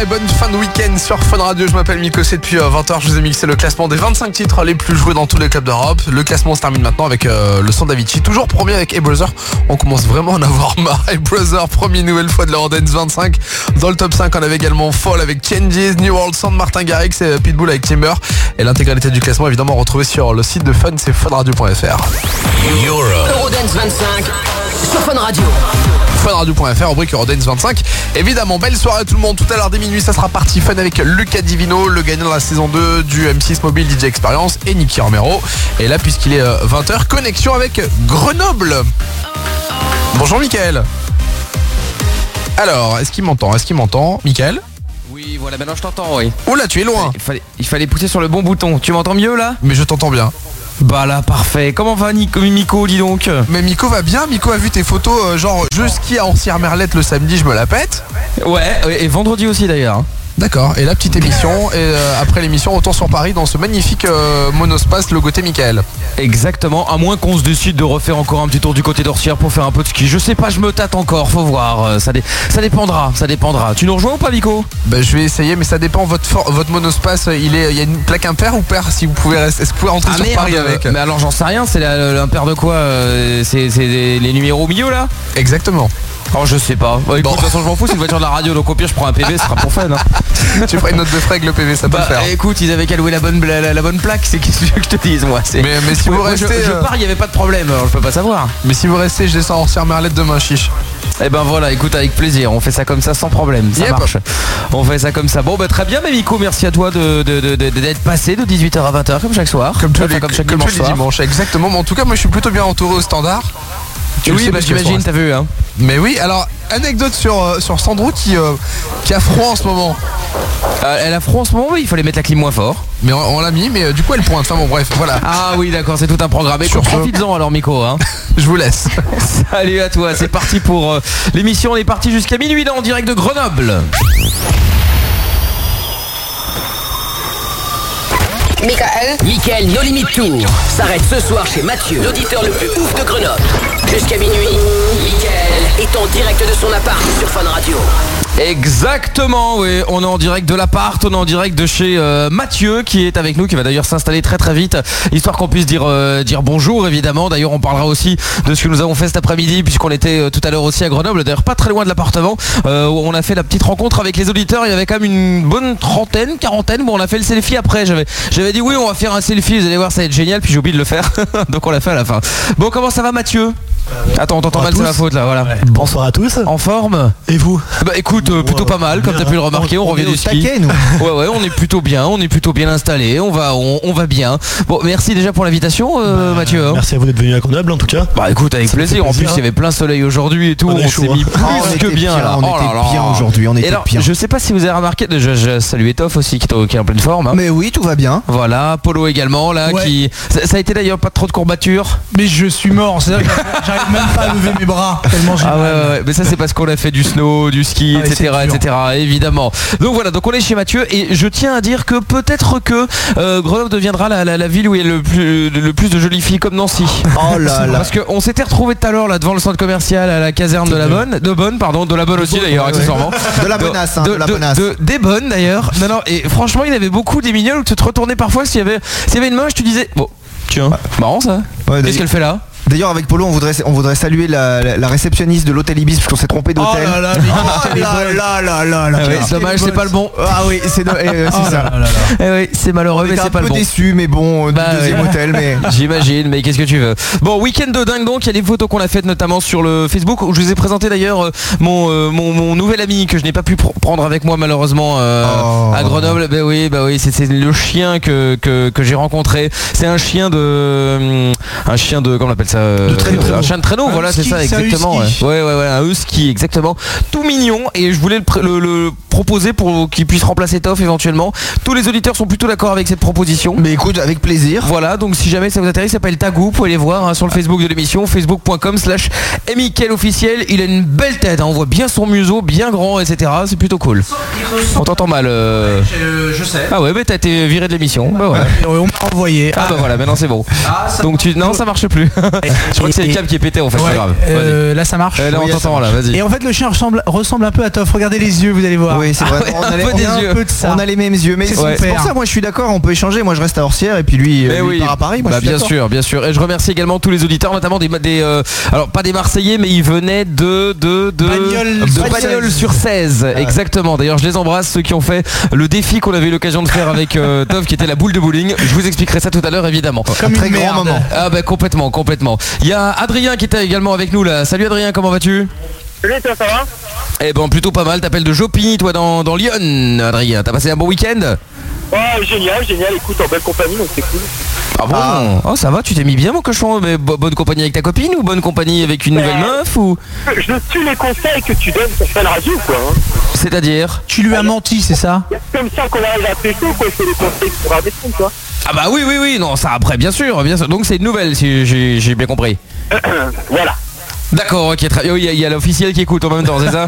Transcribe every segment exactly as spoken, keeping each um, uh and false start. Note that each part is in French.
et bonne fin de week-end sur Fun Radio. Je m'appelle Miko, c'est depuis vingt heures, je vous ai mixé le classement des vingt-cinq titres les plus joués dans tous les clubs d'Europe. Le classement se termine maintenant avec euh, le son d'Avicii, toujours premier avec Hey Brother. On commence vraiment à en avoir marre. Hey Brother, premier nouvelle fois de l'Eurodance vingt-cinq. Dans le top cinq, on avait également Fall avec Changes, New World Sound, Martin Garrix et Pitbull avec Timber. Et l'intégralité du classement évidemment retrouvée sur le site de Fun, c'est fun radio point f r. Euro. Eurodance vingt-cinq sur Fun Radio. fun radio point f r, rubrique Eurodance vingt-cinq. Évidemment, belle soirée à tout le monde. Tout à l'heure dès minuit, ça sera parti Fun avec Lucas Divino, le gagnant de la saison deux du M six Mobile D J Experience, et Nicky Romero. Et là, puisqu'il est vingt heures, connexion avec Grenoble. Bonjour Mickaël. Alors, est-ce qu'il m'entend Est-ce qu'il m'entend Mickaël? Oui, voilà, maintenant je t'entends, oui. Oula, tu es loin. Il fallait, il fallait pousser sur le bon bouton. Tu m'entends mieux là? Mais je t'entends bien. Bah là, parfait. Comment va Nico, Miko, dis donc? Mais Miko va bien. Miko a vu tes photos, euh, genre je skie à Ancière-Merlette le samedi, je me la pète. Ouais, et vendredi aussi d'ailleurs. D'accord, et la petite émission, et euh, après l'émission, retour sur Paris dans ce magnifique euh, monospace logoté Mickaël. Exactement, à moins qu'on se décide de refaire encore un petit tour du côté d'Orsières pour faire un peu de ski. Je sais pas, je me tâte encore, faut voir, ça, dé- ça dépendra, ça dépendra. Tu nous rejoins ou pas, Miko? Bah je vais essayer, mais ça dépend, votre, for- votre monospace, il est, il y a une plaque impair ou pair, si vous pouvez rester, est-ce que vous pouvez rentrer Ah sur merde, Paris avec? Mais alors j'en sais rien, c'est la- l'impair de quoi euh, C'est c'est les, les numéros au milieu là? Exactement. Oh je sais pas, bon, écoute, Bon. de toute façon je m'en fous, c'est une voiture de la radio, donc au pire je prends un P V, ce sera pour fun hein. Tu feras une note de frais avec le P V, ça peut Bah le faire. écoute, ils avaient qu'à louer la bonne, la, la- la bonne plaque, c'est qu'est-ce que je te dise moi c'est... Mais, mais si vous Moi, restez, je, je euh, pars, il n'y avait pas de problème, alors je peux pas savoir. mais si vous restez, je descends à Ancière-Merlette demain, chiche. Eh ben voilà, écoute, avec plaisir, on fait ça comme ça sans problème, ça Yep. marche. On fait ça comme ça. Bon bah très bien, mais Miko, merci à toi de, de, de- de- d'être passé de dix-huit heures à vingt heures comme chaque soir. Comme tous Enfin, les, comme chaque comme tous dimanche les soir. dimanches, exactement. Mais en tout cas, moi je suis plutôt bien entouré au standard. Tu le Oui, sais, bah parce que j'imagine, sur- t'as vu hein. Mais oui, alors, anecdote sur, euh, sur Sandro qui, euh, qui a froid en ce moment. Euh, elle a froid en ce moment, oui, il fallait mettre la clim moins fort. Mais on, on l'a mis, mais euh, du coup elle pointe. Enfin bon, bref, voilà. Ah oui, d'accord, c'est tout un programme. Et Sur ce- profites-en alors, Miko. Hein. Je vous laisse. Salut à toi, c'est parti pour euh, l'émission. On est parti jusqu'à minuit là en direct de Grenoble. Michael. Michael No Limit Tour s'arrête ce soir chez Mathieu, l'auditeur le plus ouf de Grenoble. Jusqu'à minuit, Michael est en direct de son appart sur Fun Radio. Exactement, oui, on est en direct de l'appart, on est en direct de chez euh, Mathieu qui est avec nous, qui va d'ailleurs s'installer très très vite, histoire qu'on puisse dire euh, dire bonjour évidemment. D'ailleurs on parlera aussi de ce que nous avons fait cet après-midi puisqu'on était euh, tout à l'heure aussi à Grenoble, d'ailleurs pas très loin de l'appartement, euh, où on a fait la petite rencontre avec les auditeurs. Il y avait quand même une bonne trentaine, quarantaine. Bon, on a fait le selfie après, j'avais j'avais dit oui on va faire un selfie, vous allez voir ça va être génial, puis j'ai oublié de le faire donc on l'a fait à la fin. Bon, comment ça va Mathieu? Attends, on t'entend mal, c'est ma faute là, voilà. Ouais. Bonsoir à tous. En forme? Et vous? Bah écoute, euh, plutôt pas mal, comme t'as pu le remarquer, on, on revient est du au ski. taquet, nous. Ouais ouais, on est plutôt bien, on est plutôt bien installé, on va on, on va bien. Bon, merci déjà pour l'invitation euh, Bah, Mathieu. hein. Merci à vous d'être venu à Grenoble en tout cas. Bah écoute, avec Ça me fait plaisir. En plus, plaisir. il y avait plein soleil aujourd'hui et tout. On On, est chaud, s'est mis hein. plus Oh, on que était bien, bien, là. on Oh était là là. bien aujourd'hui, on Et était alors, bien. je sais pas si vous avez remarqué, je, je salue Etoff aussi qui est, qui est en pleine forme. hein. Mais oui, tout va bien. Voilà, Polo également là, Ouais. qui ça, ça a été d'ailleurs pas trop de courbatures. Mais je suis mort, c'est-à-dire que j'arrive même pas à lever mes bras tellement j'ai Ah ouais, mal. ouais, ouais, mais ça c'est parce qu'on a fait du snow, du ski, Ah, et cetera, c'est dur. et cetera. Évidemment. Donc voilà, donc on est chez Mathieu et je tiens à dire que peut-être que euh, Grenoble deviendra la, la, la ville où il y a le plus, le plus de jolies filles comme Nancy. Oh là là. Parce qu'on s'était retrouvé tout à l'heure là devant le centre commercial à la caserne de la Bonne, de Bonne, pardon, de la Bonne aussi d'ailleurs, accessoirement. De la bonasse, hein, de la bonasse. de- des Bonnes d'ailleurs. Non, non, et franchement, il y avait beaucoup des mignonnes où tu te retournais parfois s'il y avait, s'il y avait une main, je te disais, bon, tiens, marrant ça. Ouais, Qu'est-ce d'ailleurs- qu'elle fait là? D'ailleurs, avec Polo, on voudrait, on voudrait saluer la, la- la réceptionniste de l'hôtel Ibis parce qu'on s'est trompé Oh d'hôtel. là là, mais Oh là là là là là. Ah ouais, Quelle c'est dommage, c'est bonne- pas le bon. Ah oui, c'est do- euh, c'est Oh ça. là là là. Eh oui, c'est malheureux, On mais était c'est un pas le peu bon. déçus, mais bon, du Bah, deuxième ouais. hôtel, mais. J'imagine, mais qu'est-ce que tu veux. Bon, week-end de dingue donc, il y a des photos qu'on a faites notamment sur le Facebook où je vous ai présenté d'ailleurs euh, mon, euh, mon, mon nouvel ami que je n'ai pas pu pr- prendre avec moi malheureusement euh, Oh. à Grenoble. Bah oui, bah oui, c'est c'est le chien que, que, que j'ai rencontré. C'est un chien de... hum, Un chien de... Comment on appelle ça euh, De traîneau. Un chien de traîneau, Un voilà, c'est husky, ça, c'est un exactement. Ouais. husky. ouais, ouais, ouais, un husky, exactement. Tout mignon et je voulais le, pr- le, le proposer pour qu'il puisse remplacer Toff éventuellement. Tous les auditeurs sont plutôt d'accord avec cette proposition. Mais écoute, avec plaisir. Voilà, donc si jamais ça vous intéresse, il s'appelle Tagou, vous pouvez aller voir hein, sur le Facebook de l'émission, facebook point com slash Michael officiel. Il a une belle tête, hein, on voit bien son museau, bien grand, et cetera. C'est plutôt cool. On t'entend mal. euh. Je, je sais. Ah ouais, mais t'as été viré de l'émission. Bah ouais. On m'a envoyé. Ah bah voilà, maintenant c'est bon. Ah, ça- Donc tu... Non, ça marche plus. Je crois que c'est le et- câble qui est pété en fait, c'est Ouais, pas grave. Vas-y. euh, là ça marche. Euh, là on Oui, ça t'entend là, vas-y. Et en fait le chien ressemble, ressemble un peu à Toff. Regardez les yeux, vous allez voir. Oui. oui, c'est vrai. Ah ouais, on, a un les, peu on des a un yeux. peu de ça. On a les mêmes yeux, mais c'est Ouais. pour ça, moi je suis d'accord, on peut échanger. Moi je reste à Orsières et puis lui, Mais lui oui, part à Paris. Moi, bah je suis bien d'accord. sûr, bien sûr. Et je remercie également tous les auditeurs, notamment des, des euh, alors pas des Marseillais, mais ils venaient de de de Bagnols de sur Bagnols seize. sur seize. Exactement. D'ailleurs, je les embrasse, ceux qui ont fait le défi qu'on avait eu l'occasion de faire avec euh, Tov, qui était la boule de bowling. Je vous expliquerai ça tout à l'heure, évidemment. Comme une très grand merde. moment. Ah bah complètement, complètement. Il y a Adrien qui était également avec nous là. Salut Adrien, comment vas-tu? Salut, toi, ça va? Eh ben plutôt pas mal. T'appelles de Jopigny, toi, dans, dans Lyon, Adrien. T'as passé un bon week-end? Ouais, génial, génial, écoute, en belle compagnie, donc c'est cool. Ah bon? Oh ça va, tu t'es mis bien mon cochon. Mais bo- bonne compagnie avec ta copine ou bonne compagnie avec une nouvelle meuf ou? Je suis les conseils que tu donnes pour faire la radio, quoi. Hein. C'est-à-dire? Tu lui as menti, c'est ça? C'est comme ça qu'on arrive à pécho, quoi, c'est les conseils pour avoir des trucs, quoi. Ah bah oui oui oui, non ça après bien sûr, bien sûr. Donc c'est une nouvelle si j'ai j'ai bien compris. Voilà. D'accord, ok, très bien. Il y a, il y a l'officiel qui écoute en même temps, c'est ça?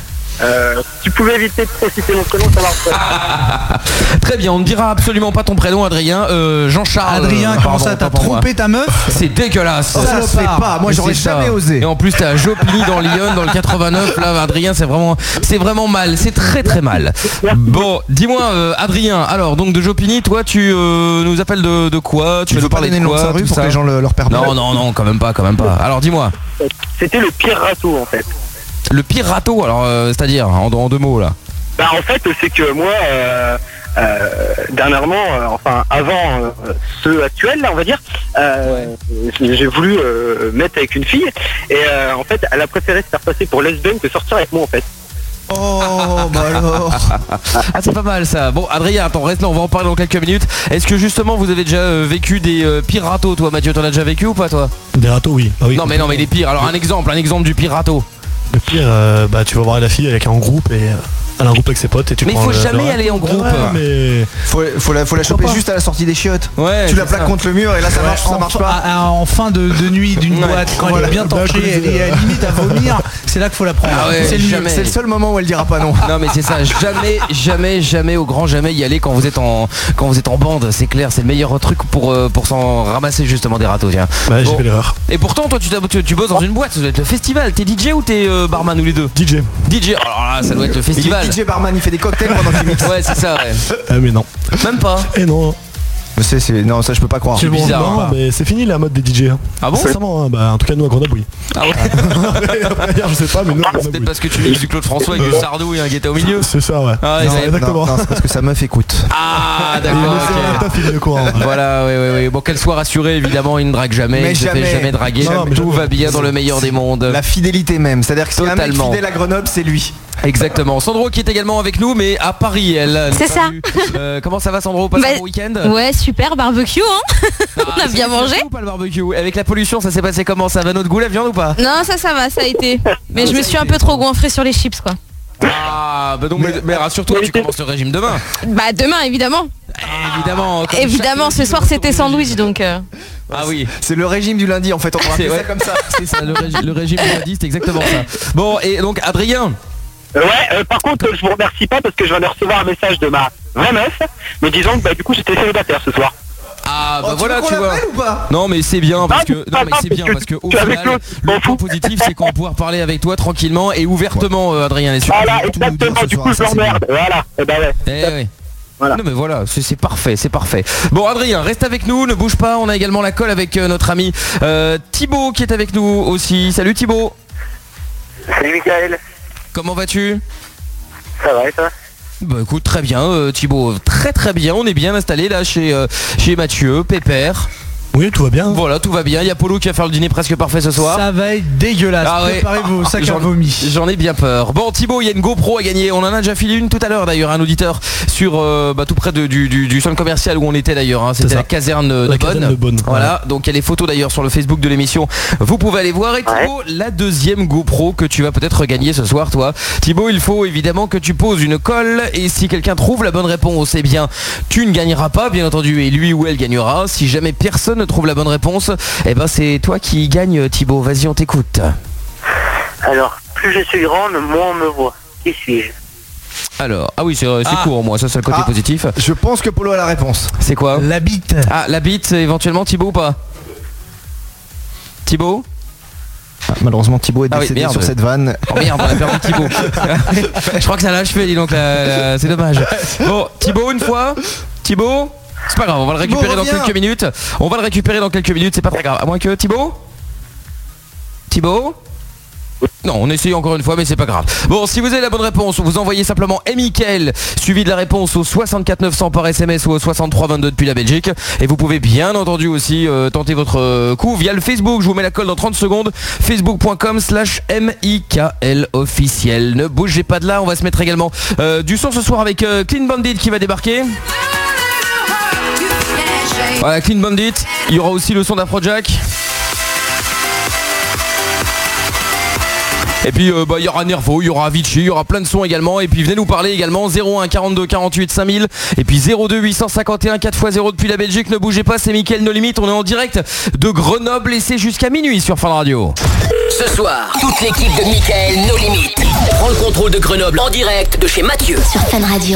Euh, tu pouvais éviter de préciser mon prénom, ça marche. Très bien, on ne dira absolument pas ton prénom Adrien. Euh, Jean-Charles. Adrien, euh, comment pardon, ça, t'as autant pour moi. trompé ta meuf? C'est dégueulasse. Ça se fait pas. Moi Mais j'aurais c'est ça. jamais osé. Et en plus t'es à Jopigny dans Lyon dans le quatre-vingt-neuf. Là Adrien c'est vraiment c'est vraiment mal. C'est très très mal. Bon dis-moi euh, Adrien, alors donc de Jopigny, toi tu euh, nous appelles de, de quoi? Tu Tu veux veux nous pas parler donner de le nom de quoi sa rue tout pour ça que les gens le- leur perdent? Non non non quand même pas quand même pas. Alors dis-moi. C'était le pire râteau, en fait. Le pire râteau alors euh, c'est-à-dire en, en deux mots là. Bah, en fait, c'est que moi, euh, euh, dernièrement, euh, enfin, avant euh, ceux actuels, là, on va dire, euh, j'ai j'ai voulu euh, mettre avec une fille, et euh, en fait, elle a préféré se faire passer pour lesbienne que sortir avec moi, en fait. Oh bah alors. Ah c'est pas mal ça. Bon Adrien attends reste là, on va en parler dans quelques minutes. Est-ce que justement vous avez déjà euh, vécu des euh, pires râteaux toi Mathieu? T'en as déjà vécu ou pas toi? Des râteaux, oui. Ah oui. Non mais non mais les pires. Alors un exemple, un exemple du pire râteau. Le pire, euh, bah tu vas voir la fille avec un groupe et euh, elle a un groupe avec ses potes et tu Mais il prends faut le- jamais le- aller en groupe. Ouais, mais Faut, faut la, faut la choper juste à la sortie des chiottes. Ouais. Tu la c'est plaques ça. contre le mur et là ça marche, ça en, marche fin- pas. à- à- en fin de, de nuit d'une Ouais. boîte, quand Voilà. elle est bien torchée, D'accord, elle est à la limite à vomir, c'est là qu'il faut la prendre. Ah ouais, c'est le mieux. jamais. C'est le seul moment où elle dira pas non. Non mais c'est ça, jamais, jamais, jamais au grand jamais y aller quand vous êtes en quand vous êtes en bande, c'est clair, c'est le meilleur truc pour euh, pour s'en ramasser justement des râteaux, tiens. bah, j'ai Bon. fait l'erreur. Et pourtant toi tu, t'as- tu, tu bosses dans une boîte, ça doit être le festival. T'es D J ou t'es euh, barman ou les deux? D J. D J. Alors là ça doit être le Il festival. est D J barman, il fait des cocktails pendant qu'il mixe. Ouais c'est ça ouais. Ah mais non. Même pas. Et non. Mais c'est, c'est- non, ça je peux pas croire. C'est bizarre. Non, hein. mais c'est fini la mode des D J. Hein. Ah bon? Sincèrement, hein, bah, en tout cas nous à Grenoble oui. Ah ouais. Après, ailleurs, je sais pas, mais nous à C'est Grenoble peut-être oui. parce que tu mixes du Claude François avec du Sardou et un guetta au milieu. C'est ça ouais. Ah ouais, Non, ça- non, exactement. non, c'est parce que sa meuf écoute. Ah Et d'accord. le ok. Taf, il est au courant. Voilà, oui, oui, oui. Bon, qu'elle soit rassurée, évidemment, il ne drague jamais, Mais il ne se fait jamais. jamais draguer. Non, mais Tout jamais. va bien dans le meilleur des mondes. La fidélité même, c'est-à-dire que si un mec Totalement. fidèle à Grenoble, c'est lui. Exactement. Sandro qui est également avec nous, mais à Paris, elle. C'est ça. Euh, comment ça va, Sandro? Passe Bah, un bon week-end? Ouais, super barbecue, hein. Ah, on a c'est bien le mangé. ou pas le barbecue? Avec la pollution, ça s'est passé comment? Ça va notre goût la viande ou pas? Non, ça, ça va, ça a été. Mais Ah, je ça me a suis un été. peu trop goinfré sur les chips, quoi. Ah, bah donc, mais, mais rassure-toi, tu commences le régime demain. Bah, demain, évidemment. Évidemment. comme Évidemment, chaque- ce soir, c'était sandwich, donc. euh, Ah oui. C'est le régime du lundi en fait, on va appeler C'est- ça ouais. comme ça. C'est ça, le, régi- le régime du lundi, c'est exactement ça. Bon, et donc, Adrien. Euh, ouais, euh, par contre, je vous remercie pas parce que je viens de recevoir un message de ma vraie meuf me disant que bah, du coup j'étais célibataire ce soir. Ah bah Oh, voilà, veux tu qu'on vois. l'appelle ou pas? Non mais c'est bien parce Ah, que c'est non pas mais grave, c'est bien parce parce que que au tu es avec final l'autre, je m'en le point fous. positif c'est qu'on va pouvoir parler avec toi tranquillement et ouvertement euh, Adrien, les sûr. Voilà, tout nous dire exactement, ce du soir, coup je ça, c'est l'emmerde. Voilà, et bah ouais. Eh oui. Voilà. Non mais voilà, c'est c'est parfait, c'est parfait. Bon Adrien, reste avec nous, ne bouge pas, on a également la colle avec euh, notre ami euh, Thibaut qui est avec nous aussi. Salut Thibaut. Salut Michael, Comment vas-tu? ça va et toi? Bah écoute, très bien euh, Thibaut, très très bien, on est bien installé là chez euh, chez Mathieu, Pépère. Oui, tout va bien. Voilà, tout va bien, il y a Polo qui va faire le dîner presque parfait ce soir. Ça va être dégueulasse. Ah ouais. Préparez vos sacs à J'en- vomi. J'en ai bien peur. Bon Thibaut, il y a une GoPro à gagner. On en a déjà filé une tout à l'heure d'ailleurs, un auditeur sur euh, bah, tout près de- du, du, du centre commercial où on était d'ailleurs. hein. C'était ça. la caserne de La caserne Bonne. de Bonne, Voilà. Donc il y a les photos d'ailleurs sur le Facebook de l'émission. Vous pouvez aller voir. Et Thibaut, la deuxième GoPro que tu vas peut-être gagner ce soir, toi. Thibaut, il faut évidemment que tu poses une colle et si quelqu'un trouve la bonne réponse, eh bien tu ne gagneras pas, bien entendu, et lui ou elle gagnera. Si jamais personne ne trouve la bonne réponse, eh ben c'est toi qui gagne Thibaut. Vas-y, on t'écoute. Alors, plus je suis grande, moins on me voit. Qui suis-je? Alors, ah oui, c'est c'est Ah. court au moins, ça c'est le côté Ah. positif. Je pense que Polo a la réponse. C'est quoi? La bite. Ah, la bite éventuellement Thibaut ou pas? Thibaut? Malheureusement, Thibaut est Ah oui, décédé merde. sur cette vanne. Oh merde, on a perdu Thibaut. Je crois que ça l'a achevé, dis donc, la- la- c'est dommage. Bon, Thibaut, une fois. Thibaut, c'est pas grave, on va le récupérer dans reviens. quelques minutes. On va le récupérer dans quelques minutes, c'est pas très grave. À moins que Thibaut Thibaut Non, on essaye encore une fois, mais c'est pas grave. Bon, si vous avez la bonne réponse, vous envoyez simplement et Mickaël suivi de la réponse au soixante-quatre neuf cents par S M S ou au soixante-trois vingt-deux depuis la Belgique. Et vous pouvez bien entendu aussi euh, tenter votre euh, coup via le Facebook. Je vous mets la colle dans trente secondes. Facebook.com slash M I K L officiel. Ne bougez pas de là, on va se mettre également euh, du son ce soir avec euh, Clean Bandit qui va débarquer. Voilà, Clean Bandit. Il y aura aussi le son d'Afrojack. Et puis euh, bah, il y aura Nervo, il y aura Avicii, il y aura plein de sons également. Et puis venez nous parler également zéro un quarante-deux quarante-huit cinq mille. Et puis zéro deux huit cent cinquante et un quatre fois zéro depuis la Belgique. Ne bougez pas, c'est Mickaël No Limit. On est en direct de Grenoble et c'est jusqu'à minuit sur Fun Radio. Ce soir, toute l'équipe de Mickaël No Limit prend le contrôle de Grenoble en direct de chez Mathieu. Sur Fun Radio.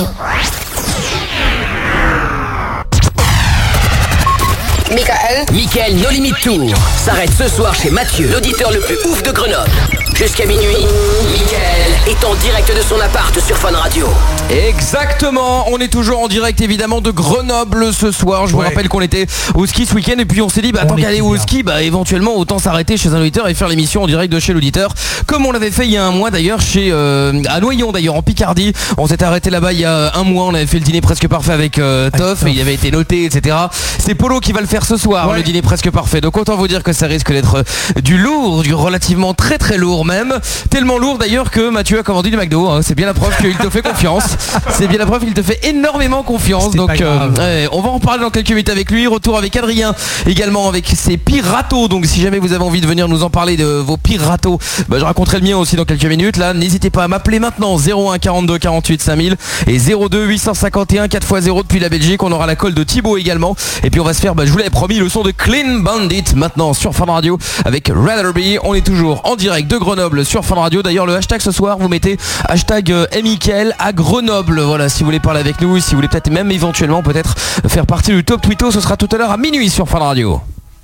Mickaël Mickaël No Limit Tour s'arrête ce soir chez Mathieu, l'auditeur le plus ouf de Grenoble. Jusqu'à minuit, Mickaël est en direct de son appart sur Fun Radio. Exactement, on est toujours en direct évidemment de Grenoble ce soir. Je vous Ouais. rappelle qu'on était au ski ce week-end et puis on s'est dit bah On tant est qu'aller au bien. ski, bah éventuellement autant s'arrêter chez un auditeur et faire l'émission en direct de chez l'auditeur, comme on l'avait fait il y a un mois d'ailleurs chez euh, à Noyon d'ailleurs en Picardie. On s'était arrêté là-bas il y a un mois, on avait fait le dîner presque parfait avec euh, Toff et il avait été noté, et cetera. C'est Polo qui va le faire ce soir, Ouais. le dîner presque parfait. Donc autant vous dire que ça risque d'être euh, du lourd, du relativement très très lourd même. Tellement lourd d'ailleurs que Mathieu a commandé du McDo, hein. C'est bien la preuve qu'il te fait confiance. C'est bien la preuve qu'il te fait énormément confiance. C'était Donc pas grave. euh, ouais, on va en parler dans quelques minutes avec lui. Retour avec Adrien également avec ses pires râteaux. Donc si jamais vous avez envie de venir nous en parler de vos pires râteaux, bah, je raconterai le mien aussi dans quelques minutes. Là, n'hésitez pas à m'appeler maintenant zéro un quarante-deux quarante-huit cinq mille et zéro deux huit cent cinquante et un quatre fois zéro depuis la Belgique. On aura la colle de Thibaut également. Et puis on va se faire, bah, je vous l'avais promis, le son de Clean Bandit maintenant sur Fun Radio avec Rather Be. On est toujours en direct de Grenoble sur Fun Radio. D'ailleurs le hashtag ce soir, vous mettez hashtag euh, Mickaël à Grenoble. Voilà, si vous voulez parler avec nous, si vous voulez peut-être même éventuellement peut-être faire partie du top Twitto, ce sera tout à l'heure à minuit sur Fun Radio.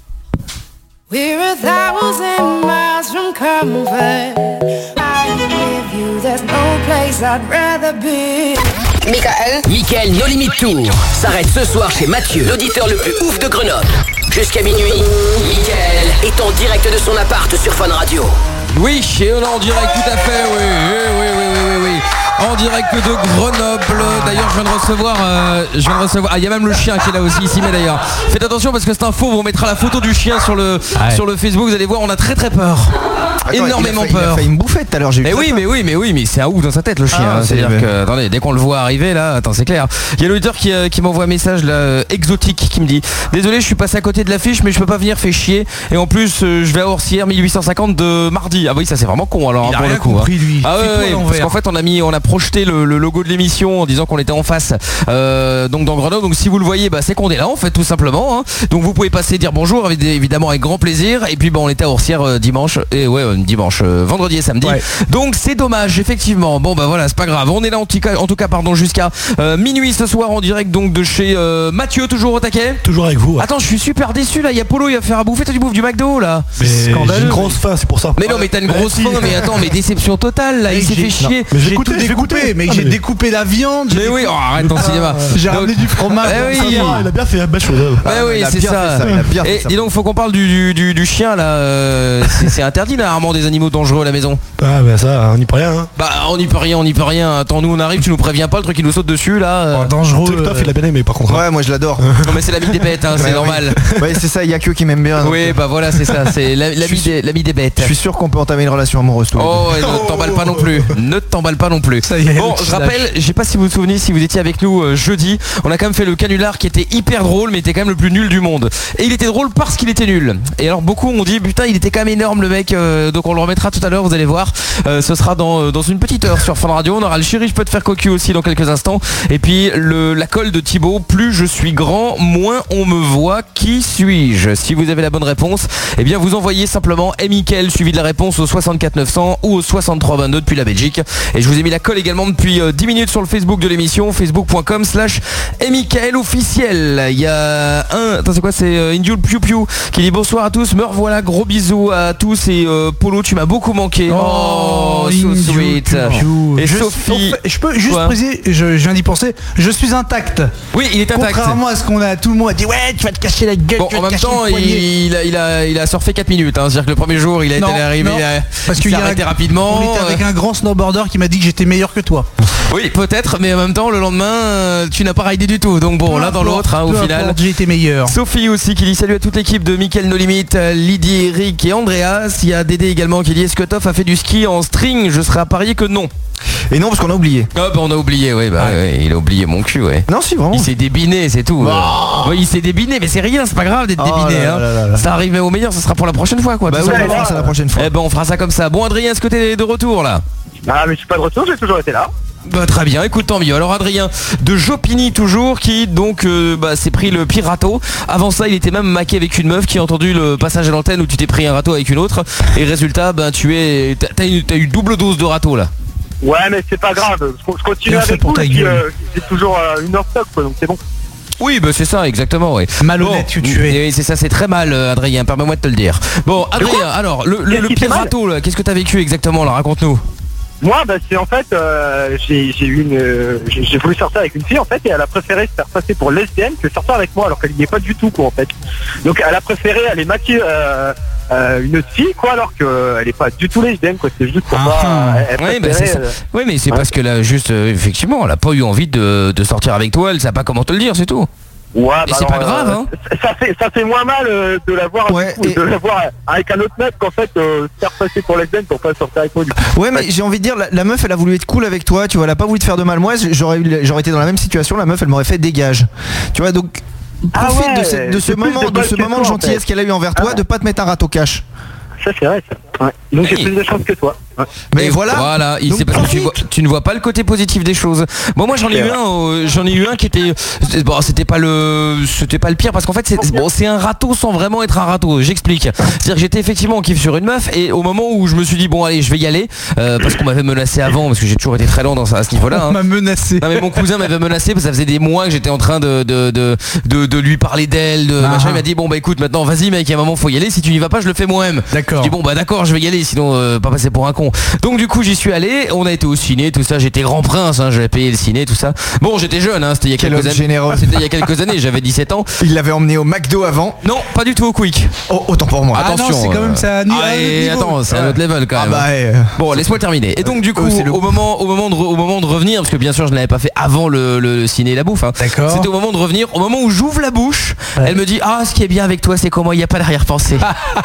We're a thousand miles from comfort. I'm with you, there's no place I'd rather be. Mickaël Mickaël No Limit Tour s'arrête ce soir chez Mathieu, l'auditeur le plus ouf de Grenoble. Jusqu'à minuit, Mickaël est en direct de son appart sur Fun Radio. Oui, et on est en direct tout à fait, oui, oui, oui, oui, oui, oui, oui. En direct de Grenoble. D'ailleurs, je viens de recevoir, euh, je viens de recevoir. Ah, il y a même le chien qui est là aussi ici, mais d'ailleurs, faites attention parce que cette info, on mettra la photo du chien sur le Ouais. sur le Facebook. Vous allez voir, on a très très peur, Attends, énormément il a failli- Il a peur. failli me bouffer tout à l'heure, j'ai eu Mais très oui, peur. mais oui, mais oui, mais c'est un ouf dans sa tête le chien. Ah, hein. C'est-à-dire c'est- que, attendez, dès qu'on le voit arriver là, attends, c'est clair. Il y a l'auditeur qui, euh, qui m'envoie un message là, euh, exotique, qui me dit désolé, je suis passé à côté de l'affiche, mais je peux pas venir, fait chier. Et en plus, euh, je vais à Orsières mille huit cent cinquante de mardi. Ah oui, ça c'est vraiment con alors. Il hein, a pour rien le coup, compris, hein. lui. Ah ouais, C'est tout à ouais, l'envers. parce qu'en fait, on a mis, on a projeté le, le logo de l'émission en disant qu'on était en face, euh, donc dans Grenoble. Donc si vous le voyez, bah c'est qu'on est là en fait, tout simplement. Hein. Donc vous pouvez passer dire bonjour, avec- évidemment avec grand plaisir. Et puis bah on était à Orsières euh, dimanche et ouais euh, dimanche, euh, vendredi et samedi. Ouais. Donc c'est dommage effectivement. Bon bah voilà, c'est pas grave. On est là en tout cas, en tout cas pardon jusqu'à euh, minuit ce soir en direct donc de chez euh, Mathieu, toujours au taquet. Toujours avec vous. ouais. Attends, je suis super déçu là. Il y a Polo, il va faire à bouffer. Toi tu bouffes du McDo là. Mais j'ai scandaleux. une grosse faim, c'est pour ça. Mais non, mais t'as une Mais grosse si. faim. Mais attends, mais déception totale là. Il Mais s'est j'ai- fait chier. Mais je vais J'ai goûter, tout je vais découpé, goûter. mais Ah, j'ai mais- découpé la viande. j'ai Mais oui, découpé- oh, arrête ton cinéma. J'ai Donc- ramené du fromage. Eh ça oui. va. Il a bien fait la belle chose. hein. Bah oui, il a c'est bien ça. fait ça, il a bien fait Et ça. dis donc, faut qu'on parle du, du, du, du chien là. euh, c'est c'est interdit là, Armand, des animaux dangereux à la maison. Ah, bah ça, on n'y peut rien. Hein. Bah, on n'y peut rien, on n'y peut rien. Attends, nous on arrive, tu nous préviens pas, le truc qui nous saute dessus là. euh. Oh, dangereux. Tu sais que toi, fait la belle aimée par contre. hein. Ouais, moi je l'adore. Non, mais c'est l'ami des bêtes, hein, c'est Ouais, oui. normal. Ouais, c'est ça, il y a que qui m'aime bien. donc, Oui, euh, bah voilà, c'est ça, c'est la- l'ami Je suis- des, l'ami des bêtes. Je suis sûr qu'on peut entamer une relation amoureuse tous les deux. Oh, et ne t'emballe pas non plus. Ne t'emballe pas non plus. Ça y est, Bon, le petit je rappelle, je sais pas si vous vous souvenez, si vous étiez avec nous euh, jeudi, on a quand même fait le canular qui était hyper drôle, mais était quand même le plus nul du monde. Et il était drôle parce qu'il était nul. Et alors beaucoup ont dit putain, il était quand même énorme le mec. euh, donc on le remettra tout à l'heure, vous allez voir. Euh, ce sera dans euh, dans une petite heure sur Fun Radio. On aura le chéri, je peux te faire cocu aussi dans quelques instants. Et puis le la colle de Thibaut. Plus je suis grand, moins on me voit. Qui suis-je? Si vous avez la bonne réponse, eh bien vous envoyez simplement Mickaël suivi de la réponse au soixante-quatre neuf cents ou au soixante-trois vingt-deux depuis la Belgique. Et je vous ai mis la colle Nicole également depuis euh, dix minutes sur le Facebook de l'émission, facebook.com slash Mickaël officiel. Il y a un, attends c'est quoi, c'est euh, Indule Piu Piu qui dit bonsoir à tous, me revoilà, gros bisous à tous et euh, Polo tu m'as beaucoup manqué. Oh, Oh, so Indule sweet. Piu Piu. Et je, Sophie, je peux juste quoi préciser, je, je viens d'y penser, je suis intact. Oui, il est intact. Contrairement à ce qu'on a, tout le monde a dit ouais tu vas te cacher la gueule, Bon, tu vas en te même cacher temps, le poignet. il, il a, il, a, il a surfé quatre minutes. Hein. C'est-à-dire que le premier jour, il a Non, été arrivé, non, il a, parce il qu'il s'est y a arrêté un- rapidement. On était avec un grand snowboarder qui m'a dit que j'étais meilleur que toi. Oui, peut-être, mais en même temps, le lendemain, euh, tu n'as pas raidé du tout. Donc bon, Peu l'un dans importe, l'autre, hein, au peu final. importe, j'ai été meilleur. Sophie aussi qui dit salut à toute l'équipe de Mickaël No Limit, euh, Lydie, Eric et Andreas. Il y a Dédé également qui dit est-ce que Toff a fait du ski en string? Je serais à parier que non. Et non, parce qu'on a oublié. Ah bah on a oublié, ouais, bah ouais, il a oublié mon cul, ouais. Non, si, vraiment. Il s'est débiné, c'est tout. euh. Ouais, il s'est débiné, mais c'est rien, c'est pas grave d'être Oh débiné. là hein. là là là. Ça arrive au meilleur, ce sera pour la prochaine fois, quoi. Bah tout oui, on simplement. fera ça la prochaine fois. Eh ben on fera ça comme ça. Bon Adrien, est-ce que t'es de retour là? Ah mais je suis pas de retour, j'ai toujours été là. Bah, très bien, écoute, tant mieux. Alors Adrien de Jopini toujours qui donc euh, bah, s'est pris le pire râteau. Avant ça il était même maqué avec une meuf qui a entendu le passage à l'antenne où tu t'es pris un râteau avec une autre. Et résultat ben tu es t'as, t'as, eu, t'as eu double dose de râteau là. Ouais mais c'est pas grave, je, je continue Bien fait avec pour vous ta et puis gueule. euh, j'ai toujours euh, une heure stock quoi, donc c'est bon. Oui bah c'est ça exactement ouais. Malhonnête que tu es. Et c'est ça, c'est très mal euh, Adrien, permets-moi de te le dire. Bon Adrien, alors le, le, Qu'est-ce le qui pire fait mal râteau là, qu'est-ce que t'as vécu exactement là, raconte-nous. Moi bah c'est en fait euh, j'ai j'ai eu une euh, j'ai j'ai voulu sortir avec une fille en fait et elle a préféré se faire passer pour lesbienne que sortir avec moi alors qu'elle n'y est pas du tout quoi en fait. Donc elle a préféré aller maquiller euh, euh, une fille quoi alors qu'elle est pas du tout lesbienne quoi, c'est juste pour Ah, pas elle, elle Oui, bah, préférait, c'est ça. euh, Oui mais c'est ouais. parce que là juste euh, effectivement elle a pas eu envie de, de sortir avec toi, elle sait pas comment te le dire, c'est tout. Ouais, Et bah c'est alors, pas grave, euh, hein. ça fait ça fait moins mal euh, de l'avoir Ouais, du coup, et- de l'avoir avec un autre mec qu'en fait euh, se faire passer pour lesbienne pour pas sortir avec moi du coup. Ouais, mais j'ai envie de dire, la, la meuf elle a voulu être cool avec toi, tu vois, elle a pas voulu te faire de mal. Moi j'aurais eu- j'aurais été dans la même situation, la meuf elle m'aurait fait dégage. Tu vois, donc Ah profite ouais, de ce, de ce c'est plus moment de de balle ce que moment toi, de en gentillesse fait. qu'elle a eu envers toi, Ah. de pas te mettre un râteau cash. Ça c'est vrai ça. Ouais. Donc j'ai Oui. plus de chance que toi. Ouais. Mais Et voilà. Voilà, il Donc sait parce que tu, vois, profite. tu ne vois pas le côté positif des choses. Bon moi j'en ai C'est eu vrai. un, euh, j'en ai eu un qui était bon c'était pas le c'était pas le pire parce qu'en fait c'est bon c'est un râteau sans vraiment être un râteau. J'explique. C'est-à-dire que j'étais effectivement en kiff sur une meuf et au moment où je me suis dit bon allez je vais y aller euh, parce qu'on m'avait menacé avant parce que j'ai toujours été très lent dans ça, à ce niveau-là. On hein. m'a menacé. Non mais mon cousin m'avait menacé parce que ça faisait des mois que j'étais en train de de, de, de, de lui parler d'elle, de Ah. machin. Il m'a dit bon bah écoute maintenant vas-y mec, il y a un moment faut y aller, si tu n'y vas pas je le fais moi-même. D'accord. Je dis bon bah d'accord je vais y aller sinon euh, pas passer pour un con. Donc du coup j'y suis allé, on a été au ciné, tout ça, j'étais grand prince, hein, j'avais payé le ciné, tout ça. Bon j'étais jeune, hein, c'était il y a Quel quelques homme années. généreux. C'était il y a quelques années, j'avais dix-sept ans. Il l'avait emmené au McDo avant. Non, pas du tout au Quick. Oh, autant pour moi. Ah non, Attention. c'est quand même ça. à nu- Ah, à un autre et niveau. attends, c'est un autre level quand Ah même. bah ouais. Bon, laisse-moi terminer. Et donc du coup, Oh, c'est le au moment, au moment de, re- au moment de revenir, parce que bien sûr je ne l'avais pas fait avant le, le- le ciné et la bouffe. hein. D'accord. C'était au moment de revenir, au moment où j'ouvre la bouche, Ouais. elle me dit ah ce qui est bien avec toi c'est comment il n'y a pas d'arrière-pensée.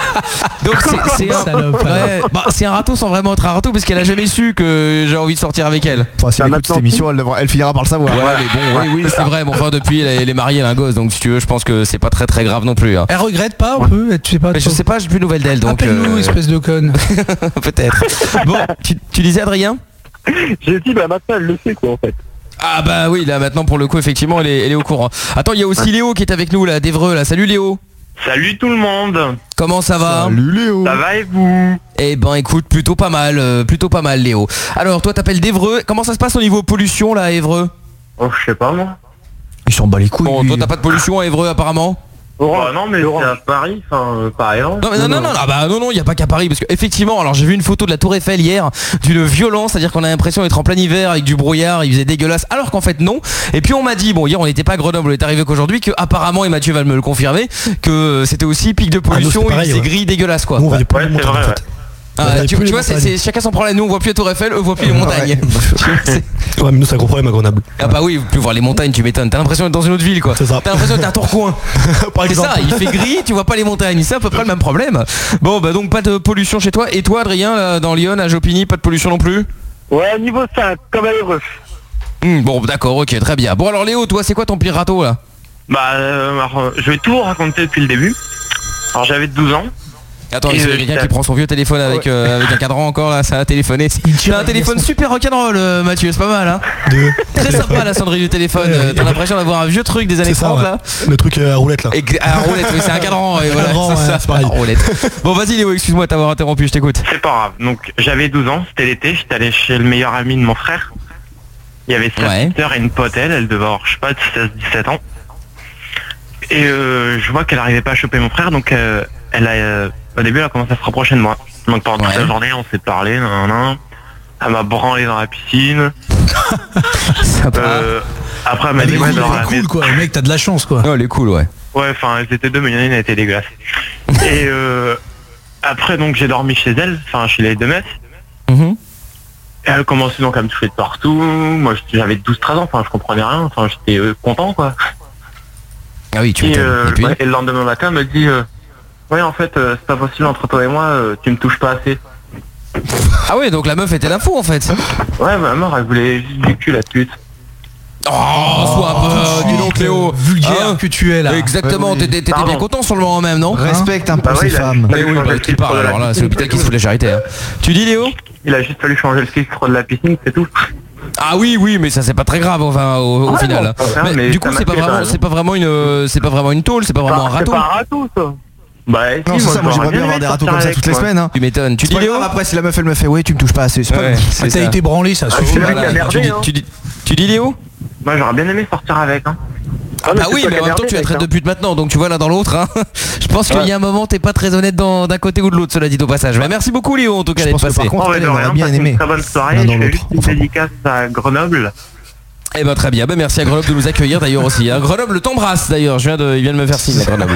Donc c'est, c'est un, Salope. ouais, bah, c'est un râteau sans vraiment être un râteau parce qu'elle a jamais su que j'ai envie de sortir avec elle. Enfin, si Bah, elle écoute cette maintenant, émission, elle, devra- elle finira par le savoir. Ouais, mais bon, oui, oui, c'est vrai. Bon, enfin, depuis, elle est- elle est mariée, elle a un gosse, donc si tu veux, je pense que c'est pas très très grave non plus. hein. Elle regrette pas un peu, tu sais pas. Mais je trop. sais pas, j'ai plus de nouvelles d'elle, donc Appelle-nous, euh, espèce de conne. peut-être. Bon, tu, tu disais Adrien? J'ai dit bah maintenant elle le sait quoi en fait. Ah bah oui, là maintenant pour le coup, effectivement, elle est, elle est au courant. Attends, il y a aussi Léo qui est avec nous là, d'Evreux là. Salut Léo. Salut tout le monde. Comment ça va? Salut Léo. Ça va et vous? Eh ben écoute, plutôt pas mal, euh, plutôt pas mal Léo. Alors toi t'appelles d'Evreux, comment ça se passe au niveau pollution là à Évreux? Oh, je sais pas moi. Il s'en bat les couilles. Bon, lui. toi t'as pas de pollution à Évreux apparemment? Bah non, mais c'est à Paris, enfin, euh, par exemple. Non, mais non, non, non, non, bah non, non, il y a pas qu'à Paris parce que effectivement, alors j'ai vu une photo de la Tour Eiffel hier d'une violence, c'est-à-dire qu'on a l'impression d'être en plein hiver avec du brouillard, il faisait dégueulasse, alors qu'en fait non. Et puis on m'a dit, bon hier on n'était pas à Grenoble, on est arrivé qu'aujourd'hui, que apparemment et Mathieu va me le confirmer, que euh, c'était aussi pic de pollution, Ah, nous, c'est pareil, il faisait ouais. gris dégueulasse quoi. Nous, on voyait pas Ouais, les c'est montagnes, vrai, en ouais. fait. Ah, on voyait tu, plus tu les vois, c'est, montagnes. c'est- chacun son problème. Nous on voit plus la Tour Eiffel, eux voient plus les montagnes. C'est- Ouais, mais nous, c'est un gros problème à Grenoble. ah bah oui, plus voir les montagnes, tu m'étonnes. T'as l'impression d'être dans une autre ville quoi. C'est ça. T'as l'impression d'être à Tourcoing. Par C'est exemple. ça, il fait gris, tu vois pas les montagnes, c'est à peu près le même problème. Bon bah donc pas de pollution chez toi. Et toi Adrien, là, dans Lyon, à Jopini, pas de pollution non plus? Ouais niveau cinq, comme elle est heureux. Hmm, bon d'accord, ok, très bien. Bon alors Léo, toi c'est quoi ton pire râteau là? Bah, euh, alors, euh, je vais tout vous raconter depuis le début. Alors j'avais douze ans. Attends, Et il y a euh, quelqu'un j'étais- qui prend son vieux téléphone avec, euh, avec un cadran encore là, ça a téléphoné. T'as un téléphone super rock'n'roll, euh, Mathieu, c'est pas mal hein. Deux. Très sympa la sonnerie du téléphone. Ouais, euh, T'as ouais. l'impression d'avoir un vieux truc des années C'est ça, trente ouais. là. Le truc euh, à roulette là. Et à roulette, oui, c'est un cadran. Et voilà, cadran, c'est ouais, ça, c'est pareil. à roulette. Bon, vas-y Léo, excuse-moi de t'avoir interrompu, je t'écoute. C'est pas grave. Donc j'avais douze ans, c'était l'été, j'étais allé chez le meilleur ami de mon frère. Il y avait sa Ouais. petite sœur et une pote, elle, elle devait avoir, je sais pas, seize dix-sept ans. Et euh, je vois qu'elle arrivait pas à choper mon frère, donc euh, elle a, euh, au début elle a commencé à se rapprocher de moi. Donc pendant toute Ouais. la journée on s'est parlé, nan, nan, nan. Elle m'a branlé dans la piscine. Sympa. Euh, après elle m'a Elle dit est ouais, cool, dans elle est la cool maison. quoi. Le mec, t'as de la chance quoi. Oh, elle est cool, ouais. Ouais, enfin elles étaient deux, mais il y en a une elle était dégueulasse. Et euh, après donc j'ai dormi chez elle, enfin chez les deux mecs. Mhm. Et elle commençait donc à me toucher de partout. Moi j'avais douze treize ans, enfin je comprenais rien, enfin j'étais euh, content quoi. Ah oui, tu Et, m'étonnes. euh, Et puis ouais, et le lendemain matin elle me dit euh, ouais en fait euh, c'est pas possible entre toi et moi, euh, tu me touches pas assez. Ah ouais, donc la meuf était la fou en fait. Ouais ma mère elle voulait juste du cul la pute. Oh, sois un peu, dis donc Léo. Vulgaire Hein que tu es là. Exactement, Ouais, oui. t'étais t'étais Pardon. bien content sur le moment même, non? Respecte un peu Bah ces ouais, il a- femmes. Mais oui, bah, tu parles, alors là, c'est l'hôpital qui se fout de la charité. hein. Tu dis Léo? Il a juste fallu changer le filtre de la piscine, c'est tout. Ah oui, oui, mais ça c'est pas très grave enfin, au, au Ouais, final. non, c'est pas grave, Mais mais du coup, ça c'est m'a pas tué, vraiment, quand même. c'est pas vraiment une, euh, c'est pas vraiment une tôle, c'est pas vraiment un Bah, râteau. C'est pas un râteau ça. Bah Non, si, c'est ça, moi j'aurais j'aimerais bien avoir aimé des râteaux sortir comme ça avec, toutes les moi. semaines. Hein. Tu m'étonnes. Tu C'est dis pas Léo? grave, après si la meuf elle me fait ouais tu me touches pas assez, c'est pas Ouais, grave. c'est Ah, t'as ça. été branlé, ça Ah, suffit. c'est vrai Voilà, qu'il a merdé, tu, dis, hein. tu, dis, tu dis Léo? Moi j'aurais bien aimé sortir avec hein. Ah bah oui, mais en même temps tu la traites de pute maintenant, donc tu vois l'un dans l'autre. Hein. Je pense qu'il y a un moment t'es pas très honnête dans- d'un côté ou de l'autre, cela dit au passage. Mais merci beaucoup Léo en tout cas Je d'être pense que passé. par contre, Oh, mais elle, de elle aurait rien, bien passez aimé. une très bonne soirée. L'un Je dans fais l'autre. juste une Enfin, bon. dédicace à Grenoble. Eh ben très bien, ben, merci à Grenoble de nous accueillir d'ailleurs aussi. Hein. Grenoble t'embrasse d'ailleurs, je viens de, il vient de me faire signe à Grenoble.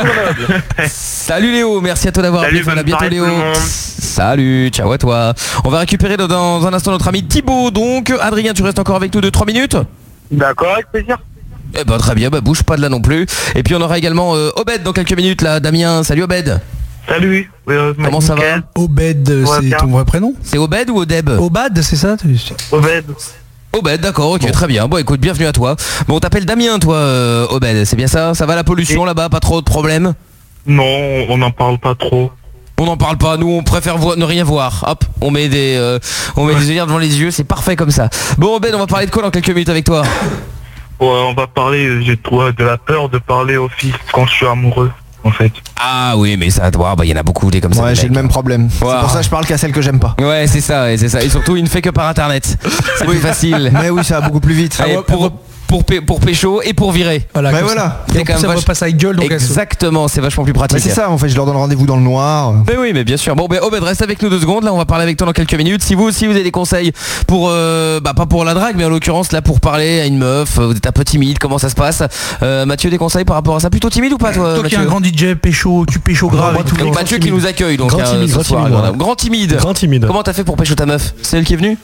Salut Léo, merci à toi d'avoir Salut, appelé. Voilà, bonne bientôt soirée Léo. tout le monde. Salut, ciao à toi. On va récupérer dans, dans un instant notre ami Thibaut. Donc Adrien, tu restes encore avec nous deux trois minutes? D'accord, avec plaisir. Eh ben très bien, bah, bouge pas de là non plus. Et puis on aura également euh, Obed dans quelques minutes là, Damien. Salut Obed. Salut. Euh, Comment ça va? nickel. Obed, Ouais, c'est bien. ton vrai prénom? C'est Obed ou Odeb? Obad, c'est ça? tu- Obed. Obed, d'accord, ok, très bien. Bon, écoute, bienvenue à toi. Bon, on t'appelle Damien, toi, euh, Obed, c'est bien ça? Ça va la pollution là-bas? Pas trop de problèmes? Non, on n'en parle pas trop. On n'en parle pas, nous on préfère vo- ne rien voir. Hop, on met des euh, on met des œillères devant les yeux, c'est parfait comme ça. Bon Obed, on va parler de quoi dans quelques minutes avec toi? Ouais, on va parler, j'ai toi de la peur de parler au fils quand je suis amoureux, en fait. Ah oui, mais ça, toi, bah il y en a beaucoup des comme ça. Ouais, des j'ai le mecs. même problème. C'est Wow. pour ça que je parle qu'à celle que j'aime pas. Ouais, c'est ça, et c'est ça. Et surtout, il ne fait que par internet. C'est plus facile. Mais oui, ça va beaucoup plus vite. Allez, pour, pour, pé- pour pécho et pour virer. Voilà, Bah comme voilà. ça. C'est Et en quand plus, même ça vache- repasse avec gueule, donc elle se- Exactement, c'est vachement plus Bah, pratique. c'est ça en fait, je leur donne rendez-vous dans le noir. Mais oui, mais bien sûr. Bon, ben Obed, reste avec nous deux secondes. Là, on va parler avec toi dans quelques minutes. Si vous aussi vous avez des conseils pour, euh, bah pas pour la drague, mais en l'occurrence là pour parler à une meuf, vous êtes un peu timide, comment ça se passe? euh, Mathieu, des conseils par rapport à ça? Plutôt timide ou pas, toi, Toi qui es Mathieu? un grand D J, pécho, tu pécho grave. moi, et tout tout. le monde. Mathieu Grand qui timide. nous accueille donc Grand hein, timide, ce grand soir, timide, voilà. ouais. Grand timide. Grand timide. Comment t'as fait pour pécho ta meuf? C'est elle qui est venue?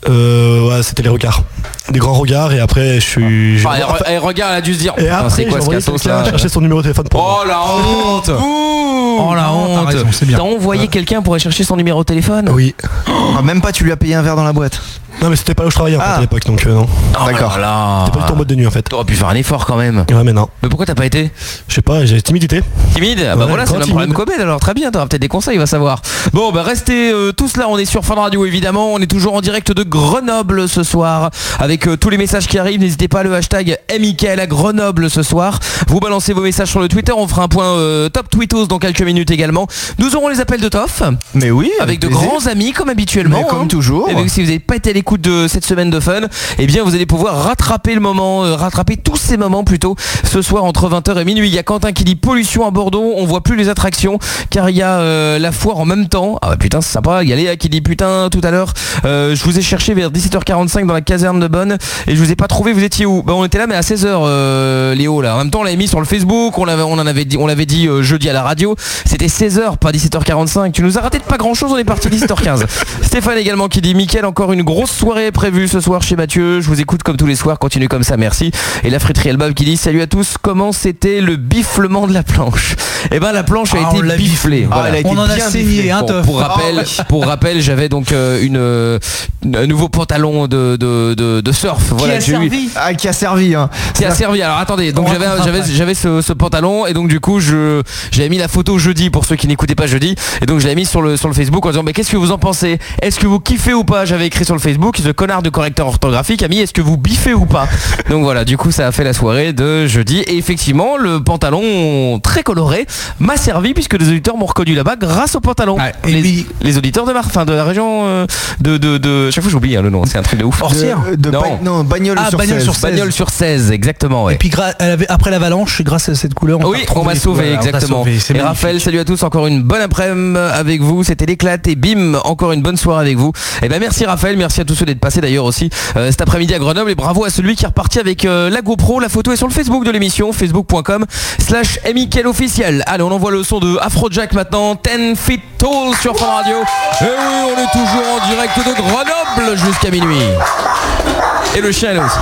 Euh, ouais, c'était les regards. Des grands regards et après je suis. j'ai- Ah, elle, re- elle regarde, elle a dû se dire Et putain, après, c'est j'ai quoi ce envoyé cassos quelqu'un là? chercher son numéro de téléphone pour moi. Oh la honte! Oh la honte, t'as raison, c'est bien. T'as envoyé quelqu'un pour aller chercher son numéro de téléphone? Oui. Ah, même pas tu lui as payé un verre dans la boîte. Non mais c'était pas là où je travaillais en fait Ah. à l'époque donc euh, non. Oh D'accord. là là. C'était pas du tout en boîte de nuit en fait. T'aurais pu faire un effort quand même. Ouais mais non. Mais pourquoi t'as pas été? Je sais pas, j'ai timidité. Timide? Ah bah Ouais, voilà, c'est le grand même problème timide. qu'Obed alors, très bien, t'auras peut-être des conseils, va savoir. Bon bah restez euh, tous là, on est sur Fun Radio évidemment, on est toujours en direct de Grenoble ce soir, avec euh, tous les messages qui arrivent, n'hésitez pas, le hashtag Mickaël à Grenoble ce soir, vous balancez vos messages sur le Twitter, on fera un point euh, top tweetos dans quelques minutes également. Nous aurons les appels de Toff, Mais oui, avec de plaisir. grands amis comme habituellement. Mais comme hein. toujours. Et donc, si vous n'avez pas été à l'écoute de cette semaine de fun, eh bien vous allez pouvoir rattraper le moment, euh, rattraper tous ces moments plutôt ce soir entre vingt heures et minuit. Il y a Quentin qui dit pollution à Bordeaux, on voit plus les attractions car il y a euh, la foire en même temps. Ah bah putain c'est sympa. Il y a Léa qui dit putain tout à l'heure euh, je vous ai cherché vers dix-sept heures quarante-cinq dans la caserne de Bonne et je vous ai pas trouvé, vous étiez où? Bah on était là mais à seize heures euh, Léo là. En même temps on l'avait mis sur le Facebook, on l'avait, on en avait dit, on l'avait dit euh, jeudi à la radio. C'était seize heures pas dix-sept heures quarante-cinq. Tu nous as raté de pas grand chose, on est parti dix-sept heures quinze. Stéphane également qui dit Mickaël, encore une grosse soirée prévue ce soir chez Mathieu. Je vous écoute comme tous les soirs, continuez comme ça, merci. Et la friterie Elbab qui dit salut à tous, comment c'était le biflement de la planche? Eh ben la planche a Ah, on été l'a biflée. biflée. Voilà. Ah, elle a été On en a bien saigné, biflée. hein, Bon, Toff. pour rappel, pour rappel, j'avais donc euh, une, euh, un nouveau pantalon de, de, de, de surf. Voilà, a j'ai eu- servi Ah, qui a servi hein. qui a servi. Alors attendez, donc On j'avais racontera j'avais après. j'avais ce, ce pantalon et donc du coup je j'avais mis la photo jeudi pour ceux qui n'écoutaient pas jeudi. Et donc je l'ai mis sur le, sur le Facebook en disant mais qu'est-ce que vous en pensez? Est-ce que vous kiffez ou pas? J'avais écrit sur le Facebook, ce connard de correcteur orthographique a mis est-ce que vous biffez ou pas? Donc voilà, du coup ça a fait la soirée de jeudi. Et effectivement, le pantalon très coloré m'a servi puisque les auditeurs m'ont reconnu là-bas grâce au pantalon. Ouais, et les, puis- les auditeurs de Mar, enfin de la région euh, de, de, de. Chaque fois j'oublie hein, le nom, c'est un truc de ouf. Orsières. De, de Non. Ba- non, Bagnols Ah, sur Bagnols seize. sur seize. Bagnols sur seize, exactement. Ouais. Et puis gra- elle avait, après l'avalanche, grâce à cette couleur, on Oui, t'a retrouvé on m'a les- sauvé, voilà, on t'a exactement. sauvé, c'est Et magnifique. Raphaël, salut à tous, encore une bonne après-midi avec vous. C'était l'éclate et bim, encore une bonne soirée avec vous. Et ben merci Raphaël, merci à tous ceux d'être passés d'ailleurs aussi euh, cet après-midi à Grenoble. Et bravo à celui qui est reparti avec euh, la GoPro. La photo est sur le Facebook de l'émission, facebook point com slash Mickaël officiel. Allez, on envoie le son de Afrojack maintenant, ten feet tall sur Fun Radio. Et oui, on est toujours en direct de Grenoble jusqu'à minuit. Et le chien est là aussi.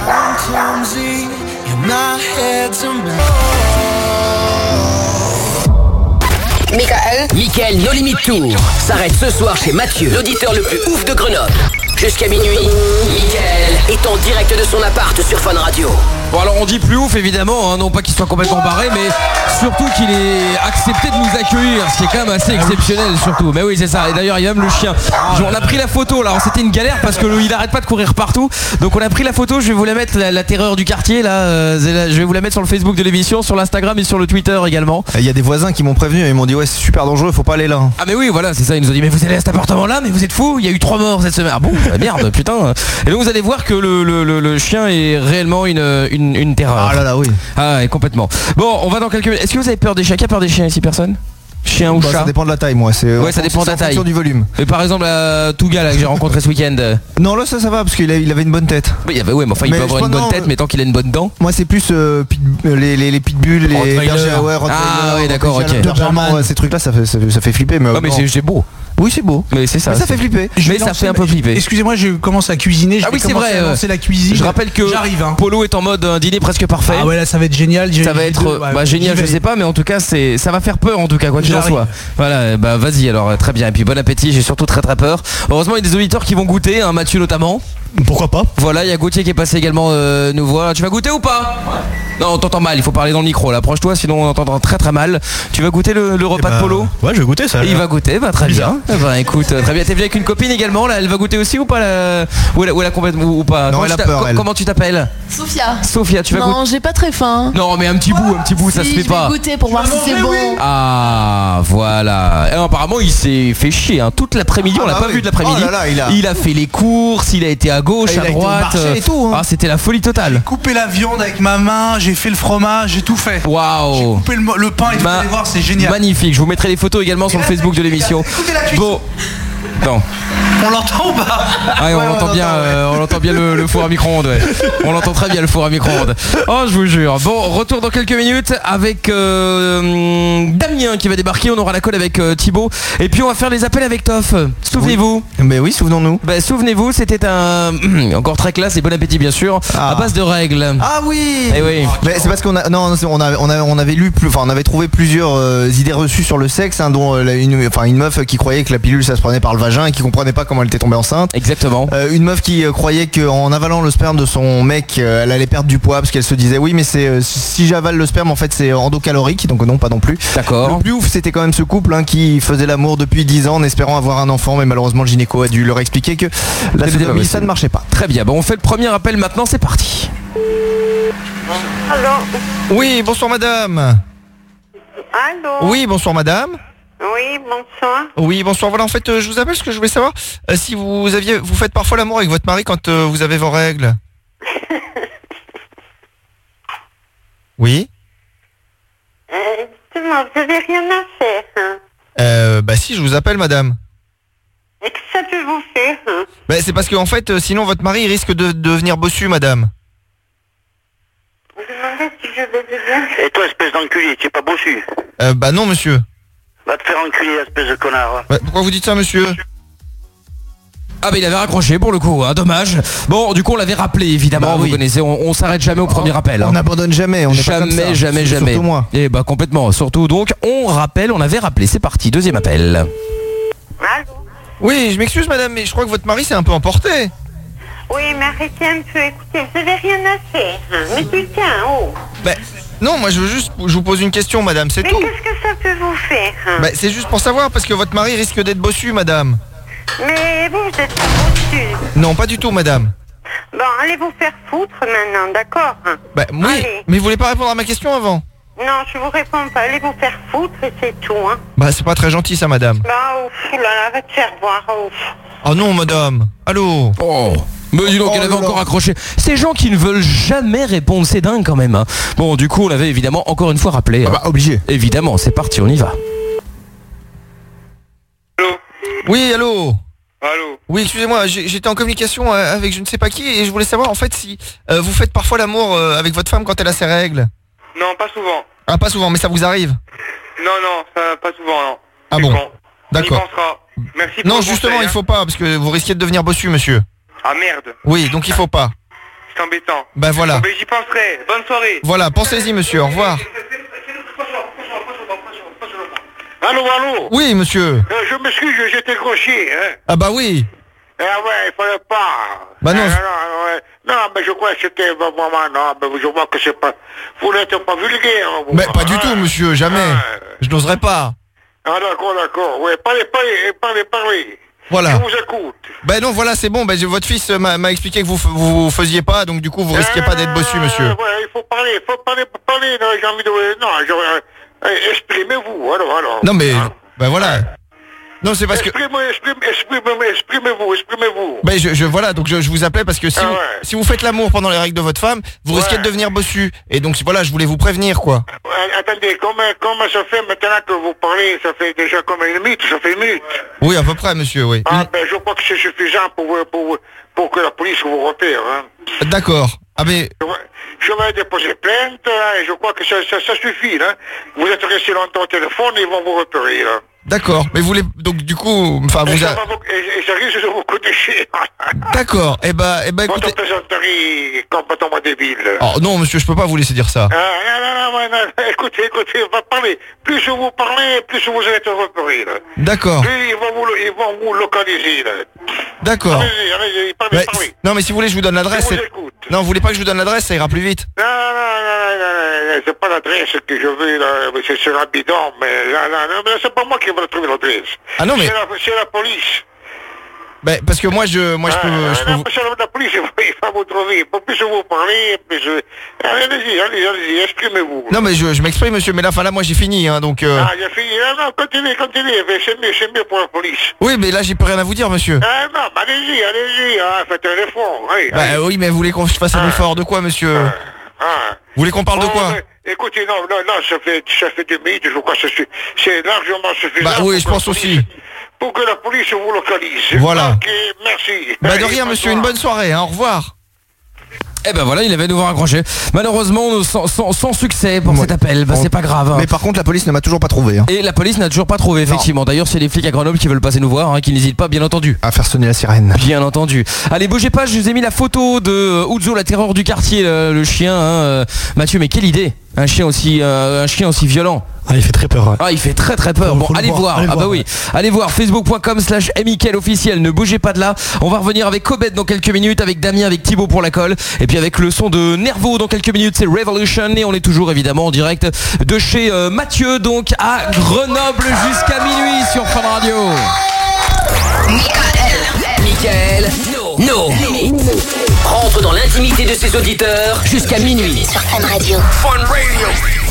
Michael Michael No Limit Tour s'arrête ce soir chez Mathieu, l'auditeur le plus ouf de Grenoble. Jusqu'à minuit, Michael est en direct de son appart sur Fun Radio. Bon alors on dit plus ouf évidemment, hein, non pas qu'il soit complètement barré, mais surtout qu'il ait accepté de nous accueillir, ce qui est quand même assez exceptionnel surtout. Mais oui c'est ça, et d'ailleurs il y a même le chien. On a pris la photo, là, alors c'était une galère parce que il arrête pas de courir partout. Donc on a pris la photo, je vais vous la mettre, la, la terreur du quartier là, euh, je vais vous la mettre sur le Facebook de l'émission, sur l'Instagram et sur le Twitter également. Il y a des voisins qui m'ont prévenu, ils m'ont dit ouais c'est super dangereux, faut pas aller là. Ah mais oui voilà c'est ça, ils nous ont dit mais vous allez à cet appartement là, mais vous êtes fous, il y a eu trois morts cette semaine. Ah bon bah merde putain. Et donc vous allez voir que le, le, le, le chien est réellement une, une, une terreur. Ah là là oui. Ah et complètement. Bon on va dans quelques minutes. Est-ce que vous avez peur des chiens? Qui a peur des chiens ici? Personne? Chien ou Bah, chat? ça dépend de la taille moi. C'est, Ouais ça dépend de la c'est en taille. fonction du volume. Et par exemple la Touga là que j'ai rencontré ce week-end. Non là ça ça va parce qu'il a- il avait une bonne tête. Oui, il y avait, ouais, mais enfin il Mais peut avoir je une crois bonne non, tête euh, mais tant qu'il a une bonne dent. Moi c'est plus euh, pit- les, les, les pitbulls, les Rottweiler. bergers, ouais, Rottweiler, Ah, oui, d'accord, Rottweiler, ok. Doberman, ouais, ces trucs là ça fait, ça, fait- ça fait flipper mais, Ah mais bon. c'est c'est beau. Oui c'est beau. Mais c'est ça. Mais ça c'est- fait flipper. Je Mais vais ça lancer- fait un peu flipper. Excusez-moi, je commence à cuisiner. Je Ah vais oui c'est commencer vrai. à euh, lancer la cuisine. Je rappelle que J'arrive. Hein. Polo est en mode un dîner presque parfait. Ah ouais là ça va être génial. J'ai- Ça va j'ai être deux- euh, ouais, bah, génial, j'y je vais. sais pas, mais en tout cas c'est ça va faire peur en tout cas quoi qu'il en J'arrive. soit. Voilà, bah vas-y alors euh, très bien. Et puis bon appétit, j'ai surtout très très peur. Heureusement il y a des auditeurs qui vont goûter, hein, Mathieu notamment. Pourquoi pas? Voilà, il y a Gauthier qui est passé également euh, nous voir. Tu vas goûter ou pas? Non, on t'entend mal, il faut parler dans le micro là. Approche-toi, sinon on t'entend très très mal. Tu vas goûter le, le repas Bah, de Polo? Ouais, je vais goûter ça. Et il va goûter, bah très Bizarre. bien. Eh ben, écoute, euh, très bien. T'es venu avec une copine également, là, elle va goûter aussi ou pas la... ou, elle, ou elle a complètement ou, ou pas? Non, Comment elle tu a t'a- peur, co- elle. Comment tu t'appelles? Sophia. Sophia, tu vas Non, goûter? j'ai pas très faim. Non, mais un petit bout, un petit bout, ça Si, se fait je pas. vais goûter pour voir si c'est bon. Ah voilà. Et apparemment il s'est fait chier hein. Toute l'après-midi, Ah on l'a bah pas oui. vu de l'après-midi. Oh là là, il a- fait les courses, il a été à gauche, Il à a été au droite. marché et tout, hein. Ah c'était la folie totale. Coupé la viande avec ma main, j'ai fait le fromage, j'ai tout fait. Waouh. Coupé le, mo- le pain et vous Ma- allez voir, c'est génial. Magnifique, je vous mettrai les photos également sur le là, Facebook de l'émission. écoutez la cuisson. Bon. Non. On l'entend ou pas? Ah, ouais, on Ouais, l'entend on bien, l'entend, ouais. euh, on l'entend bien le, le four à micro-ondes. Ouais. On l'entend très bien le four à micro-ondes. Oh, je vous jure. Bon, retour dans quelques minutes avec euh, Damien qui va débarquer. On aura la colle avec euh, Thibaut. Et puis on va faire les appels avec Toff. Souvenez-vous. Mais oui souvenons-nous. Bah, souvenez-vous, c'était un encore très classe et bon appétit bien sûr, Ah. à base de règles. Ah oui. Eh oui. Mais c'est parce qu'on a non on a, on a- on avait lu plus enfin on avait trouvé plusieurs euh, idées reçues sur le sexe hein, dont euh, la- une enfin une meuf qui croyait que la pilule ça se prenait par le vagin et qui comprenait pas comment elle était tombée enceinte. Exactement. Euh, une meuf qui euh, croyait qu'en avalant le sperme de son mec euh, elle allait perdre du poids parce qu'elle se disait oui mais c'est euh, si j'avale le sperme en fait c'est endocalorique donc non pas non plus. D'accord. Le plus ouf c'était quand même ce couple hein, qui faisait l'amour depuis dix ans en espérant avoir un enfant mais malheureusement le gynéco a dû leur expliquer que la C'était pas sodomie ça possible. ne marchait pas. Très bien. Bon, on fait le premier appel maintenant. C'est parti. Allô? Oui bonsoir madame. Allô? Oui bonsoir madame. Oui, bonsoir. Oui, bonsoir. Voilà, en fait, euh, je vous appelle parce que je voulais savoir euh, si vous aviez, vous faites parfois l'amour avec votre mari quand euh, vous avez vos règles. Oui. Euh, Justement, vous n'avez rien à faire. Hein. Euh, bah si, je vous appelle, madame. Et que ça peut vous faire. Hein. Bah c'est parce qu'en fait, euh, sinon votre mari il risque de, de devenir bossu, madame. Vous demandez si je vais bien. Et toi, espèce d'enculé, tu es pas bossu. Euh, bah non, monsieur. Va te faire enculer, espèce de connard. Bah, pourquoi vous dites ça, monsieur? Ah bah il avait raccroché pour le coup, hein, dommage. Bon, du coup on l'avait rappelé évidemment, Bah vous oui. connaissez, on, on s'arrête jamais au premier appel. On hein. n'abandonne jamais, on n'est pas comme ça. Jamais, jamais, Surtout jamais. moi. Et bah complètement, surtout donc on rappelle, on avait rappelé, c'est parti, deuxième appel. Allô? Oui, je m'excuse, madame, mais je crois que votre mari s'est un peu emporté. Oui, mais arrêtez un peu, écoutez, vous n'avez rien à faire. Hein. Mais putain, oh. Bah non, moi je veux juste, je vous pose une question, madame, c'est Mais tout. qu'est-ce que ça peux vous faire? Bah, c'est juste pour savoir, parce que votre mari risque d'être bossu, madame. Mais vous, vous êtes pas bossu. Non, pas du tout, madame. Bon, allez vous faire foutre maintenant, d'accord? Bah, oui, Allez. mais vous voulez pas répondre à ma question avant? Non, je vous réponds pas. Allez vous faire foutre et c'est tout, hein. Bah, c'est pas très gentil, ça, madame. Bah, ouf, là, là, va te faire voir, ouf. Oh non, madame. Allô? Oh. Mais dis donc, Oh elle avait là là. encore accroché. Ces gens qui ne veulent jamais répondre, c'est dingue quand même. Hein. Bon, du coup, on avait évidemment encore une fois rappelé. Ah bah, obligé. Évidemment, c'est parti, on y va. Oui, allô? Allô? Oui, excusez-moi, j'ai- j'étais en communication euh, avec je ne sais pas qui et je voulais savoir en fait si euh, vous faites parfois l'amour euh, avec votre femme quand elle a ses règles. Non, pas souvent. Ah, pas souvent, mais ça vous arrive? Non, non, ça, pas souvent, non. Ah C'est bon? con. On y D'accord. pensera. Merci pour Non, le justement, conseil, il hein. faut pas parce que vous risquez de devenir bossu, monsieur. Ah merde, Oui, donc il faut pas. c'est embêtant. Bah voilà. Bon, ben, j'y penserai. Bonne soirée. Voilà, pensez-y, monsieur. Au revoir. Allô, allô? Oui, monsieur. Euh, je m'excuse, j'étais grossier, hein. Ah bah oui. Ah ouais, il fallait pas. Bah non. Ah, non, non, ouais. Non, mais je crois que c'était vraiment, non, mais je vois que c'est pas, vous n'êtes pas vulgaire, vous. Mais pas du hein. tout, monsieur, jamais. Je n'oserais pas. Ah d'accord, d'accord, ouais, parlez, parlez, parlez, parlez. Voilà. Je vous écoute. Bah non, voilà, c'est bon. Bah, j'ai- votre fils euh, m'a m'a expliqué que vous, f- vous faisiez pas, donc du coup, vous risquez pas d'être bossu, monsieur. Euh, ouais, il faut parler, il faut parler, parler, non, j'ai envie de, non, je, euh, exprimez-vous, alors, alors. Non mais, bah voilà. Non, c'est parce que... Exprimez, exprimez, exprimez, exprimez-vous, exprimez-vous. Bah je, je voilà, donc je, je vous appelais parce que si, Ah vous, ouais. si vous faites l'amour pendant les règles de votre femme, vous risquez de devenir bossu. Et donc voilà, je voulais vous prévenir, quoi. Euh, Attendez, comment, comment ça fait maintenant que vous parlez? Ça fait déjà comme une minute, ça fait une minute. Oui, à peu près, monsieur, oui. Ah, ben, je crois que c'est suffisant pour, vous- pour, vous- pour que la police vous repère, hein. D'accord. Ah mais... Je vais- Je vais déposer plainte, hein, et je crois que ça, ça, ça suffit, là. Vous êtes resté longtemps au téléphone, ils vont vous repérer, là. D'accord. Mais vous voulez... Donc du coup... Enfin, Et vous... ça, a- va vous- et, et ça risque de vous coûter cher. D'accord. Eh bah, eh bah écoutez... Votre plaisanterie est complètement débile. Oh non, monsieur, je peux pas vous laisser dire ça. Ah, non, non, non, non, non, écoutez, écoutez, on va parler. Plus vous parlez, plus vous êtes repéré, là. D'accord. Plus ils vont vous, ils vont vous localiser, là. D'accord. Allez-y, allez-y, parlez, Ouais, parlez. non mais si vous voulez, je vous donne l'adresse. Je vous c'est- écoute. Non, vous voulez pas que je vous donne l'adresse, ça ira plus vite. Non, non, non, non, non, non, c'est pas l'adresse que je veux, là, c'est sur un bidon, mais là, là, non, mais c'est pas moi qui vais trouver l'adresse. Ah non, mais- C'est la, c'est la police. Bah, parce que moi, je, moi, je peux, Ah, je peux non, vous- mais c'est la, la police, il va, il va vous trouver. Plus vous parlez, plus... euh, Allez-y, allez-y, allez-y, exprimez-vous. Non mais je, je m'exprime, monsieur. Mais là, enfin là, moi, j'ai fini, hein. Donc. euh, Ah, j'ai fini. Ah, non, continuez, continuez, mais c'est mieux, c'est mieux pour la police. Oui, mais là, j'ai plus rien à vous dire, monsieur. Ah non, bah, allez-y, allez-y, hein, faites un effort. Allez, Bah allez. oui, mais vous voulez qu'on fasse un effort de quoi, monsieur? Ah. Vous voulez qu'on parle de Bon, quoi? mais, écoutez, non, non, non, ça fait, ça fait deux minutes, je crois que c'est c'est largement suffisant. Bah oui, pour je que la pense police- aussi. Pour que la police vous localise. Voilà. Ok, merci. Bah de Allez, rien, bonne monsieur. Une soirée. bonne soirée, hein. Au revoir. Eh ben voilà, il avait nouveau raccroché. Malheureusement, sans, sans- sans succès pour cet appel. Bah, c'est pas grave. hein. Mais par contre, la police ne m'a toujours pas trouvé. Hein. Et la police n'a toujours pas trouvé, effectivement. D'ailleurs, c'est les flics à Grenoble qui veulent passer nous voir, hein, qui n'hésitent pas, bien entendu. À faire sonner la sirène. Bien entendu. Allez, bougez pas, je vous ai mis la photo de euh, Uzo, la terreur du quartier, le, le chien. Hein, euh. Mathieu, mais quelle idée! Un chien aussi, euh, un chien aussi violent. Ah, il fait très peur. Ouais. Ah, il fait très très peur. Faut- Bon, faut le allez voir, voir. allez Ah le bah voir, oui. Allez voir facebook.com slash Mickaël officiel. Ne bougez pas de là. On va revenir avec Cobbett dans quelques minutes, avec Damien, avec Thibaut pour la colle. Et puis avec le son de Nervo dans quelques minutes, c'est Revolution. Et on est toujours évidemment en direct de chez euh, Mathieu, donc à Grenoble jusqu'à minuit sur Fun Radio. Mickaël, no, no. Rentre dans l'intimité de ses auditeurs jusqu'à minuit. Sur Fun Radio. Fun Radio.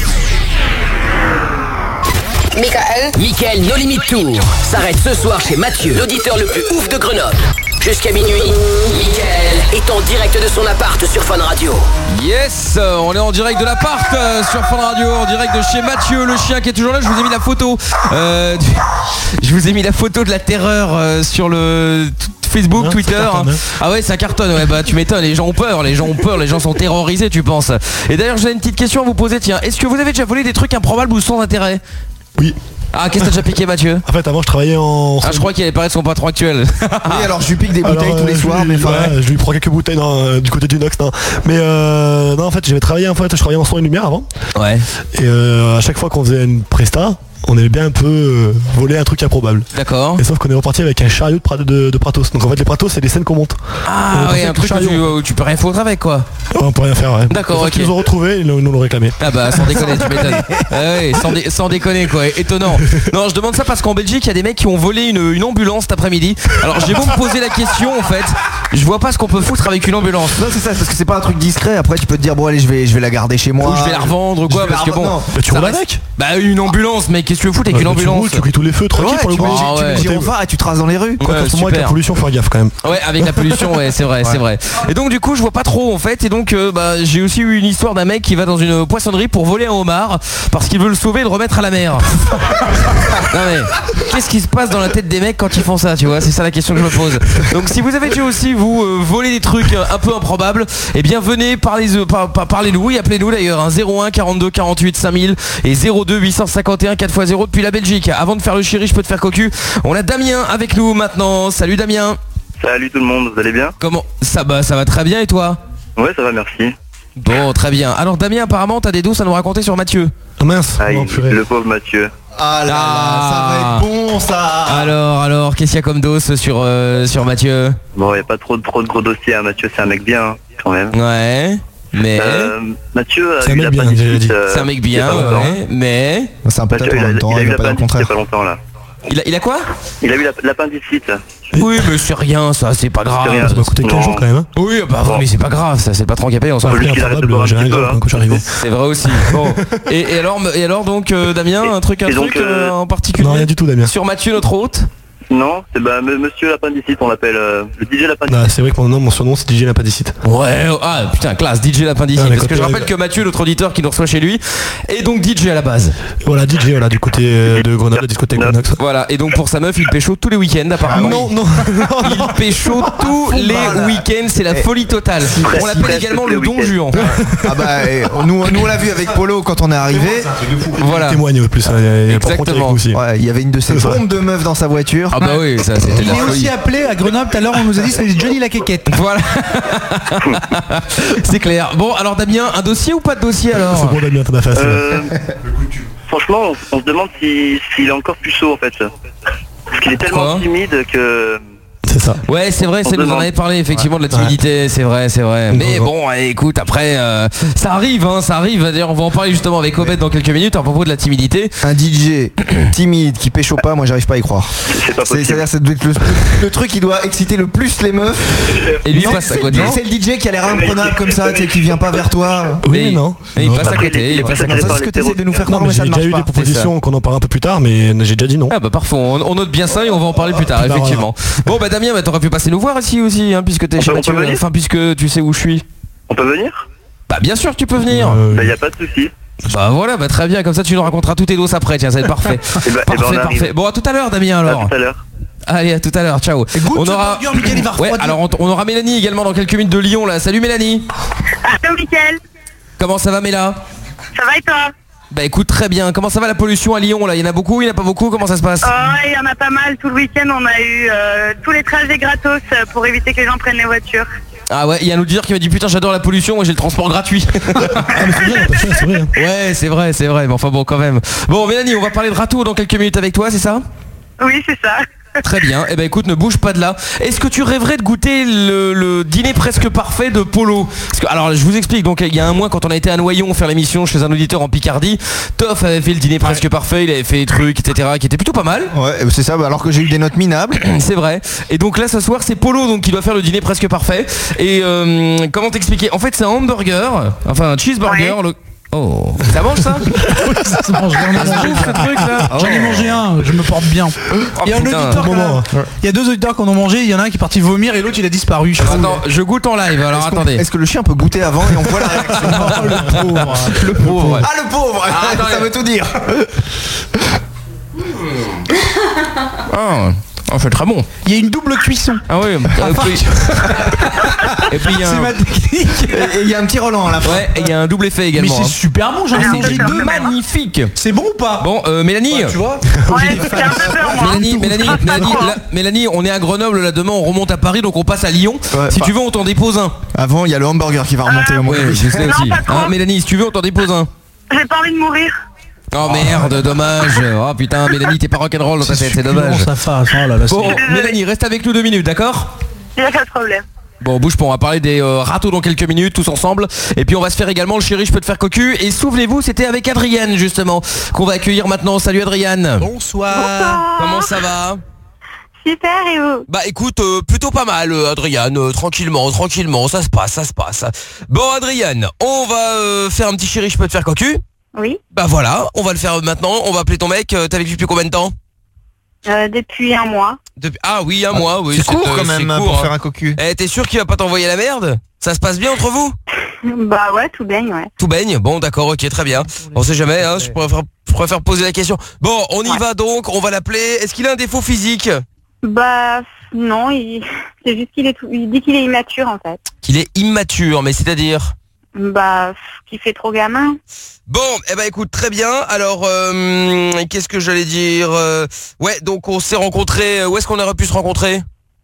Mickaël. Mickaël No Limit Tour s'arrête ce soir chez Mathieu, l'auditeur le plus ouf de Grenoble. Jusqu'à minuit, Mickaël est en direct de son appart sur Fun Radio. Yes, euh, on est en direct de l'appart euh, sur Fun Radio, en direct de chez Mathieu, le chien qui est toujours là. Je vous ai mis la photo. euh, du- je vous ai mis la photo de la terreur euh, sur le t- Facebook, Non, Twitter. ça cartonne, hein. Ah ouais, ça cartonne. Ouais, bah tu m'étonnes. Les gens ont peur. Les gens ont peur. Les gens sont terrorisés, tu penses. Et d'ailleurs, j'ai une petite question à vous poser. Tiens, est-ce que vous avez déjà volé des trucs improbables ou sans intérêt? Oui. Ah, qu'est-ce que t'as déjà piqué, Mathieu? En fait, avant, je travaillais en. Ah, je crois qu'il allait parler de son patron actuel. Oui, alors je lui pique des Alors, bouteilles tous les euh, soirs, je mais lui- enfin. ouais, je lui prends quelques bouteilles non, euh, du côté du Nox, non. Mais euh, non, en fait, j'avais travaillé, en fait, je travaillais en son et lumière avant. Ouais. Et euh, à chaque fois qu'on faisait une presta, on est bien un peu euh, volé un truc improbable. D'accord. Et sauf qu'on est reparti avec un chariot de, Pra- de, de Pratos. Donc en fait les Pratos c'est des scènes qu'on monte. Ah ouais, un truc où tu, où tu peux rien foutre avec quoi. Ouais, on peut rien faire, ouais. D'accord, Sauf ok. qu'ils nous ont retrouvés et nous nous l'ont réclamé. Ah bah sans déconner, tu m'étonnes. Ah ouais, sans, dé- sans déconner quoi, étonnant. Non, je demande ça parce qu'en Belgique, il y a des mecs qui ont volé une, une ambulance cet après-midi. Alors j'ai beau me poser la question en fait, je vois pas ce qu'on peut foutre avec une ambulance. Non, c'est ça, parce que c'est pas un truc discret. Après, tu peux te dire, bon, allez, je vais, je vais la garder chez moi. Ou je vais la revendre ou quoi, Je vais parce la que bon. revendre. Bah, tu ça roules reste- avec. Bah une ambulance, mec, qu'est-ce que tu veux foutre avec Ouais, une bah, tu ambulance? roules, tu pris tous les feux tranquille Ouais, pour le tu coup. mets- Ah tu mets ouais. le gyrophare et tu traces dans les rues. Quoi, Ouais, contre moi avec la super. pollution, faut faire gaffe quand même. Ouais, avec la pollution, ouais, c'est vrai, c'est vrai. Et donc du coup, je vois pas trop en fait. Et donc, euh, bah, j'ai aussi eu une histoire d'un mec qui va dans une poissonnerie pour voler un homard parce qu'il veut le sauver et le remettre à la mer. Non mais, qu'est-ce qui se passe dans la tête des mecs quand ils font ça, tu vois? C'est ça la question que je me pose. Donc, si vous avez déjà aussi vous euh, volé des trucs euh, un peu improbables, eh bien venez, parlez, euh, par- par- parlez-nous, oui, appelez-nous d'ailleurs, hein, zéro un quarante-deux quarante-huit cinq mille et zéro deux huit cent cinquante et un quatre fois zéro depuis la Belgique. Avant de faire le chéri, je peux te faire cocu. On a Damien avec nous maintenant. Salut Damien. Salut tout le monde, vous allez bien? Comment ça va, ça va très bien et toi? Ouais, ça va, merci. Bon, très bien. Alors Damien, apparemment, t'as des doses à nous raconter sur Mathieu. Ah mince. Aïe, Oh, purée. le pauvre Mathieu. Ah là là, ça va être bon ça. Alors, alors, qu'est-ce qu'il y a comme dose sur euh, sur Mathieu? Bon, il n'y a pas trop de, trop de gros dossiers, hein. Mathieu, c'est un mec bien, hein, quand même. Ouais, mais Euh, Mathieu a C'est un eu mec bien, l'appendicite, j'ai dit. euh, c'est un mec il y a bien, pas longtemps. ouais, mais C'est un Mathieu, peut-être il en a, même temps, il a il eu va pas dire le l'appendicite il y a contraire. pas longtemps, là. il a, il a quoi? Il a eu la- l'appendicite. Oui, mais c'est rien, ça, c'est pas grave. C'est rien. Ça m'a coûté quinze Non. jours quand même. Hein. Oui, bah Bon. mais c'est pas grave, ça, c'est le patron qui a payé, on s'en Faut fout. juste qu'il arrête de boire un J'ai rien petit peu, grave hein. quand je suis arrivé. C'est vrai aussi. Bon. Et, et alors, et alors donc, euh, Damien, un truc, un et donc, truc euh, euh, en particulier Non, rien du tout, Damien. sur Mathieu, notre hôte? Non, c'est bah, m- monsieur l'appendicite, on l'appelle euh, le D J l'appendicite. Ah, c'est vrai que mon nom, mon surnom c'est D J l'appendicite. Ouais, ah putain, classe, D J l'appendicite. Ah, mais Parce quand que je t'es- rappelle que Mathieu, notre auditeur qui nous reçoit chez lui, est donc D J à la base. Voilà, D J, voilà, du côté euh, de Grenoble, la discothèque Non. Monax. Voilà, et donc pour sa meuf, il pécho tous les week-ends apparemment. Non, non, Il pécho tous les week-ends, c'est la folie totale. On l'appelle presque également tous les le don week-ends. juan. Ah bah, eh, nous, nous on l'a vu avec Polo quand on est arrivé. Voilà. témoigne au plus, hein, il y a pas trop qui est avec Exactement. nous aussi. Ouais, il y avait une de ces C'est ça. bombes de meufs dans sa voiture. Ah bah oui, ça c'était Il la est aussi folie. appelé à Grenoble, tout à l'heure on nous a dit c'est Johnny la quéquette. Voilà. C'est clair. Bon, alors Damien, un dossier ou pas de dossier C'est alors? bon, Damien, t'en as fait assez. Euh, franchement, on, on se demande si- s'il est encore puceau en fait. Parce qu'il est tellement Quoi timide que... C'est ça. Ouais, c'est vrai, On c'est nous en demande. avait parlé effectivement de la timidité, c'est vrai, c'est vrai. Mais bon, eh, écoute, après, euh, ça arrive, hein, ça arrive. D'ailleurs, on va en parler justement avec Obed dans quelques minutes à propos de la timidité. Un D J timide qui pécho pas, moi j'arrive pas à y croire. C'est pas C'est- possible. C'est-à-dire ça doit être le, le truc qui doit exciter le plus les meufs. Et lui, il Non, passe à c'est- côté. C'est le D J qui a l'air imprenable comme ça, tu sais, qui vient pas vers toi. Oui, Mais- mais non. Et il Non, passe à Après, côté, il il est passe à plus côté. C'est ce que tu essaies de nous faire Non, croire, mais mais ça j'ai ne déjà marche eu pas. des propositions qu'on en parle un peu plus tard, mais j'ai déjà dit non. Ah bah parfait, on, on note bien ça et on va en parler plus tard, Plus tard, effectivement. Bon bah Damien, bah, t'aurais pu passer nous voir ici aussi, hein, puisque t'es On chez peut- on Mathieu, peut venir enfin puisque tu sais où je suis. On peut venir? Bah bien sûr que tu peux venir. Euh, Bah y a pas de souci. Bah voilà, bah très bien, comme ça tu nous raconteras tous tes doses après, tiens, ça va être parfait. Et bah, et bah, Parfait, on arrive. parfait. Bon, à tout à l'heure Damien À alors. tout à l'heure. Allez, à tout à l'heure, ciao. goûte On ce aura burger, Mickaël, il va Ouais, refroidir. alors on, on aura Mélanie également dans quelques minutes de Lyon là. Salut Mélanie. Allô, Mickaël. Comment ça va Méla? Ça va et toi? Bah écoute très bien. Comment ça va la pollution à Lyon là? Il y en a beaucoup, il y en a pas beaucoup, comment ça se passe? Oh, il y en a pas mal. Tout le week-end, on a eu euh, tous les trajets gratos euh, pour éviter que les gens prennent les voitures. Ah ouais, il y a un auditeur qui m'a dit putain j'adore la pollution, moi j'ai le transport gratuit. Ah, mais c'est vrai, pas cher, c'est vrai. hein. Ouais c'est vrai, c'est vrai, mais enfin bon quand même. Bon Mélanie, on va parler de râteau dans quelques minutes avec toi, c'est ça? Oui, c'est ça. Très bien, eh ben écoute, ne bouge pas de là. Est-ce que tu rêverais de goûter le, le dîner presque parfait de Polo? Parce que, alors je vous explique, donc il y a un mois quand on a été à Noyon faire l'émission chez un auditeur en Picardie, Toff avait fait le dîner presque parfait, il avait fait des trucs, et cetera, qui étaient plutôt pas mal. Ouais, c'est ça, bah alors que j'ai eu des notes minables. C'est vrai. Et donc là ce soir c'est Polo donc qui doit faire le dîner presque parfait. Et euh, comment t'expliquer? En fait c'est un hamburger, enfin un cheeseburger. Ouais. Le... Oh, ça mange ça? Ça se mange, j'en ai mangé ce truc là. J'en ai mangé un, je me porte bien. Il y a un putain. auditeur qui Bon, en a- bon, il y a deux auditeurs qui en ont mangé, il y en a un qui est parti vomir et l'autre il a disparu. Je sais pas où Attends, je goûte en live alors Est-ce qu'on- attendez. Est-ce que le chien peut goûter avant et on voit la réaction? il est. Le pauvre. Le pauvre. Ah le pauvre. Ah, attends, ça veut tout dire. Ah, oh, c'est très bon. Il y a une double cuisson. Ah oui. Et puis, et puis il y a C'est un... ma technique. Et il y a un petit Roland à la fin. Ouais, et il y a un double effet Mais également. c'est hein. super bon, j'en ai Ah, mangé c'est deux. Magnifique. C'est bon ou pas? Bon, euh, Mélanie. Tu vois? Ouais, c'est un peu peur, moi. Mélanie, Mélanie, Mélanie, là, Mélanie, on est à Grenoble là demain, on remonte à Paris donc on passe à Lyon. Ouais, si bah. tu veux, on t'en dépose un. Avant, il y a le hamburger qui va remonter au moins. Ouais, je sais Non, aussi. pas trop. Hein, Mélanie, si tu veux, on t'en dépose un. J'ai pas envie de mourir. Oh merde, dommage. Oh putain, Mélanie, t'es pas rock'n'roll dans ta tête, c'est dommage. sa face, oh là là, Bon, c'est- Mélanie, reste avec nous deux minutes, d'accord? Il n'y a pas de problème. Bon, bouge pas, on va parler des euh, râteaux dans quelques minutes, tous ensemble. Et puis on va se faire également le chéri, je peux te faire cocu. Et souvenez-vous, c'était avec Adrienne, justement, qu'on va accueillir maintenant. Salut Adrienne. Bonsoir. Comment ça va? Super, et vous? Bah écoute, euh, plutôt pas mal, euh, Adrienne, euh, tranquillement, tranquillement, ça se passe, ça se passe. Bon Adrienne, on va euh, faire un petit chéri, je peux te faire cocu? Oui. Bah voilà, on va le faire maintenant, on va appeler ton mec, euh, t'es avec lui depuis combien de temps? Euh, depuis un mois. Depuis... Ah oui, un mois, oui. c'est court euh, quand même, c'est hein, court, pour hein. faire un cocu. Eh, t'es sûr qu'il va pas t'envoyer la merde? Ça se passe bien entre vous? Bah ouais, tout baigne, ouais. Tout baigne? Bon d'accord, ok, très bien. On sait jamais, hein, je préfère, je préfère poser la question. Bon, on y Ouais. va donc, on va l'appeler. Est-ce qu'il a un défaut physique? Bah non, il... c'est juste qu'il est tout... il dit qu'il est immature en fait. Qu'il est immature, mais c'est-à-dire? Bah qu'il fait trop gamin. Bon, eh ben écoute, très bien. Alors, euh, qu'est-ce que j'allais dire euh, Ouais, donc on s'est rencontrés. Où est-ce qu'on aurait pu se rencontrer?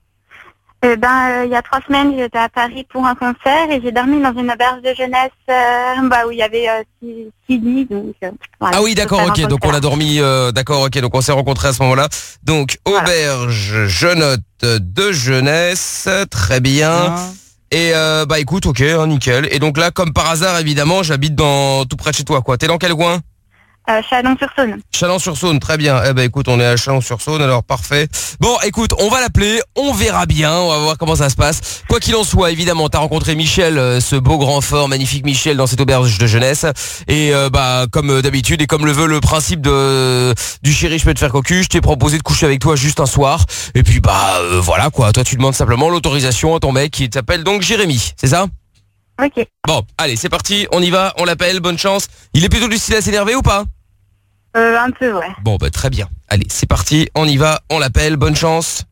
Eh ben euh, il y a trois semaines j'étais à Paris pour un concert et j'ai dormi dans une auberge de jeunesse euh, bah, où il y avait euh, six, six lits. Donc, euh, voilà, Ah oui, d'accord, pour faire ok. un Donc on concert. a dormi. euh, d'accord, ok. Donc on s'est rencontrés à ce moment-là. Donc auberge, je note de jeunesse, très bien. Et euh, bah écoute, ok, hein, nickel. Et donc là, comme par hasard, évidemment, j'habite dans tout près de chez toi, quoi. T'es dans quel coin? Euh, Chalon-sur-Saône. Chalon-sur-Saône, très bien. Eh ben écoute, on est à Chalon-sur-Saône, alors parfait. Bon, écoute, on va l'appeler, on verra bien, on va voir comment ça se passe. Quoi qu'il en soit, évidemment, t'as rencontré Michel, euh, ce beau grand fort, magnifique Michel dans cette auberge de jeunesse. Et euh, bah comme euh, d'habitude et comme le veut le principe de du chéri, je peux te faire cocu, je t'ai proposé de coucher avec toi juste un soir. Et puis bah euh, voilà quoi, toi tu demandes simplement l'autorisation à ton mec qui t'appelle donc Jérémy, c'est ça? Ok. Bon, allez, c'est parti, on y va, on l'appelle, bonne chance. Il est plutôt du style à s'énerver ou pas? Euh, un peu, ouais. Bon, bah très bien. Allez, c'est parti, on y va, on l'appelle, bonne chance.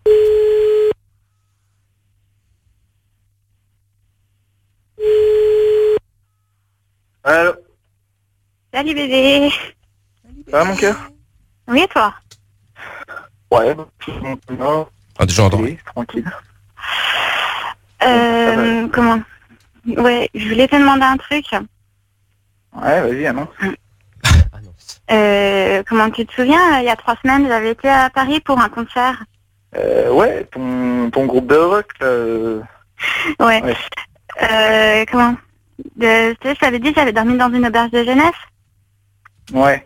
Allô? Salut bébé. Ça va mon cœur? Oui et toi? Ouais, non. Ah, déjà entendu. Oui, tranquille. Euh, comment? Ouais, je voulais te demander un truc. Ouais, vas-y, annonce. Euh, comment tu te souviens, il y a trois semaines, j'avais été à Paris pour un concert. Euh, ouais, ton, ton groupe de rock, là, euh... Ouais. Ouais. Euh, comment? De, tu sais, je t'avais dit, j'avais dormi dans une auberge de jeunesse. Ouais.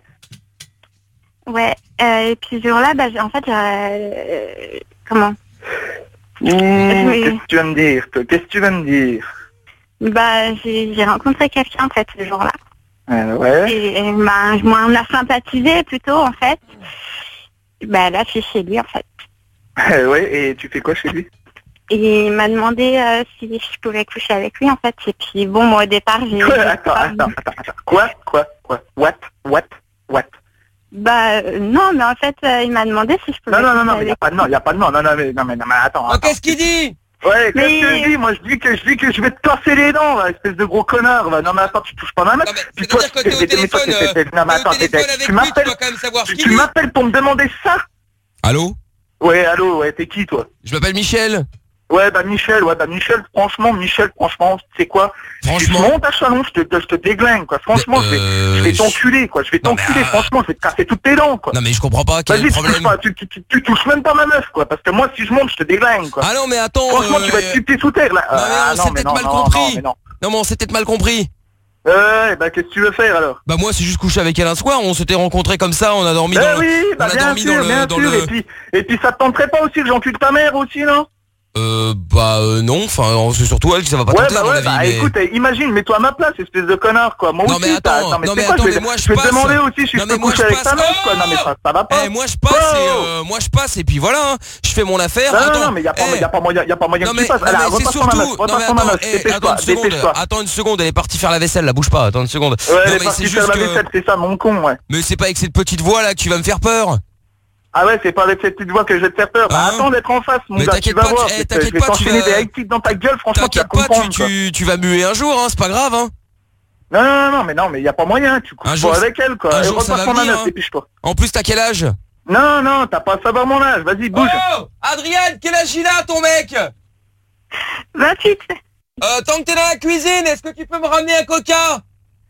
Ouais. Euh, et puis ce jour-là, bah, j'ai- en fait, j'ai, euh, comment? Mmh, qu'est-ce que tu vas me dire, toi? Qu'est-ce que tu vas me dire? Bah, j'ai j'ai rencontré quelqu'un, en fait, ce jour-là. Euh, ouais. Et, et bah, moi, on a sympathisé plutôt, en fait. Bah, là, je suis chez lui, en fait. Euh, ouais, et tu fais quoi chez lui? Et il m'a demandé euh, si je pouvais coucher avec lui, en fait. Et puis, bon, moi, au départ, j'ai... Quoi? j'ai Attends, pas- attends, attends, attends. Quoi? Quoi? Quoi? What? What? What? Bah, euh, non, mais en fait, euh, il m'a demandé si je pouvais Non, non, non, coucher non, mais y a avec pas de non, y a pas de non, non, non, mais, non, mais, non, mais attends. attends. Qu'est-ce qu'il dit? Ouais, qu'est-ce Mais- que je dis? Moi, je dis que je dis que je vais te casser les dents, là, espèce de gros connard. Va. Non, mais attends, tu touches pas ma meuf. Puis toi, C'est-à-dire que t'es au t'es- t'es- mais toi, téléphone, t'es- t'es- euh, non, mais t'es au attends, t'es- téléphone t'es- avec tu lui, tu m'appelles, dois quand même savoir ce tu, qu'il tu dit. m'appelles pour me demander ça? Allô? Ouais, allô, ouais, t'es qui, toi? Je m'appelle Michel. Ouais, bah Michel, ouais, bah Michel, franchement, Michel, franchement, tu sais quoi? Franchement. Si tu montes à Chalon, je te, je te déglingue, quoi. Franchement, je vais, Euh, je vais je- t'enculer, quoi. Je vais Non, mais, t'enculer, euh, franchement, je vais te casser toutes tes dents, quoi. Non mais je comprends pas, quel est Vas-y, le tu touches problème? pas, tu, tu, tu, tu touches même pas ma meuf, quoi. Parce que moi, si je monte, je te déglingue, quoi. Ah non mais attends, Franchement, euh, tu vas être pieds sous terre, là. Non mais Ah, on s'est mais peut-être non, mal non, compris. non, mais non. Non mais on s'est peut-être mal compris. Ouais, bah qu'est-ce que tu veux faire, alors? Bah moi c'est juste coucher avec elle un soir, on s'était rencontrés comme ça, on a dormi Eh dans oui, le... bah on a bien dormi sûr, dans le... bien dans sûr. le... Et puis, et puis ça te tenterait pas aussi que j'encule ta mère aussi, non? Euh bah euh, non, enfin c'est surtout elle qui ça va pas Ouais, tenter bah à mon ouais, avis. bah mais- écoute, eh, imagine, mets-toi à ma place, espèce de connard, quoi. Moi Non, aussi, mais t'as- attends, attends, mais non, tu sais mais quoi, attends, je mais vais, moi, je je vais te passe. demander aussi si Non, je mais peux moi, coucher je avec ta passe. meuf, quoi. Non, mais ça, ça va pas. Eh moi je passe Oh et euh, moi je passe et puis voilà, hein. Je fais mon affaire. Non, non, Attends, non, mais y a pas, eh. y a pas moyen, y a pas moyen Non que mais, tu passes. non, Allez, mais c'est repasse surtout. ton ma meuf, Non mais repasse ton ma attends, meuf, eh, dépêche-toi, attends une seconde, dépêche-toi. attends une seconde, elle est partie faire la vaisselle, la bouge pas, attends une seconde. Ouais, Non elle est mais c'est partie juste faire la que. vaisselle, c'est ça, mon con, ouais. Mais c'est pas avec cette petite voix là que tu vas me faire peur. Ah ouais, c'est pas avec cette petite voix que je vais te faire peur. Bah Hein attends d'être en face, mon Mais gars, tu t'inquiète vas pas, voir. tu- eh, Je vais t'inquiète je vais pas, tu t'enchaîner vas- des high kicks dans ta gueule, franchement, tu vas T'inquiète pas, comprendre, tu, quoi. tu, tu vas muer un jour, hein, c'est pas grave, hein. Non, non, non, non, mais non, mais y a pas moyen, tu couches Un jour, pas avec elle, quoi. un Et jour, ça repasse va ton ma venir, meuf, hein. dépêche-toi. En plus, t'as quel âge? Non, non, t'as pas à savoir mon âge, vas-y, bouge. Oh Adriane, quel âge il a ton mec? vingt-huit. Euh, tant que t'es dans la cuisine, est-ce que tu peux me ramener un coca?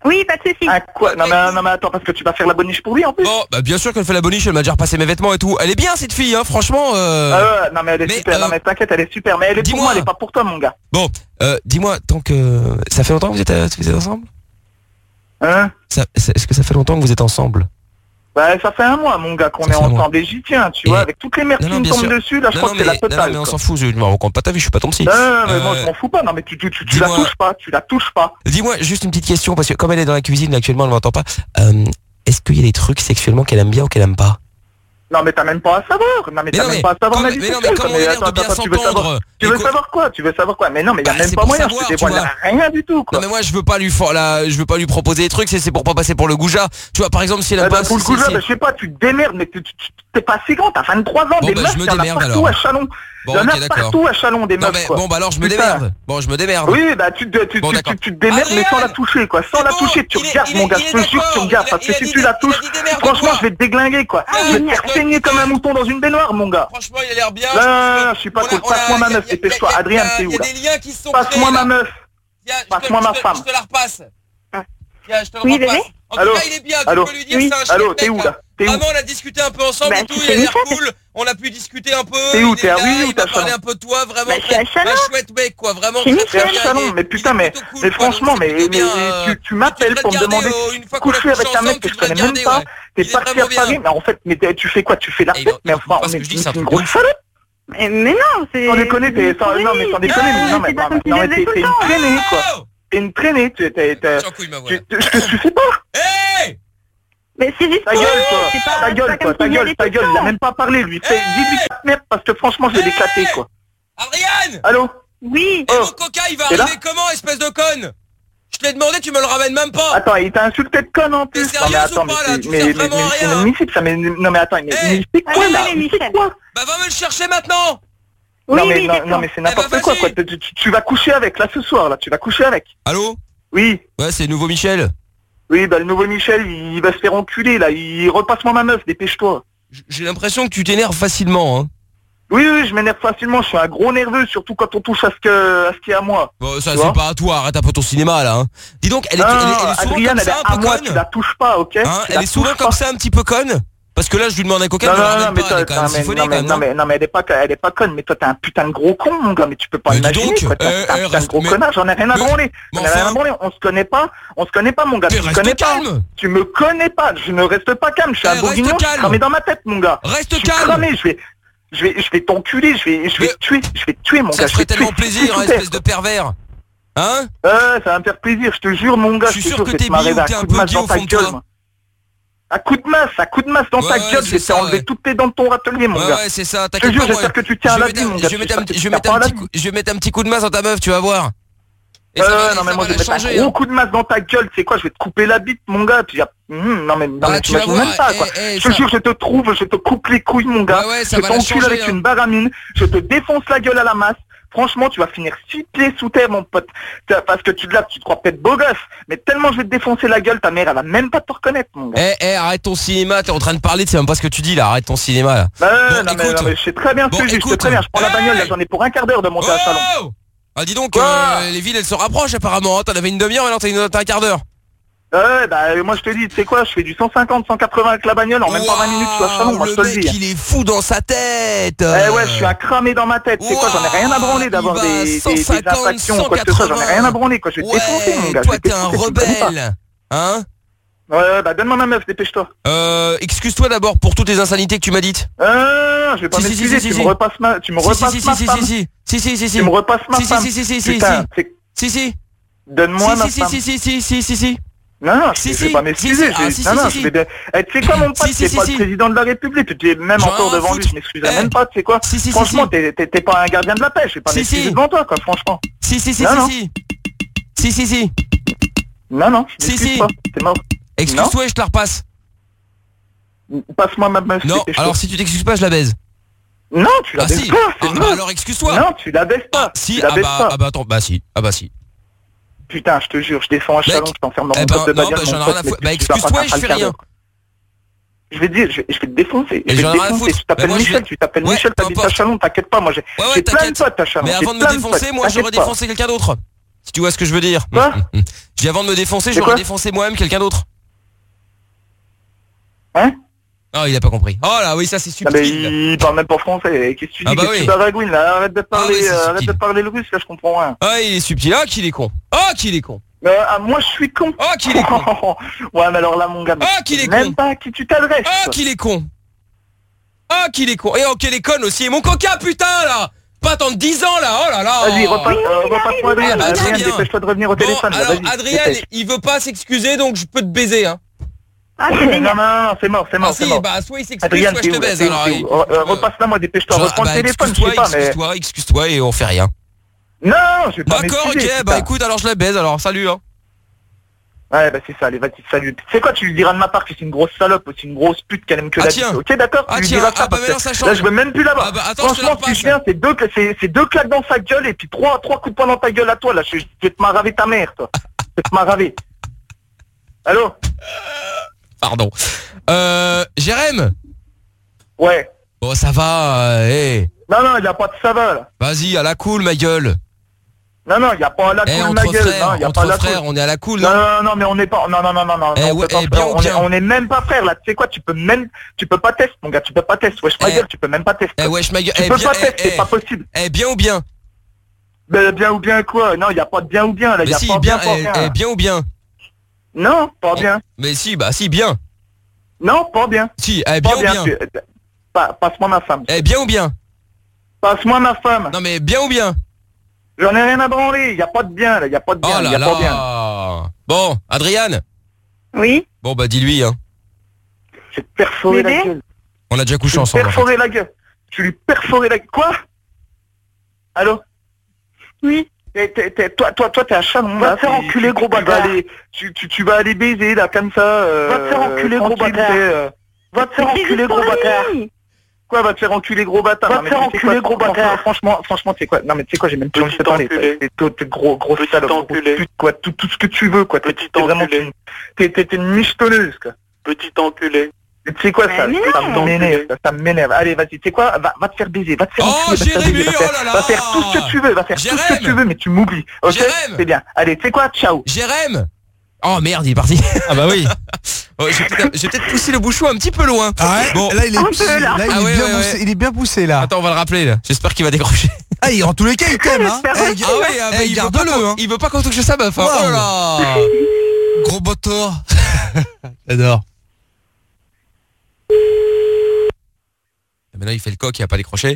Oui, pas de soucis. Ah quoi? Non mais, non mais attends, parce que tu vas faire la boniche pour lui en plus. Bon, bah bien sûr qu'elle fait la boniche, elle m'a déjà repassé mes vêtements et tout. Elle est bien cette fille, hein, franchement. Euh... Ah ouais, non mais elle est mais, super, euh... non mais t'inquiète, elle est super, mais elle est pour moi, elle est pas pour toi mon gars. Bon, euh, dis-moi, tant que... Ça fait longtemps que vous êtes, euh, vous êtes ensemble? Hein? Ça, Est-ce que ça fait longtemps que vous êtes ensemble? Bah ça fait un mois mon gars qu'on est ensemble et j'y tiens, tu vois, avec toutes les merdes qui me tombent dessus, là je crois que c'est la totale. Non mais on s'en fout, je ne me raconte pas ta vie, je suis pas ton psy. Non, non, mais moi je m'en fous pas, non mais tu, tu, tu, tu la touches pas, tu la touches pas. Dis-moi juste une petite question, parce que comme elle est dans la cuisine là, actuellement, elle m'entend pas. Euh, Est-ce qu'il y a des trucs sexuellement qu'elle aime bien ou qu'elle aime pas? Non mais t'as même pas à savoir, non mais t'as même pas à savoir ma vie sexuelle. Comment on tu veux savoir, tu veux savoir quoi, tu veux savoir quoi? Mais non mais y a même pas moyen, je te dévoile rien du tout quoi. Non mais moi je veux pas lui là, je veux pas lui proposer des trucs, c'est pour pas passer pour le goujat. Tu vois par exemple si elle aime pas pour le goujat, je sais pas, tu te démerdes, mais t'es pas si grand, t'as vingt-trois ans, des meufs, il y en a partout à Chalon. Bon, il y en a okay, partout à Chalon des meufs quoi. Bon bah alors je me démerde. Bon je me démerde. Oui bah tu te tu, bon, tu, tu, tu te démerdes mais sans la toucher quoi. Sans la toucher tu regardes mon gars, je te jure tu regardes parce que si tu la touches, franchement je vais te déglinguer quoi. Je vais te faire saigner comme un mouton dans une baignoire mon gars. Franchement il a l'air bien. Non je suis pas cool, passe-moi ma meuf, dépêche-toi. Adrien c'est où là? Passe-moi ma meuf. Passe-moi ma femme. Je te la repasse. Tiens, je te oui, bébé. En tout cas, il est bien, tu peux lui dire oui. c'est un Allô, t'es où là? Vraiment, on a discuté un peu ensemble bah, et tout, il a l'air cool. On a pu discuter un peu. T'es où? T'es à Ruy ou t'as parlé un peu de toi, vraiment. Bah, très, un chouette mec, quoi, vraiment. C'est à Chalon, mais putain, mais, mais franchement, mais, mais tu, tu m'appelles pour me demander coucher avec un mec que je connais même pas. T'es parti à Paris, mais en fait, mais tu fais quoi? Tu fais la fête, mais enfin, on est une grosse salope. Mais non, c'est... Sans déconner, t'es... Non, mais sans déconner, mais non, mais non, mais t'es une traînée, quoi. T'es une traînée, tu t'es... Tu sais pas. Hey! Mais c'est juste ta gueule toi, ta gueule toi, ta gueule, ta gueule, il a même pas parlé lui. Fais, dis-lui quatre merde parce que franchement je vais l'éclater quoi. Adriane! Allô? Oui. Et mon coca il va arriver comment espèce de conne? Je te l'ai demandé, tu me le ramènes même pas. Attends, il t'a insulté de conne en plus. T'es sérieux ou pas là? Tu sers vraiment à rien. C'est inadmissible ça, mais non mais attends, mais c'est quoi là? C'est quoi? Bah va me le chercher maintenant. Non mais non mais c'est n'importe quoi quoi. Tu vas coucher avec là ce soir là, tu vas coucher avec. Allô? Oui. Ouais c'est nouveau Michel. Oui, bah le nouveau Michel, il va se faire enculer là, il repasse-moi ma meuf, dépêche-toi. J'ai l'impression que tu t'énerves facilement, hein. Oui, oui, je m'énerve facilement, je suis un gros nerveux, surtout quand on touche à ce que, à ce qui est à moi. Bon, ça c'est pas à toi, arrête un peu ton cinéma là, hein. Dis donc, elle est, non, elle est, elle est souvent Adrienne, comme ça, elle est un peu à moi, conne. Tu la touches pas, ok hein, Elle est souvent comme ça, un petit peu conne. Parce que là, je lui demande un coca, non, je non, me non, mais pas, elle est quand même siphonnée, non, mais, quand même, non, mais, non, mais elle est pas, elle est pas conne, mais toi t'es un putain de gros con, mon gars, mais tu peux pas imaginer, quoi, t'es un putain de gros connard, j'en ai rien à branler, j'en ai rien à branler, on se connaît pas, on se connaît pas, mon gars, tu me connais pas, tu me connais pas, je ne reste pas calme, je suis un bourguignon, je suis cramé dans ma tête, mon gars, reste calme, cramé, je vais, je vais, je vais t'enculer, je vais, je vais te tuer, je vais te tuer, mon gars, ça ferait tellement plaisir, espèce de pervers, hein? Ouais, ça va me faire plaisir, je te jure, mon gars, je suis sûr que t'es bi ou t'es un peu bi au fond de toi. À coup de masse, à coup de masse dans ouais, ta ouais, gueule, je vais te enlever ouais. toutes tes dents de ton râtelier, mon ouais, gars. Ouais, c'est ça, t'inquiète pas. Je te jure, j'espère que tu tiens à la vie, mon gars. Je vais mettre un petit coup, je vais mettre un petit coup de masse dans ta meuf, tu vas voir. Et euh, va, non mais moi je vais mettre changer, un gros hein. coup de masse dans ta gueule, tu sais quoi, je vais te couper la bite, mon gars. Puis, mmh, non mais, non, ah, mais tu m'imagines même pas, quoi. Eh, eh, je te jure, je te trouve, je te coupe les couilles, mon gars. Ouais, ouais, je t'encule avec hein. une baramine, je te défonce la gueule à la masse. Franchement, tu vas finir six pieds sous terre, mon pote. Parce que tu, là, tu te crois peut-être beau gosse, mais tellement je vais te défoncer la gueule, ta mère, elle va même pas te reconnaître, mon gars. Eh, eh, arrête ton cinéma, t'es en train de parler, tu sais même pas ce que tu dis, là. Arrête ton cinéma, là. Bah, bon, non, mais, non, mais je sais très bien ce que je dis, je sais très bien. Je prends la bagnole, là, j'en ai pour un quart d'heure de monter à Chalon. Ah, dis donc, euh, les villes, elles se rapprochent, apparemment. T'en avais une demi-heure, maintenant t'as un quart d'heure. Ouais, bah moi je te dis, tu sais quoi, je fais du cent cinquante, cent quatre-vingts avec la bagnole en même pas vingt minutes, je suis à Chalon, moi je te le dis. Le mec, il est fou dans sa tête. Eh ouais, je suis un cramé dans ma tête, tu sais quoi, j'en ai rien à branler d'avoir des, des, des infractions ou quoi que ce soit, j'en ai rien à branler, quoi, je vais te défoncer, mon gars. Toi, t'es un rebelle, hein? Ouais, bah donne-moi ma meuf, dépêche-toi. Euh, excuse-toi d'abord pour toutes les insanités que tu m'as dites. Euh, je vais pas m'excuser, tu me repasses ma, tu me repasses ma femme. Si, si, si, si, si, si. Tu me repasses ma femme. Si, si, si, si, si, si, si. Donne-moi ma femme. Si, si, si, si, si, si. Non, non, si, je si, vais pas m'excuser. si, si, non, si, non, si, je vais bien. Eh, tu sais quoi, mon pote, si, t'es si, pas si, le président de la République, tu es même J'en encore devant lui, je m'excuserai même pas, tu sais quoi. Si, si, franchement, si, t'es, t'es, t'es pas un gardien de la paix, je vais pas si, m'excuser si. devant toi, quoi, franchement. Si, si, si, non, si, si. Si, si, si. Non, non, je si, m'excuse si. pas, c'est mort. Excuse-toi et je te la repasse. Passe-moi ma meuf. Non, alors si tu t'excuses pas, je la baise. Non, tu la ah, baises si. pas, c'est ah, mort. bah alors excuse-toi. Non, tu la baises pas. Ah, si, tu la ah baises bah, pas. ah bah attends, bah si, ah bah si. Putain, je te jure, je descends à Chalon, je t'enferme dans mon pote de bagnole. Non, bah j'en ai rien à foutre. Bah excuse-toi et je fais rien. Je vais te dire, je vais, je vais te défoncer. Et je vais te défoncer. Tu t'appelles Michel, vais... tu t'appelles ouais, Michel, t'habites à Chalon, t'inquiète pas, moi j'ai ouais, ouais, plein de potes à Chalon. Mais avant de me défoncer, moi j'aurais défoncé quelqu'un d'autre. Si tu vois ce que je veux dire. Quoi Mmh, mmh. Je dis avant de me défoncer, C'est j'aurais quoi défoncé moi-même quelqu'un d'autre. Hein? Oh, il a pas compris. Oh là, oui, ça c'est Ah, mais subtil. il parle même pas français. Qu'est-ce que tu dis? Ah, bah Qu'est-ce que oui. tu baragouines là? Arrête de parler, oui, c'est euh, arrête subtil. de parler le russe là, je comprends rien. Ah, il est subtil. Ah, qu'il est con. Ah, qu'il est con. Euh, ah, moi je suis con. Ah, qu'il est con. Ouais, mais alors là, mon gars, mais Ah, qu'il est même con. pas à qui tu t'adresses. Ah, toi. qu'il est con. Ah, qu'il est con. Et oh, qu'il est con aussi. Et mon coca, putain, là. Pas attendre dix ans, là. Oh là là. Vas-y, repasse, euh, repasse-moi Adrien. Ah, bah, très Adrien, bien. dépêche-toi de revenir au Bon, téléphone. là, alors, vas-y, Adrien, dépêche. il veut pas s'excuser, donc je peux te baiser, hein. Ah, c'est Non, génial. non, non, c'est mort, c'est mort, Ah c'est si, mort. bah soit il s'excuse, Adrien, soit t'es je te où, baise. t'es où, Alors, t'es où Euh, euh, repasse-la, moi, dépêche-toi, Genre, reprends bah, le téléphone, je sais excuse-toi, pas, mais... excuse-toi, excuse-toi et on fait rien. Non, je vais pas D'accord, ok, m'excuser, bah putain. écoute, alors je la baise, alors salut, hein. Ouais, bah c'est ça, allez, vas-y, salut. Tu sais quoi, tu lui diras de ma part que c'est une grosse salope, c'est une grosse pute qu'elle aime que Ah, la tiens. bite. Ok, d'accord, Ah, tu lui tiens, diras ah, ça, bah, parce maintenant, que ça change. là, je veux même plus la voir. Ah, bah, attends, je te la Franchement, si repasse. je viens, c'est deux, c'est, c'est deux claques dans sa gueule et puis trois, trois coups de poing dans ta gueule à toi, là, je, je vais te maraver ta mère, toi. Je vais te maraver. Allô? Pardon. Euh, Jérém. Ouais. Bon, ça va, euh, hé. Non, non, il y a pas de ça va, là. Vas-y, à la cool, ma gueule. Non, non, il y a pas à la Eh, cool, ma entre gueule. frères, Non, y a entre pas à la frères, cool. on est à la cool, Non, non non, non, mais on n'est pas, non, non, non, non, non. Eh, on ouais, peut pas eh, faire- bien ou on, est, bien on est même pas frères, là. Tu sais quoi, tu peux même, tu peux pas tester, mon gars, tu peux pas tester. Wesh, ma Eh. gueule, tu peux même pas tester. Eh, wesh, ma gueule. Tu Eh, peux bien, pas eh, tester, eh. c'est pas possible. Eh, bien ou bien? Ben, bien ou bien quoi? Non, il y a pas de bien ou bien, là. Il Mais y a si, pas bien, bien, pas eh, bien. eh, bien ou bien? Non, pas bien. Mais si, bah si, bien. Non, pas bien. Si, eh, bien Pas ou bien? tu- Pa- Passe-moi ma femme. Eh, bien ou bien? Passe-moi ma femme. Non, mais bien ou bien? J'en ai rien à branler. Il y a pas de bien, là. Il y a pas de bien. Oh Il y là a pas bien. là. Bon, Adriane. Oui. Bon, bah dis-lui, hein. Je vais te perforer la Bébé gueule. On a déjà Je couché vais lui ensemble. en fait. perforer la gueule. Je vais lui perforer la gueule. Quoi? Allô? Oui. T'es- t'es- t'es- toi, toi, toi, t'es un chanon. Va te faire enculer, gros bâtard. Tu, tu, tu vas aller baiser, là, comme ça. Euh, va te faire enculer, gros bâtard. Euh, va te faire enculer, gros bâtard. Quoi, va te faire enculer, gros bâtard? Va te faire enculer, gros bâtard. Franchement, franchement, tu sais quoi? Non, mais tu sais quoi, j'ai même plus envie de te parler. T'es t'es- t'es gros, gros salope, gros pute, quoi. Tout, tout ce que tu veux, quoi. T'es t'es vraiment une, t'es, t'es, t'es une michetonneuse, quoi. Petit enculé. Tu sais quoi, ça, Mais ça non. m'énerve, ça, ça m'énerve. Allez, vas-y, tu sais quoi, va, va te faire baiser, va te faire Oh, enculer, va te faire Jérémy, baiser, va oh faire, là là. va faire tout ce que tu veux, va faire tout ce Jérém. que tu veux, mais tu m'oublies. Ok? Jérém. C'est bien. Allez, tu sais quoi, ciao. Jérém. Oh merde, il est parti. Ah bah oui. Oh, j'ai peut-être j'ai peut-être poussé le bouchon un petit peu loin. Ah ouais Bon. Là, il est, Un peu, là. là, il, Ah est ouais, bien ouais, poussé, ouais. il est bien poussé là. Attends, on va le rappeler là. J'espère qu'il va décrocher. Ah, il, en tous les cas, il t'aime, hein. J'espère Eh, aussi. il- Ah ouais, ah bah, eh, il, veut pas garde-le, qu'on- hein. il veut pas qu'on touche sa meuf. Hein. Waouh. Oh là. Gros bâtard. J'adore. Et maintenant il fait le coq, il va pas décrocher.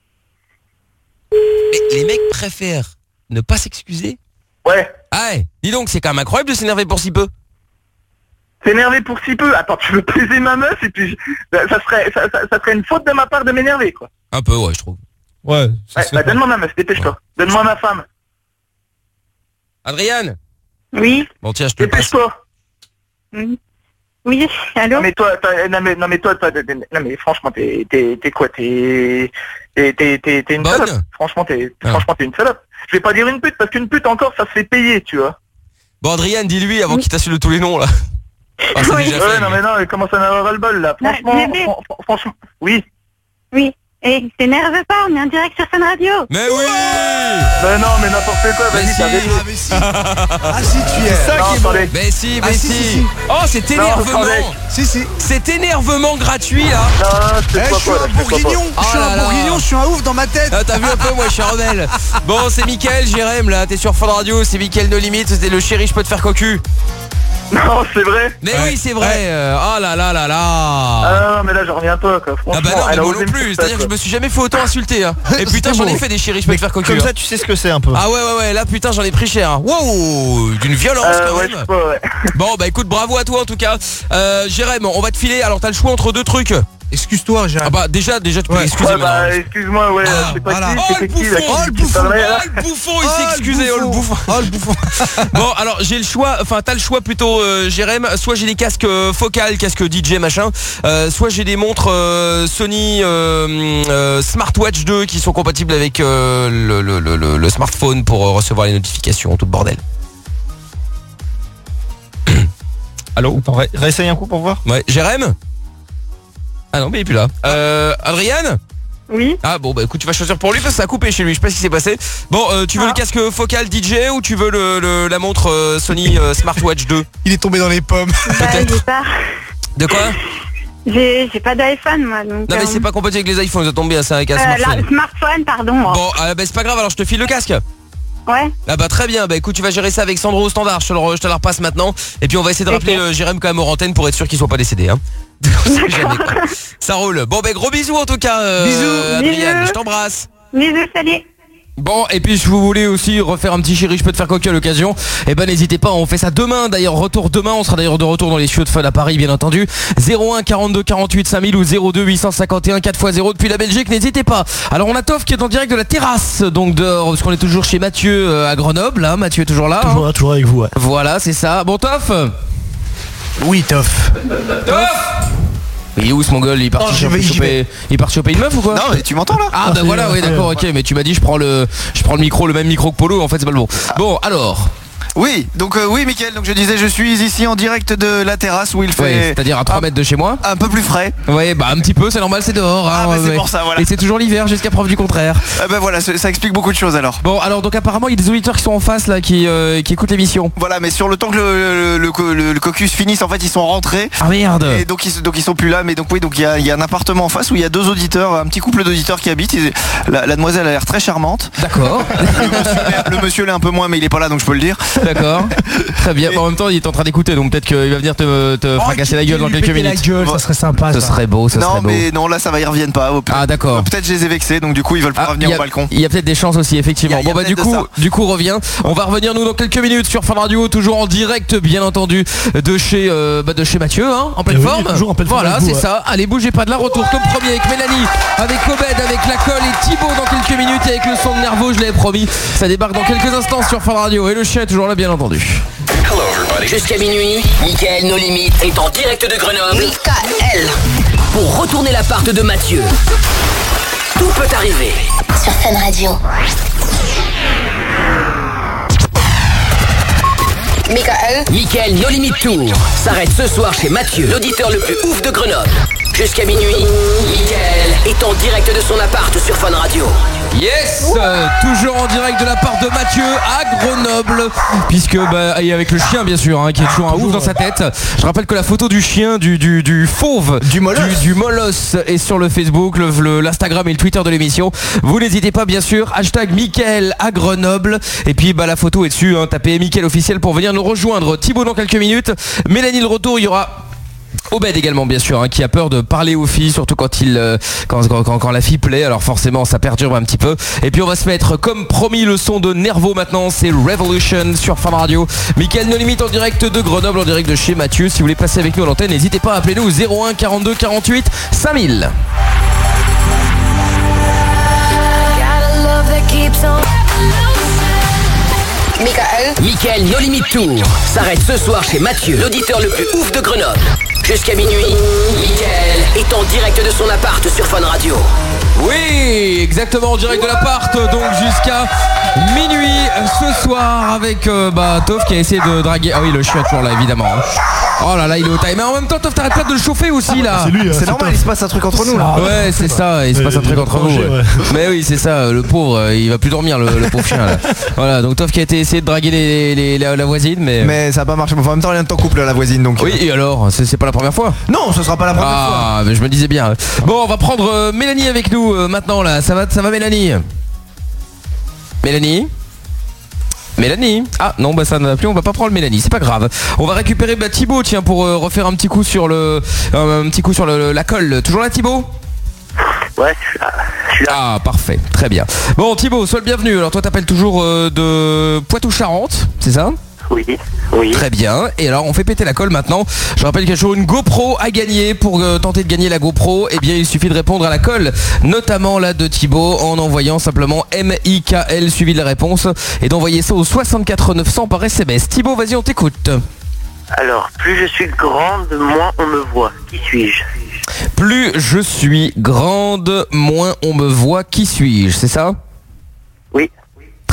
Et les mecs préfèrent ne pas s'excuser. Ouais. Ah ouais. Dis donc, c'est quand même incroyable de s'énerver pour si peu. T'énerver pour si peu. Attends, tu veux plaiser ma meuf et puis ça ça serait, ça, ça, ça serait une faute de ma part de m'énerver, quoi. Un peu, ouais, je trouve. Ouais. ça Ouais, se fait bah, pas. donne-moi ma meuf, dépêche-toi. Donne-moi ma femme. Adriane. Oui. Bon tiens, je te le passe. Dépêche-toi. Oui. Oui. Allô? Non mais toi, toi- non mais non mais toi, toi, non mais franchement, t'es t'es t'es quoi, t'es t'es t'es t'es t'es une Bonne. salope. Franchement, t'es Ah. franchement t'es une salope. Je vais pas dire une pute parce qu'une pute encore, ça se fait payer, tu vois. Bon Adriane, dis-lui avant qu'il t'insulte tous les noms là. Ah, c'est Oui. déjà Ouais, fait, non lui. mais non, il commence à en avoir le bol là. Bah, Franchement, bébé. fran- fran- franchement, oui. Oui. Et t'énerve pas, on est en direct sur Fun Radio. Mais oui. Ben non, mais n'importe quoi, Mais vas-y, si. t'as raison. Ah, mais si. Ah, si, tu es. Ça qui est bon. Mais si, mais Ah, si, si. si, si. Oh, cet Non, énervement. attendez. Si, si. Cet énervement gratuit là. Non, non, je Eh, sais je pas suis quoi, là, un je sais pas bourguignon. Oh Je suis là un là. bourguignon, je suis un ouf dans ma tête. Ah, t'as vu un peu, moi je suis rebelle. Bon, c'est Mickaël, Jérém là, t'es sur Fun Radio, c'est Mickaël No Limite, c'était le chéri, je peux te faire cocu. Non, c'est vrai. Mais Ouais. oui, c'est vrai. euh, Oh là là là là. Ah non, mais là, j'en reviens pas, quoi. Franchement, Ah bah non, mais elle a moi osé non me plus. faire ça, C'est-à-dire que je quoi. me suis jamais fait autant insulter. Hein. Et putain, C'était j'en ai beau. fait des chéris, je peux te faire cocu. Comme hein. ça, tu sais ce que c'est un peu. Ah ouais, ouais, ouais, là putain, j'en ai pris cher. Hein. Wow, d'une violence Euh, quand ouais, même. je sais pas, ouais. Bon, bah écoute, bravo à toi en tout cas. Euh, Jérém, on va te filer. Alors, t'as le choix entre deux trucs. Excuse-toi, j'ai. Ah bah déjà, déjà, tu peux Ouais. t'excuser Ouais, bah, maintenant. excuse-moi, ouais, Ah, je sais pas voilà. qui, Oh c'était le qui, là, bouffon, qui- oh le qui bouffon, parlerait, là. oh le bouffon, il s'est Oh, excusé, oh le bouffon. Oh, le bouffon. Bon, alors j'ai le choix, enfin t'as le choix plutôt, euh, Jérém. Soit j'ai des casques euh, focales, casques D J machin, euh, soit j'ai des montres euh, Sony euh, euh, Smartwatch deux qui sont compatibles avec euh, le, le, le, le- le smartphone pour euh, recevoir les notifications, tout le bordel. Allô? Attends, ré- réessaye un coup pour voir. Ouais, Jérém? Ah non, mais il est plus là. Euh, Adriane? Oui. Ah bon bah écoute, tu vas choisir pour lui parce que ça a coupé chez lui, je sais pas ce qui s'est passé. Bon, euh, tu veux Ah. le casque focal D J ou tu veux le, le- la montre euh, Sony euh, Smartwatch deux? Il est tombé dans les pommes. Bah, j'ai pas. De quoi? J'ai j'ai pas d'iPhone moi donc. Non mais euh, c'est pas compatible avec les iPhones, ça tombe bien, c'est avec un euh, smartphone. la- smartphone, pardon. Bon, euh, bah, c'est pas grave, alors je te file le casque. Ouais. Ah bah très bien, bah écoute, tu vas gérer ça avec Sandro au standard, je te le, re- je te la repasse maintenant. Et puis on va essayer de rappeler euh, Jérém quand même aux antennes pour être sûr qu'il soit pas décédé. Hein. On sait jamais, quoi. Ça roule. Bon bah gros bisous en tout cas, euh, Bisous. Adrienne, Bisous. je t'embrasse. Bisous, salut. Bon, et puis si vous voulez aussi refaire un petit chéri, je peux te faire coquille à l'occasion, eh ben n'hésitez pas, on fait ça demain, d'ailleurs retour demain, on sera d'ailleurs de retour dans les studios de Fun à Paris bien entendu. Zéro un quarante-deux quarante-huit cinq mille ou zéro deux huit cent cinquante et un quatre fois zéro depuis la Belgique, n'hésitez pas. Alors on a Toff qui est en direct de la terrasse, donc dehors, parce qu'on est toujours chez Mathieu euh, à Grenoble, hein. Mathieu est toujours là. Toujours hein. là, toujours avec vous, ouais. Voilà, c'est ça. Bon Toff. Oui, Toff. Toff. Il est où ce mongol? Il est parti Non, j'y choper, vais, j'y choper- vais. il est parti choper une meuf ou quoi? Non, mais tu m'entends là? Ah bah voilà, oui d'accord, ok, mais tu m'as dit je prends le je prends le micro, le même micro que Polo, en fait c'est pas le bon. Bon alors. Oui, donc euh, oui, Mickaël, donc je disais, je suis ici en direct de la terrasse où il fait. Ouais, c'est-à-dire à trois mètres de chez moi. Un peu plus frais. Ouais, bah un petit peu, c'est normal, c'est dehors. Hein, Ah, bah, c'est ouais. pour ça, voilà. Et c'est toujours l'hiver jusqu'à preuve du contraire. Ah bah voilà, ça ça explique beaucoup de choses alors. Bon, alors donc apparemment il y a des auditeurs qui sont en face là, qui, euh, qui écoutent l'émission. Voilà, mais sur le temps que le, le, le, le- le caucus finisse, en fait, ils sont rentrés. Ah merde. Et donc ils, donc ils sont plus là, mais donc oui, donc il y a, il y a un appartement en face où il y a deux auditeurs, un petit couple d'auditeurs qui habitent. Ils- la, la demoiselle a l'air très charmante. D'accord. Le monsieur, l'est- le monsieur l'est un peu moins, mais il est pas là, donc je peux le dire. D'accord. Très bien. Bon, en même temps, il est en train d'écouter, donc peut-être qu'il va venir te, te fracasser la gueule dans Lui quelques péter minutes. la gueule, ça serait sympa. Ce ça. serait beau, ce non, serait beau. mais non, là ça va, ils reviennent pas. Ah d'accord. Peut-être je les ai vexés, donc du coup ils veulent pas Ah, revenir il y a- au balcon. Il y a peut-être des chances aussi, effectivement. Il y a- il y a Bon bah du peut-être de coup, du coup revient. On va revenir nous dans quelques minutes sur Fun Radio, toujours en direct, bien entendu, de chez euh, bah, de chez Mathieu, hein, en pleine Eh oui, forme. toujours en pleine forme Voilà, avec vous, c'est ouais. ça. Allez, bougez pas de là. Retour comme premier avec Mélanie, avec Obed, avec la colle et Thibaut dans quelques minutes et avec le son de Nervo, je l'avais promis. Ça débarque dans quelques instants sur Fun Radio et le chien est toujours là, bien entendu. Jusqu'à minuit, Mickaël No Limites est en direct de Grenoble. Mickaël. Pour retourner l'appart de Mathieu. Tout peut arriver. Sur Fun Radio. Mickaël. Mickaël No Limit Tour s'arrête ce soir chez Mathieu, l'auditeur le plus ouf de Grenoble. Jusqu'à minuit, Mickaël est en direct de son appart sur Fun Radio. Yes, euh, toujours en direct de la part de Mathieu à Grenoble, puisque bah, et avec le chien bien sûr, hein, qui est toujours un ouf dans sa tête. Je rappelle que la photo du chien, du, du, du fauve, du molosse, du, du molosse est sur le Facebook, le, le- l'Instagram et le Twitter de l'émission. Vous n'hésitez pas bien sûr, hashtag Mickaël à Grenoble. Et puis bah, la photo est dessus, hein, tapez Mickaël officiel pour venir nous rejoindre. Thibaut dans quelques minutes, Mélanie le retour, il y aura Obed également bien sûr, hein, qui a peur de parler aux filles, surtout quand il euh, quand, quand, quand, quand la fille plaît, alors forcément ça perturbe un petit peu. Et puis on va se mettre comme promis le son de Nervo maintenant, c'est Revolution sur Fun Radio. Mickaël No Limite en direct de Grenoble, en direct de chez Mathieu. Si vous voulez passer avec nous à l'antenne, n'hésitez pas à appeler nous au zéro un quarante-deux quarante-huit cinq mille. Mickaël. Mickaël No Limit Tour s'arrête ce soir chez Mathieu, l'auditeur le plus ouf de Grenoble. Jusqu'à minuit, Mickaël est en direct de son appart sur Fun Radio. Oui, exactement, en direct de l'appart, donc jusqu'à minuit ce soir avec euh, bah, Toff qui a essayé de draguer. Ah oui, le chien est toujours là évidemment. Oh là là, il est au taille. Mais en même temps, Toff, t'arrêtes pas de le chauffer aussi là. C'est lui, hein, C'est normal, il se passe un truc entre nous là. Ouais, c'est ça, il se Ouais, passe un il truc va entre manger, vous. ouais. ouais. Mais oui, c'est ça, le pauvre, euh, il va plus dormir, le, le pauvre chien là. Voilà, donc Toff qui a été essayé de draguer les, les- la, la voisine, mais. Mais ça a pas marché. Enfin, en même temps, rien de temps couple la voisine donc. Oui, et alors, c'est c'est pas la première fois. Non, ce sera pas la première fois. Ah, mais je me disais bien. Bon, on va prendre euh, Mélanie avec nous euh, maintenant là. Ça va, ça va Mélanie Mélanie Mélanie. Ah non, bah ça ne va plus, on va pas prendre Mélanie, c'est pas grave. On va récupérer bah, Thibaut, tiens, pour euh, refaire un petit coup sur le euh, un petit coup sur le- la colle. Toujours là Thibaut? Ouais, je suis là. Je suis là. Ah parfait, très bien. Bon Thibaut, sois le bienvenu. Alors toi t'appelles toujours euh, de Poitou-Charentes, c'est ça? Oui, oui. Très bien. Et alors on fait péter la colle maintenant. Je rappelle qu'il y a toujours une GoPro à gagner. Pour euh, tenter de gagner la GoPro, eh bien il suffit de répondre à la colle, notamment là de Thibaut, en envoyant simplement M I K L suivi de la réponse et d'envoyer ça au soixante-quatre neuf cents par S M S. Thibaut, vas-y, on t'écoute. Alors, plus je suis grande, moins on me voit. Qui suis-je? Plus je suis grande, moins on me voit. Qui suis-je? C'est ça? Oui.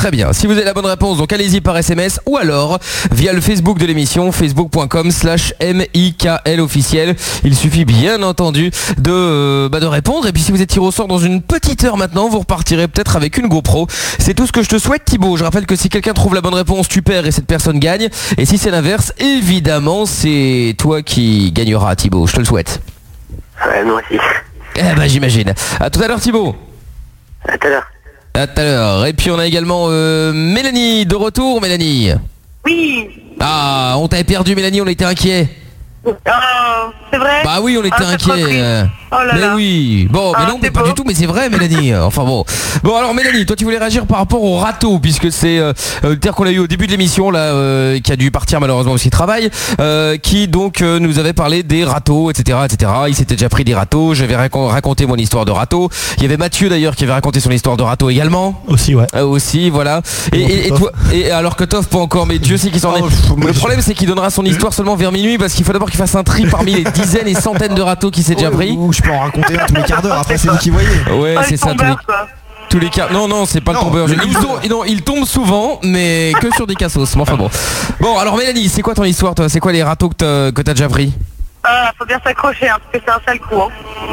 Très bien. Si vous avez la bonne réponse, donc allez-y par S M S ou alors via le Facebook de l'émission, facebook point com slash M I K L officiel. Il suffit bien entendu de, euh, bah de répondre. Et puis si vous êtes tiré au sort dans une petite heure maintenant, vous repartirez peut-être avec une GoPro. C'est tout ce que je te souhaite, Thibaut. Je rappelle que si quelqu'un trouve la bonne réponse, tu perds et cette personne gagne. Et si c'est l'inverse, évidemment, c'est toi qui gagneras, Thibaut. Je te le souhaite. Ouais, moi aussi. Eh ben j'imagine. À tout à l'heure, Thibaut. À tout à l'heure. À tout à l'heure. Et puis on a également euh, Mélanie de retour, Mélanie. Oui. Ah, on t'avait perdu, Mélanie, on était inquiets. Oh, c'est vrai. Bah oui, on était Ah, c'est trop inquiets. triste. euh. Oh là mais là. oui. Bon, mais Ah, non, mais c'est pas beau. du tout, mais c'est vrai, Mélanie. Enfin bon. Bon, alors Mélanie, toi tu voulais réagir par rapport au râteau, puisque c'est euh, le terre qu'on a eu au début de l'émission, là, euh, qui a dû partir malheureusement aussi travail, euh, qui donc euh, nous avait parlé des râteaux, et cetera, et cetera. Il s'était déjà pris des râteaux. J'avais racon- raconté mon histoire de râteau. Il y avait Mathieu d'ailleurs qui avait raconté son histoire de râteau également. Aussi, ouais. Euh, aussi, voilà. Et, et, et toi, et alors que Toff pas encore, mais Dieu sait qu'il s'en est. Le problème c'est qu'il donnera son histoire seulement vers minuit parce qu'il faut d'abord qu'il fasse un tri parmi les dizaines et centaines de râteaux qu'il s'est déjà pris. Ou je peux en raconter un tous les quarts d'heure, après c'est vous qui voyez. Ouais, Oh, c'est le ça. Tous les, tombeur, quoi. tous les cas. Non, non, c'est pas Non, le tombeur. le Il, tombe, non, il tombe souvent, mais que sur des cassos. Mais enfin bon. Bon, alors Mélanie, c'est quoi ton histoire, toi? C'est quoi les râteaux que t'as, que t'as déjà pris? Ah, faut bien s'accrocher, hein, parce que c'est un sale coup. Hein.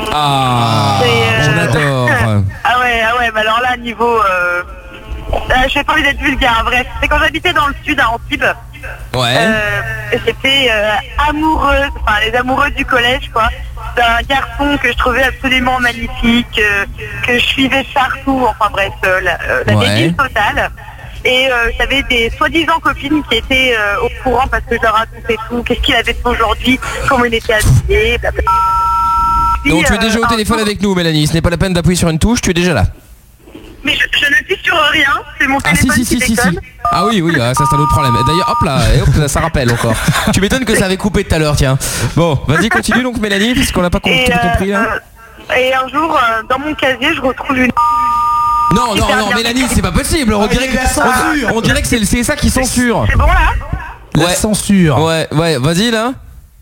Ah, C'est, on euh, adore. Ah ouais, ah ouais, mais alors là, niveau... Euh... Euh, j'ai pas envie d'être vulgaire, bref. C'est quand j'habitais dans le sud, à Antibes. Ouais. Euh, j'étais euh, amoureuse, enfin les amoureux du collège, quoi, d'un garçon que je trouvais absolument magnifique, euh, que je suivais partout, enfin bref, euh, la, euh, la Ouais. débile totale. Et euh, j'avais des soi-disant copines qui étaient euh, au courant parce que je leur racontais tout, qu'est-ce qu'il avait fait aujourd'hui, comment il était habillé, blablabla. Donc tu es euh, déjà au un téléphone jour- avec nous, Mélanie. Ce n'est pas la peine d'appuyer sur une touche, tu es déjà là. Mais je, je n'appuie sur rien, c'est mon Ah si téléphone si si qui si déconne. si. Ah oui oui, ah, ça c'est un autre problème. Et d'ailleurs, hop là, et hop, ça rappelle encore. Tu m'étonnes que ça avait coupé tout à l'heure, tiens. Bon, vas-y, continue donc Mélanie, parce qu'on n'a pas com- Et, tout euh, compris là. euh, et un jour, euh, dans mon casier, je retrouve une... Non, non, Super non, bien. Mélanie, c'est pas possible. On dirait, il y a la que, censure. on, on dirait que c'est c'est ça qui censure. C'est bon là? La Ouais. censure. Ouais, ouais, vas-y là.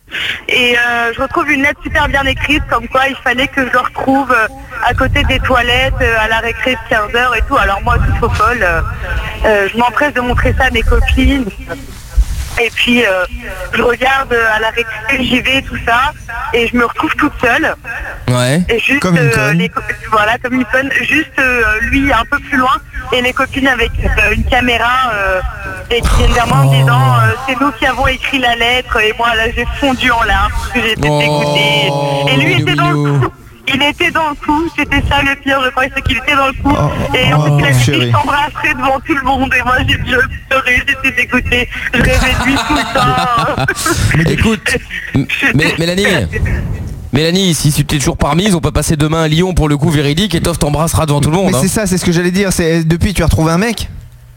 Et euh, je retrouve une lettre super bien écrite, comme quoi il fallait que je le retrouve euh, à côté des toilettes, euh, à la récré de quinze heures et tout. Alors moi, toute faux folle, euh, euh, je m'empresse de montrer ça à mes copines. Et puis euh, je regarde euh, à la récré, j'y vais, tout ça, et je me retrouve toute seule. Ouais. Et juste, Comme une euh, conne. les co- voilà, comme une conne, juste euh, lui un peu plus loin, et les copines avec euh, une caméra, euh, et qui viennent vers moi en disant euh, c'est nous qui avons écrit la lettre, et moi là j'ai fondu en larmes, parce que j'étais Oh, dégoûtée. Et lui mignon, était dans le mignon. coup. Il était dans le coup, c'était ça le pire, je croyais, c'est qu'il était dans le coup. Et en oh, fait, il a dit chérie. qu'il s'embrasserait devant tout le monde. Et moi, j'ai je pleurais, j'étais dégoûtée. Je rêvais de lui tout le temps. Écoute, M- Mé- Mélanie. Mélanie, si tu t'es toujours parmise, on peut passer demain à Lyon pour le coup véridique et Toff t'embrassera devant tout le monde. Mais hein. c'est ça, c'est ce que j'allais dire. C'est depuis tu as retrouvé un mec.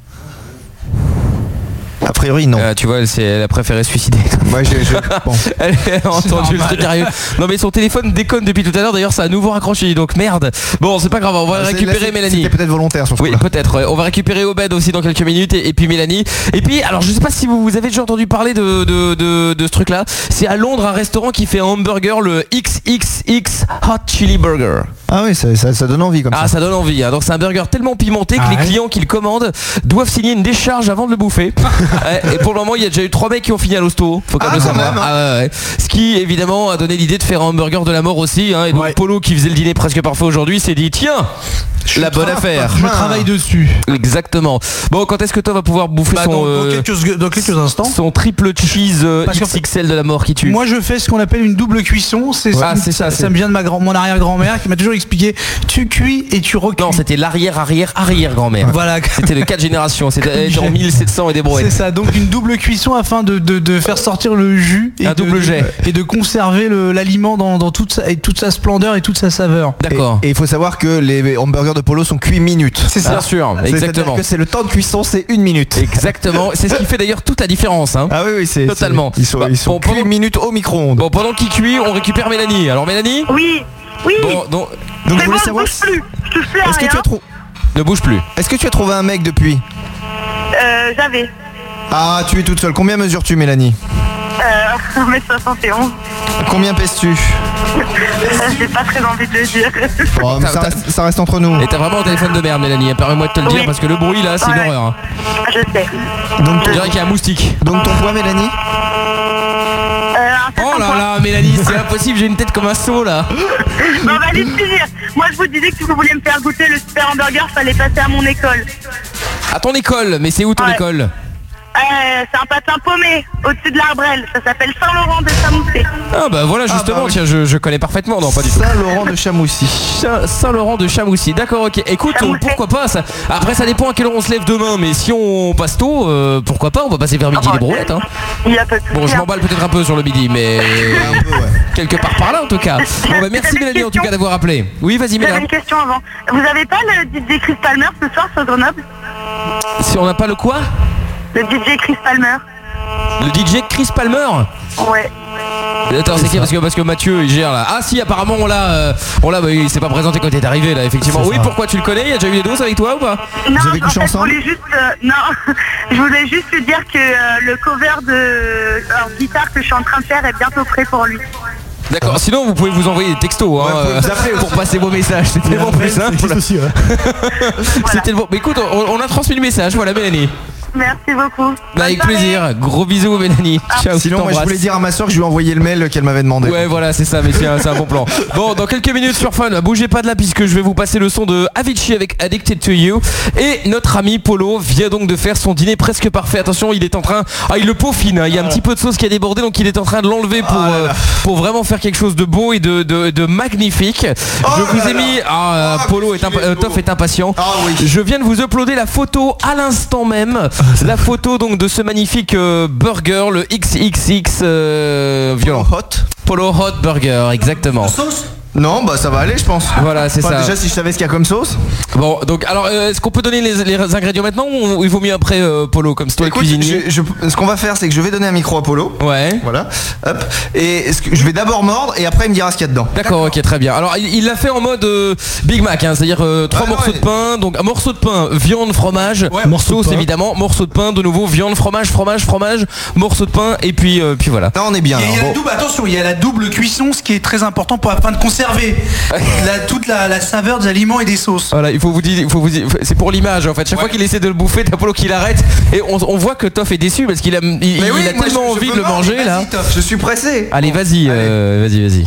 A priori non. Euh, tu vois, elle, s'est- elle a préféré se suicider. Moi je, je- bon. Elle a entendu le normal. truc arrive. Non mais son téléphone déconne depuis tout à l'heure. D'ailleurs, ça a à nouveau raccroché. Donc merde. Bon, c'est pas grave. On va C'est- récupérer là, c'est- Mélanie. C'était peut-être volontaire sur ce Oui, coup-là. peut-être. Ouais. On va récupérer Obed aussi dans quelques minutes et, et puis Mélanie. Et puis, alors je sais pas si vous, vous avez déjà entendu parler de, de, de, de ce truc-là. C'est à Londres un restaurant qui fait un hamburger, le X X X Hot Chili Burger. Ah oui, ça, ça, ça donne envie comme Ah, ça. ça donne envie. Hein. Donc c'est un burger tellement pimenté que Ah les ouais. clients qui le commandent doivent signer une décharge avant de le bouffer. Ouais, et pour le moment, il y a déjà eu trois mecs qui ont fini à l'hosto. Faut quand Ah, même le quand savoir. même, hein. Ah, ouais, ouais. Ce qui évidemment a donné l'idée de faire un hamburger de la mort aussi. Hein. Et donc Ouais. Polo, qui faisait le dîner presque parfait aujourd'hui, s'est dit tiens, la bonne tra- affaire. Je travaille dessus. Exactement. Bon, quand est-ce que toi vas pouvoir bouffer Bah, son, dans, dans euh, quelques, dans quelques instants. son triple cheese euh, Parce que- X X L de la mort qui tue? Moi je fais ce qu'on appelle une double cuisson. C'est Ah, c'est ça, ça, c'est- me vient de ma grand, mon arrière-grand-mère qui m'a toujours expliqué. Tu cuis et tu recuis. Non, c'était l'arrière arrière arrière grand-mère. Voilà. C'était de quatre générations. C'était elle était en mille sept cents et des C'est brouettes. ça, donc une double cuisson afin de, de, de faire sortir le jus et Un de, double de- jet. et de conserver le- l'aliment dans, dans toute, sa, et toute sa splendeur et toute sa saveur. D'accord. Et il faut savoir que les hamburgers de Polo sont cuits minutes. C'est ça. Bien sûr, C'est-à-dire exactement. que c'est le temps de cuisson, c'est une minute. Exactement. C'est ce qui fait d'ailleurs toute la différence. Hein. Ah oui, oui, c'est Totalement. c'est- Ils sont, Bah, ils sont bon, cuits pendant- une minute au micro-ondes. Bon, pendant qu'il cuit, on récupère Mélanie. Alors Mélanie. Oui, oui. Bon, donc, Donc je C'est voulais bon, je savoir. bouge plus. Je touche plus à Est-ce que rien. tu as trou- ne bouge plus. Est-ce que tu as trouvé un mec depuis? Euh, J'avais. Ah, tu es toute seule. Combien mesures-tu, Mélanie? Euh, un mètre soixante et onze. Combien pèses-tu? J'ai pas très envie de le dire. Oh, mais ça, reste, ça reste entre nous. Et t'as vraiment un téléphone de merde, Mélanie, permets-moi de te le dire, Oui. parce que le bruit là, c'est Ouais. une horreur. Hein. Je sais. Donc, On dirait qu'il y a un moustique. donc ton poids, Mélanie? Euh, un Oh là là, Mélanie, c'est impossible, j'ai une tête comme un seau là. Bon, bah, allez te dire. Moi, je vous disais que si vous vouliez me faire goûter le super hamburger, fallait passer à mon école. À ton école, mais c'est où ton Ouais. école? Euh, c'est un patin paumé, au-dessus de l'Arbrel. Ça s'appelle Saint-Laurent de Samoussé. Ah bah voilà, justement, bah oui. tiens, je, je connais parfaitement, non pas du tout. Saint-Laurent de Chamoussy. Saint- Saint-Laurent de Chamoussy, d'accord, ok. Écoute, Chamoussy. pourquoi pas ça. Après, ça dépend à quelle heure on se lève demain, mais si on passe tôt, euh, pourquoi pas, on va passer vers midi Ah, les brouettes. Hein. Il y a pas de Bon, je souci, hein. m'emballe peut-être un peu sur le midi, mais Un peu, ouais. quelque part par là en tout cas. Bon bah merci J'avais une Mélanie en tout question. cas d'avoir appelé. Oui, vas-y J'avais Mélanie. une question avant. Vous avez pas le D J Chris Palmer ce soir sur Grenoble? Si on n'a pas le quoi? Le D J Chris Palmer. Le D J Chris Palmer. Ouais. Attends, c'est qui parce que parce que Mathieu il gère là. Ah si, apparemment on l'a euh, on l'a bah, il s'est pas présenté quand il est arrivé là effectivement. C'est Oui, ça. pourquoi tu le connais? Il y a déjà eu des doses avec toi ou pas? Non, Vous avez en couché fait, ensemble je voulais juste, euh, non, je voulais juste lui dire que euh, le cover de alors, guitare que je suis en train de faire est bientôt prêt pour lui. D'accord, sinon vous pouvez vous envoyer des textos hein, Ouais, vous pouvez euh, vous appeler pour passer vos messages, c'est tellement plus Ça simple. existe aussi, ouais. C'est tellement... Mais écoute, on, on a transmis le message, voilà Mélanie. Merci beaucoup. Bah, avec Bonne soirée. plaisir, gros bisous Mélanie. Ciao, Sinon, moi, je t'embrasse. voulais dire à ma soeur que je lui ai envoyé le mail qu'elle m'avait demandé. Ouais voilà c'est ça mais c'est un, c'est un bon plan. Bon dans quelques minutes sur Fun, bougez pas de là puisque je vais vous passer le son de Avicii avec Addicted to You. Et notre ami Polo vient donc de faire son dîner presque parfait. Attention il est en train, ah il le peaufine hein. Il y a un petit peu de sauce qui a débordé donc il est en train de l'enlever pour, euh, pour vraiment faire quelque chose de beau et de, de, de magnifique. Je vous ai mis, ah euh, Polo est impa- euh, Toff est impatient. Je viens de vous uploader la photo à l'instant même. La photo donc de ce magnifique euh, burger, le X X X euh, violent. Hot. Polo Hot Burger, exactement. Non, bah ça va aller, je pense. Voilà, c'est Enfin, ça. Déjà, si je savais ce qu'il y a comme sauce. Bon, donc alors, euh, est-ce qu'on peut donner les, les ingrédients maintenant ou il vaut mieux après euh, Polo comme c'est toi le Écoute, cuisinier? je- je- ce qu'on va faire, c'est que je vais donner un micro à Polo. Ouais. Voilà. Hop. Et ce que- je vais d'abord mordre et après il me dira ce qu'il y a dedans. D'accord, ok, très bien. Alors, il il l'a fait en mode euh, Big Mac, hein, c'est-à-dire euh, trois Ouais, morceaux ouais. de pain. Donc, un morceau de pain, viande, fromage, morceau de sauce pain. évidemment, morceau de pain, de nouveau, viande, fromage, fromage, fromage, morceau de pain, et puis, euh, puis voilà. Là, on est bien. Il y a, il y a alors. la Bon. double, attention, il y a la double cuisson, ce qui est très important pour afin de conserver la- toute la, la saveur des aliments et des sauces. Voilà, il faut vous dire, il faut vous dire, c'est pour l'image en fait. Chaque fois qu'il essaie de le bouffer, t'as Polo qui l'arrête et on, on voit que Toff est déçu parce qu'il a, il, il Mais oui, a moi, tellement je- je envie peux de le mordre, manger vas-y, là. Toff, je suis pressé. Allez, vas-y, euh, vas-y, vas-y.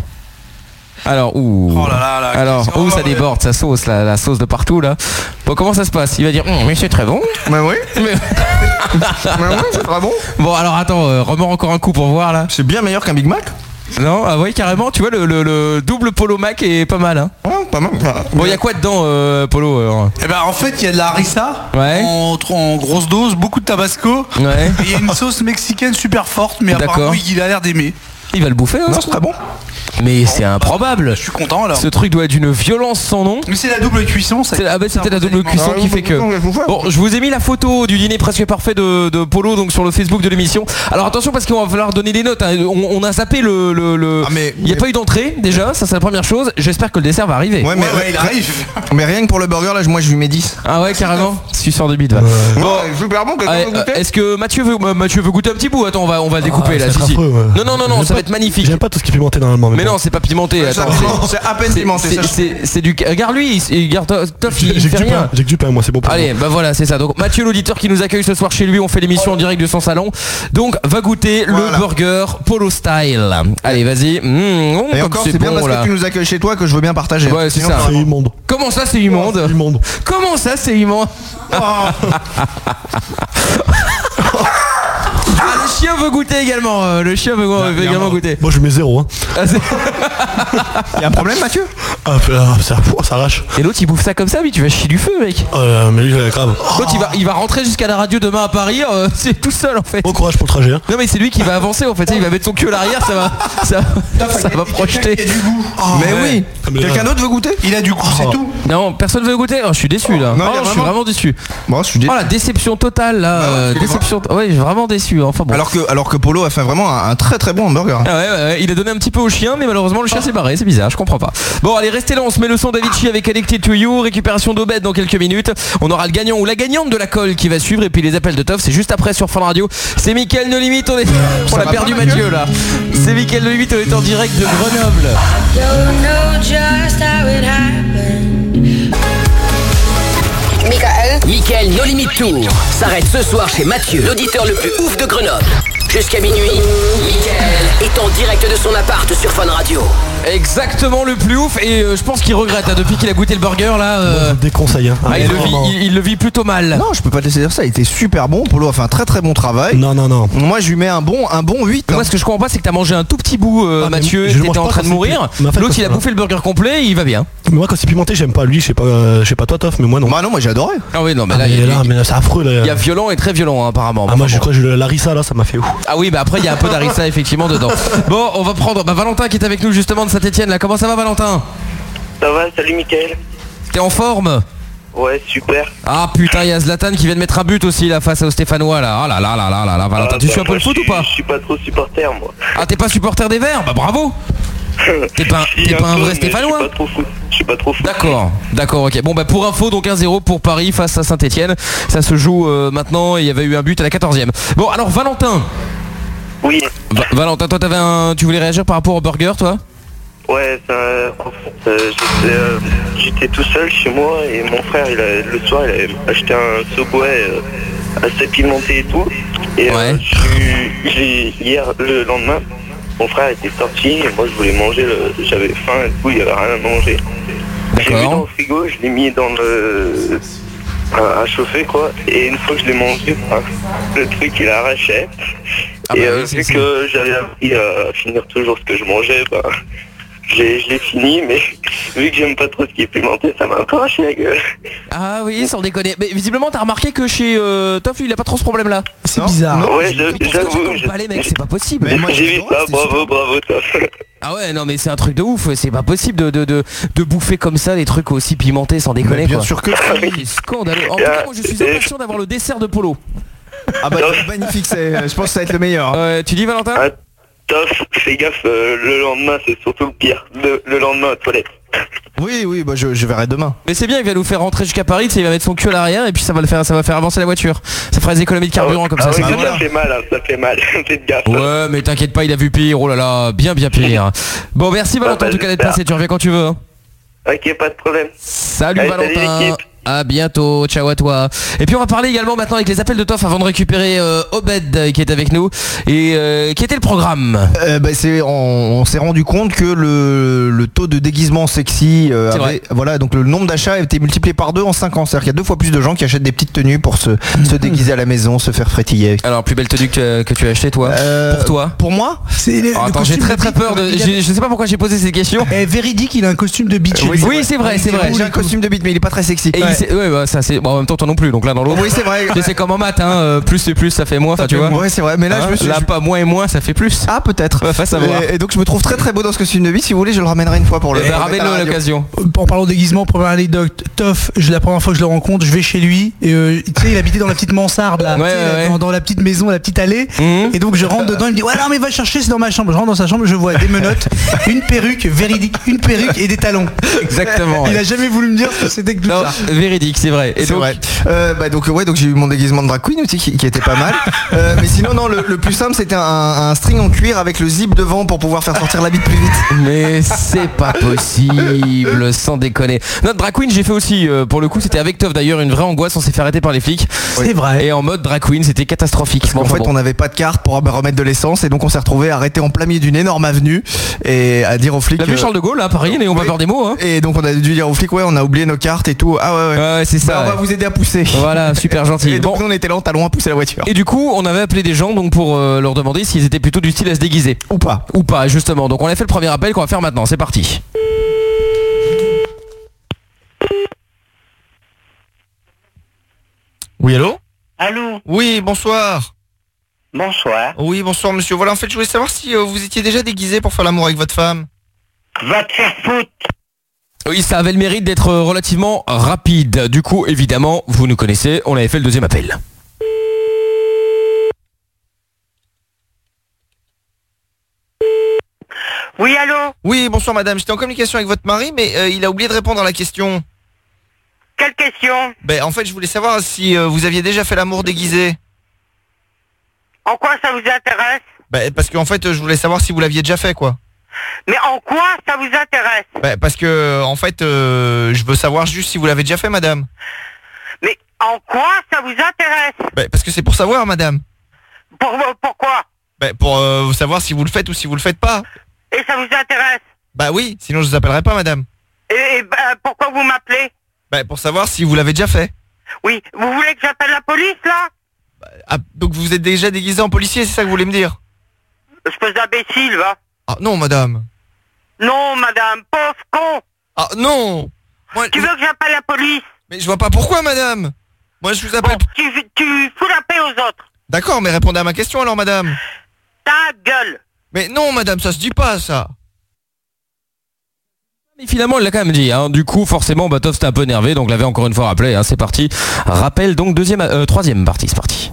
Alors, ouh. Oh là là là, Alors, qu'est-ce- ouh, ça oh, ouais. déborde, sa sauce, la, la sauce de partout là. Bon, comment ça se passe? Il va dire, Hum, mais c'est très bon. Bah oui. Mais- Bah oui, c'est très bon. Bon, alors attends, euh, remets encore un coup pour voir là. C'est bien meilleur qu'un Big Mac. Non, ah ouais, carrément, tu vois, le, le- le double Polo Mac est pas mal. Hein. Ouais, pas mal. Bon, il y a quoi dedans, euh, Polo euh Eh ben en fait il y a de la harissa Ouais. en, en grosse dose, beaucoup de tabasco. Ouais. Et il y a une sauce mexicaine super forte, mais D'accord. apparemment il a l'air d'aimer. Il va le bouffer, hein. Non, c'est très bon. Mais c'est improbable. Je suis content alors. Ce truc doit être d'une violence sans nom. Mais c'est la double cuisson, ça. C'est- Ah bah c'était la double cuisson Ah, qui fait que... Bon, je vous ai mis la photo du dîner presque parfait de, de Polo donc sur le Facebook de l'émission. Alors attention parce qu'on va falloir donner des notes. hein. On, on a zappé le... le, le- Ah, mais- Il n'y a pas eu d'entrée déjà, ça c'est la première chose. J'espère que le dessert va arriver. Ouais, mais, Ouais, ouais, il arrive. mais rien que pour le burger, là, moi je lui mets dix. Ah ouais carrément. Suceur de bite va. Bon, super bon, quelqu'un Allez, veut goûter euh, Est-ce que Mathieu veut, euh, Mathieu veut goûter un petit bout? Attends, on va, on va le découper Ah, là. ça va si, être si. affreux, ouais. Non, non, non, non, J'aime ça va pas- être magnifique. J'aime pas tout ce qui est pimenté normalement. Mais bon. non, c'est pas pimenté. C'est Attends, pimenté, c'est à peine c'est- pimenté, c'est- ça. C'est c'est du. Regarde lui, il- il garde Toff, il, J'ai il j'ai fait que du rien. pain, j'ai que du pain, moi c'est bon pour Allez, moi. bah voilà, c'est ça. Donc Mathieu, l'auditeur qui nous accueille ce soir chez lui, on fait l'émission en direct de son salon. Donc va goûter Voilà. le burger Polo Style. Allez, vas-y. Mmh, Et comme encore, c'est c'est bien bon parce là. que tu nous accueilles chez toi que je veux bien partager. Ouais, c'est Sinon, ça. ça va. C'est immonde. Comment ça, c'est immonde C'est immonde. Comment ça, c'est immonde Ah, le chien veut goûter également. euh, Le chien veut, veut également goûter. Moi je mets zéro. Hein. Ah, c'est- Il y a un problème, Mathieu Ah, ah, ça, ça arrache. Et l'autre il bouffe ça comme ça, mais tu vas chier du feu, mec. Euh, mais lui, euh, grave. L'autre il va, il va rentrer jusqu'à la radio demain à Paris, euh, c'est tout seul en fait. Bon courage pour le trajet. Hein. Non mais c'est lui qui va avancer en fait, il va mettre son cul à l'arrière, ça va, ça, ça va projeter. Il y a du goût. Mais ouais. oui. Ah, mais Quelqu'un là- d'autre veut goûter Il a du goût, c'est tout. Non, personne veut goûter. Oh, je suis déçu là. Non, Oh, y a je suis vraiment- vraiment déçu. Bon, je suis dé- Oh la déception totale là, Bah ouais, euh, excusez-moi. déception. Ouais, vraiment déçu. Enfin bon. Alors que, alors que Polo a fait vraiment un, un très très bon hamburger. Ah ouais, ouais, ouais, il a donné un petit peu au chien, mais malheureusement le chien s'est barré, c'est bizarre, je comprends pas. Bon, allez, restez là, on se met le son d'Avicii avec Addicted to You, récupération d'Obed dans quelques minutes. On aura le gagnant ou la gagnante de la colle qui va suivre, et puis les appels de Toff, c'est juste après sur Fun Radio. C'est Mickaël No Limit, on est. On a perdu pas, Mathieu là. C'est Mickaël No Limit, on est en direct de Grenoble. Don't know just how it happened. Michael. Mickaël No Limit Tour s'arrête ce soir chez Mathieu, l'auditeur le plus ouf de Grenoble. Jusqu'à minuit, Mickaël est en direct de son appart sur Fun Radio. Exactement le plus ouf, et euh, je pense qu'il regrette hein, depuis qu'il a goûté le burger là. Euh... Bon, déconseille. Hein. Ah, il, le vit, il, il le vit plutôt mal. Non, je peux pas te laisser dire ça, il était super bon. Polo a fait un très très bon travail. Non, non, non. Moi je lui mets un bon, un bon huit. Moi, ce que je comprends pas, c'est que t'as mangé un tout petit bout, euh, Ah, mais Mathieu, je le t'étais mange en pas train de quand c'est mourir. pi- mais en fait, L'autre, quand il a c'est- bouffé le burger complet, et il va bien. Mais moi quand c'est pimenté j'aime pas. Lui je sais pas, euh, je sais pas toi Toff, mais moi non. Bah non, moi j'ai adoré. Ah oui, non, mais Ah, là, mais il y a- là, mais c'est affreux là. il y a violent et très violent hein, apparemment. Ah moi Enfin, je bon. crois que je- la Larissa là ça m'a fait ouf. Ah oui, bah après il y a un peu d'harissa effectivement dedans. Bon, on va prendre bah, Valentin qui est avec nous justement de Saint-Etienne là. Comment ça va, Valentin? Ça va, salut Mickaël. T'es en forme? Ouais, super. Ah putain, il y a Zlatan qui vient de mettre un but aussi là face aux Stéphanois là. Oh là là là là là là, Valentin, Ah, tu bah, suis un peu moi, le foot je ou pas? suis- Je suis pas trop supporter, moi. Ah, t'es pas supporter des Verts? Bah bravo. T'es pas, Si, t'es pas un peu, vrai mais Stéphanois? Je suis pas trop foot. Je suis pas trop foot. D'accord, d'accord, ok. Bon bah pour info, donc un zéro pour Paris face à Saint-Etienne. Ça se joue euh, maintenant et il y avait eu un but à la quatorzième. Bon alors Valentin. Oui. Va- Valentin, toi t'avais un. Tu voulais réagir par rapport au burger toi? Ouais, ça, en fait, euh, j'étais, euh, j'étais tout seul chez moi et mon frère, il a, le soir, il avait acheté un Subway euh, assez pimenté et tout. Et euh, je suis- j'ai- hier, le lendemain, mon frère était sorti et moi je voulais manger, le- j'avais faim et tout, il n'y avait rien à manger. J'ai mis dans le frigo, je l'ai mis dans le... à, à chauffer quoi, et une fois que je l'ai mangé, bah, le truc il arrachait. Ah et bah euh, oui, c'est- vu c'est- que j'avais appris à finir toujours ce que je mangeais, bah... Je l'ai je l'ai fini, mais vu que j'aime pas trop ce qui est pimenté, ça m'a un peu arraché la gueule. Ah oui, sans déconner. Mais visiblement t'as remarqué que chez euh, Toff il a pas trop ce problème là. C'est bizarre. Ouais, je- j'avoue. je- Pas les mecs, c'est pas possible. J'ai vu ça, bravo, bravo, toi. Ah ouais, non mais c'est un truc de ouf, c'est pas possible de, de, de, de bouffer comme ça des trucs aussi pimentés sans déconner. Mais bien quoi. sûr que c'est scandaleux. En tout cas, moi je suis impatient d'avoir le dessert de Polo. Ah bah magnifique, c'est- je pense que ça va être le meilleur. Euh, tu dis Valentin? Ah, Toff, fais gaffe, euh, le lendemain c'est surtout le pire. Le, le lendemain aux toilettes. Oui, oui, bah je, je verrai demain. Mais c'est bien, il va nous faire rentrer jusqu'à Paris, tu sais, il va mettre son cul à l'arrière et puis ça va le faire, ça va faire avancer la voiture. Ça fera des économies de carburant comme Ah ça. oui, c'est mais bien. ça fait mal, hein, ça fait mal. Faites gaffe. Ouais, mais t'inquiète pas, il a vu pire. Oh là là, bien bien pire. Bon, merci Valentin en tout cas d'être passé. Tu reviens quand tu veux. hein. Ok, pas de problème. Salut Allez, salut, Valentin. l'équipe. À bientôt, ciao à toi. Et puis on va parler également maintenant avec les appels de Toff avant de récupérer euh, Obed euh, qui est avec nous. Et euh, qui était le programme Euh, bah, c'est, on, on s'est rendu compte que le, le taux de déguisement sexy euh, C'est avait- vrai. voilà, donc le nombre d'achats a été multiplié par deux en cinq ans. C'est-à-dire qu'il y a deux fois plus de gens qui achètent des petites tenues pour se, se déguiser à la maison, se faire frétiller. Alors, plus belle tenue que, que tu as acheté toi Euh, Pour toi Pour moi C'est les- Oh, le Attends, j'ai costume très de très beach, peur de. il a- j'ai- Je sais pas pourquoi j'ai posé cette question. Eh, véridique, il a un costume de beach. Oui, oui, c'est vrai, c'est vrai. J'ai un costume de bite, mais il est pas très sexy. Et il s'est- ouais, bah, ça c'est. Bon, en même temps, toi non plus, donc l'un dans l'autre. Oui, c'est vrai. Mais c'est comme en maths, hein. euh, Plus c'est plus, ça fait moins. Enfin, tu vois. Ouais, c'est vrai. Mais là, Hein, je me suis. là, pas moins et moins, ça fait plus. Ah, peut-être. Ouais, face à voir. Et, et donc, je me trouve très très beau dans ce costume de bite. Si vous voulez, je le ramènerai une fois pour le. Eh ben, pour le mettre à ramène-le la à radio. l'occasion. En parlant déguisement, première anecdote, Toff, je, la première fois que je le rencontre, je vais chez lui et euh, tu sais, il habitait dans la petite mansarde là, Ouais, tu sais, ouais, ouais. Dans, dans la petite maison, la petite allée. Mhm. Et donc je rentre dedans, il me dit ouais non mais va chercher, c'est dans ma chambre. Je rentre dans sa chambre, je vois des menottes, une perruque véridique, une perruque et des talons. Exactement. Il ouais. a jamais voulu me dire ce que c'était que tout Non, ça. véridique, c'est vrai. Et C'est donc, vrai. Euh, bah donc ouais, donc j'ai eu mon déguisement de drag queen aussi qui, qui était pas mal. Euh, mais sinon non, le, le plus simple c'était un, un string en cuir avec le zip devant pour pouvoir faire sortir la bite plus vite. mais c'est pas possible, sans déconner. Notre drag queen, j'ai fait aussi. euh, pour le coup, c'était avec Toff d'ailleurs, une vraie angoisse. On s'est fait arrêter par les flics. C'est vrai. Et en mode drag queen, c'était catastrophique. Bon, En enfin fait, bon. on n'avait pas de carte pour remettre de l'essence et donc on s'est retrouvé arrêté en plein milieu d'une énorme avenue et à dire aux flics. T'as vu euh, Charles de Gaulle là, à Paris, et on va oui. faire des mots. Hein. Et donc on a dû dire aux flics ouais, on a oublié nos cartes et tout. Ah ouais ouais. Ouais, c'est Bah, ça. on va ouais. vous aider à pousser. Voilà, super gentil. Et donc Bon. nous on était là en talons à pousser la voiture. Et du coup, on avait appelé des gens donc pour euh, leur demander s'ils étaient plutôt du style à se déguiser. Ou pas. Ou pas, justement. Donc on a fait le premier appel qu'on va faire maintenant. C'est parti. Oui allô. Allô, Oui bonsoir. bonsoir. Oui bonsoir monsieur. Voilà en fait je voulais savoir si euh, vous étiez déjà déguisé pour faire l'amour avec votre femme. Va te faire foutre. Oui, ça avait le mérite d'être euh, relativement rapide. Du coup, évidemment, vous nous connaissez, on avait fait le deuxième appel. Oui, allô? Oui, bonsoir madame, j'étais en communication avec votre mari, mais euh, il a oublié de répondre à la question. Quelle question? Ben, en fait, je voulais savoir si euh, vous aviez déjà fait l'amour déguisé. En quoi ça vous intéresse? Ben, parce qu'en fait, je voulais savoir si vous l'aviez déjà fait, quoi. Mais en quoi ça vous intéresse? Ben, parce que, en fait, euh, je veux savoir juste si vous l'avez déjà fait, madame. Mais en quoi ça vous intéresse? Ben, parce que c'est pour savoir, madame. Pour, pourquoi? Ben, pour euh, savoir si vous le faites ou si vous le faites pas. Et ça vous intéresse? Bah oui, sinon je vous appellerai pas, madame. Et, et bah, pourquoi vous m'appelez? Ben, pour savoir si vous l'avez déjà fait. Oui, vous voulez que j'appelle la police, là? Ah, donc vous êtes déjà déguisé en policier, c'est ça que vous voulez me dire? Espèce d'imbécile, va. Ah non, madame. Non, madame, pauvre con. Ah non. Moi, tu veux que j'appelle la police? Mais je vois pas pourquoi, madame. Moi, je vous appelle... Bon, tu, tu fous la paix aux autres. D'accord, mais répondez à ma question alors, madame. Ta gueule. Mais non, madame, ça se dit pas, ça. Mais finalement, il l'a quand même dit. Hein. Du coup, forcément, Batov c'était un peu énervé, donc l'avait encore une fois rappelé. Hein. C'est parti. Rappel donc deuxième, euh, troisième partie, c'est parti.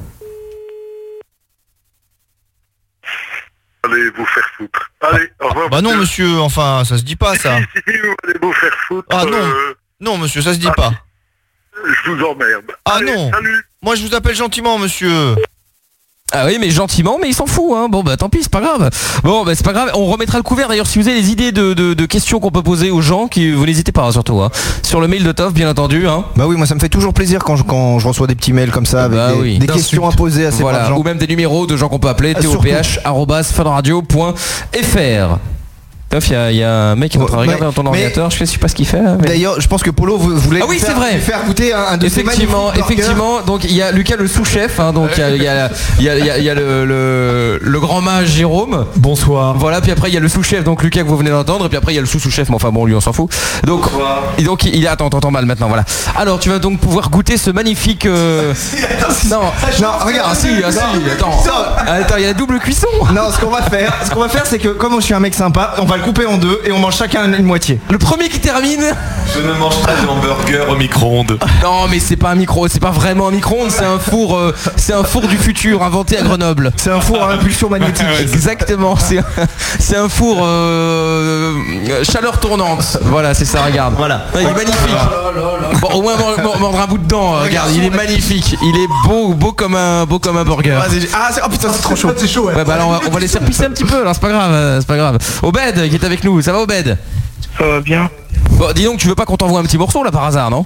Allez vous faire foutre. Allez, au revoir. Bah non, monsieur, enfin, ça se dit pas, ça. Si, si, vous allez vous faire foutre. Ah non. euh, Non, monsieur, ça se dit ah, pas. Je vous emmerde. Ah Allez, non. salut. Moi, je vous appelle gentiment, monsieur. Ah oui, mais gentiment, mais il s'en fout, hein. Bon bah tant pis, c'est pas grave. Bon bah c'est pas grave, on remettra le couvert. D'ailleurs, si vous avez des idées de, de, de questions qu'on peut poser aux gens, qui, vous n'hésitez pas, hein, surtout, hein. Sur le mail de Toff, bien entendu, hein. Bah oui, moi ça me fait toujours plaisir quand je, quand je reçois des petits mails comme ça avec Bah des, oui. des questions à poser à ces braves Voilà, gens. ou même des numéros de gens qu'on peut appeler, Ah, t o p h arobase funradio point f r. Toff, il y, y a un mec qui est en train de regarder dans ton ordinateur, je sais pas ce qu'il fait. Hein, mais... D'ailleurs, je pense que Polo voulait ah oui, faire, c'est vrai. faire goûter un, un de ces effectivement, magnifiques burgers. effectivement. Donc il y a Lucas le sous-chef, hein, donc il y a, il y a, il y a, il y a, il y a le, le, le grand mage Jérôme. Bonsoir. Voilà, puis après il y a le sous-chef, donc Lucas que vous venez d'entendre, et puis après il y a le sous-sous-chef, mais enfin bon, lui on s'en fout. Donc, et donc il est, attends, t'entends mal maintenant, voilà. Alors tu vas donc pouvoir goûter ce magnifique. Euh... non, non, regarde, ah, si, ah, si, attends, attends, il y a la double cuisson. Non, ce qu'on va faire, ce qu'on va faire, c'est que comme je suis un mec sympa, on va le couper en deux et on mange chacun une moitié. Le premier qui termine. Je ne mange pas de hamburger au micro-ondes. Non, mais c'est pas un micro, c'est pas vraiment un micro-ondes, c'est un four, euh, c'est un four du futur inventé à Grenoble. C'est un four à impulsion magnétique. Exactement, c'est un, c'est un four euh, chaleur tournante. Voilà, c'est ça, regarde. Voilà. Il est magnifique. Bon, au moins mordre mord un bout dedans. euh, Regarde, il est magnifique. Il est beau, beau comme un, beau comme un burger. Ah, c'est- oh putain, c'est trop chaud. C'est chaud. Ouais, bah alors on va, on va les faire pisser un petit peu. Alors c'est pas grave, euh, c'est pas grave. Obed qui est avec nous, ça va Obed? Ça va bien? Bon, dis donc, tu veux pas qu'on t'envoie un petit morceau là par hasard, non?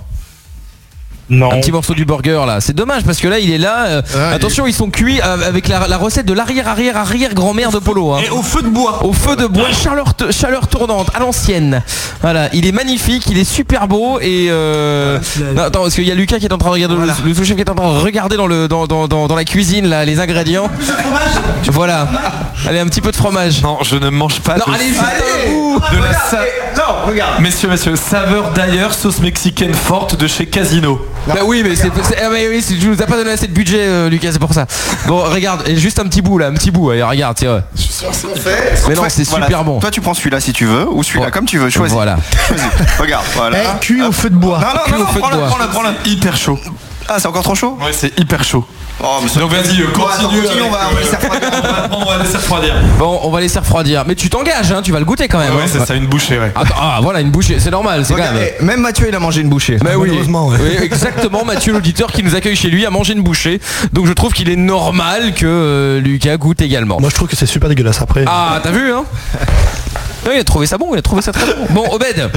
Non. Un petit morceau du burger là, c'est dommage parce que là il est là. euh, Ah, attention, ils sont cuits euh, avec la, la recette de l'arrière arrière arrière grand-mère de Polo. Hein. Et au feu de bois. Au feu de bois, chaleur, te- chaleur tournante à l'ancienne. Voilà, il est magnifique, il est super beau et euh... non, attends, parce qu'il y a Lucas qui est en train de regarder, Voilà. le, le sous-chef qui est en train de regarder dans le dans, dans, dans, dans la cuisine là les ingrédients. Voilà, allez un petit peu de fromage. Non, je ne mange pas Non, de, allez, vite, Allez, un bout. de la regarde, sa... eh, non, regarde. Messieurs, messieurs, saveur d'ailleurs, sauce mexicaine forte de chez Casino. Bah oui, mais c'est, c'est- ah, mais oui, c'est- tu nous as pas donné assez de budget, euh, Lucas, c'est pour ça. Bon, regarde, et juste un petit bout là, un petit bout. Allez, regarde, tiens. Mais non, c'est Voilà. super bon. Toi, tu prends celui-là si tu veux, ou celui-là, Bon. comme tu veux, choisis. Voilà. Choisis. Regarde, voilà. Eh, cuit au feu de bois. Non, non, Cuit non, au non, feu de prends-le, bois. prends-le, prends-le. Hyper chaud. Ah, c'est encore trop chaud? Ouais, c'est hyper chaud. Oh, mais ça- Donc vas-y, euh, Bon, attends, continue. continue, on va- on va laisser refroidir. On va laisser refroidir. Bon, on va laisser refroidir. Mais tu t'engages, hein, tu vas le goûter quand même. Ouais, hein. c'est ça, une bouchée, ouais. Attends, ah voilà, une bouchée, c'est normal, c'est quand Regarde, même. eh, même Mathieu, il a mangé une bouchée. Mais oui, malheureusement, ouais. oui, exactement. Mathieu, l'auditeur qui nous accueille chez lui, a mangé une bouchée. Donc je trouve qu'il est normal que euh, Lucas goûte également. Moi je trouve que c'est super dégueulasse après. Ah, t'as vu, hein? Oui, il a trouvé ça bon, il a trouvé ça très bon. Bon, Obed.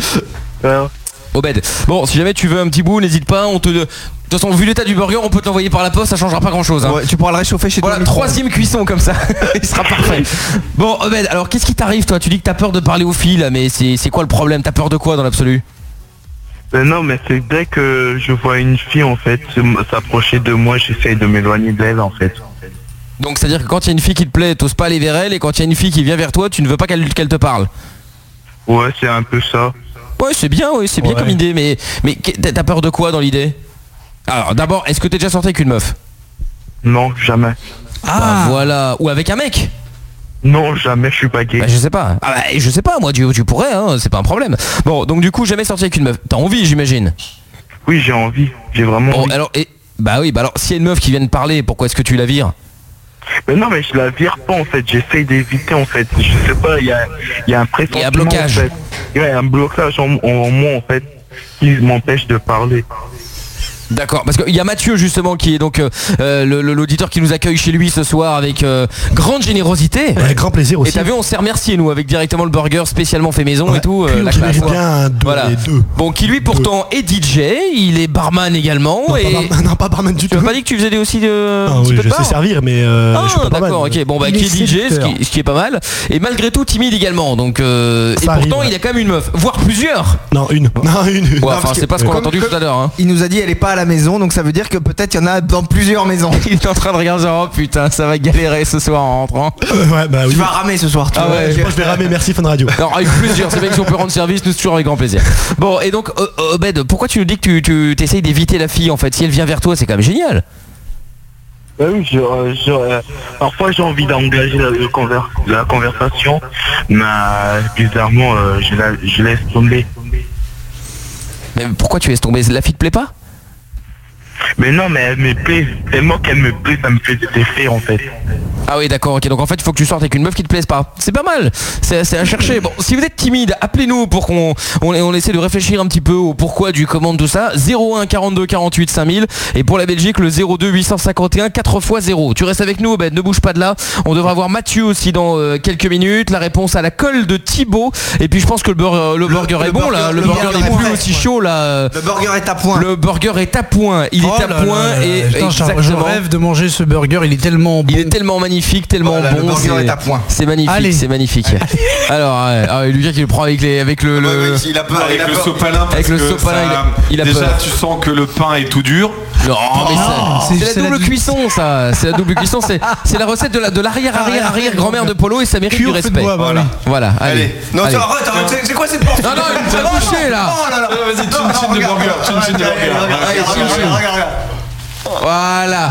Obed. Bon, si jamais tu veux un petit bout, n'hésite pas. On te. De toute façon, vu l'état du burger, on peut te l'envoyer par la poste, ça changera pas grand chose. Hein. Ouais, tu pourras le réchauffer chez toi. Voilà, troisième cuisson comme ça, il sera parfait. Bon, Obed, alors qu'est-ce qui t'arrive toi? Tu dis que t'as peur de parler aux filles là, mais c'est c'est quoi le problème? T'as peur de quoi dans l'absolu? Ben non, mais c'est dès que je vois une fille en fait se- s'approcher de moi, j'essaye de m'éloigner d'elle en fait. Donc c'est-à-dire que quand il y a une fille qui te plaît, t'oses pas aller vers elle, et quand il y a une fille qui vient vers toi, tu ne veux pas qu'elle qu'elle te parle. Ouais, c'est un peu ça. Ouais, c'est bien, oui, c'est bien Ouais. comme idée, mais mais qu'est- t'as peur de quoi dans l'idée? Alors d'abord, est-ce que t'es déjà sorti avec une meuf? Non, jamais. Ah voilà, ou avec un mec? Non, jamais, je suis pas gay. Bah, je sais pas. Ah bah, je sais pas, moi tu, tu pourrais, hein, c'est pas un problème. Bon, donc du coup, jamais sorti avec une meuf. T'as envie, j'imagine. Oui, j'ai envie. J'ai vraiment Bon, envie. alors, et, bah oui, bah alors, s'il y a une meuf qui vient te parler, pourquoi est-ce que tu la vires? Mais non, mais je la vire pas en fait, j'essaye d'éviter en fait. Je sais pas, il y a, y a un pressentiment. Il y a un blocage. En fait. Il y a un blocage en, en moi en fait qui m'empêche de parler. D'accord, parce qu'il y a Mathieu justement qui est donc euh, le- le- l'auditeur qui nous accueille chez lui ce soir avec euh, grande générosité. Avec grand plaisir aussi. Et t'as vu, on s'est remercié nous avec directement le burger spécialement fait maison et tout. Puis, euh, la j'imagine classe. bien un deux, Voilà. les deux. Bon, qui lui pourtant est D J, il est barman également. Non, et... pas barman, non, pas barman du Tu tout. m'as pas dit que tu faisais des- aussi de. Ah un petit oui, peu de je sais bar servir, mais euh, Ah, je suis pas barman. d'accord, ok. Bon, bah, Il qui est est D J, ce séducteur. qui, ce qui est pas mal. Et malgré tout, timide également. Donc, euh, et Ça pourtant, arrive. il a quand même une meuf, voire plusieurs. Non, une. Non, une. Ouais, Non, enfin, parce c'est que- pas ce qu'on a comme- entendu comme- tout à l'heure. Hein. Il nous a dit elle est pas à la maison, donc ça veut dire que peut-être il y en a dans plusieurs maisons. Il est en train de regarder, genre, oh putain, ça va galérer ce soir en rentrant. Euh, ouais, bah oui. Tu vas ramer ce soir. Tu Ah vois. ouais, Je pense que je vais ramer, merci Fun Radio. Alors avec plaisir, c'est bien que si on peut rendre service, nous c'est toujours avec grand plaisir. Bon, et donc euh, euh, Obed, pourquoi tu nous dis que tu, tu essayes d'éviter la fille en fait? Si elle vient vers toi, c'est quand même génial. Bah oui, je, euh, je, euh, parfois j'ai envie d'engager la, le conver- la conversation, mais euh, bizarrement euh, je, la, je laisse tomber. Mais pourquoi tu laisses tomber? La fille te plaît pas? Mais non, mais elle me plaît, tellement qu'elle me plaît, ça me fait des effets en fait. Ah oui, d'accord, ok, donc en fait il faut que tu sortes avec une meuf qui te plaise pas. C'est pas mal, c'est c'est à chercher. Bon, si vous êtes timide, appelez-nous pour qu'on on, on essaie de réfléchir un petit peu au pourquoi du comment de tout ça. zéro un quarante-deux quarante-huit cinq mille. Et pour la Belgique, le zéro deux huit cent cinquante et un quatre fois zéro. Tu restes avec nous, Obed, ne bouge pas de là. On devra avoir Mathieu aussi dans euh, quelques minutes. La réponse à la colle de Thibaut. Et puis je pense que le, bur- le burger est le bon là. burger- Le le burger burger n'est est plus prêt. aussi chaud là. Le burger est à point. Le burger est à point. Il Oh est à là point là et là, putain, je- je exactement. rêve de manger ce burger, il est tellement bon. Il est tellement magnifique, tellement Voilà, le bon. burger c'est- est à point. C'est magnifique, Allez. c'est magnifique. Alors, ouais, ah ouais, Lucas qui le prend avec les, avec le, le- Ouais, ouais, il a peur, il Avec a le peur. sopalin, parce avec le que sopalin, ça- il a- il a déjà peur. tu sens que le pain est tout dur. Non, mais ça- c'est- c'est c'est la la double dou- cuisson, ça. C'est la double cuisson. C'est c'est la recette de la de l'arrière arrière arrière grand-mère de Polo et ça mérite du Cuire, faites respect. bois, bah Voilà, oui. voilà. Allez. Allez. Non, Allez. tu arrête, arrête, c'est- c'est quoi cette porte? Non, non, il nous a bouché là. Oh là là. Vas-y, Non, chin non, chin de regarde, burger, chin chin de regarde, burger. regarde, Allez, regarde, chin, regarde, chin. regarde, regarde. Voilà.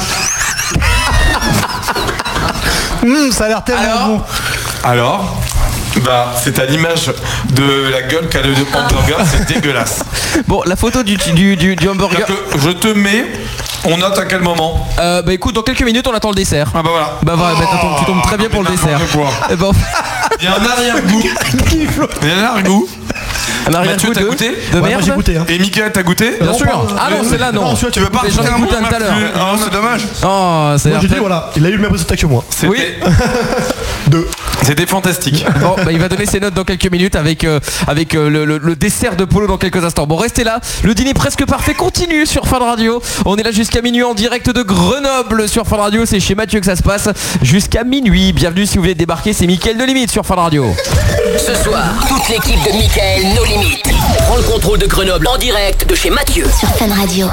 Hum, ça a l'air tellement Alors bon. Alors, bah, c'est à l'image de la gueule qu'a le hamburger, c'est dégueulasse. Bon, la photo du du du, du hamburger. C'est-à-dire que je te mets, on note à quel moment. Euh, bah écoute, dans quelques minutes, on attend le dessert. Ah bah voilà. Bah voilà, bah, t'attends- tu tombes très bien pour le Mais dessert. n'importe quoi. Eh ben, Il y a un arrière-goût. Il y a un arrière-goût. un arrière Mathieu, goût t'as de, goûté de Ouais, moi merde. j'ai goûté. Hein. Et Mickaël, t'as goûté Bien sûr. Ah non, c'est là non. Non, celui-là, tu veux pas Mais j'en ai goûter un goûté bout, un tout à l'heure. plus. Ah, c'est dommage. Oh, c'est Moi j'ai dit voilà, il a eu le même résultat que moi. C'était- Oui. Deux. C'était fantastique. Bon, bah, il va donner ses notes dans quelques minutes avec, euh, avec euh, le, le- le dessert de Polo dans quelques instants. Bon, restez là. Le dîner presque parfait continue sur Fun Radio. On est là jusqu'à minuit en direct de Grenoble sur Fun Radio. C'est chez Mathieu que ça se passe jusqu'à minuit. Bienvenue si vous venez de débarquer. C'est Mickaël No Limite sur Fun Radio. Ce soir, toute l'équipe de Mickaël No Limite prend le contrôle de Grenoble en direct de chez Mathieu. Sur Fun Radio.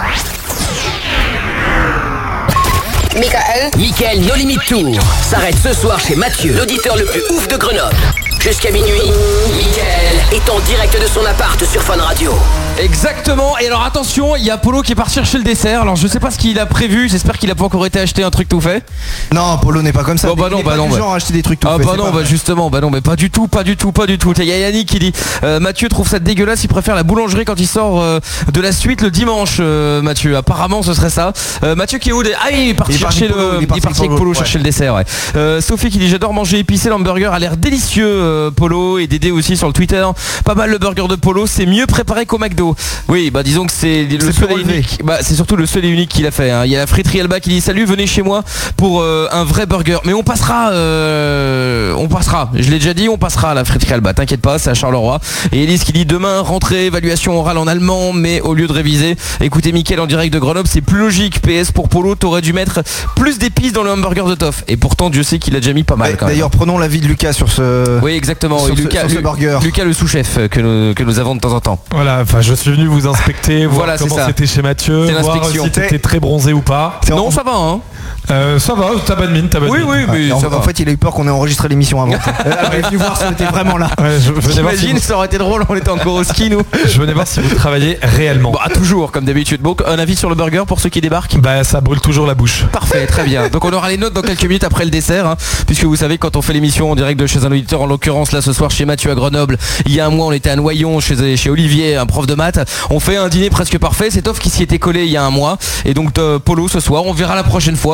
Michael. Mickaël No Limite Tour s'arrête ce soir chez Mathieu, l'auditeur le plus ouf de Grenoble. Jusqu'à minuit, Mickaël est en direct de son appart sur Fun Radio. Exactement. Et alors attention, il y a Polo qui est parti chercher le dessert. Alors je sais pas ce qu'il a prévu. J'espère qu'il a pas encore été acheté un truc tout fait. Non, Polo n'est pas comme ça. Bon, bah Il non, est bah pas non, du bah. genre à acheter des trucs tout Ah faits, bah c'est non, pas bah vrai. justement, bah non, mais pas du tout, pas du tout, pas du tout. Il y a Yannick qui dit euh, Mathieu trouve ça dégueulasse, il préfère la boulangerie quand il sort euh, de la suite le dimanche. euh, Mathieu, apparemment ce serait ça. Euh, Mathieu qui est où des- Ah il est parti Il est parti chercher Polo, le, il est parti avec Polo, Polo ouais. chercher le dessert. Ouais. Euh, Sophie qui dit j'adore manger épicé, l'hamburger a l'air délicieux. euh, Polo et Dédé aussi sur le Twitter. Pas mal le burger de Polo, c'est mieux préparé qu'au McDo. Oui, bah disons que c'est le C'est seul plus et relevé. unique. Bah c'est surtout le seul et unique qu'il a fait. hein. Il y a la friterie Alba qui dit salut, venez chez moi pour euh, un vrai burger. Mais on passera, euh, on passera. Je l'ai déjà dit, on passera à la friterie Alba. T'inquiète pas, c'est à Charleroi. Et Elise qui dit demain rentrée, évaluation orale en allemand, mais au lieu de réviser, écoutez Mickaël en direct de Grenoble, c'est plus logique. P S pour Polo, t'aurais dû mettre plus d'épices dans le hamburger de Toff. Et pourtant Dieu sait qu'il a déjà mis pas mal. Ouais, quand même. D'ailleurs, prenons l'avis de Lucas sur ce. Oui, exactement. sur oui, ce- Lucas, sur ce Lu- burger. Lucas le sous-chef que nous, que nous avons de temps en temps. Voilà, enfin je suis venu vous inspecter, voir Voilà, c'est comment ça. c'était chez Mathieu, C'est voir l'inspection. si t'étais très bronzé ou pas. C'est en- Non, ça va, hein. Euh, ça va, t'as bonne mine, t'as bonne Oui, mine. oui, mais en, ça en va. fait, il a eu peur qu'on ait enregistré l'émission avant. Euh, Il est venu voir si on était vraiment là. Ouais, je, je venais voir si J'imagine, vous, ça aurait été drôle, on était encore au ski, nous. je venais voir si vous travaillez réellement. Bah, toujours, comme d'habitude. Bon, un avis sur le burger pour ceux qui débarquent. Bah ça brûle toujours la bouche. Parfait, très bien. Donc on aura les notes dans quelques minutes après le dessert, hein, puisque vous savez quand on fait l'émission en direct de chez un auditeur, en l'occurrence là ce soir chez Mathieu à Grenoble, il y a un mois on était à Noyon chez, chez Olivier, un prof de maths, on fait un dîner presque parfait, c'est Toff qui s'y était collé il y a un mois, et donc euh, Polo ce soir, on verra la prochaine fois,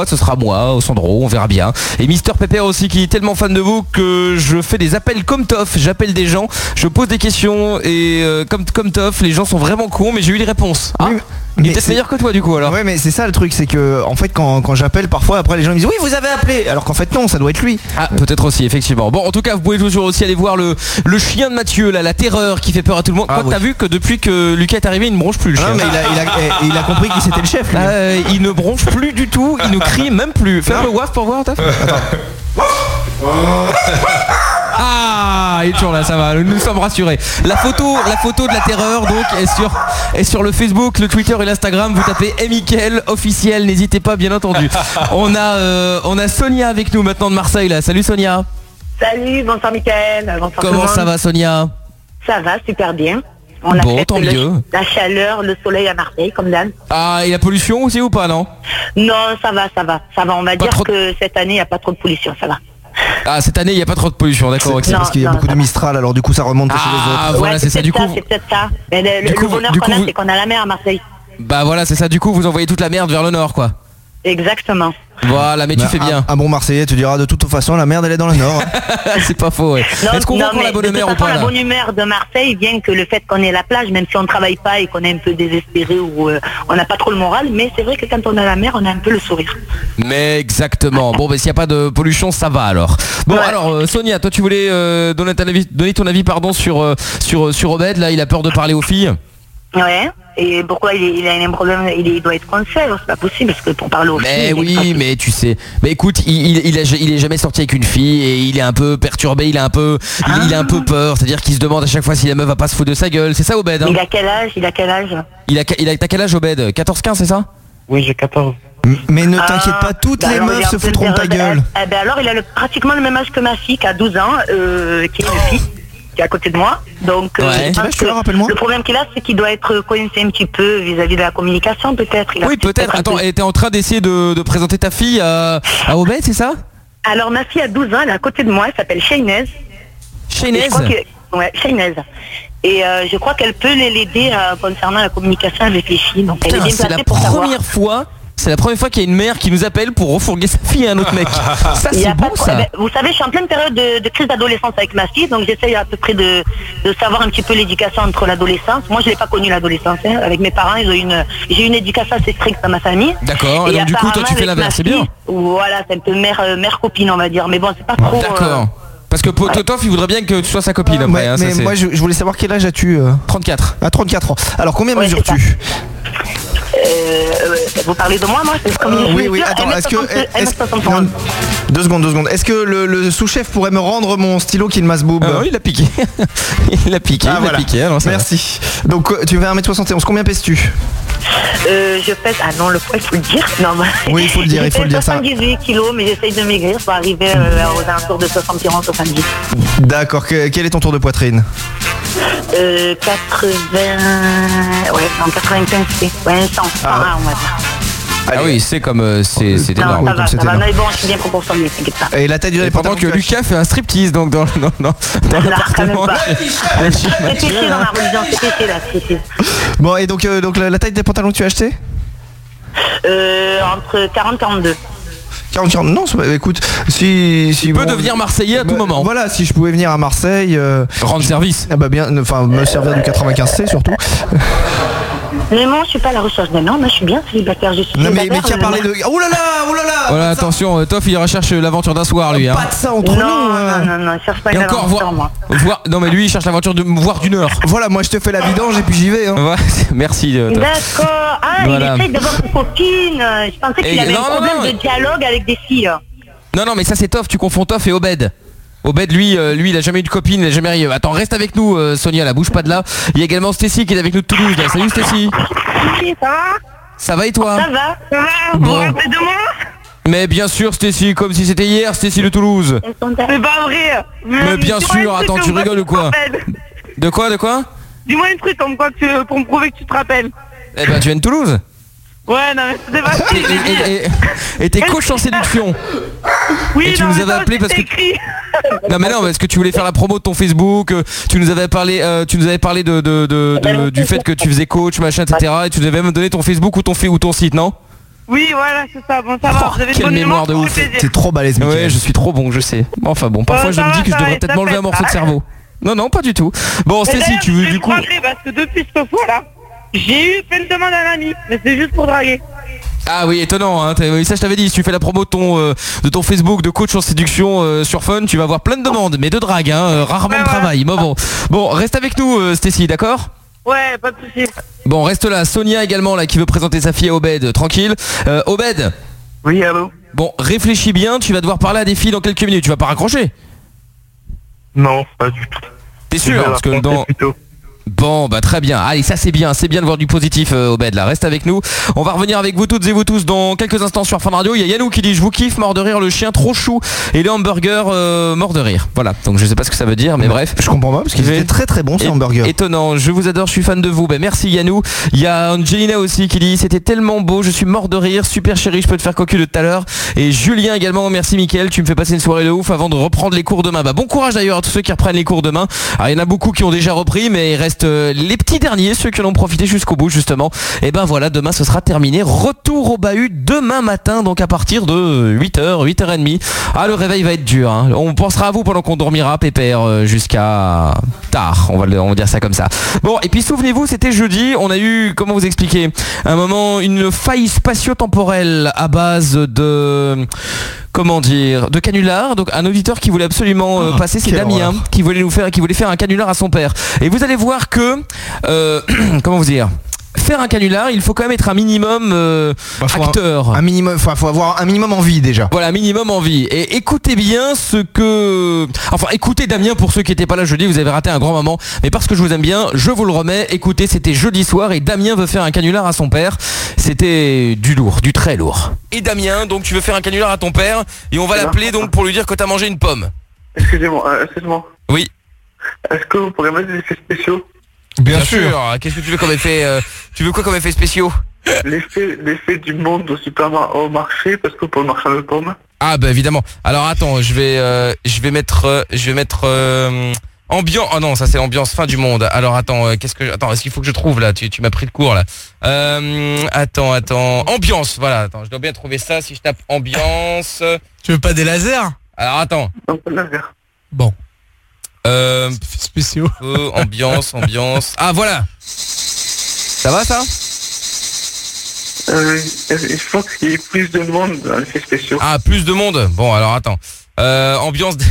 ce sera moi, au Sandro, on verra bien. Et Mister Pepper aussi qui est tellement fan de vous que je fais des appels comme Toff, j'appelle des gens, je pose des questions et euh, comme, comme Toff, les gens sont vraiment cons mais j'ai eu les réponses. Ah, Oui, il était meilleur que toi du coup alors. Ouais, mais c'est ça le truc, c'est que en fait quand, quand j'appelle parfois après les gens me disent oui vous avez appelé, alors qu'en fait non, ça doit être lui. Ah, peut-être aussi, effectivement. Bon, en tout cas, vous pouvez toujours aussi aller voir le, le chien de Mathieu, là, la terreur qui fait peur à tout le monde. Ah, Toi, oui. t'as vu que depuis que Lucas est arrivé, il ne bronche plus le Ah, chien. non, mais il a, il, a, il a compris qui c'était le chef. Lui. Ah, il ne bronche plus du tout, il ne crie même plus. Fais un peu waf pour voir, Taf. Ah, il est toujours là, ça va, nous sommes rassurés. La photo, la photo de la terreur donc est sur, est sur le Facebook, le Twitter et l'Instagram. Vous tapez Mickaël officiel, n'hésitez pas bien entendu. On a, euh, on a Sonia avec nous maintenant de Marseille là. Salut Sonia. Salut, bonsoir Mickaël. Bonsoir tout le Comment monde. ça va Sonia? Ça va, super bien. On a Bon, fait tant le- mieux. la chaleur, le soleil à Marseille, comme d'hab. Ah, et la pollution aussi ou pas, non? Non, ça va, ça va. Ça va, on va Pas dire trop- que cette année, il n'y a pas trop de pollution, ça va. Ah, cette année il n'y a pas trop de pollution, d'accord. ok. C'est parce qu'il y a non, beaucoup ça de Mistral, alors du coup ça remonte chez les Ah, autres. voilà, Ouais, c'est ça, peut-être du coup. C'est peut-être ça. Mais le, Du le coup, bonheur du qu'on coup, a, vous- c'est qu'on a la mer à Marseille. Bah voilà, c'est ça, du coup vous envoyez toute la merde vers le nord quoi. Exactement. Voilà, mais tu Bah, fais bien. Un, un bon Marseillais te dira de toute façon la merde elle est dans le nord. C'est pas faux, ouais. Non, Est-ce qu'on non, voit qu'on a mais la bonne de toute humeur ou façon, pas la là? bonne humeur de Marseille vient que le fait qu'on ait la plage, même si on ne travaille pas et qu'on est un peu désespéré ou euh, on n'a pas trop le moral, mais c'est vrai que quand on a la mer, on a un peu le sourire. Mais exactement. Bon, bah s'il n'y a pas de pollution, ça va alors. Bon, alors euh, Sonia, toi tu voulais euh, donner, ton avis, donner ton avis pardon sur euh, sur sur Obed. Là, il a peur de parler aux filles. Ouais. Et pourquoi il, est- il a un problème, il, est- il doit être conseil, c'est pas possible parce que pour parler aux Mais filles, il est oui, mais tu sais. Mais écoute, il, il, il, a, il est jamais sorti avec une fille et il est un peu perturbé, il a un peu, il, il a un peu peur. C'est-à-dire qu'il se demande à chaque fois si la meuf va pas se foutre de sa gueule. C'est ça, Obed, hein? Il a quel âge Il a quel âge Il a, il a, t'as quel âge, Obed? quatorze quinze, c'est ça? Oui, j'ai quatorze. Mais ne t'inquiète Ah, pas, toutes bah les alors, il est meufs en se pleine foutront de ta période- gueule. Eh, eh ben alors, il a le- pratiquement le même âge que ma fille, qui a douze ans, euh, qui est une fille, qui est à côté de moi. Donc, euh, Ouais. je Quel pense âge tu as, que rappelle-moi le problème qu'il a, c'est qu'il doit être coincé un petit peu vis-à-vis de la communication, peut-être. Il a Oui, peut-être. un Attends, peu- et t'es en train d'essayer de, de présenter ta fille à, à Obed, c'est ça? Alors, ma fille a douze ans, elle est à côté de moi, elle s'appelle Shaynez. Shaynez Et je crois que- Ouais, Shaynez. Et euh, je crois qu'elle peut l'aider euh, concernant la communication avec les filles. Donc, elle est Putain, bien c'est la placée pour savoir. première fois. C'est la première fois qu'il y a une mère qui nous appelle pour refourguer sa fille à un autre mec. Ça, Il y c'est a pas bon, de ça. problème. Vous savez, je suis en pleine période de, de crise d'adolescence avec ma fille, donc j'essaye à peu près de, de savoir un petit peu l'éducation entre l'adolescence. Moi, je l'ai pas connue l'adolescence. hein. Avec mes parents, ils ont une, j'ai une éducation assez stricte dans ma famille. D'accord, et donc du coup, toi, tu fais apparemment, avec l'inverse, c'est ma bien. fille, Voilà, c'est un peu mère, euh, mère copine, on va dire. Mais bon, c'est pas trop. euh, D'accord. Parce que Totof, il voudrait bien que tu sois sa copine après. Ouais, hein, ça, mais c'est- moi je, je voulais savoir quel âge as-tu euh trente-quatre. À trente-quatre ans. Alors combien Ouais, mesures-tu? euh, euh, vous parlez de moi, moi c'est comme Euh, je Oui, vous oui, dis, attends, est-ce que. un mètre soixante, est-ce- non, deux secondes, deux secondes. Est-ce que le, le sous-chef pourrait me rendre mon stylo qui masse boob? Ah oui, il a piqué. Il a piqué, Ah, il a voilà. piqué. alors ça va. Merci. Donc euh, tu fais un mètre soixante et onze, combien pèses-tu? Euh, je pèse. Ah non, le poids, il faut le dire. Non, bah, Oui, il faut le dire, il faut le dire, ça. soixante-dix-huit kilos, mais j'essaye de maigrir pour arriver euh, aux alentours de soixante-et-onze soixante-dix. D'accord, que- quel est ton tour de poitrine? Euh, quatre-vingts. Ouais, non, quatre-vingt-quinze, c'est. Ouais, cent. Ah. on va dire. Ah oui, c'est comme euh, c'est c'est Non, énorme. ça va, ça va. Non, mais bon, je suis bien proportionné, t'inquiète pas. Et la taille du Et pendant que Lucas fait un striptease donc dans, dans, dans, dans Non, l'appartement. quand même pas. de chez C'est Mathieu, péché dans hein. ma religion, c'est péché là, c'est péché. Bon, et donc, euh, donc la, la taille des pantalons que tu as acheté? Euh, entre quarante et quarante-deux. quarante, quarante, non, c'est pas- écoute, si... si Il peut devenir Marseillais à tout Bah, moment. Voilà, si je pouvais venir à Marseille... euh, Rendre service. Ah bah bien, enfin me servir du quatre-vingt-quinze C surtout. Mais moi, je suis pas à la recherche d'un homme, moi, je suis bien célibataire. Je suis Non mais, mais célibataire, qui a euh, parlé de... Oh là là, oh là là. Voilà, attention, euh, Toff, il recherche euh, l'aventure d'un soir, lui. Hein. Pas de ça entre Non, nous. hein. non, non, non, je cherche pas Et une encore, aventure, voir, moi. voir- Non, mais lui, il cherche l'aventure de voir d'une heure. Voilà, moi je te fais la vidange et puis j'y vais. Hein. Ouais, merci, euh, Toff. D'accord. Ah, Voilà. il essaye de voir une copine. Je pensais qu'il Et avait non, un non, problème non. de dialogue avec des filles. Non, non, mais ça, c'est Toff. Tu confonds Toff et Obed. Obed, lui, euh, lui, il a jamais eu de copine, il a jamais rien. Attends, reste avec nous, euh, Sonia, là, bouge pas de là. Il y a également Stécie qui est avec nous de Toulouse. Là. Salut, Stécie. Oui, ça va? Ça va et toi? Ça va? Ça va? Vous Bon. vous rappelez de moi? Mais bien sûr, Stécie, comme si c'était hier, Stécie de Toulouse. C'est pas vrai. Mais bien sûr, attends, tu rigoles ou quoi? De quoi, de quoi? Dis-moi un truc comme quoi que tu- pour me prouver que tu te rappelles. Eh ben, tu viens de Toulouse. Ouais, non, mais c'était pas Et- et- et- Et t'es coach en séduction. Oui, Et tu non, nous mais avais ça, appelé parce que... c'était écrit. Non mais non, parce que tu voulais faire la promo de ton Facebook, euh, tu nous avais parlé, euh, tu nous avais parlé de, de, de- de- du fait que tu faisais coach, machin, et cetera. Et tu nous avais même donné ton Facebook ou ton, fi- ou ton site, non? Oui, voilà, c'est ça. Bon, ça va. Vous avez une Quelle bonne mémoire de ça ouf. fait plaisir. C'est trop balèze, Mickaël. Ouais, je suis trop bon, je sais. Enfin bon, parfois Bon, je ça me va, dis que je ça devrais va, peut-être ça m'enlever fait un morceau de ça. cerveau. Non, non, pas du tout. Bon, Et Stacy, d'ailleurs, tu je veux vais du me coup... rappeler parce que depuis cette fois-là, j'ai eu fait une demande à un ami, mais c'est juste pour draguer. Ah oui, étonnant, hein. T'as- oui, ça je t'avais dit, si tu fais la promo de ton, euh, de ton Facebook de coach en séduction euh, sur Fun, tu vas avoir plein de demandes, mais de drague, hein, euh, rarement de travail. Mais bon. Bon, reste avec nous, euh, Stacy, d'accord ? Ouais, pas de soucis. Bon, reste là. Sonia également, là, qui veut présenter sa fille à Obed. Tranquille. Euh, Obed. Oui, allô. Bon, réfléchis bien, tu vas devoir parler à des filles dans quelques minutes. Tu vas pas raccrocher ? Non, pas du tout. T'es sûr ? Parce que dans... Bon, bah très bien. Allez, ça c'est bien, c'est bien de voir du positif, euh, Obed, là. Reste avec nous. On va revenir avec vous toutes et vous tous dans quelques instants sur Fun Radio. Il y a Yannou qui dit: je vous kiffe, mort de rire, le chien trop chou et les hamburgers euh, mort de rire. Voilà, donc je sais pas ce que ça veut dire, mais bref. Je comprends pas parce qu'ils étaient très très bons ces É- hamburgers. Étonnant, je vous adore, je suis fan de vous. Ben merci Yannou. Il y a Angelina aussi qui dit: c'était tellement beau, je suis mort de rire, super chérie, je peux te faire cocu de tout à l'heure. Et Julien également, merci Mickaël, tu me fais passer une soirée de ouf avant de reprendre les cours demain. Bah bon courage d'ailleurs à tous ceux qui reprennent les cours demain. Alors il y en a beaucoup qui ont déjà repris, mais il reste euh, les petits derniers, ceux qui en ont profité jusqu'au bout justement. Et ben voilà, demain ce sera terminé. Retour au bahut demain matin, donc à partir de huit heures, huit heures trente. Ah, le réveil va être dur, hein. On pensera à vous pendant qu'on dormira pépère euh, jusqu'à tard, on va, le- on va dire ça comme ça. Bon, et puis souvenez-vous, c'était jeudi, on a eu, comment vous expliquer, un moment, une faille spatio-temporelle à base de... Comment dire, de canular. Donc un auditeur qui voulait absolument euh, Ah, passer, c'est quelle Damien, horreur. qui voulait nous faire, qui voulait faire un canular à son père. Et vous allez voir que, euh, comment vous dire, faire un canular, il faut quand même être un minimum euh, Bah, faut un- acteur. Un minimum, faut, faut avoir un minimum envie déjà. Voilà, minimum envie. Et écoutez bien ce que... Enfin, écoutez Damien, pour ceux qui n'étaient pas là jeudi, vous avez raté un grand moment. Mais parce que je vous aime bien, je vous le remets. Écoutez, c'était jeudi soir et Damien veut faire un canular à son père. C'était du lourd, du très lourd. Et Damien, donc tu veux faire un canular à ton père et on va l'appeler donc pour lui dire que t'as mangé une pomme. Excusez-moi, euh, excusez-moi. Oui. Est-ce que vous pourrez mettre des effets spéciaux? Bien, sûr. Qu'est-ce que tu veux comme effet euh, Tu veux quoi comme effet spéciaux? L'effet, l'effet du monde au supermarché, au marché, parce que pour le marché de pommes. Ah bah évidemment. Alors attends, je vais euh, je vais mettre euh, je vais mettre euh, ambiance. Oh non, ça c'est l'ambiance fin du monde. Alors attends, euh, qu'est-ce que attends, est-ce qu'il faut que je trouve là? Tu, tu m'as pris le cours là. Euh, attends, attends, ambiance. Voilà, attends, je dois bien trouver ça si je tape ambiance. Tu veux pas des lasers? Alors attends. Non, pas de laser. Bon. Euh, spéciaux. euh, ambiance, ambiance. Ah voilà. Ça va ça? Euh, il faut qu'il y ait plus de monde dans l'effet spéciaux. Ah, plus de monde. Bon, alors attends. Euh, ambiance. d-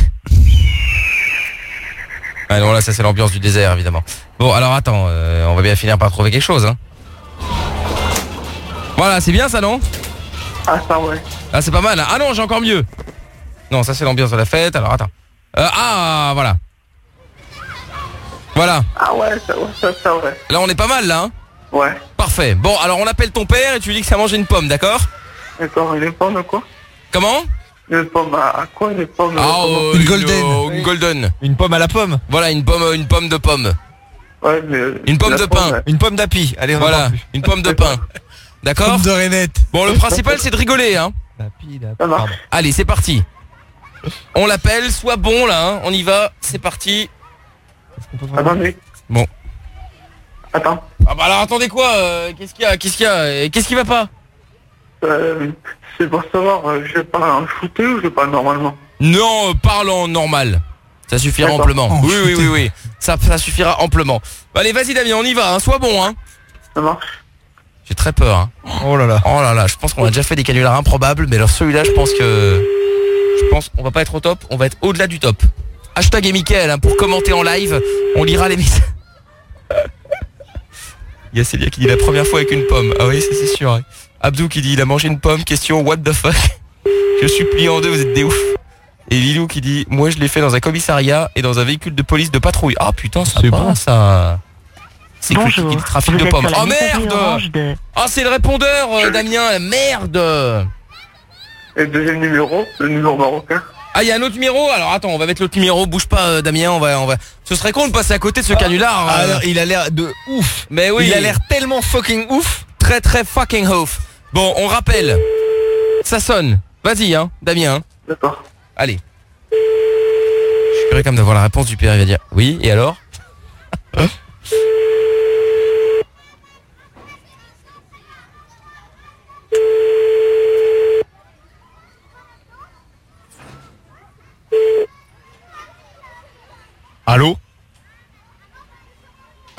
Ah non, là, ça c'est l'ambiance du désert, évidemment. Bon, alors attends, euh, on va bien finir par trouver quelque chose, hein. Voilà, c'est bien ça, non? Ah, ça ouais. Ah, c'est pas mal. Hein. Ah non, j'ai encore mieux. Non, ça c'est l'ambiance de la fête. Alors attends. Euh, ah, voilà. Voilà. Ah ouais, ça, ouais, ça, ça ouais. Là, on est pas mal, là. Hein. Ouais. Parfait. Bon, alors on appelle ton père et tu lui dis que ça a mangé une pomme, d'accord? D'accord, une pomme quoi? Comment? Une pomme à, à quoi? Une pomme Ah, comment euh, une golden. euh, une golden. Une pomme à la pomme. Voilà, une pomme, euh, une pomme de pomme. Ouais, mais... Une pomme la de pomme, pain. ouais. Une pomme d'api. Allez, on en Voilà, parle plus. une pomme de pain. D'accord? Pomme de rainette. Bon, le principal c'est de rigoler, hein. D'api, d'api. Ça marche. Pardon. Allez, c'est parti. On l'appelle, sois bon là, hein. On y va, c'est parti. Attendez. Bon. Attends. Ah bah alors attendez quoi euh, Qu'est-ce qu'il y a Qu'est-ce qu'il y a Euh, Qu'est-ce qui va pas? Euh, c'est pour savoir, euh, je parle en shooté ou je parle normalement? Non, euh, parle en normal. Ça suffira D'accord. amplement. En oui, oui, shooté. oui, oui. Ça, ça suffira amplement. Bah, allez, vas-y Damien, on y va, hein. Sois bon, hein. Ça marche. J'ai très peur, hein. Oh là là. Oh là là, je pense qu'on a déjà fait des canulars improbables, mais alors celui-là, je pense que... Je pense qu'on va pas être au top, on va être au-delà du top. Hashtag et Mickaël, hein, pour commenter en live, on lira les messages. Il y a Célia qui dit la première fois avec une pomme. Ah oui, ça c'est sûr. Hein. Abdou qui dit il a mangé une pomme, question what the fuck. Je suis plié en deux, vous êtes des ouf. Et Lilou qui dit moi je l'ai fait dans un commissariat et dans un véhicule de police de patrouille. Ah putain, ça C'est va bon. ça. C'est que Bonjour, qui dit trafic vous de êtes pommes. sur la Oh messagerie merde. orange de- Ah c'est le répondeur euh, Damien, merde. Et le deuxième numéro, le numéro marocain. Ah il y a un autre numéro. Alors attends, on va mettre l'autre numéro. Bouge pas euh, Damien, on va on va. Ce serait con de passer à côté de ce canular. euh. Alors, il a l'air de ouf. Mais oui. Il a l'air tellement fucking ouf. Très très fucking ouf. Bon, on rappelle. Ça sonne. Vas-y hein, Damien. D'accord. Allez. Je suis curieux comme d'avoir la réponse du père, il va dire oui, et alors?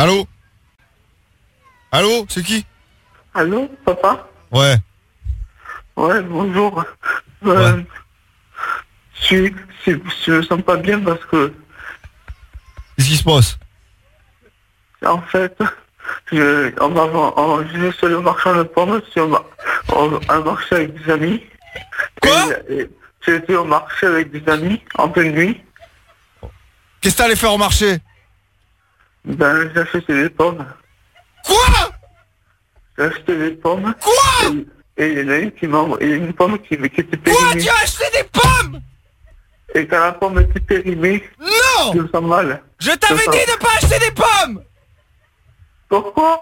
Allô? Allô, c'est qui? Allô, papa? Ouais. Ouais, bonjour. Euh, Ouais. Je suis, je, je me sens pas bien parce que, Qu'est-ce qui se passe? en fait, je, on va, on, je suis allé au marchand de pommes, sur ma- au- un marché avec des amis. Quoi? J'ai été au marché avec des amis en pleine nuit. Qu'est-ce que t'allais faire au marché? Ben, j'ai acheté des pommes. Quoi? J'ai acheté des pommes. Quoi? Et et il y en a une qui m'a envoyé une pomme qui, qui était périmée. Quoi? Tu as acheté des pommes? Et quand la pomme était périmée, non, je me sens mal. Je t'avais Je me dit sens- de pas acheter des pommes. Pourquoi?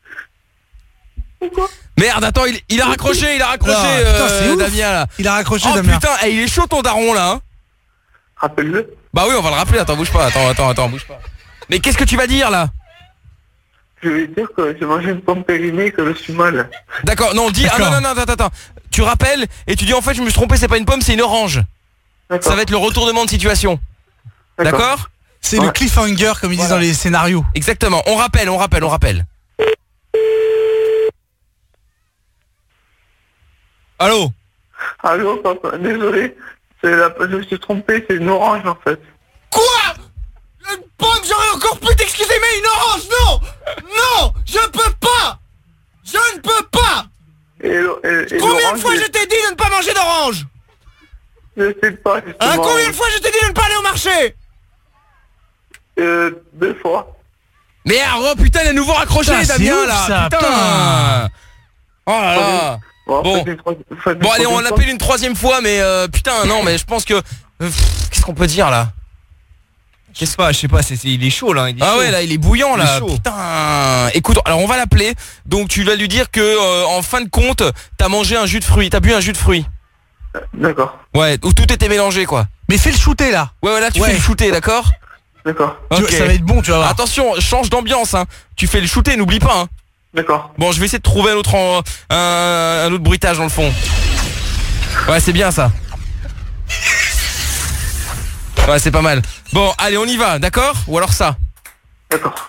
Merde, attends, il, il a raccroché, il a raccroché, Ah, putain, c'est euh, ouf. Damien là. Il a raccroché, oh, Damien. putain, eh, il est chaud ton daron là. Hein. Rappelle-le. Bah oui, on va le rappeler. Attends, bouge pas. Attends, attends, attends, bouge pas. Mais qu'est-ce que tu vas dire là? Je vais dire que j'ai mangé une pomme périmée et que je suis mal. D'accord, non, dis. Ah non, non, non, attends, attends. Tu rappelles et tu dis en fait, je me suis trompé, c'est pas une pomme, c'est une orange. Ça va être le retournement de situation. D'accord? C'est le cliffhanger comme ils disent dans les scénarios. Exactement. On rappelle, on rappelle, on rappelle. Allô? Allô, papa, désolé. C'est la... Je me suis trompé, c'est une orange en fait. Quoi? Une pomme, j'aurais encore pu t'excuser, mais une orange, non! Non! Je peux pas! Je ne peux pas! Et, et, et Combien de l'orange, fois je- je t'ai dit de ne pas manger d'orange? Je sais pas, justement. Hein, combien de fois je t'ai dit de ne pas aller au marché? Euh, deux fois. Merde, oh putain, il a nouveau raccroché, Putain, c'est Damien ouf, là. ça, putain. putain. Oh là là. Bon, Bon, faites une troi- faites une bon allez, on troisième l'appelle une troisième fois, mais euh, putain, non, mais je pense que. euh, pff, Qu'est-ce qu'on peut dire là? Je sais pas, je sais pas, c'est, c'est- il est chaud là. Il est Ah chaud. ouais, là il est bouillant Il est là. chaud. Putain. Écoute, alors on va l'appeler. Donc tu vas lui dire que euh, en fin de compte, t'as mangé un jus de fruits, t'as bu un jus de fruits. D'accord. Ouais, où tout était mélangé quoi. Mais fais le shooter là. Ouais, ouais, là tu Ouais. fais le shooter, d'accord? D'accord. Tu vois, ça va être bon, tu vas voir. Attention, change d'ambiance, hein. Tu fais le shooter, n'oublie pas, hein. D'accord. Bon, je vais essayer de trouver un autre, en- un, un autre bruitage dans le fond. Ouais, c'est bien ça. Ouais, c'est pas mal. Bon, allez, on y va, d'accord? Ou alors ça? D'accord.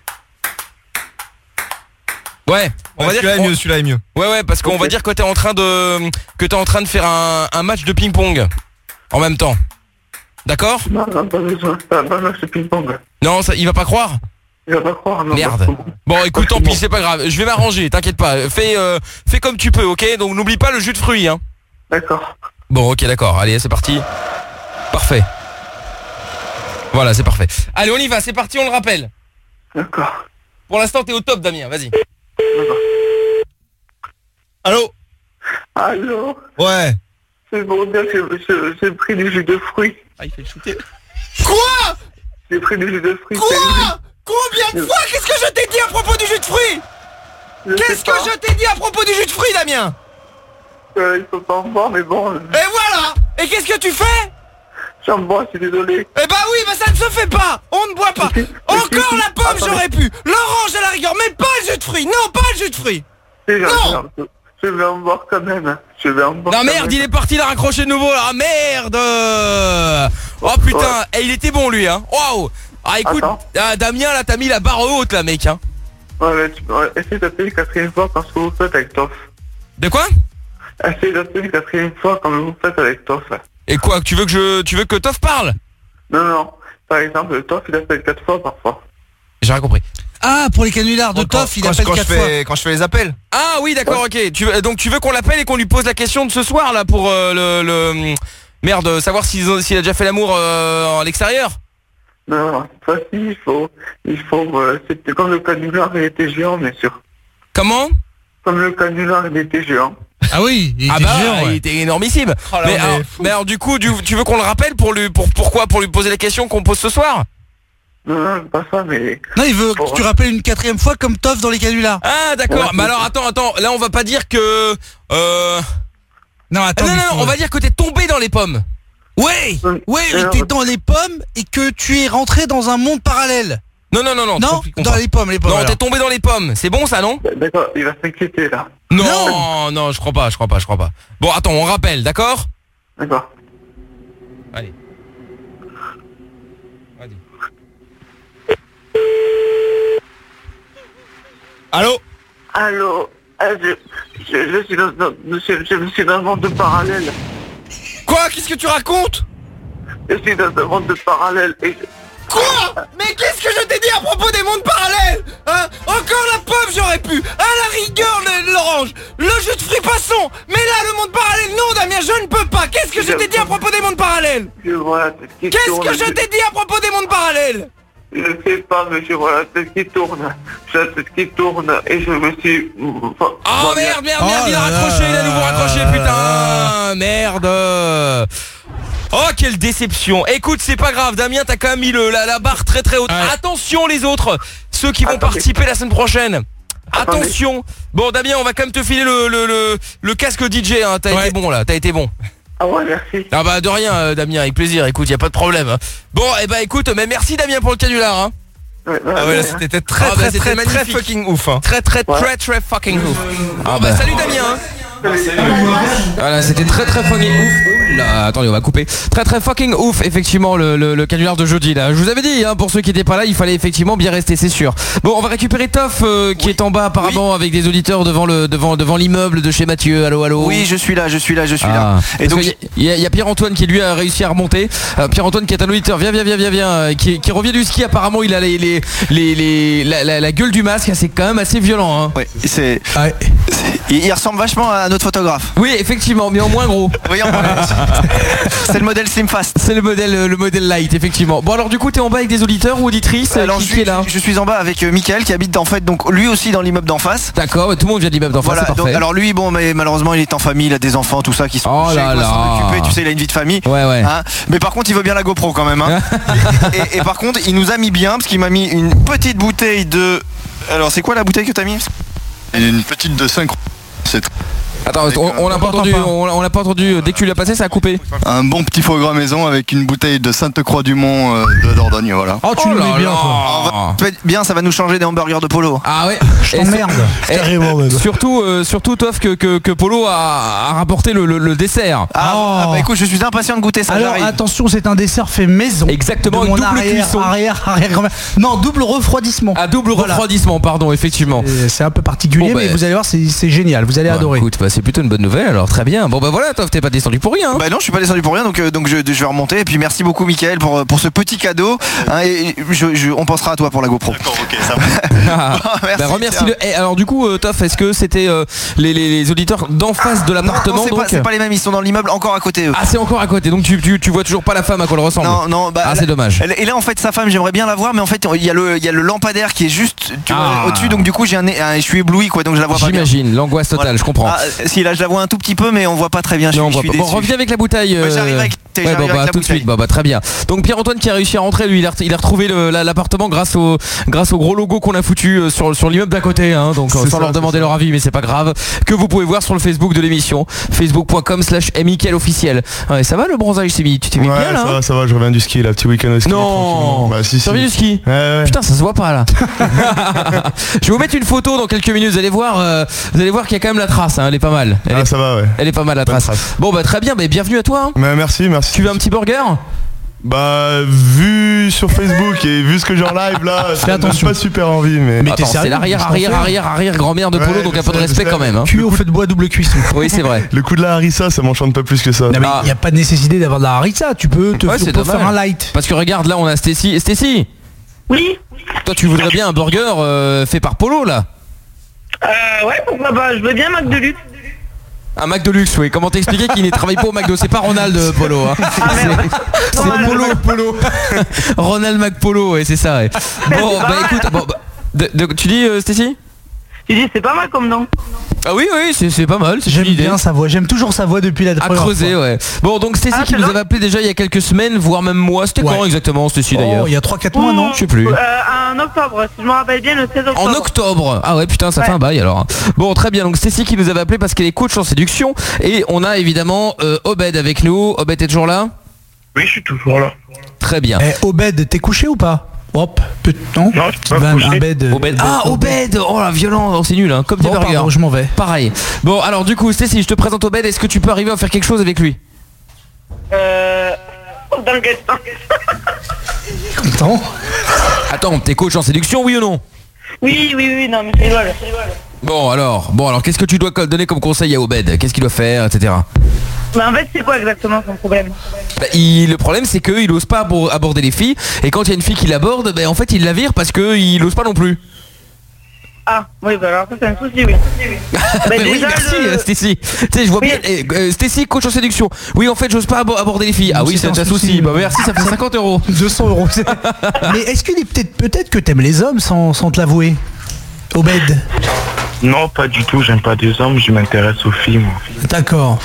Ouais, on Ouais, va dire celui-là est qu'on- mieux, celui-là est mieux. Ouais, ouais, parce qu'on Ok. va dire que t'es en train de que t'es en train de faire un, un match de ping-pong en même temps. D'accord? Non, non, pas besoin. Pas besoin, c'est ping-pong. Non, ça, il va pas croire? Il va pas croire, non. Merde. Bon, écoute, tant pis, c'est pas grave. Je vais m'arranger, t'inquiète pas. Fais, euh, fais comme tu peux, ok? Donc n'oublie pas le jus de fruits, hein. D'accord. Bon, ok, d'accord. Allez, c'est parti. Parfait. Voilà, c'est parfait. Allez, on y va, c'est parti, on le rappelle. D'accord. Pour l'instant, t'es au top, Damien, vas-y. Allô? Allô? Ouais. C'est bon, bien, j'ai, j'ai- j'ai pris du jus de fruits. Ah, il fait le shooter. Quoi? J'ai pris du jus de fruits. Quoi? périmé. Combien de fois? Qu'est-ce que je t'ai dit à propos du jus de fruits? Je Qu'est-ce sais que pas. je t'ai dit à propos du jus de fruits, Damien? Euh, il faut pas en boire, mais bon. euh, Et voilà. Et qu'est-ce que tu fais? J'en bois, je suis désolé. Eh bah oui, bah ça ne se fait pas. On ne boit pas. Encore la pomme, Attendez. j'aurais pu. L'orange à la rigueur, mais pas le jus de fruits. Non, pas le jus de fruits. C'est Non. grave, Je je vais en boire quand même. Je vais en boire Non quand merde, même. il est parti, il a raccroché de nouveau là. Ah, merde. Oh putain, et il était bon lui, hein. Waouh. Ah écoute, Attends. ah, Damien là, t'as mis la barre haute là, mec, hein. Ouais, mais tu ouais, essaye d'appeler une quatrième fois quand ce que vous faites avec Toff. De quoi? Essaye d'appeler une quatrième fois quand vous faites avec Toff. Et quoi, tu veux que je, tu veux que Toff parle? Non, non. Par exemple, Toff, il appelle quatre fois parfois. J'ai rien compris. Ah, pour les canulars de Quand- Toff, il quand je- appelle quand je quatre fais- fois. Quand je fais les appels. Ah oui, d'accord, ok. Tu veux, donc tu veux qu'on l'appelle et qu'on lui pose la question de ce soir là pour euh, le, le merde, savoir s'il ont- s'il a déjà fait l'amour euh, à l'extérieur? Non, non, cette fois-ci, il faut... Il faut euh, c'était comme le canular, il était géant, bien sûr. Comment? Comme le canular, il était géant. Ah oui, il Ah était bah, géant, ouais. il était énormissime. Oh là, mais, on est alors, fou. mais alors du coup, du- tu veux qu'on le rappelle pour lui, pour pourquoi, pour lui poser la question qu'on pose ce soir? Non, non, pas ça, mais... Non, il veut que tu rappelles une quatrième fois comme Toff dans les canulars. Ah d'accord. Ouais, mais c'est alors attends, attends. Là, on va pas dire que. Euh... Non, Ah, attends. non, non, il non, faut- on va dire que t'es tombé dans les pommes. Ouais, Euh, ouais, euh, t'es dans les pommes et que tu es rentré dans un monde parallèle. Non, non, non, non. Non, trompe- dans comprends. les pommes, les pommes. Non, alors. t'es tombé dans les pommes. C'est bon ça, non? D'accord, il va s'inquiéter, là. Non, non, je crois pas, je crois pas, je crois pas. Bon, attends, on rappelle, d'accord? D'accord. Allez. Vas-y. Allô? Allô. Ah, je, je, je suis dans, dans je, je suis dans un monde de parallèle. Quoi? Qu'est-ce que tu racontes? Je suis dans un monde de parallèle et je... Quoi? Mais qu'est-ce que je t'ai dit à propos des mondes parallèles? Hein? Encore la pomme j'aurais pu. À la rigueur le- l'orange. Le jus de fruits passons. Mais là le monde parallèle, non Damien, je ne peux pas. Qu'est-ce que je t'ai dit à propos des mondes parallèles? Je vois la tête qui Qu'est-ce tourne. que je t'ai dit à propos des mondes parallèles? Je ne sais pas, mais je vois la tête qui tourne. Je vois la tête qui tourne et je me suis... Oh merde, merde, merde, il a raccroché, il a nouveau raccroché, putain. Merde. Oh, quelle déception. Écoute, c'est pas grave, Damien, t'as quand même mis le, la, la barre très très haute. Attention les autres, ceux qui vont Attendez. participer la semaine prochaine. Attendez. Attention. Bon, Damien, on va quand même te filer le, le, le, le casque D J, hein. T'as été bon là, t'as été bon. Ah ouais, merci. Ah bah de rien, euh, Damien, avec plaisir, écoute, y a pas de problème. Bon, et bah écoute, mais merci Damien pour le canular, hein. Ouais, Ah ouais, là, c'était très, très, très, très, très fucking ouf, hein. Très, très, très, très fucking ouf. Ah bah salut Damien, hein. Voilà, c'était très très fucking ouf. Là, attendez, on va couper. Très très fucking ouf, effectivement, le, le, le canular de jeudi là. Je vous avais dit, hein, pour ceux qui n'étaient pas là, il fallait effectivement bien rester, c'est sûr. Bon, on va récupérer Toff euh, qui est en bas apparemment avec des auditeurs devant le devant devant l'immeuble de chez Mathieu. Allô, allô. Oui, je suis là, je suis là, je suis Ah. là. Et donc, il y, a- y a Pierre-Antoine qui lui a réussi à remonter. Euh, Pierre-Antoine qui est un auditeur, viens, viens, viens, viens, viens, euh, qui, qui revient du ski. Apparemment, il a les, les, les, les- la, la- la gueule du masque. C'est quand même assez violent. Hein. oui, c'est. Il, il ressemble vachement à notre photographe. Oui, effectivement, mais en moins gros. Oui, en moins. C'est le modèle Slim Fast. C'est le modèle, le modèle light, effectivement. Bon, alors du coup, t'es en bas avec des auditeurs ou auditrices? Alors, qui, je qui est suis, là? je suis en bas avec euh, Mickaël qui habite en fait donc lui aussi dans l'immeuble d'en face. D'accord, ouais, tout le monde vient de l'immeuble d'en face, Voilà, c'est donc, parfait. alors lui bon mais malheureusement il est en famille, il a des enfants, tout ça qui sont Oh couchés, là il doit s'en là. occuper, tu sais il a une vie de famille. Ouais, ouais. Hein, mais par contre il veut bien la GoPro quand même. Hein. et, et- et par contre il nous a mis bien parce qu'il m'a mis une petite bouteille de. Alors c'est quoi la bouteille que t'as mis? Une petite de cinq. C'est Attends, on, on l'a pas entendu, on, on l'a pas entendu. Dès que tu l'as passé, ça a coupé. un bon petit foie gras maison avec une bouteille de Sainte-Croix-du-Mont euh, de Dordogne, voilà. Oh tu Oh nous là mets bien là. quoi. Ça va être bien, ça va nous changer des hamburgers de Polo. Ah ouais. Je Et t'emmerde. sur- et Carrément même. Surtout, euh, surtout, Toff, que, que, que Polo a, a rapporté le, le- le dessert. Ah, ah, bah écoute je suis impatient de goûter ça. Alors j'arrive. attention, c'est un dessert fait maison. Exactement, de mon double arrière, cuisson. arrière, arrière grand-mère. Non, double refroidissement. À double Voilà. refroidissement, pardon, effectivement. Et C'est un peu particulier, Bon, bah, mais vous allez voir, c'est c'est génial. Vous allez Ouais, adorer. Écoute, bah, c'est plutôt une bonne nouvelle, alors très bien. Bon bah voilà, Toff, t'es pas descendu pour rien. Hein. Bah non, je suis pas descendu pour rien, donc euh, donc je, je vais remonter. Et puis merci beaucoup, Mickaël, pour pour ce petit cadeau. Hein, et je, je- on pensera à toi pour la GoPro. D'accord, ok, ça va. Ah, merci, bah, remercie-le. Et alors du coup, euh, Toff, est-ce que c'était euh, les, les- les auditeurs d'en face de Non, l'appartement non, c'est donc pas, c'est pas les mêmes, ils sont dans l'immeuble encore à côté eux. Ah, c'est encore à côté, donc tu, tu, tu vois toujours pas la femme à quoi elle ressemble. Non, non, bah, ah, là- c'est dommage. elle- Et là, en fait, sa femme, j'aimerais bien la voir, mais en fait, il y a le, il y a le lampadaire qui est juste tu vois, Ah. au-dessus, donc du coup, j'ai un, nez- un- je suis ébloui, quoi, donc je la vois pas bien. J'imagine, l'angoisse totale, Voilà. je comprends. Ah, si là, je la vois un tout petit peu, mais on voit pas très bien. Je, Non, on suis- voit je pas. suis Bon, déçu. reviens avec la bouteille. Ouais, j'arrive avec- Ouais, j'arrive bon, avec bah, la tout de bouteille. suite, bah, bah, très bien. Donc Pierre-Antoine qui a réussi à rentrer, lui, il a, il a retrouvé le- la- l'appartement grâce au, grâce au gros logo qu'on a foutu euh, sur, sur l'immeuble d'à côté, hein, donc euh, C'est sans ça, leur c'est demander ça. leur avis, mais c'est pas grave, que vous pouvez voir sur le Facebook de l'émission, facebook point com slash Mickaël officiel. Ouais, ça va le bronzage, tu t'es mis, tu t'es mis Ouais, bien là ça hein va, ça va, je reviens du ski, là, petit week-end au ski. Non, tranquillement. Bah si, tu si. reviens du ski. Ouais, ouais. Putain, ça se voit pas là. Je vais vous mettre une photo dans quelques minutes. Vous allez voir, euh, vous allez voir qu'il y a quand même la trace. Hein, elle est pas mal. Elle Ah, est, ça va, ouais. elle est pas mal la Bonne trace. trace. Bon bah très bien. Bah, bienvenue à toi. Hein. Mais merci, merci. Tu veux un petit burger? Bah, vu sur Facebook et vu ce que j'ai en live là, ça me donne attention. pas super envie, mais. Mais t'es Attends, c'est sérieux, l'arrière, je t'en arrière, fais. arrière, arrière, grand-mère de Polo, Ouais, donc je un peu de sais, je respect sais. quand même. Hein. Cuit au feu de bois double cuisson. Oui, c'est vrai. Le coup de la harissa, ça m'enchante pas plus que ça. Il Ah. n'y a pas de nécessité d'avoir de la harissa. Tu peux te Ouais, tu c'est peux dommage. faire un light. Parce que regarde, là, on a Stacy. Stacy, Oui. toi, tu voudrais bien un burger euh, fait par Polo, là? Euh, ouais, pourquoi pas. Je veux bien Mac de luxe. Un Mac de luxe, oui. Comment t'expliquer qu'il ne travaille pas au McDo? C'est pas Ronald euh, Polo. Hein. C'est c'est Polo Polo. Ronald Mac Polo, ouais, c'est ça. Ouais. Bon, bah écoute, bon, bah, de- de- tu dis euh, Stacy? Tu dis c'est pas mal comme nom. Ah oui, oui, c'est c'est pas mal. C'est J'aime une idée. bien sa voix. J'aime toujours sa voix depuis la À première creuser, fois. ouais. Bon, donc Stacy Ah, qui c'est nous vrai avait appelé déjà il y a quelques semaines, voire même mois. C'était Ouais. quand exactement, Stacy Oh, d'ailleurs? il y a trois quatre mois, non Je sais plus. Euh, en octobre, si je me rappelle bien, le seize octobre. En octobre. Ah ouais, putain, ça fait Ouais. un bail alors. Bon, très bien. Donc Stacy qui nous avait appelé parce qu'elle est coach en séduction. Et on a évidemment euh, Obed avec nous. Obed, t'es toujours là? Oui, je suis toujours là. Très bien. Eh, Obed, t'es couché ou pas? Hop, peut- non Non, je suis pas Van, couché. un bed. Obed. Ah, Obed. Oh là, violent. Oh, c'est nul, hein. Comme des Bon, burgers. pardon, je m'en vais. Pareil. Bon, alors du coup, Stacy, je te présente Obed. Est-ce que tu peux arriver à faire quelque chose avec lui? Euh... Dans quel sens? Content. Attends, t'es coach en séduction, oui ou non? Oui, oui, oui, non, mais c'est rigole, c'est rigole. Bon alors, bon alors qu'est-ce que tu dois co- donner comme conseil à Obed? Qu'est-ce qu'il doit faire, et cetera. Mais en fait, c'est quoi exactement son problème? Bah, il- le problème c'est qu'il ose pas abor- aborder les filles, et quand il y a une fille qui l'aborde, bah, en fait il la vire parce qu'il ose pas non plus. Ah, oui, bah alors ça c'est un souci, oui. Bah, Mais oui, déjà, merci le- euh, Stécie. Tu sais, je vois bien. eh, euh, Stécie, coach en séduction. Oui, en fait, j'ose pas abo- aborder les filles. Ah oui, c'est un souci. Bah merci, ça fait cinquante euros. deux cents euros. Mais est-ce que peut-être peut-être que t'aimes les hommes sans, sans te l'avouer, Obed? Non, pas du tout, j'aime pas des hommes, je m'intéresse aux filles, moi. D'accord.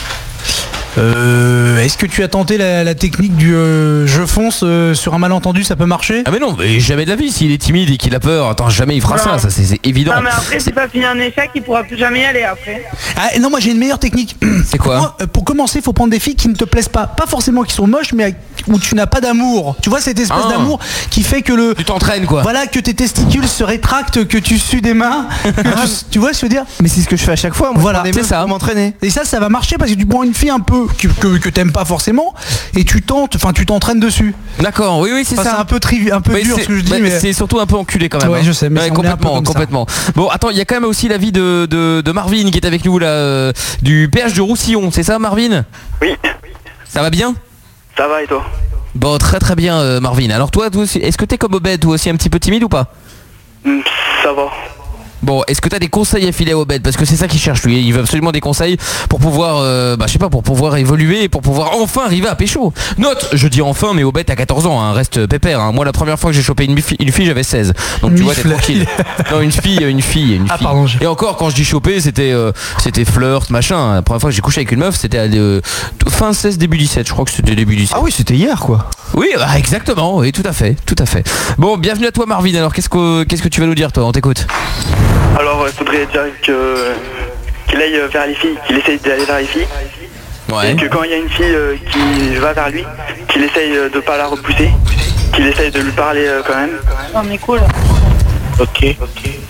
Euh, est-ce que tu as tenté la, la technique du euh, je fonce euh, sur un malentendu, ça peut marcher? Ah mais non, mais jamais de la vie. S'il est timide et qu'il a peur, attends, jamais il fera Non. ça. Ça c'est c'est évident. Non, mais après, c'est pas fini un échec, il pourra plus jamais y aller après. Ah, non, moi j'ai une meilleure technique. C'est quoi? Moi, euh, Pour commencer, il faut prendre des filles qui ne te plaisent pas. Pas forcément qui sont moches, mais avec- où tu n'as pas d'amour. Tu vois cette espèce Ah. d'amour qui fait que le. Tu t'entraînes quoi. Voilà, que tes testicules se rétractent, que tu sues des mains. que tu, tu vois ce que je veux dire? Mais c'est ce que je fais à chaque fois. Moi, Voilà, je prends des c'est meufs ça. pour m'entraîner. Et ça, ça va marcher parce que tu prends une fille un peu que, que, que t'aimes pas forcément et tu tentes, enfin tu t'entraînes dessus. D'accord, oui, oui, c'est Enfin, ça. C'est un peu, trivi- un peu Mais dur c'est- ce que je dis, bah, mais. c'est surtout un peu enculé quand même. Ouais, hein. je sais, mais Ouais, on est un peu complètement, comme ça. complètement. Bon, attends, il y a quand même aussi l'avis de, de, de Marvin qui est avec nous là, euh, du péage de Roussillon. C'est ça, Marvin? Oui. Ça va bien? Ça va et toi? Bon, très très bien, euh, Marvin. Alors toi, toi aussi, est-ce que t'es comme Obed, toi aussi un petit peu timide ou pas? Hmm, Ça va. Bon, est-ce que t'as des conseils à filer à Obed? Parce que c'est ça qu'il cherche lui, il veut absolument des conseils pour pouvoir, euh, bah je sais pas, pour pouvoir évoluer et pour pouvoir enfin arriver à pécho. Note, je dis enfin, mais Obed a quatorze ans, hein, reste pépère. Hein. Moi la première fois que j'ai chopé une fille, une fille j'avais seize. Donc tu vois, t'es Mifle. tranquille. Non, une fille, une fille, une Ah, fille. pardon, j'ai- Et encore, quand je dis choper, c'était euh, c'était flirt, machin. La première fois que j'ai couché avec une meuf, c'était à, euh, fin seize, début dix-sept. Je crois que c'était début dix-sept. Ah oui, c'était hier quoi. Oui, bah, exactement, oui, tout à fait, tout à fait. Bon, bienvenue à toi Marvin. Alors qu'est-ce que qu'est-ce que tu vas nous dire toi? On t'écoute. Alors, il faudrait dire que qu'il aille vers les filles, qu'il essaye d'aller vers les filles. Ouais. Et que quand il y a une fille euh, qui va vers lui, qu'il essaye euh, de pas la repousser, qu'il essaye de lui parler euh, quand même. Non, mais cool. Ok. Et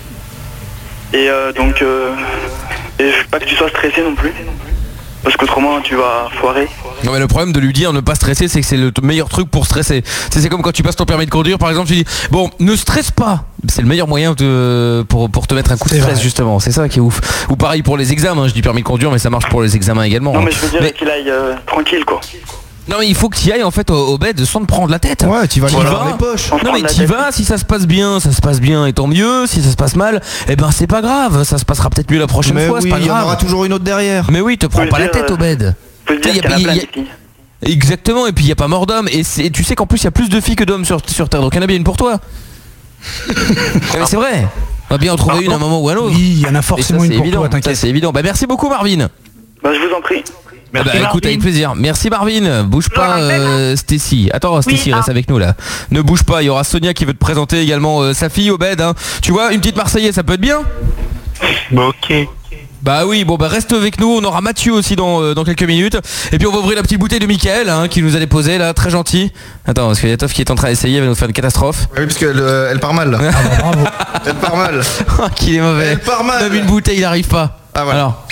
euh, donc, euh, et pas que tu sois stressé non plus. Parce qu'autrement tu vas foirer. Non mais le problème de lui dire ne pas stresser, c'est que c'est le t- meilleur truc pour stresser. C'est c'est comme quand tu passes ton permis de conduire par exemple, tu dis bon ne stresse pas. C'est le meilleur moyen de, pour, pour te mettre un coup de C'est stress vrai. justement. C'est ça qui est ouf. Ou pareil pour les examens, je dis permis de conduire mais ça marche pour les examens également. Non hein. mais je veux dire Mais- qu'il aille euh, tranquille quoi. Non mais il faut que tu y ailles en fait au, au bed sans te prendre la tête. Ouais, tu vas T'y aller vas. dans les poches. Sans Non prendre mais la t'y tête. vas, si ça se passe bien, ça se passe bien et tant mieux. Si ça se passe mal, eh ben c'est pas grave, ça se passera peut-être mieux la prochaine Mais fois, oui, c'est pas il y en grave. aura toujours une autre derrière. Mais oui, te prends Faut pas le la dire, tête euh, au bed. Faut se Tu sais, dire y a qu'il y en a pas- plein y a- des filles. Exactement, et puis il y a pas mort d'homme et, c'est- et tu sais qu'en plus il y a plus de filles que d'hommes sur, sur Terre, donc il y en a bien une pour toi. Ah, mais c'est vrai. On va bien en trouver une à un moment ou à un autre. Oui, il y en a Et ça, forcément c'est une pour évident, toi, ça, t'inquiète. c'est évident. Bah merci beaucoup Marvin. Bah je vous en prie. Ah bah, écoute avec plaisir. Merci Marvin. Bouge pas euh, Stécie. Attends Stécie Oui, reste ah. avec nous là. Ne bouge pas. Il y aura Sonia qui veut te présenter également euh, sa fille Obed. Hein. Tu vois une petite Marseillaise ça peut être bien. Bah ok. Bah oui, bon bah reste avec nous, on aura Mathieu aussi dans, euh, dans quelques minutes. Et puis on va ouvrir la petite bouteille de Mickaël hein, qui nous a déposé là, très gentil. Attends, parce qu'il y a Toff qui est en train d'essayer, elle va nous faire une catastrophe. Oui, parce qu'elle euh, elle part mal là. Bravo. Elle part mal. Oh, qu'il est mauvais. Elle part mal. Même une bouteille, il n'arrive pas. Ah voilà. Alors.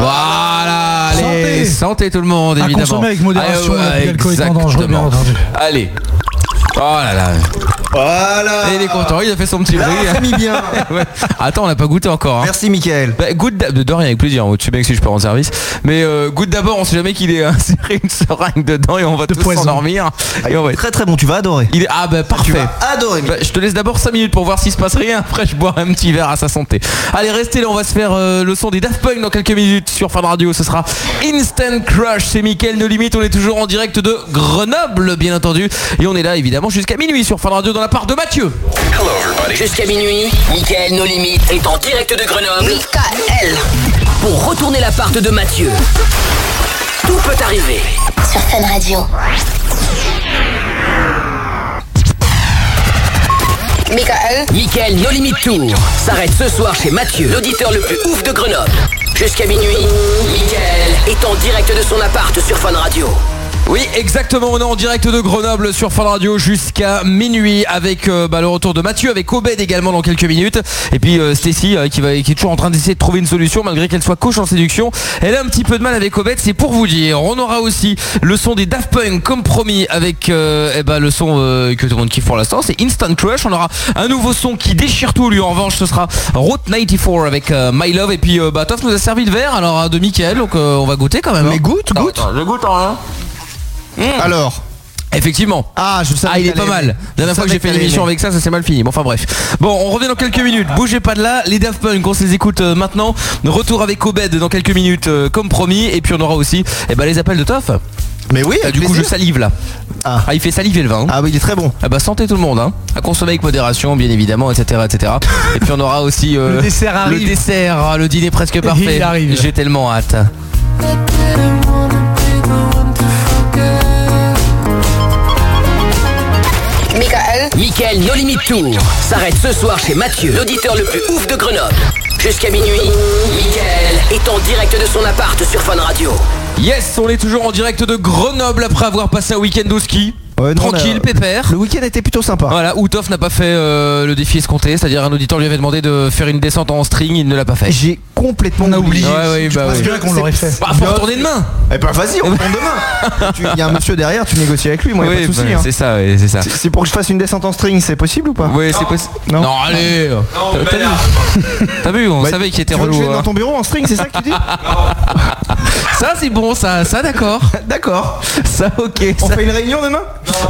Voilà, allez, Santé. santé tout le monde À évidemment. consommer avec modération, Allez, ouais, l'alcool étant dangereux, bien exactement. entendu. Allez. Oh là là. Voilà. Et il est content, il a fait son petit Là, bruit. ça mis bien. Ouais. Attends, on n'a pas goûté encore. Hein. Merci Mickaël. Bah, goûte d'a- de rien avec plaisir, tu sais bien que si je peux rendre service. Mais euh, goûte d'abord, on sait jamais qu'il est inséré une seringue dedans et on va tous poison. s'endormir. Et on va être... Très très bon, tu vas adorer. Il est... Ah bah Tu parfait. vas adorer. Bah, je te laisse d'abord cinq minutes pour voir s'il se passe rien. Après je bois un petit verre à sa santé. Allez restez là, on va se faire euh, le son des Daft Punk dans quelques minutes sur Fun Radio. Ce sera Instant Crush. C'est Mickaël No Limit. On est toujours en direct de Grenoble bien entendu. Et on est là évidemment jusqu'à minuit sur Fun Radio dans la part de Mathieu. Jusqu'à minuit, Mickaël No Limit est en direct de Grenoble. Michael. Pour retourner l'appart de Mathieu. Tout peut arriver. Sur Fun Radio. Michael. Mickaël No Limit Tour s'arrête ce soir chez Mathieu, l'auditeur le plus ouf de Grenoble. Jusqu'à minuit, Mickaël est en direct de son appart sur Fun Radio. Oui, exactement, on est en direct de Grenoble sur Fun Radio jusqu'à minuit avec euh, bah, le retour de Mathieu, avec Obed également dans quelques minutes. Et puis euh, Stacy euh, qui, va, qui est toujours en train d'essayer de trouver une solution malgré qu'elle soit coach en séduction. Elle a un petit peu de mal avec Obed, c'est pour vous dire. On aura aussi le son des Daft Punk comme promis avec euh, eh ben, le son euh, que tout le monde kiffe pour l'instant, c'est Instant Crush. On aura un nouveau son qui déchire tout, lui en revanche ce sera Route quatre-vingt-quatorze avec euh, My Love. Et puis euh, bah, Toff nous a servi le verre alors de Mickaël, donc euh, on va goûter quand même. Mais hein. goûte, goûte. Attends, je goûte en Mmh. Alors effectivement. Ah, je savais ah il est qu'elle pas mal. aimait. La dernière Je fois que j'ai savais fait une qu'elle émission aimait. avec ça, ça s'est mal fini. Bon, enfin bref. Bon, on revient dans quelques minutes. Bougez pas de là. Les Daft Punk, on se les écoute euh, maintenant. Retour avec Obed dans quelques minutes, euh, comme promis. Et puis on aura aussi eh ben, les appels de Toff. Mais oui, ah, du coup je salive là. Ah. ah il fait saliver le vin. Ah oui il est très bon. Ah bah santé tout le monde hein. À consommer avec modération bien évidemment, etc etc. Et puis on aura aussi euh, le dessert arrive. Le dessert, le dîner presque parfait. Il arrive. J'ai tellement hâte. Michael. Michael No Limit Tour s'arrête ce soir chez Mathieu, l'auditeur le plus ouf de Grenoble. Jusqu'à minuit, Michael est en direct de son appart sur Fun Radio. Yes, on est toujours en direct de Grenoble après avoir passé un week-end au ski. Ouais, non, tranquille, là, pépère. Le week-end était plutôt sympa. Voilà, où Toff n'a pas fait euh, le défi escompté, c'est-à-dire un auditeur lui avait demandé de faire une descente en string, il ne l'a pas fait. J'ai complètement On a oublié. Ouais, ouais, Tu bah, penses ouais. bien qu'on l'aurait fait. Bah, faut retourner demain. Eh ben vas-y, on retourne demain. Tu- Il y a un monsieur derrière, tu négocies avec lui, moi y a Oui, pas de souci. bah, hein. c'est ça, ouais, c'est ça. C'est c'est pour que je fasse une descente en string, c'est possible ou pas? Oui, c'est possible. Non. Non, allez. Non, T'as merde. vu T'as vu, on Bah, savait qu'il était tu veux que je relou. vienne dans hein. ton bureau en string, c'est ça que tu dis? Ça c'est bon, ça, ça d'accord. D'accord. Ça ok. On ça- fait une réunion demain?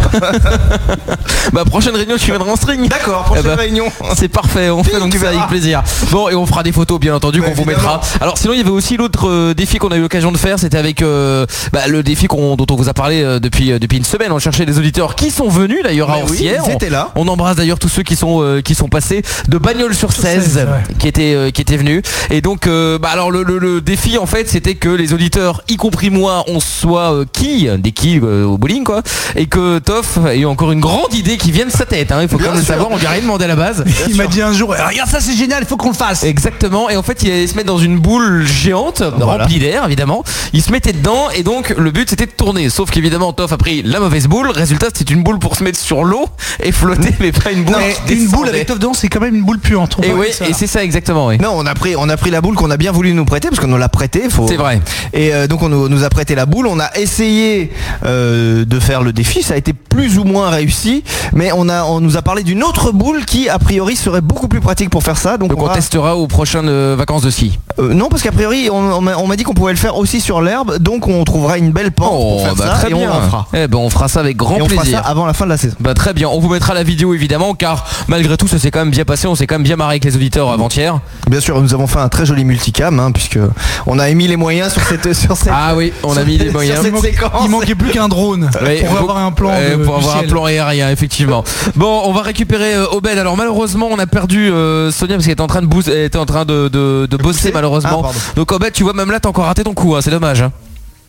Bah prochaine réunion tu viendras en string. D'accord, prochaine Eh bah, réunion. C'est parfait, on fait donc tu ça avec verras. plaisir. Bon et on fera des photos bien entendu Ouais, qu'on vous évidemment. mettra. Alors sinon il y avait aussi l'autre euh, défi qu'on a eu l'occasion de faire, c'était avec euh, bah, le défi qu'on- dont on vous a parlé euh, depuis, euh, depuis une semaine. On cherchait des auditeurs qui sont venus d'ailleurs à Mais oui, Orsières. ils On- étaient là. On embrasse d'ailleurs tous ceux qui sont euh, qui sont passés de Bagnols sur seize seize, ouais. qui étaient euh, qui étaient venus. Et donc euh, bah alors le, le- le défi en fait c'était que les auditeurs, y compris moi, on soit euh, qui des qui euh, au bowling quoi, et que Toff ait eu encore une grande idée qui vient de sa tête. Hein. Il faut quand Bien même le sûr. savoir. On lui a rien demandé à la base. Il m'a dit un jour, regarde ça c'est génial, il faut qu'on le fasse. Exactement, et en fait il allait se mettre dans une boule géante Voilà. remplie d'air évidemment. Il se mettait dedans et donc le but c'était de tourner. Sauf qu'évidemment Toff a pris la mauvaise boule. Résultat c'était une boule pour se mettre sur l'eau et flotter, mais pas une boule. Mais qui une boule descendait. avec Toff dedans, c'est quand même une boule puante. on Et peut oui, dire ça. et c'est ça exactement. Oui. Non, on a pris, on a pris la boule qu'on a bien voulu nous prêter parce qu'on nous l'a prêté. Faut... C'est vrai. Et euh, donc on nous, nous a prêté la boule. On a essayé euh, de faire le défi. Ça a été plus ou moins réussi, mais on a, on nous a parlé d'une autre boule qui a priori serait beaucoup plus pratique pour faire ça. Donc, Donc on on va- testera aux prochaines euh, vacances de ski. Euh, non, parce qu'a priori on, on m'a on m'a dit qu'on pouvait le faire aussi sur l'herbe. Donc on trouvera une belle pente pour faire ça bah très et bien. on en fera. Eh ben on fera ça avec grand Et on fera plaisir. ça avant la fin de la saison. Bah très bien, on vous mettra la vidéo évidemment car malgré tout ça s'est quand même bien passé, on s'est quand même bien marré avec les auditeurs avant-hier. Bien sûr, nous avons fait un très joli multicam, hein, puisque on a émis les moyens sur cette sur cette. Ah oui, on a mis les moyens. Sur cette Il manquait- séquence. Il manquait plus qu'un drone Ouais, pour faut- avoir un plan. ouais, de- pour du avoir un ciel. plan aérien effectivement. Bon, on va récupérer euh, Obed. Alors malheureusement on a perdu euh, Sonia parce qu'elle était en train de bous- elle était en train de, de, de bosser malheureusement. Ah, pardon. Donc Obed, tu vois, même là t'as encore raté ton coup, hein, c'est dommage. Hein.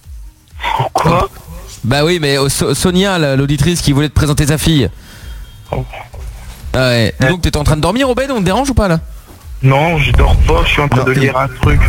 Quoi? Bah oui, mais euh, So- Sonia, la- l'auditrice qui voulait te présenter sa fille. Ah ouais. Et donc t'étais en train de dormir, Obed, on te dérange ou pas là? Non, je dors pas, je suis en train de lire un truc.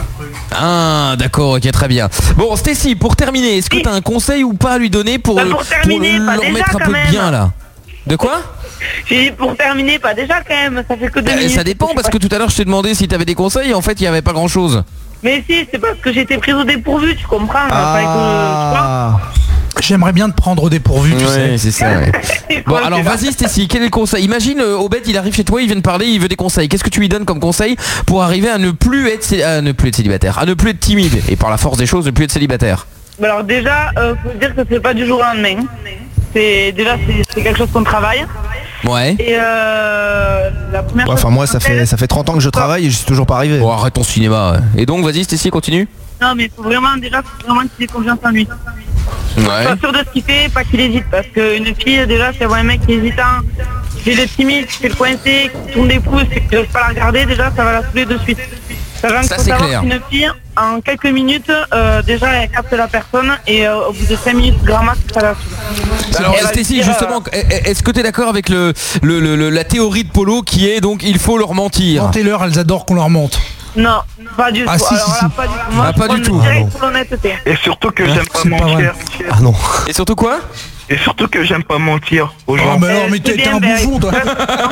Ah d'accord, ok, très bien. Bon Stacy, pour terminer, est-ce que t'as un conseil ou pas à lui donner pour, Bah, le- pour terminer, le pas remettre déjà, un quand peu même. bien là? De quoi? J'ai dit pour terminer, pas déjà quand même, ça fait que deux Euh, minutes. Ça dépend parce que tout à l'heure je t'ai demandé si t'avais des conseils et en fait il n'y avait pas grand chose. Mais si, c'est parce que j'étais prise au dépourvu, tu comprends. fallait que je- tu vois. J'aimerais bien te prendre au dépourvu, tu sais. Ouais, c'est ça. ouais. Bon Ouais, alors c'est vas-y Stacy, quel est le conseil? Imagine euh, Obed il arrive chez toi, il vient de parler, il veut des conseils. Qu'est-ce que tu lui donnes comme conseil pour arriver à ne plus être cé- à ne plus être célibataire, à ne plus être timide et par la force des choses ne plus être célibataire? Bah alors déjà, euh, faut dire que c'est pas du jour au lendemain. C'est déjà c'est c'est quelque chose qu'on travaille. Ouais. Et euh, la première Ouais, chose Enfin moi qu'on ça fait fait- ça fait trente ans que je travaille et je suis toujours pas arrivé. Bon arrête ton cinéma. ouais. Et donc vas-y Stacy, continue. Non mais faut vraiment déjà faut vraiment qu'il ait confiance en lui. Ouais. Pas sûr de ce qu'il fait, pas qu'il hésite, parce qu'une fille déjà si elle voit un mec qui est hésitant, qui fait le timide, qui fait le coincé, qui tourne des pouces et qui n'ose pas la regarder, déjà ça va la saouler de suite. Sachant Ça, qu'il faut c'est savoir clair. qu'une fille, en quelques minutes, euh, déjà elle capte la personne et euh, au bout de cinq minutes grand max ça la saoule. Alors Elle va Stacy, dire, justement, est-ce que tu es d'accord avec le, le, le- le- la théorie de Polo qui est donc il faut leur mentir? Mentez-leur, elles adorent qu'on leur monte. Non, pas du Ah, tout. si, Alors si, là, si. pas du tout. Moi, Ah, je pas prends du le tout. direct Ah, non. pour l'honnêteté. Et surtout que Hein, j'aime pas c'est pas vrai. mentir. Ah non. Et surtout quoi? Et surtout que j'aime pas mentir aux Oh, gens. mais alors, mais c'est t'es t'es bien, un ben, bouffon, toi.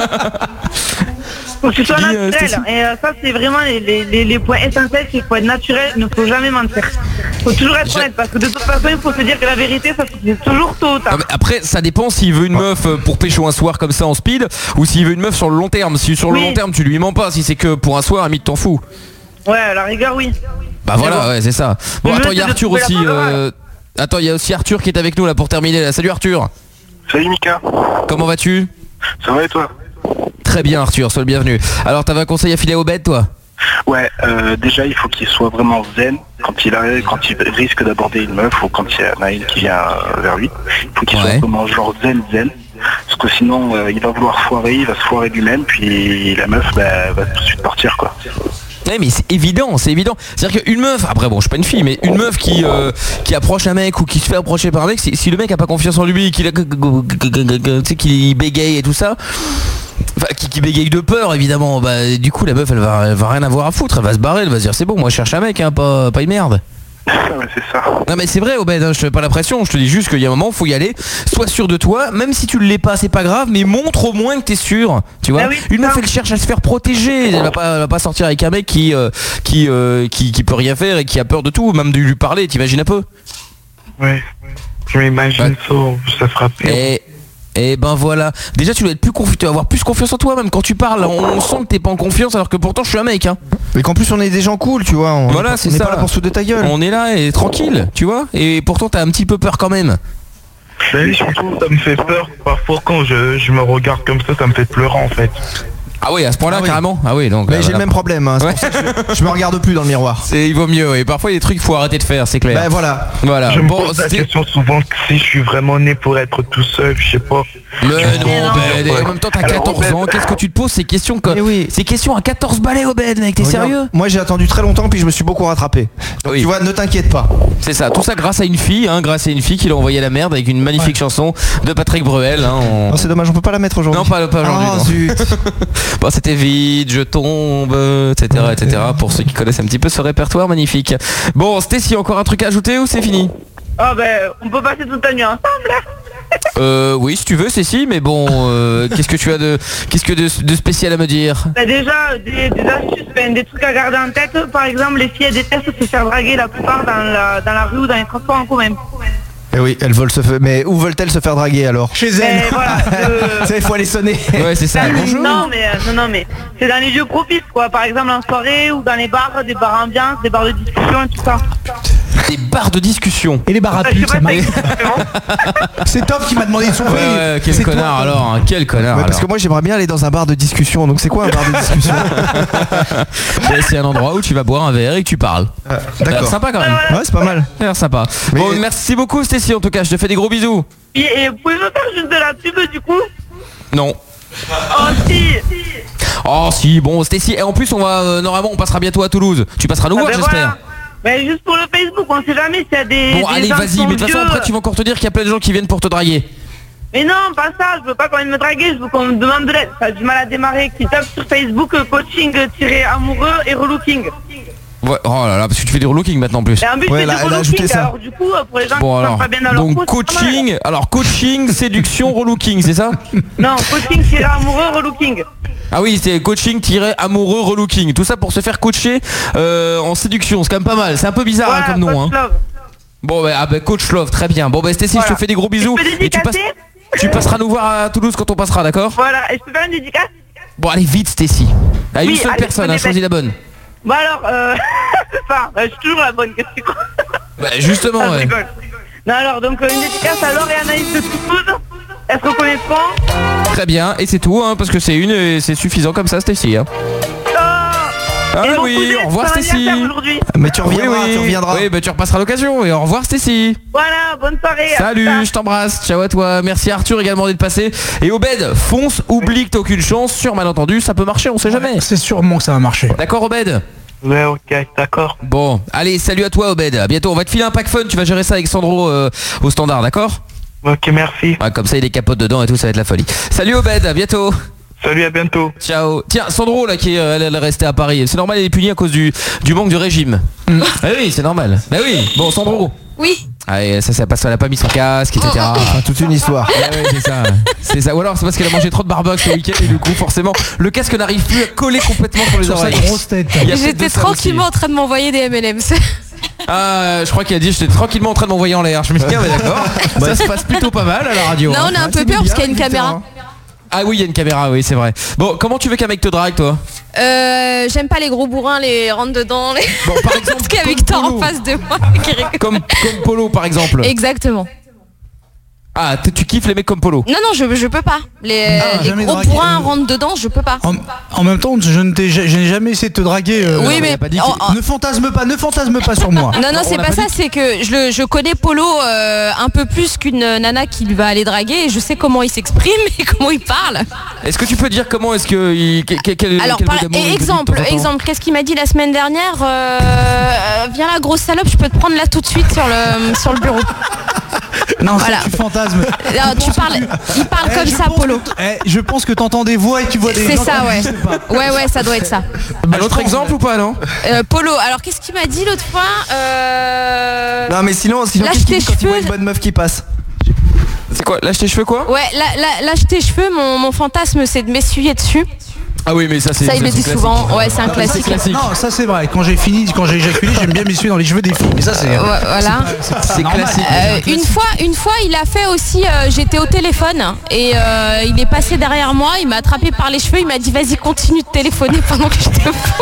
Faut que tu sois dis, euh, naturel. Stécie Et euh, ça, c'est vraiment les, les, les, les points essentiels, c'est qu'il faut être naturel, il ne faut jamais mentir. Faut toujours être honnête, parce que de toute façon, il faut se dire que la vérité, ça c'est toujours tôt ou tard. Ah, mais après, ça dépend s'il veut une meuf euh, pour pécho un soir comme ça en speed ou s'il veut une meuf sur le long terme. Si sur le Oui. long terme tu lui mens pas, si c'est que pour un soir, limite t'en fous. Ouais, à la rigueur, oui. Bah voilà, ouais, c'est ça. Bon, Le attends, mieux, il y a c'est de Arthur trouver la aussi. bonne euh, Attends, il y a aussi Arthur qui est avec nous là pour terminer. Là. Salut Arthur. Salut Mika. Comment vas-tu? Ça va et toi? Très bien Arthur, sois le bienvenu. Alors t'avais un conseil à filer au bête toi? Ouais, euh, déjà il faut qu'il soit vraiment zen quand il arrive, quand il risque d'aborder une meuf ou quand il y en a une qui vient euh, vers lui. Il faut qu'il Ouais. soit vraiment genre zen zen. Parce que sinon euh, il va vouloir foirer, il va se foirer lui-même, puis la meuf bah, va tout de suite partir quoi. Ouais, mais c'est évident, c'est évident. C'est-à-dire qu'une meuf, après bon je suis pas une fille, mais une meuf qui euh, qui approche un mec ou qui se fait approcher par un mec, si, si le mec a pas confiance en lui, qu'il a, tu sais, qu'il bégaye et tout ça, enfin qui, qui bégaye de peur évidemment, bah du coup la meuf elle va, elle va rien avoir à foutre, elle va se barrer, elle va se dire c'est bon, moi je cherche un mec, hein, pas, pas une merde. Ouais, c'est ça. Non mais c'est vrai Obed, hein, je te fais pas la pression, je te dis juste qu'il y a un moment faut y aller, sois sûr de toi, même si tu ne l'es pas c'est pas grave, mais montre au moins que t'es sûr, tu vois. Ah oui, Une meuf ça. elle cherche à se faire protéger, elle va pas, elle va pas sortir avec un mec qui, euh, qui, euh, qui qui peut rien faire et qui a peur de tout, même de lui parler, t'imagines un peu. Ouais. Je m'imagine Ouais. ça, ça fera pire. Et et ben voilà, déjà tu dois être plus confiant, tu dois avoir plus confiance en toi même quand tu parles, on, on sent que t'es pas en confiance alors que pourtant je suis un mec hein. Mais qu'en plus on est des gens cool, tu vois. On Voilà, on c'est est ça. pas là pour se foutre de ta gueule. On est là et tranquille, tu vois, et pourtant t'as un petit peu peur quand même. Mais surtout ça me fait peur. Parfois quand je, je me regarde comme ça, ça me fait pleurer en fait. Ah oui, à ce point-là Ah oui. carrément. Ah oui, donc Mais euh, j'ai voilà. le même problème, hein, c'est Ouais. pour ça que je, je me regarde plus dans le miroir. C'est, il vaut mieux, et parfois il y a des trucs qu'il faut arrêter de faire, c'est clair. Ben voilà. Voilà. Je me Bon, pose la c'était- question souvent si je suis vraiment né pour être tout seul, je sais pas. Mais non, Ouais. Ben, en même temps t'as Alors, quatorze Obed, ans, qu'est-ce que tu te poses ces questions que... Eh oui. Ces questions à quatorze balais Obed mec, t'es Regarde, sérieux? Moi j'ai attendu très longtemps puis je me suis beaucoup rattrapé. Donc Oui. tu vois, ne t'inquiète pas. C'est ça, tout ça grâce à une fille, hein, grâce à une fille qui l'a envoyé à la merde avec une magnifique chanson de Patrick Bruel. Hein, on- Non, c'est dommage, on peut pas la mettre aujourd'hui. Non, pas, pas aujourd'hui. Ah, non. zut. Bon, c'était vide, je tombe, et cetera, et cetera. Pour ceux qui connaissent un petit peu ce répertoire magnifique. Bon, Stécie, encore un truc à ajouter ou c'est fini? Ah ben, on peut passer toute la nuit ensemble. Euh, oui, si tu veux, Cécile, mais bon, euh, qu'est-ce que tu as de, qu'est-ce que de, de spécial à me dire? Bah déjà, des, des astuces, ben, des trucs à garder en tête. Par exemple, les filles elles détestent se faire draguer la plupart dans la, dans la rue ou dans les transports en commun. Eh oui, elles veulent se faire. Mais où veulent-elles se faire draguer alors? Chez Mais elle. voilà, je- Ça, il faut aller sonner. Ouais, c'est ça. Bonjour. Non mais euh, non non mais c'est dans les lieux propices quoi, par exemple en soirée ou dans les bars, des bars ambiance, des bars de discussion et tout ça. Des barres de discussion. Et les bars à Je sais putes, pas ça si m'arrive. ça existe vraiment. C'est Top qui m'a demandé de son Ouais, prix. ouais, quel C'est toi, connard toi. alors, hein, quel connard Ouais, parce alors. que moi j'aimerais bien aller dans un bar de discussion. Donc c'est quoi un bar de discussion? Ouais, c'est un endroit où tu vas boire un verre et que tu parles. Ça a l'air Ah, D'accord. sympa quand même. Ouais, c'est pas mal. Ça a l'air sympa. Mais- Bon, merci beaucoup Stécie en tout cas, je te fais des gros bisous. Et, et vous pouvez me faire juste de la pub du coup? Non. Oh si. Oh si, bon Stécie, et en plus on va, euh, normalement on passera bientôt à Toulouse. Tu passeras nous Ah voir ben j'espère. voilà. Mais juste pour le Facebook, on sait jamais s'il y a des. Bon des allez gens qui vas-y, sont mais de toute façon vieux. après tu vas encore te dire qu'il y a plein de gens qui viennent pour te draguer. Mais non, pas ça, je veux pas qu'on vienne me draguer, je veux qu'on me demande de l'aide. Ça a du mal à démarrer, qui tape sur Facebook euh, coaching-amoureux et relooking. Ouais, oh là là, parce que tu fais du relooking maintenant en plus. Et en but Ouais, c'est là, du elle a ajouté relooking, ça. alors du coup, euh, pour les gens Bon qui alors, sont pas bien dans leur donc peau, c'est pas mal. coaching, alors coaching, séduction, relooking, c'est ça? Non, coaching-amoureux, relooking. Ah oui, c'est coaching amoureux relooking. Tout ça pour se faire coacher euh, en séduction, c'est quand même pas mal. C'est un peu bizarre hein, Voilà, comme nom. coach Hein. love. Bon bah, ah, bah coach love, très bien. Bon bah Stécie, Voilà. je te fais des gros bisous. Je peux Et tu, passes, dédicacer tu passeras nous voir à Toulouse quand on passera, d'accord? Voilà, et je peux faire une dédicace? Bon allez vite Stécie. À Oui, une seule allez, personne, je me hein, choisis dépêche. la bonne. Bon alors, euh... enfin, euh, je suis toujours la bonne, qu'est-ce que tu crois? Bah justement, Ah, je ouais. rigole. Non alors, donc euh, une dédicace à Laure et Anaïs de Toulouse. Est-ce qu'on connaît pas? Très bien, et c'est tout, hein, parce que c'est une et c'est suffisant comme ça Stécie. Hein. Ah Et mon oui, cousin, au revoir c'est son Stécie. anniversaire aujourd'hui. Mais tu reviendras, oui, oui. tu reviendras. Oui, bah tu repasseras l'occasion et au revoir Stécie. Voilà, bonne soirée. à plus Salut, tard. je t'embrasse, ciao à toi. Merci Arthur également d'être passé. Et Obed, fonce, oublie que t'as aucune chance. Sur malentendu, ça peut marcher, on sait jamais. C'est sûrement que ça va marcher. D'accord Obed? Ouais, ok, d'accord. Bon, allez, salut à toi Obed. À bientôt, on va te filer un pack fun, tu vas gérer ça avec Sandro euh, au standard, d'accord? Ok, merci. Ah, comme ça il est capote dedans et tout, ça va être la folie. Salut Obed, à bientôt. Salut, à bientôt. Ciao. Tiens, Sandro là qui est, euh, elle, elle est restée à Paris. C'est normal, elle est punie à cause du, du manque de régime. Mm. Ah oui, c'est normal. Bah oui. Bon, Sandro. Oui. Ah, et ça, ça passe, elle a pas mis son casque, et cetera. Enfin, toute une histoire. Ouais, ouais, c'est ça. C'est ça. Ou alors c'est parce qu'elle a mangé trop de barbecue ce week-end et du coup forcément le casque n'arrive plus à coller complètement sur les Sur sa oreilles. grosse tête. Il y a peut-être J'étais de ça tranquillement aussi. en train de m'envoyer des M and M's. Ah, je crois qu'il a dit j'étais tranquillement en train de m'envoyer en l'air. Je me suis dit ah, ouais, d'accord. Ça se passe plutôt pas mal à la radio. Non, hein. on a un peu peur parce qu'il y a une caméra. Ah oui, il y a une caméra, oui, c'est vrai. Bon, comment tu veux qu'un mec te drague, toi? Euh, j'aime pas les gros bourrins, les rentre dedans. Les... Bon, par exemple, parce qu'il y a Victor en face de moi qui rigole. Comme, comme Polo, par exemple. Exactement. Ah, t- tu kiffes les mecs comme Polo? Non, non, je, je peux pas. Les, Ah, les jamais gros dragué. bourrins rentrent dedans, je peux pas. En, en même temps, je ne t'ai, je n'ai jamais essayé de te draguer. euh, Oui, mais- on a pas dit que- oh, oh. Ne fantasme pas, ne fantasme pas sur moi. Non, non, c'est On a pas ça, dit- c'est que je, le- je connais Polo euh, un peu plus qu'une nana qui va aller draguer et je sais comment il s'exprime et comment il parle. Est-ce que tu peux dire comment est-ce que il, quel, quel, Alors, quel par- mot d'amour et il te dit de exemple, temps en temps exemple, qu'est-ce qu'il m'a dit la semaine dernière euh, euh, Viens la grosse salope, je peux te prendre là tout de suite sur le, sur le bureau. Non, ça, Voilà. tu fantasmes. Alors, tu parles, il parle Eh, comme je ça, pense Polo. que t- eh, je pense que t'entends des voix et tu vois des C'est gens ça, qui ouais. n'existent pas. Ouais, ouais, ça doit être ça. Un autre exemple ou pas, non? Euh, Polo, alors qu'est-ce qu'il m'a dit l'autre fois euh... Non mais sinon, sinon Lâche qu'est-ce qu'il tes dit quand tu vois cheveux. une bonne meuf qui passe? C'est quoi? Lâche tes cheveux quoi? Ouais, la- la- lâche tes cheveux, mon, mon fantasme c'est de m'essuyer dessus. Ah oui, mais ça c'est Ça, il c'est le dit classique. souvent. Ouais, c'est un Non, mais classique. c'est- Non, ça c'est vrai. Quand j'ai fini, quand j'ai éjaculé, j'aime bien m'essuyer dans les cheveux des filles. Mais ça c'est. Ouais, voilà. C'est pas C'est normal. classique. Euh, une fois, une fois, il a fait aussi. euh, J'étais au téléphone et euh, il est passé derrière moi. Il m'a attrapé par les cheveux. Il m'a dit vas-y, continue de téléphoner pendant que je te fous.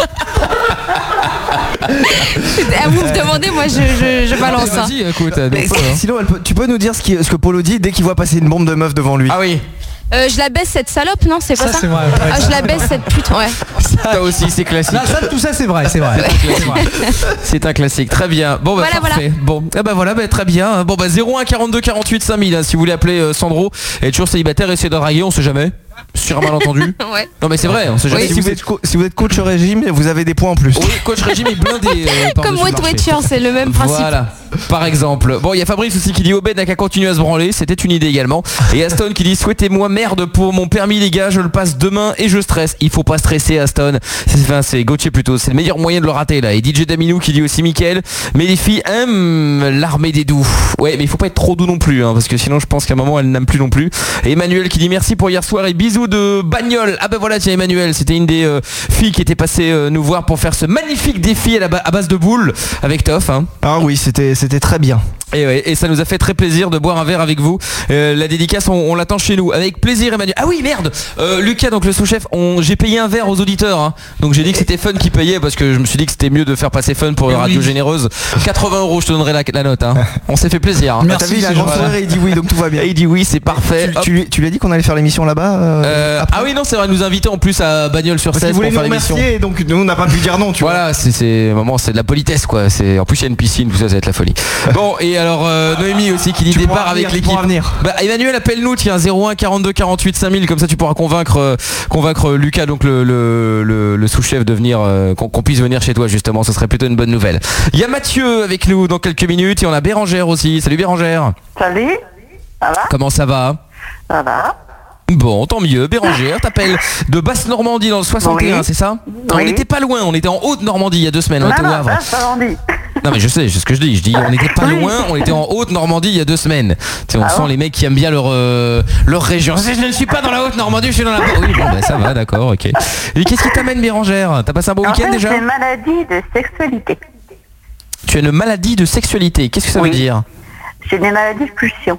À vous me demander, moi je, je, je balance. hein. Vas-y, écoute. euh, Mais donc, hein. sinon, elle peut- tu peux nous dire ce, qui- ce que Polo dit dès qu'il voit passer une bombe de meuf devant lui? Ah oui. Euh, je la baisse cette salope, non c'est pas Ça, ça, c'est vrai, ouais, Ah, ça, je la c'est baisse vrai. cette pute, ouais. Ça aussi c'est classique. Là, ça, tout ça c'est vrai, c'est vrai. C'est vrai. C'est un classique, très bien. Bon bah Voilà, parfait. Bon, eh ben voilà, bah, très bien. Bon bah zéro un quarante-deux quarante-huit cinq mille hein, si vous voulez appeler euh, Sandro. Elle est toujours célibataire, essayez de draguer, on sait jamais. Sur un malentendu. Ouais. Non mais c'est vrai, on sait jamais. Oui, si, vous êtes co- si vous êtes coach au régime, vous avez des points en plus. Oui, coach régime est blindé. euh, par-dessus Comme le Weight marché. Watcher, c'est le même principe. Voilà, par exemple. Bon, il y a Fabrice aussi qui dit Obed n'a qu'à continuer à se branler, c'était une idée également. Et Aston qui dit souhaitez-moi merde pour mon permis les gars, je le passe demain et je stresse. Il faut pas stresser Aston. C'est enfin, c'est Gauthier plutôt, c'est le meilleur moyen de le rater là. Et D J Daminou qui dit aussi Mickaël, mais les filles aiment l'armée des doux. Ouais, mais il faut pas être trop doux non plus hein, parce que sinon je pense qu'à un moment elle n'aime plus non plus. Et Emmanuel qui dit merci pour hier soir et bisous de bagnole. Ah bah voilà, tiens Emmanuel, c'était une des euh, filles qui était passée euh, nous voir pour faire ce magnifique défi à, la ba- à base de boules avec Toff hein. Ah oui, c'était c'était très bien. Et, ouais, et ça nous a fait très plaisir de boire un verre avec vous. Euh, la dédicace, on, on l'attend chez nous. Avec plaisir, Emmanuel. Ah oui, merde euh, Lucas, donc le sous-chef, on- j'ai payé un verre aux auditeurs. hein. Donc j'ai dit que c'était Fun qui payait parce que je me suis dit que c'était mieux de faire passer Fun pour une radio oui. généreuse. quatre-vingts euros, je te donnerai la, la note. hein. On s'est fait plaisir. hein. Merci, T'as vu, il a c'est un grand gentil. sourire et il dit oui, donc tout va bien. Et il dit oui, c'est parfait. Tu, Hop. tu lui- tu lui as dit qu'on allait faire l'émission là-bas euh, Euh, après ah oui, non, c'est vrai, nous inviter en plus à Bagnole sur Parce seize qu'il pour voulait nous faire l'émission. remercier, donc nous on n'a pas pu dire non, tu vois. Voilà, c'est c'est moment, c'est de la politesse quoi. C'est en plus il y a une piscine, tout ça, ça va être la folie. Bon et alors euh, Noémie aussi qui dit Tu départ pourras avec venir, tu l'équipe. pourras venir. Bah Emmanuel appelle-nous tiens zéro un quarante-deux quarante-huit cinq mille comme ça tu pourras convaincre euh, convaincre Lucas donc le le, le, le sous-chef de venir euh, qu'on qu'on puisse venir chez toi justement, ce serait plutôt une bonne nouvelle. Il y a Mathieu avec nous dans quelques minutes et on a Bérangère aussi. Salut Bérangère. Salut, ça va? Comment ça va? Ça va? Bon, tant mieux. Bérangère t'appelle de Basse-Normandie dans le soixante et un, Oui. c'est ça? On Oui. n'était pas loin, on était en Haute-Normandie il y a deux semaines, on Non, était au non, Havre. ça, ça on dit. Non mais je sais, c'est ce que je dis. Je dis on n'était pas Oui. loin, on était en Haute-Normandie il y a deux semaines. Tu sais, on Ah sent bon les mecs qui aiment bien leur euh, leur région. Je ne suis pas dans la Haute-Normandie, je suis dans la. Oui bon bah ça va, d'accord, ok. Et qu'est-ce qui t'amène Bérangère? T'as passé un bon En week-end fait, déjà? c'est une maladie de sexualité. Tu as une maladie de sexualité. Qu'est-ce que ça Oui. veut dire? C'est des maladies de pulsion.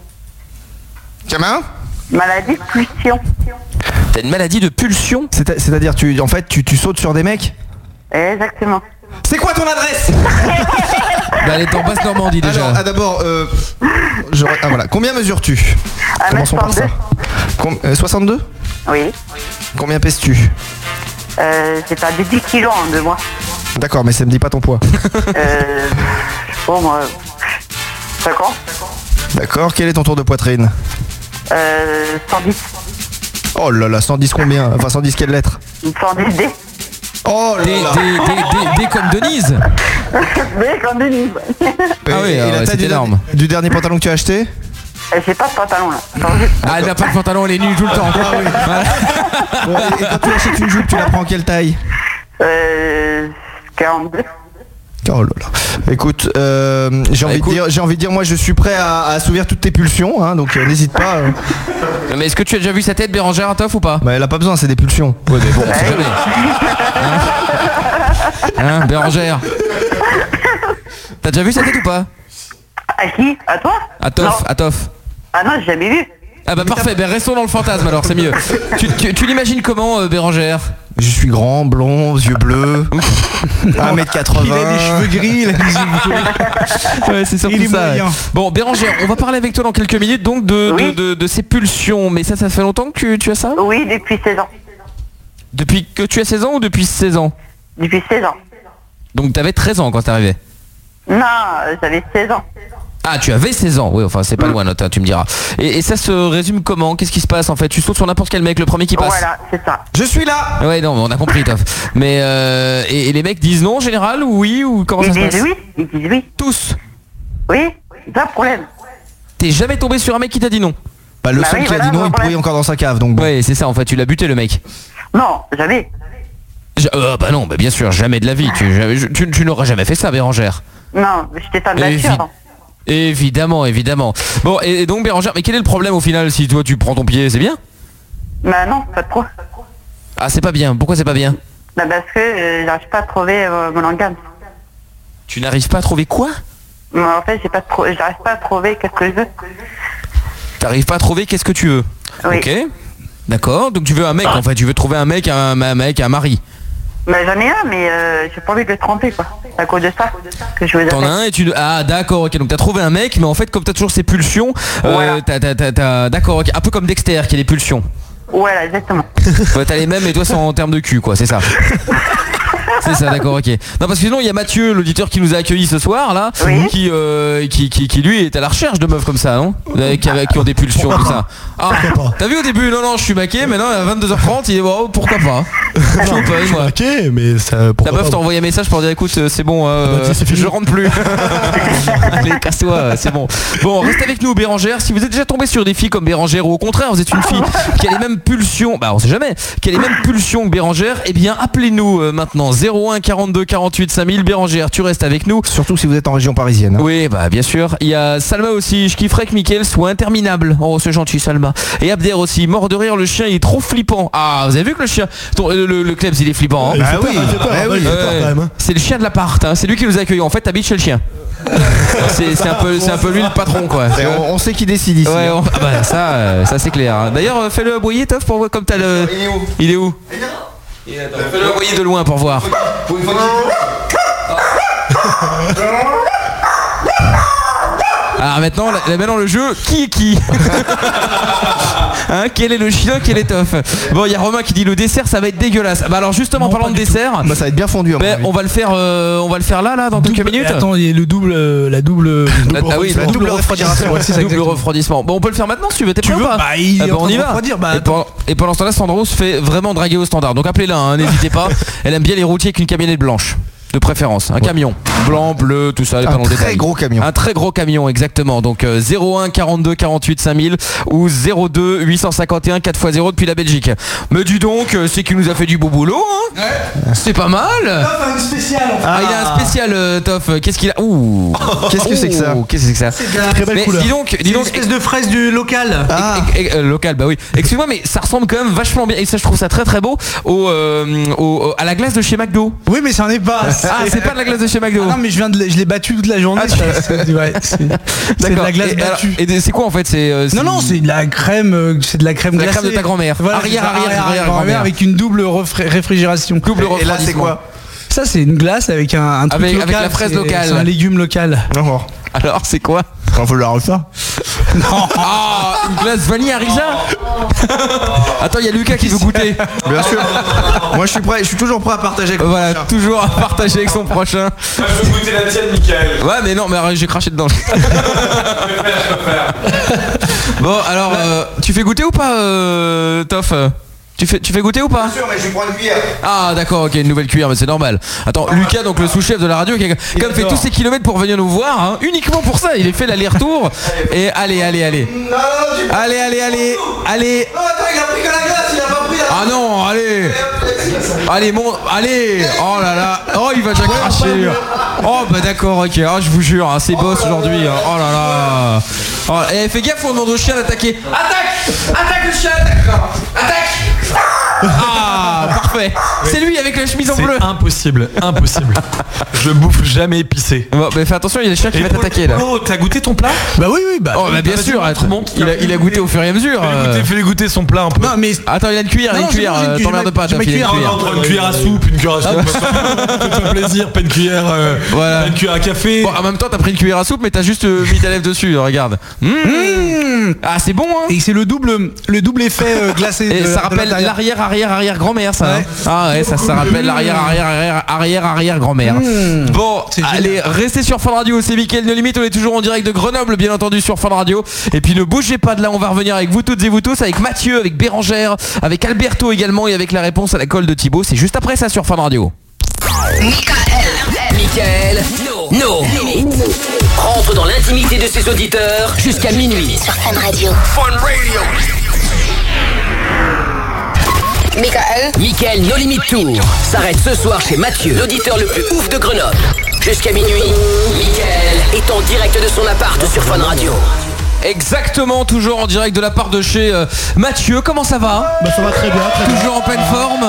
Comment? Maladie de pulsion. T'as une maladie de pulsion? C'est- C'est-à-dire, tu, en fait, tu, tu sautes sur des mecs? Exactement. C'est quoi ton adresse? Bah elle est en Basse-Normandie déjà. Alors, ah, d'abord, euh, je- ah voilà, combien mesures-tu? un mètre Commençons par ça. soixante-deux. Com- euh, soixante-deux? Oui. Combien pèses-tu? Euh, j'ai perdu dix kilos en deux mois. D'accord, mais ça me dit pas ton poids. Euh, bon, moi, cinquante. D'accord, quel est ton tour de poitrine? Euh, cent dix. Oh là là, cent dix combien? Enfin, cent dix quelle lettre? cent dix D. Oh là Des, là. des, des, des, des comme Denise. D comme Denise. Ah oui, Et alors, la ouais, taille c'est du, énorme. dernier- du dernier pantalon que tu as acheté? J'ai pas de pantalon là. Ah, elle n'a pas de pantalon, elle est nue tout le temps. Bon, et, et quand tu achètes une jupe, tu la prends en quelle taille? Euh, quarante-deux. Oh là là. Écoute, euh, j'ai envie de dire, j'ai envie de dire, moi je suis prêt à, à assouvir toutes tes pulsions, hein, donc euh, n'hésite pas. euh. Mais est-ce que tu as déjà vu sa tête, Bérangère, à Toff ou pas? Bah elle a pas besoin, c'est des pulsions. Ouais, mais bon, on sait jamais. Hein, hein, Bérangère? T'as déjà vu sa tête ou pas? À qui? À toi? À Toff, Non. à Toff. Ah non, j'ai jamais vu. Ah bah parfait, ben restons dans le fantasme alors, c'est mieux. Tu, tu, tu l'imagines comment, euh, Bérangère? Je suis grand, blond, yeux bleus, un mètre quatre-vingts. Il a des cheveux gris, il a des yeux bleus. Ouais, c'est surtout Il est ça. moyen. Ouais. Bon, Bérangère, on va parler avec toi dans quelques minutes donc de, Oui. de, de, de ces pulsions. Mais ça, ça fait longtemps que tu, tu as ça? Oui, depuis seize ans. Depuis que tu as seize ans ou depuis seize ans? Depuis seize ans. Donc t'avais treize ans quand t'es arrivé? Non, euh, j'avais seize ans. Ah, tu avais seize ans, oui, enfin c'est pas loin, hein, tu me diras. Et, et ça se résume comment? Qu'est-ce qui se passe en fait? Tu sautes sur n'importe quel mec, le premier qui passe? Voilà, c'est ça. Je suis là. Ouais, non, mais on a compris, Toff. Mais euh, et, et les mecs disent non en général ou oui ou comment Ils ça se disent passe? oui, ils disent oui. Tous? Oui, pas de problème. T'es jamais tombé sur un mec qui t'a dit non? Bah le Bah seul oui, qui a voilà, dit non, bon, il pourrit bref. encore dans sa cave, donc bon. Ouais, c'est ça en fait, tu l'as buté le mec. Non, jamais. Ja- euh, bah non, bah bien sûr, jamais de la vie. Tu, jamais- je- tu, tu n'auras jamais fait ça, Bérangère. Non, j'étais pas de Évi- nature. avant. Évidemment, évidemment. Bon, et, et donc Bérangère, mais quel est le problème au final si toi tu prends ton pied? C'est bien? Bah non, pas trop. Ah, c'est pas bien. Pourquoi c'est pas bien? Bah parce que euh, j'arrive pas à trouver euh, mon organe. Tu n'arrives pas à trouver quoi? Moi, en fait, j'ai pas trop, j'arrive pas à trouver qu'est-ce que je veux. T'arrives pas à trouver qu'est-ce que tu veux? Oui. Ok. D'accord. Donc tu veux un mec en fait, tu veux trouver un mec, un, un mec, un mari. Bah j'en ai un, mais euh, j'ai pas envie de le tromper quoi. C'est à cause de ça que je veux T'en as un et tu... Ah d'accord, ok, donc t'as trouvé un mec, mais en fait comme t'as toujours ces pulsions, euh, Voilà. t'as, t'as, t'as, t'as- d'accord, ok, un peu comme Dexter qui a des pulsions. Voilà, exactement. Ouais, t'as les mêmes et toi c'est en termes de cul quoi, c'est ça. C'est ça, d'accord, ok. Non parce que sinon il y a Mathieu, l'auditeur qui nous a accueillis ce soir là, Oui. qui, euh, qui, qui, qui lui est à la recherche de meufs comme ça, non? Avec, qui, qui ont des pulsions, tout ça. Ah, t'as vu au début, non non je suis maqué, maintenant à vingt-deux heures trente il est bon, pourquoi pas? Je suis open, moi. Ok, mais ça. Ta pourquoi meuf pas. t'a envoyé un message pour dire écoute euh, c'est bon, euh, bah, dis, c'est fini. je rentre plus. Allez casse-toi, euh, c'est bon. Bon reste avec nous Bérangère. Si vous êtes déjà tombé sur des filles comme Bérangère ou au contraire vous êtes une fille qui a les mêmes pulsions, bah on sait jamais, qui a les mêmes pulsions que Bérangère, eh bien appelez-nous euh, maintenant zéro un quarante-deux quarante-huit cinq mille. Bérangère tu restes avec nous. Surtout si vous êtes en région parisienne. hein. Oui bah bien sûr. Il y a Salma aussi, je kifferais que Mickaël soit interminable. Oh c'est gentil Salma. Et Abder aussi, mort de rire, le chien il est trop flippant. Ah vous avez vu que le chien, ton- le, le, le Klebs il est flippant hein. Il fait Bah peur, oui. il fait peur, Bah ouais, oui. il fait peur Ouais. quand même, hein. C'est le chien de l'appart, hein. C'est lui qui nous a accueillis. En fait, t'habites chez le chien. C'est c'est un peu, c'est un peu lui le patron, quoi. Et on, on sait qui décide ici. Ouais, hein. on- ah bah, ça, euh, ça c'est clair. hein. D'ailleurs, euh, fais-le aboyer, Toff, pour voir comme t'as le. Il est où? Il est où Il est là. Fais-le aboyer de loin pour voir. Alors maintenant, là, là, maintenant le jeu, qui est qui? Hein, quel est le chien, quel est Toff? Bon, il y a Romain qui dit le dessert, ça va être dégueulasse. Bah alors justement, en parlant de dessert, Bah ça va être bien fondu à mon ben, avis. on va le faire, euh, on va le faire là, là, dans quelques Double- minutes. Attends, il y a le double, euh, la double. La- ah oui, la la double refroidissement. Ouais, c'est ça, double exactement. refroidissement. Bon, on peut le faire maintenant si tu veux. T'es Tu prêt ou veux pas? Bah, il est Ah bah, en train on y de va. refroidir, bah, et, pendant, et pendant ce temps-là, Sandro se fait vraiment draguer au standard. Donc appelez-la, hein, n'hésitez pas. Elle aime bien les routiers avec une camionnette blanche. De préférence, un camion blanc, bleu, tout ça, pas Un dans le très détail. gros camion. Un très gros camion, exactement. Donc euh, zéro un quarante-deux quarante-huit cinq mille ou zéro deux huit cent cinquante et un quatre fois zéro depuis la Belgique. Mais dis donc, euh, c'est qu'il nous a fait du beau boulot, hein. C'est pas mal. Enfin, une spéciale. Ah, il a un spécial, euh, Toff. Qu'est-ce qu'il a? Ouh. Qu'est-ce que c'est que ça? Ouh, Qu'est-ce que c'est que ça? Très belle Mais couleur. dis donc, dis C'est une donc. espèce de fraise du local. Ah. Et- et- euh, local, bah oui. Excuse-moi, mais ça ressemble quand même vachement bien. Et ça, je trouve ça très très beau au, euh, au- à la glace de chez McDo. Oui, mais ça en est pas. Ah, c'est pas de la glace de chez McDo. Ah non, mais je viens de, je l'ai battu toute la journée. Ah, ça, c'est ouais, c'est- c'est de D'accord. la glace Et, alors, battue. et c'est quoi en fait? C'est euh, Non, non, c'est de la crème, euh, c'est de la crème la glacée. crème de ta grand-mère. Voilà, Arrière, c'est ça, arrière, arrière, arrière, grand-mère. avec une double refra- réfrigération. double Et là c'est refroidissement. quoi? Ça, c'est une glace avec un, un truc Avec- local. avec la fraise c'est- locale. C'est un légume local. Non. Alors, c'est quoi? On veut la refaire. Ah, une glace vanille harissa. Attends, il y a Lucas qui veut goûter. Bien sûr. Moi je suis prêt, je suis toujours prêt à partager avec Voilà, mon toujours à partager avec son prochain. Je veux goûter la tienne, Mickaël. Ouais, mais non, mais arrête, j'ai craché dedans. Bon, alors, euh, tu fais goûter ou pas, euh, Toff? Tu fais, tu fais goûter ou pas? Bien sûr, mais je vais prendre une cuillère. Ah d'accord, ok, une nouvelle cuillère, mais c'est normal. Attends, Lucas, donc le sous-chef de la radio, qui a quand même fait tous ces kilomètres pour venir nous voir, hein, uniquement pour ça. Il a fait l'aller-retour. Et allez, allez, allez. Allez, allez, allez, allez. Non, attends, il a pris que la glace, il a pas pris la... Ah non, allez. Allez, mon, allez. Oh là là. Oh, il va déjà cracher. Oh bah d'accord, ok. Ah, je vous jure, hein, c'est boss aujourd'hui. Hein. Oh là là. Oh, eh, fais gaffe, on demande au chien d'attaquer. Attaque. Attaque le chien. Attaque. Ah, parfait. C'est lui avec la chemise en bleu. C'est impossible, impossible. Je bouffe jamais épicé. Bon, bah fais attention, il y a le chien qui va t'attaquer là. Oh, t'as goûté ton plat? Bah oui, oui, bah. Oh, bah bien sûr. Il a, il a goûté au fur et à mesure. Fais-lui goûter, fais-lui goûter son plat un peu. Non, mais. Attends, il a une cuillère, il a une cuillère. T'emmerdes pas, t'as filé une cuillère. Une cuillère à soupe, une cuillère à soupe. Fais-toi plaisir, pas une cuillère. euh, Voilà. Pas une cuillère à café. Bon, en même temps, t'as pris une cuillère à soupe, mais t'as juste euh, mis ta lèvre dessus. Regarde. Mmh. Mmh. Ah, c'est bon, hein. Et c'est le double, le double effet euh, glacé. Et de- ça de rappelle l'intérieur. l'arrière, arrière, arrière grand-mère, ça. Ouais. hein. Ah ouais, ça, ça rappelle l'arrière, arrière, arrière, arrière, arrière grand-mère. Mmh. Bon, allez, restez sur Fun Radio. C'est Mickaël No Limite. On est toujours en direct de Grenoble, bien entendu, sur Fun Radio. Et puis ne bougez pas de là. On va revenir avec vous toutes et vous tous, avec Mathieu, avec Bérangère, avec Alberto également, et avec la réponse à la colle de Thibaut. C'est juste après ça sur Fun Radio. Mickaël, no, limite. Rentre dans l'intimité de ses auditeurs jusqu'à minuit. Sur Fun Radio. Fun Radio. Mickaël. Mickaël No Limite Tour s'arrête ce soir chez Mathieu, l'auditeur le plus ouf de Grenoble. Jusqu'à minuit, Mickaël est en direct de son appart sur Fun Radio. Exactement, toujours en direct de la part de chez euh, Mathieu. Comment ça va? Bah ça va très bien, très bien. Toujours en pleine forme.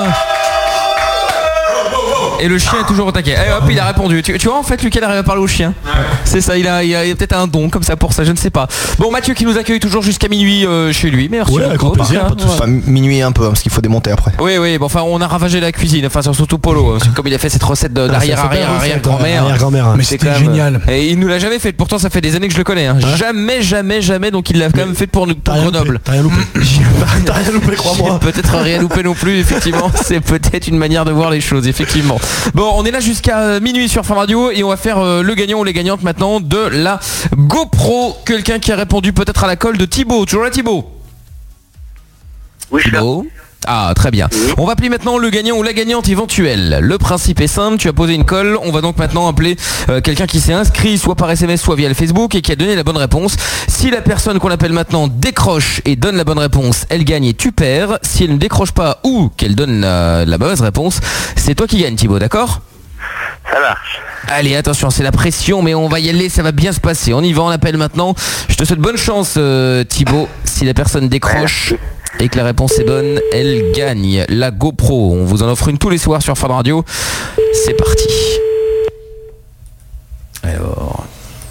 Et le chien est toujours au taquet. Eh hop, il a répondu. Tu, tu vois, en fait, Lucas arrive à parler au chien. C'est ça, il a, il a, il a peut-être un don comme ça pour ça, je ne sais pas. Bon, Mathieu qui nous accueille toujours jusqu'à minuit euh, chez lui. Merci. Ouais, avec grand plaisir, pas de soucis. Enfin, minuit un peu, hein, parce qu'il faut démonter après. Oui, oui, bon, enfin, on a ravagé la cuisine, enfin, surtout Polo, hein, comme il a fait cette recette de- d'arrière, Ah, c'est arrière, super arrière, recette, grand-mère. arrière-grand-mère, hein. Mais C'est c'était quand même- génial. Et il nous l'a jamais fait, pourtant, ça fait des années que je le connais. Hein. Jamais, jamais, jamais, donc il l'a quand même fait pour, nous- pour T'as rien Grenoble. loupé, T'as rien loupé. T'as rien loupé, crois-moi. J'ai peut-être rien loupé non plus, effectivement. C'est peut-être une manière de voir les choses, effectivement. Bon, on est là jusqu'à euh, minuit sur Fun Radio et on va faire euh, le gagnant ou les gagnantes maintenant de la GoPro. Quelqu'un qui a répondu peut-être à la colle de Thibaut. Toujours là, Thibaut? Oui, je suis là. Thibaut. Ah, très bien. On va appeler maintenant le gagnant ou la gagnante éventuelle. Le principe est simple, tu as posé une colle. On va donc maintenant appeler euh, quelqu'un qui s'est inscrit soit par S M S soit via le Facebook et qui a donné la bonne réponse. Si la personne qu'on appelle maintenant décroche et donne la bonne réponse, elle gagne et tu perds. Si elle ne décroche pas ou qu'elle donne la, la mauvaise réponse, c'est toi qui gagne, Thibaut, d'accord? Ça marche. Allez, attention, c'est la pression, mais on va y aller, ça va bien se passer. On y va, on appelle maintenant. Je te souhaite bonne chance, euh, Thibaut. Si la personne décroche et que la réponse est bonne, elle gagne la GoPro. On vous en offre une tous les soirs sur Fun Radio. C'est parti. Alors,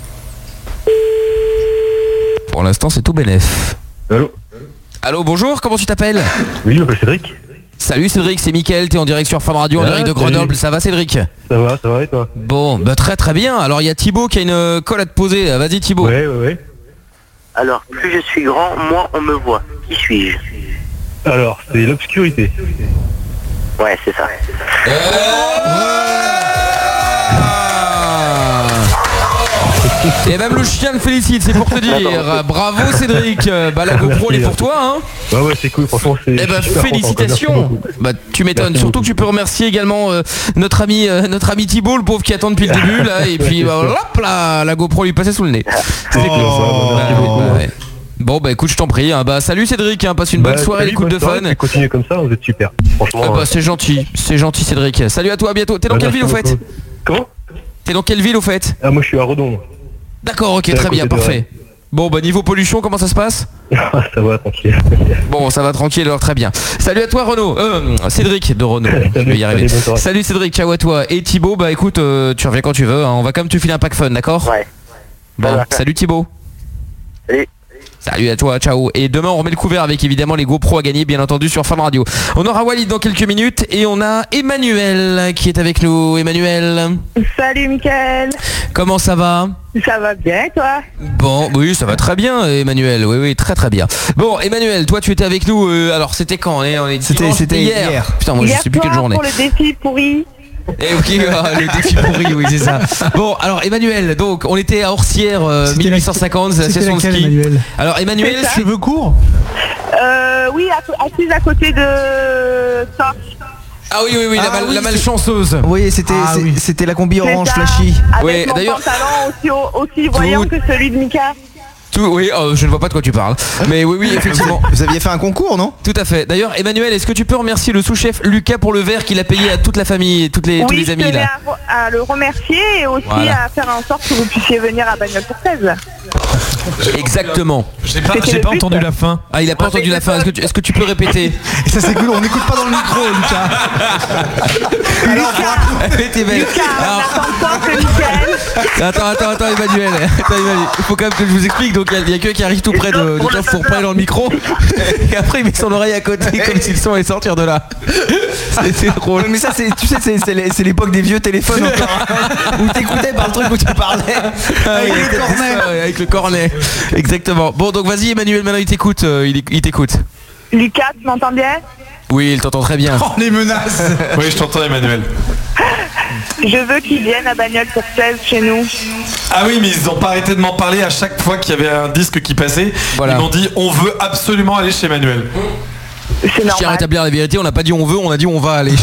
pour l'instant, c'est tout bénef. Allô. Allô, bonjour, comment tu t'appelles? Oui, je m'appelle Cédric. Salut Cédric, c'est Mickaël, t'es en direct sur Fun Radio, en Ah, direct de salut. Grenoble. Ça va, Cédric? Ça va, ça va et toi? Bon, bah très très bien. Alors il y a Thibaut qui a une euh, colle à te poser. Vas-y Thibaut. Ouais, ouais, ouais. Alors, plus je suis grand, moins on me voit. Qui suis-je? Alors, c'est l'obscurité. Ouais, c'est ça. Et même le chien le félicite, c'est pour te dire. Bravo Cédric. Bah la GoPro elle est pour toi, hein. Ouais, ouais, c'est cool, franchement, c'est. Eh ben super félicitations. content, quoi. Bah tu m'étonnes. Merci Surtout beaucoup. que tu peux remercier également euh, notre ami euh, notre ami Thibaut, le pauvre qui attend depuis le début là. Et puis bah, hop là, la GoPro lui passait sous le nez. C'est cool, ça, bah, merci Ouais, beaucoup. ouais, ouais. Bon bah écoute, je t'en prie. hein. Bah salut Cédric, hein. Passe une bonne Bah, soirée, salut, l'écoute bonne de soirée, fun. puis continuez comme ça, vous êtes super. Franchement. Ah bah euh, c'est gentil, c'est gentil Cédric. Salut à toi, à bientôt. T'es dans bah, quelle ville au merci fait? beaucoup. Comment? T'es dans quelle ville au fait? Ah, moi je suis à Redon. D'accord, ok, C'est à très côté bien, de parfait. Rennes. Bon bah niveau pollution, comment ça se passe? Ça va, tranquille. Bon, ça va tranquille alors, très bien. Salut à toi Renaud, euh, Cédric de Renaud, je vais y arriver. salut, bonne soirée. Salut Cédric, ciao à toi. Et Thibaut, bah écoute, euh, tu reviens quand tu veux, hein. On va quand même te filer un pack fun, d'accord? Ouais. Bon, Ça va. salut Thibaut. Salut. Salut à toi, ciao. Et demain on remet le couvert avec évidemment les GoPro à gagner bien entendu sur Fun Radio. On aura Walid dans quelques minutes et on a Emmanuel qui est avec nous. Emmanuel, Salut Mickaël. comment ça va? Ça va bien et toi? Bon, oui, ça va très bien, Emmanuel. Oui, oui, très très bien. Bon, Emmanuel, toi, tu étais avec nous. euh, alors, c'était quand hein on est C'était- dimanche, c'était hier. Putain, moi, Hier je sais plus quelle soir journée. pour le défi pourri. Et ok, ah, le défi pourri, oui, c'est ça. Bon, alors, Emmanuel, donc, on était à Orsières, euh, C'était mille huit cent cinquante, c'est C'était l'association de laquelle, ski. Emmanuel Alors, Emmanuel, C'est ça. c'est Cheveux courts? Euh, oui, à- assise à côté de Toff. Ah oui, oui, oui, la, Ah mal- oui, la c'est- malchanceuse. Oui, c'était Ah c'est- oui. c'était la combi C'est orange ça, flashy. Avec Oui, mon d'ailleurs- pantalon aussi, aussi voyant que celui de Mika. Tout, oui, oh, je ne vois pas de quoi tu parles. Mais oui, oui, effectivement. Vous aviez fait un concours, non? Tout à fait. D'ailleurs, Emmanuel, est-ce que tu peux remercier le sous-chef Lucas pour le verre qu'il a payé à toute la famille et toutes les, tous Oui, les je amis tenais là? à, à le remercier et aussi Voilà. à faire en sorte que vous puissiez venir à Bagnols sur seize. Exactement. J'ai pas, C'était j'ai le pas but. entendu la fin. Ah, il a pas entendu la fin. Est-ce que tu, est-ce que tu peux répéter? Et ça c'est cool, on n'écoute pas dans le micro, Lucas. Elle était belle. Alors, Attends, attends, attends, Emmanuel. Attends, Emmanuel. Il faut quand même que je vous explique. Donc, il y a- il y a quelqu'un qui arrive tout près de, de Toff pour parler dans le micro. Et après, il met son oreille à côté comme si le son allait sortir de là. C'est c'est drôle. Mais ça, c'est, tu sais, c'est, c'est, les- c'est l'époque des vieux téléphones encore, hein, où t'écoutais par le truc où tu parlais. Ah, Avec oui, le cornet. ouais, avec le cornet. Exactement. Bon, donc vas-y, Emmanuel, maintenant il t'écoute. euh, il, il t'écoute. Lucas, tu m'entends bien? Oui, il t'entend très bien. Oh, les menaces. Oui, je t'entends, Emmanuel. Je veux qu'ils viennent à Bagnols sur seize chez nous. Ah oui, mais ils ont pas arrêté de m'en parler à chaque fois qu'il y avait un disque qui passait. Voilà. Ils m'ont dit on veut absolument aller chez Emmanuel. C'est Je tiens à normal. rétablir la vérité, on n'a pas dit on veut, on a dit on va aller.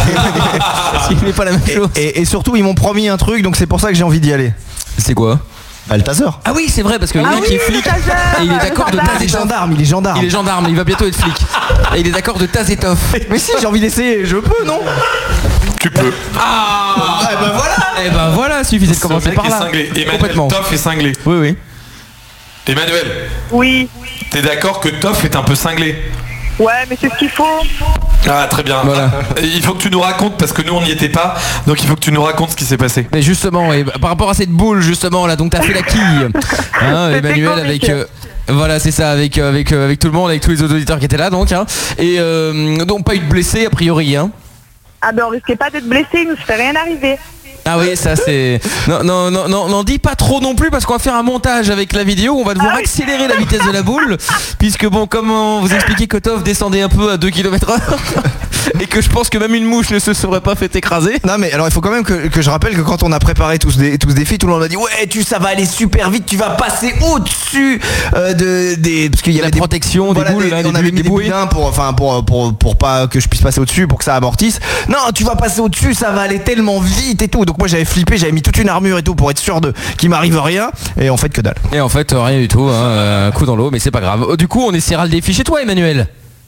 Ce n'est pas la même chose. Et, et surtout, ils m'ont promis un truc, donc c'est pour ça que j'ai envie d'y aller. C'est quoi? Bah, le taser. Ah oui, c'est vrai, parce que le Ah mec oui, est flic le taser, et il est le d'accord de gendarme. taser Il est Toff. gendarme, il est gendarme. Il est gendarme, il va bientôt être flic. Et il est d'accord de taser Toff. Mais si, j'ai envie d'essayer, je peux, non? Tu peux. Ah Eh ben voilà. Eh ben voilà, suffisait de Ce commencer mec par est là. cinglé. Emmanuel, Complètement. Toff est cinglé. Oui, oui. Emmanuel, Oui. t'es d'accord que Toff est un peu cinglé? Ouais, mais c'est ce qu'il faut. Ah très bien. Voilà. Ah, il faut que tu nous racontes parce que nous on n'y était pas, donc il faut que tu nous racontes ce qui s'est passé. Mais justement, et par rapport à cette boule justement là, donc t'as fait la quille, hein, C'était Emmanuel, comique. avec euh, voilà, c'est ça, avec euh, avec euh, avec tout le monde, avec tous les autres auditeurs qui étaient là, donc hein, et euh, donc pas eu de blessés a priori, hein. Ah ben on risquait pas d'être blessé, il nous fait rien arriver. Ah oui, ça c'est. Non, non, non, non, n'en dis pas trop non plus parce qu'on va faire un montage avec la vidéo. On va devoir Ah oui. accélérer la vitesse de la boule, puisque bon, comme on vous expliquait que Toff descendait un peu à deux kilomètres heure et que je pense que même une mouche ne se serait pas fait écraser. Non mais alors il faut quand même que, que je rappelle que quand on a préparé tous des tous ce défi, tout le monde a dit ouais tu ça va aller super vite, tu vas passer au-dessus euh, de des parce qu'il y La avait des protection, des voilà, boules, des- là, on des avait boules, mis des des bouées. boudins pour enfin pour, pour pour pas que je puisse passer au-dessus pour que ça amortisse. Non, tu vas passer au-dessus, ça va aller tellement vite et tout. Donc moi j'avais flippé, j'avais mis toute une armure et tout pour être sûr de qu'il m'arrive rien et en fait que dalle. Et en fait, euh, rien du tout, hein, euh, un coup dans l'eau, mais c'est pas grave. Oh, du coup, on essaiera le défi chez toi, Emmanuel.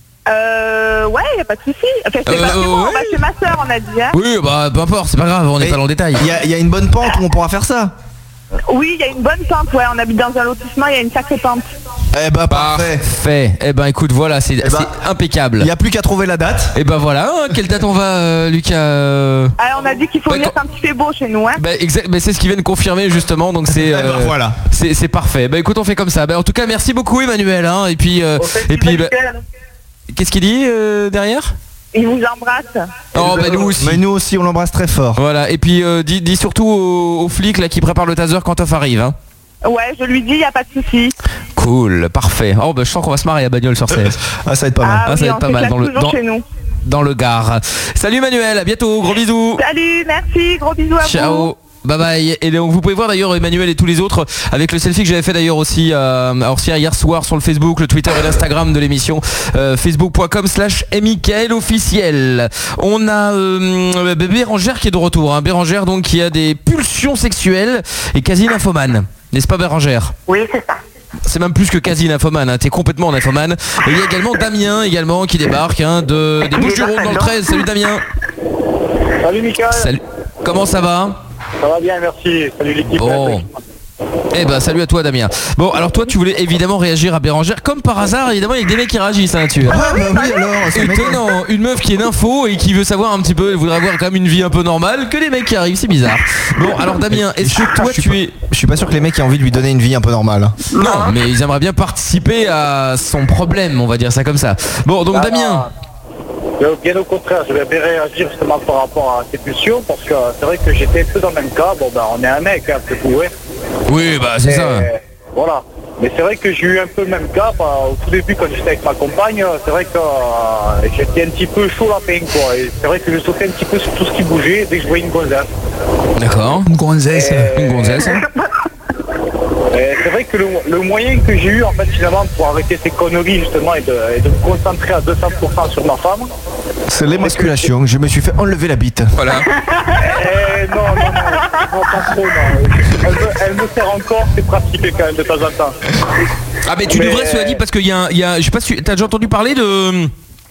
Euh, ouais, y a pas de souci. Enfin, c'est Euh, pas chez moi, ouais. on va chez ma soeur, on a dit. Hein. Oui, bah peu importe, c'est pas grave, on n'est Et pas dans le détail. Il y a, il y a une bonne pente où on pourra faire ça. Oui, il y a une bonne pente, ouais, on habite dans un lotissement, il y a une sacrée pente. Eh bah parfait. Parfait. Eh ben écoute, voilà, c'est ben, c'est impeccable. Il y a plus qu'à trouver la date. Et ben voilà, hein, quelle date on va, euh, Lucas euh Ah, on a dit qu'il faut Bah, venir quand- quand il fait beau chez nous, hein. Bah, exact, bah, c'est ce qu'ils viennent confirmer justement, donc c'est ben, voilà. c'est c'est parfait. Bah écoute, on fait comme ça. Bah en tout cas, merci beaucoup Emmanuel, hein, et puis euh, et puis bah, qu'est-ce qu'il dit euh, derrière? Il vous embrasse. Oh bah nous aussi. Mais nous aussi on l'embrasse très fort. Voilà, et puis euh, dis, dis surtout aux, aux flics là qui préparent le taser quand Toff arrive, hein. Ouais, je lui dis, y a pas de souci. Cool, parfait. Oh bah je sens qu'on va se marrer à Bagnols sur seize. Ah ça va être pas mal. Ah, Ah, oui, ça va être on pas mal s'éclate dans le toujours dans, chez nous. dans le Gard. Salut Manuel, à bientôt, gros bisous. Salut, merci, gros bisous à vous. Ciao. Bye bye. Et donc vous pouvez voir d'ailleurs Emmanuel et tous les autres avec le selfie que j'avais fait d'ailleurs aussi euh, alors hier, hier soir sur le Facebook, le Twitter et l'Instagram de l'émission, euh, facebook point com slash Mickaël officiel. On a euh, Bérangère qui est de retour, hein. Bérangère donc qui a des pulsions sexuelles et quasi nymphomane. N'est-ce pas Bérangère? Oui, c'est ça. C'est même plus que quasi nymphomane, hein. T'es complètement nymphomane. Et il y a également Damien également qui débarque, hein, de, des Bouches-du-Rhône dans le treize. Salut Damien. Salut Mickaël. Salut. Comment ça va? Ça va bien, merci. Salut l'équipe. Bon. Eh ben salut à toi Damien. Bon alors toi tu voulais évidemment réagir à Bérangère comme par hasard, évidemment il y a des mecs qui réagissent là-dessus. Ah bah oui alors. ça m'étonne. Étonnant, une meuf qui est nympho et qui veut savoir un petit peu, elle voudrait avoir quand même une vie un peu normale, que les mecs qui arrivent, c'est bizarre. Bon alors Damien, est-ce que toi Je suis tu pas- es... Je suis pas sûr que les mecs aient envie de lui donner une vie un peu normale. Non mais ils aimeraient bien participer à son problème, on va dire ça comme ça. Bon donc Ah, Damien, non. Bien au contraire, je vais bien réagir justement par rapport à tes pulsions parce que c'est vrai que j'étais un peu dans le même cas. Bon ben on est un mec, hein, c'est tout, ouais. oui bah c'est Et, ça. Voilà. Mais c'est vrai que j'ai eu un peu le même cas bah, au tout début quand j'étais avec ma compagne. C'est vrai que euh, j'étais un petit peu chaud lapin quoi. Et c'est vrai que je sautais un petit peu sur tout ce qui bougeait dès que je voyais une gonzesse. D'accord. Une gonzesse. Et- Une gonzesse. hein. Et c'est vrai vrai que le, le moyen que j'ai eu en fait finalement pour arrêter ces conneries justement et de, et de me concentrer à deux cents pour cent sur ma femme. C'est l'émasculation, je me suis fait enlever la bite. Voilà. Eh, non, non, non, non, pas trop, non. Elle me, elle me sert encore, c'est pratiqué quand même de temps en temps. Ah mais tu Mais- devrais, cela dit, parce qu'il y a, un- il y a, je sais pas si t'as déjà entendu parler de euh,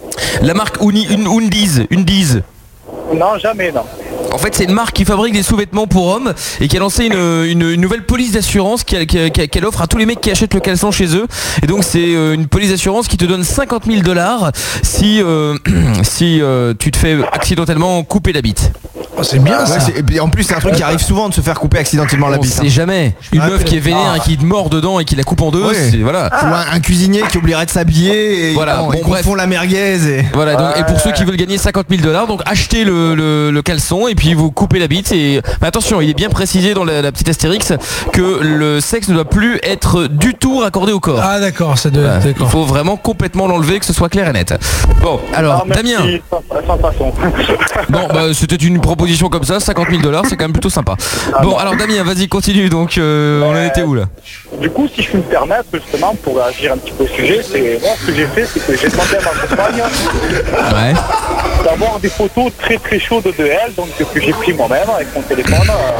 la marque Uni, une, Undies, Undies. Non, jamais, non. En fait, c'est une marque qui fabrique des sous-vêtements pour hommes et qui a lancé une, une- une nouvelle police d'assurance qu'elle qu'elle- qu'elle offre à tous les mecs qui achètent le caleçon chez eux. Et donc, c'est euh, une police d'assurance qui te donne cinquante mille dollars si, euh, si euh, tu te fais accidentellement couper la bite. c'est bien ça. Et puis en plus, c'est un truc qui arrive souvent de se faire couper accidentellement la On bite. sait jamais. Une meuf qui est vénère et qui te mord dedans et qui la coupe en deux, Ouais. c'est voilà. Ou un, un cuisinier qui oublierait de s'habiller et Voilà, bon, bon, ils bref. confond la merguez et... Voilà, donc, et pour ceux qui veulent gagner cinquante mille dollars, donc achetez le, le, le caleçon et puis vous coupez la bite. Et mais attention, il est bien précisé dans la, la petite astérix que le sexe ne doit plus être du tout raccordé au corps. Ah d'accord, ça doit Voilà. être Il d'accord. faut vraiment complètement l'enlever, que ce soit clair et net. Bon, alors Ah, merci, Damien. sans, sans façon. Bon, bah, c'était une proposition comme ça, cinquante mille dollars, c'est quand même plutôt sympa. Bon, alors Damien, vas-y, continue. Donc, euh, on en était où là? Du coup, si je puis me permettre, justement, pour réagir un petit peu au sujet, c'est moi ce que j'ai fait, c'est que j'ai demandé à ma compagne Ouais. d'avoir des photos très très chaudes de elle, donc que j'ai pris moi-même avec mon téléphone.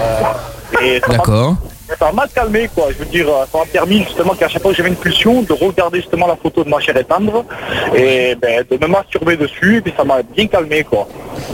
euh, et ça m'a- D'accord. Ça m'a calmé, quoi. Je veux dire, ça m'a permis justement qu'à chaque fois que j'avais une pulsion, de regarder justement la photo de ma chère et tendre et ben, de me masturber dessus, et puis ça m'a bien calmé, quoi.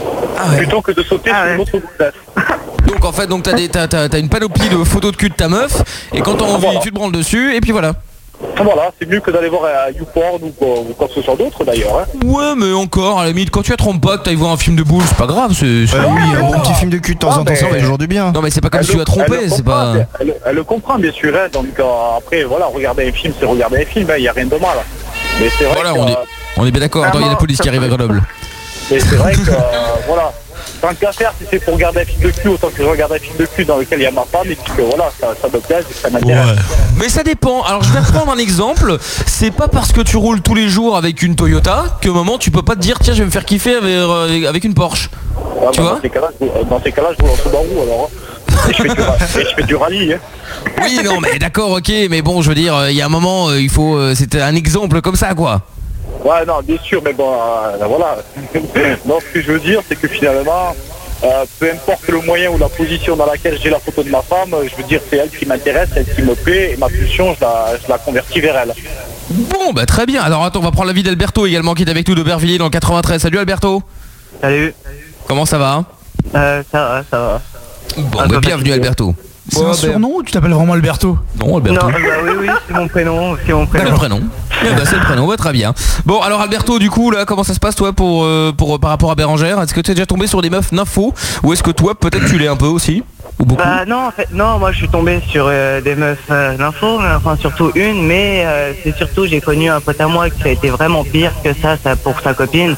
Plutôt que de sauter sur une autre grossesse. Donc en fait, donc t'as des- t'as- t'as- t'as une panoplie de photos de cul de ta meuf et quand t'as envie, tu te branles dessus et puis voilà. Voilà, c'est mieux que d'aller voir un YouPorn ou quoi, ou quoi que ce soit d'autre d'ailleurs. Hein. Ouais, mais encore, à la limite, quand tu as trompes pas, que t'ailles voir un film de boule, c'est pas grave. C'est, c'est- Euh, oui, un bon petit film de cul de temps en temps, ça fait toujours du bien. Non, mais c'est pas comme Elle si tu le- as trompé, elle le c'est comprend, pas. Elle, elle le comprend bien sûr, hein, donc euh, après voilà, regarder un film, c'est regarder un film, il n'y a rien de mal. Mais c'est vrai Voilà, que, on est, euh, on est bien d'accord. Attends, il y a la police qui arrive à Grenoble. mais c'est vrai que euh, voilà, tant qu'à faire, si c'est pour regarder un film de cul, autant que je regarde un film de cul dans lequel il y a ma femme et puis que voilà, ça, ça me plaise et que ça m'intéresse. Mais ça dépend. Alors je vais reprendre un exemple. C'est pas parce que tu roules tous les jours avec une Toyota qu'au moment tu peux pas te dire tiens je vais me faire kiffer avec, euh, avec une Porsche. Ah, Tu bah, vois dans ces cas-là, je roule- dans ces cas-là, je roule en Subaru alors. hein. Et je fais du, ra- et je fais du rallye. Hein. Oui non mais d'accord ok mais bon je veux dire euh, il y a un moment euh, il faut euh, c'était un exemple comme ça quoi. Ouais, non, bien sûr, mais bon, euh, voilà. Non, ce que je veux dire, c'est que finalement, euh, peu importe le moyen ou la position dans laquelle j'ai la photo de ma femme, euh, je veux dire, c'est elle qui m'intéresse, elle qui me plaît, et ma pulsion, je la, je la convertis vers elle. Bon bah très bien. Alors attends on va prendre l'avis d'Alberto également qui est avec nous d'Aubervilliers dans le quatre-vingt-treize. Salut Alberto. Salut. Comment ça va? Euh, ça va, ça va. Bon Un bah peu bienvenue fatigué. Alberto. C'est un surnom ou tu t'appelles vraiment Alberto? Non Alberto. Non, bah oui, oui, c'est mon prénom, c'est mon C'est prénom. le prénom. Eh ben, c'est le prénom, ouais, très bien. Bon alors Alberto du coup là comment ça se passe toi pour, euh, pour par rapport à Bérangère? Est-ce que tu es déjà tombé sur des meufs nympho ou est-ce que toi peut-être tu l'es un peu aussi? Ou beaucoup? Bah non, en fait, non, moi je suis tombé sur euh, des meufs euh, d'info, mais enfin surtout une, mais euh, c'est surtout j'ai connu un pote à moi qui a été vraiment pire que ça, ça pour sa copine.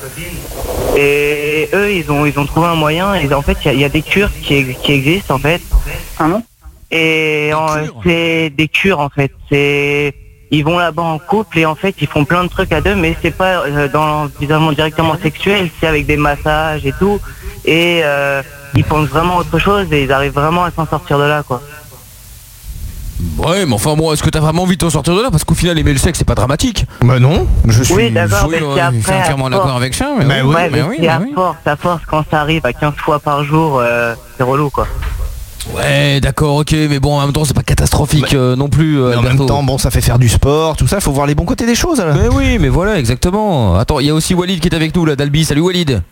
Et eux, ils ont ils ont trouvé un moyen. Et en fait, il y a- il y, a des cures qui, qui existent en fait. Et en- c'est des cures en fait. C'est ils vont là-bas en couple et en fait ils font plein de trucs à deux, mais c'est pas euh, dans évidemment directement sexuel, c'est avec des massages et tout. Et euh, ils pensent vraiment à autre chose et ils arrivent vraiment à s'en sortir de là quoi. Ouais mais enfin bon est-ce que t'as vraiment envie de t'en sortir de là? Parce qu'au final aimer le sexe c'est pas dramatique. Bah non, je suis... Oui, d'accord, oui, mais ouais, c'est après. je suis entièrement à d'accord force. avec ça, mais Ouais, oui, mais mais oui, c'est mais à oui. force, à force quand ça arrive à quinze fois par jour, euh, c'est relou quoi. Ouais d'accord ok mais bon en même temps c'est pas catastrophique euh, non plus euh, Mais en Alberto. même temps, bon, ça fait faire du sport, tout ça, faut voir les bons côtés des choses. Là. Mais oui mais voilà exactement. Attends il y a aussi Walid qui est avec nous là d'Albi. Salut Walid.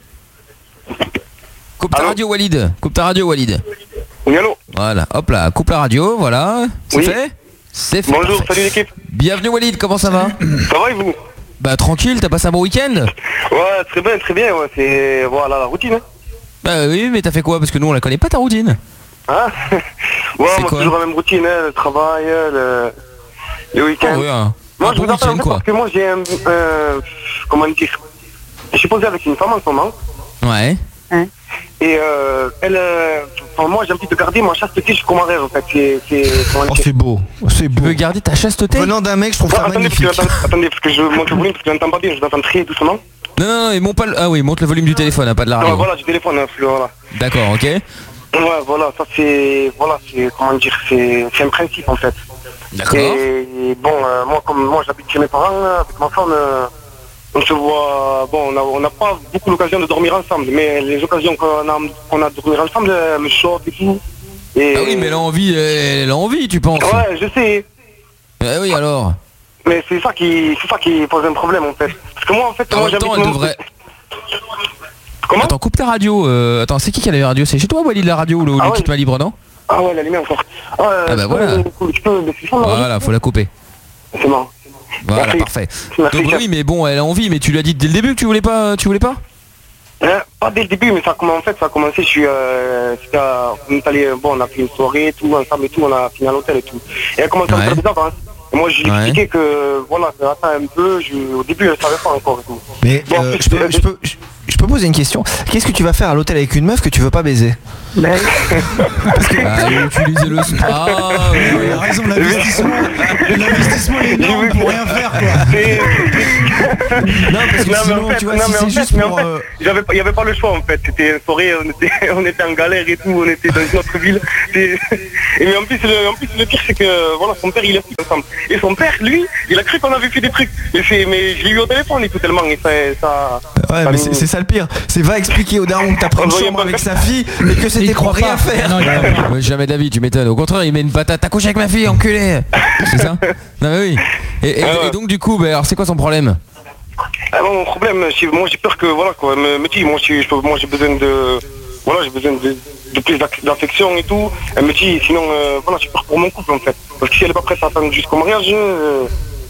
Coupe ta radio Walid. Coupe ta radio Walid. Oui, allô. Voilà hop là coupe la radio voilà. C'est Oui. fait? C'est fait. Bonjour, parfait. salut l'équipe. Bienvenue Walid comment ça va? Ça va et vous? Bah tranquille t'as passé un bon week-end? Ouais, très bien, très bien, ouais, c'est voilà la routine. Hein. Bah oui mais t'as fait quoi? Parce que nous on la connaît pas ta routine. Hein Ouais, C'est moi quoi toujours la même routine, hein, le travail, le, le week-end. Ah ouais, hein. Moi Un je bon vous appelle en week-end, fait quoi. parce que moi j'ai un, euh, comment dire, je suis posé avec une femme en ce moment. Ouais. Et euh, elle, euh, enfin, moi j'ai envie de garder ma chasteté jusqu'au mariage en fait. C'est, c'est, comment Oh, dire. c'est beau, c'est beau. Tu veux garder ta chasteté? Venant d'un mec, je trouve Ouais, ça attendez, parce magnifique. que, attendez, attendez, parce que je monte le volume, parce que je n'entends pas bien, je vous entends très doucement. Non non non et monte pas le... Ah oui monte le volume du téléphone hein, pas de la Ouais, radio. voilà, du téléphone, hein, voilà. D'accord ok. Ouais, voilà, ça c'est, voilà, c'est, comment dire, c'est, c'est un principe en fait. D'accord. Et, et bon, euh, moi, comme moi j'habite chez mes parents, là, avec ma femme, euh, on se voit, bon, on n'a on n'a pas beaucoup l'occasion de dormir ensemble, mais les occasions qu'on a, qu'on a de dormir ensemble, elle me chauffe et tout. Et... Ah oui, mais elle a envie, elle a envie, tu penses? Ouais, je sais. Ah oui, alors. Mais c'est ça qui, c'est ça qui pose un problème en fait. Parce que moi, en fait, En moi même temps, j'habite. elle mon- devrait. Attends, coupe ta radio. euh, Attends, c'est qui qui a la radio? C'est chez toi, Walid, la radio ou le, Ah le ouais. kit main libre, non? Ah ouais, la lumière encore. Ah, euh, Ah bah tu peux- voilà. Tu peux baisser le son, là, Voilà, faut la couper. C'est marrant. Voilà, Merci. parfait. Merci, Donc chef. oui, mais bon, elle a envie, mais tu lui as dit dès le début que tu voulais pas, tu voulais pas? Hein, pas dès le début, mais ça a commencé, en fait, ça a commencé, je suis, euh, c'était à- on est allé, bon, on a fait une soirée, tout, ensemble et tout, on a fini à l'hôtel et tout. Et elle commence à me faire bizarre, hein. Et moi, je lui ai Ouais. expliqué que, voilà, attends un peu, je, au début, elle savait pas encore et tout. Mais euh, je, peux, je, peux, je, je peux poser une question. Qu'est-ce que tu vas faire à l'hôtel avec une meuf que tu veux pas baiser? Ah, utiliser le spa. Il a raison, l'investissement, l'investissement est énorme pour rien faire quoi. Non, parce que Non, mais sinon, en fait, tu vois, non, si mais en c'est fait, juste mais en pour... fait, euh, j'avais pas- il y avait pas le choix en fait. C'était une soirée, on était, on était en galère et tout, on était dans une autre ville. C'est- Et mais en plus, le, en plus, le pire c'est que voilà, son père il est ensemble. Et son père, lui, il a cru qu'on avait fait des trucs. Mais, c'est- mais je l'ai eu au téléphone et tout tellement. Et ça, ça, Ouais, ça mais nous- c'est c'est ça le pire. C'est va expliquer au daron que t'as pris une chambre avec sa fille et que c'était pour rien faire. Ouais, jamais d'avis, tu m'étonnes. Au contraire, il met une patate. T'as couché avec ma fille, enculé. C'est ça? Non mais oui. Et, et- Ah ouais. et donc du coup, bah, alors c'est quoi son problème? Ah non, mon problème, c'est- moi j'ai peur que voilà quoi, elle me, me dit, moi, je- je peux- moi j'ai besoin de, voilà, j'ai besoin de, de plus d'ac- d'affection et tout. Elle me dit, sinon, euh, voilà, j'ai peur pour mon couple en fait. Parce que si elle est pas prête à attendre jusqu'au mariage, euh,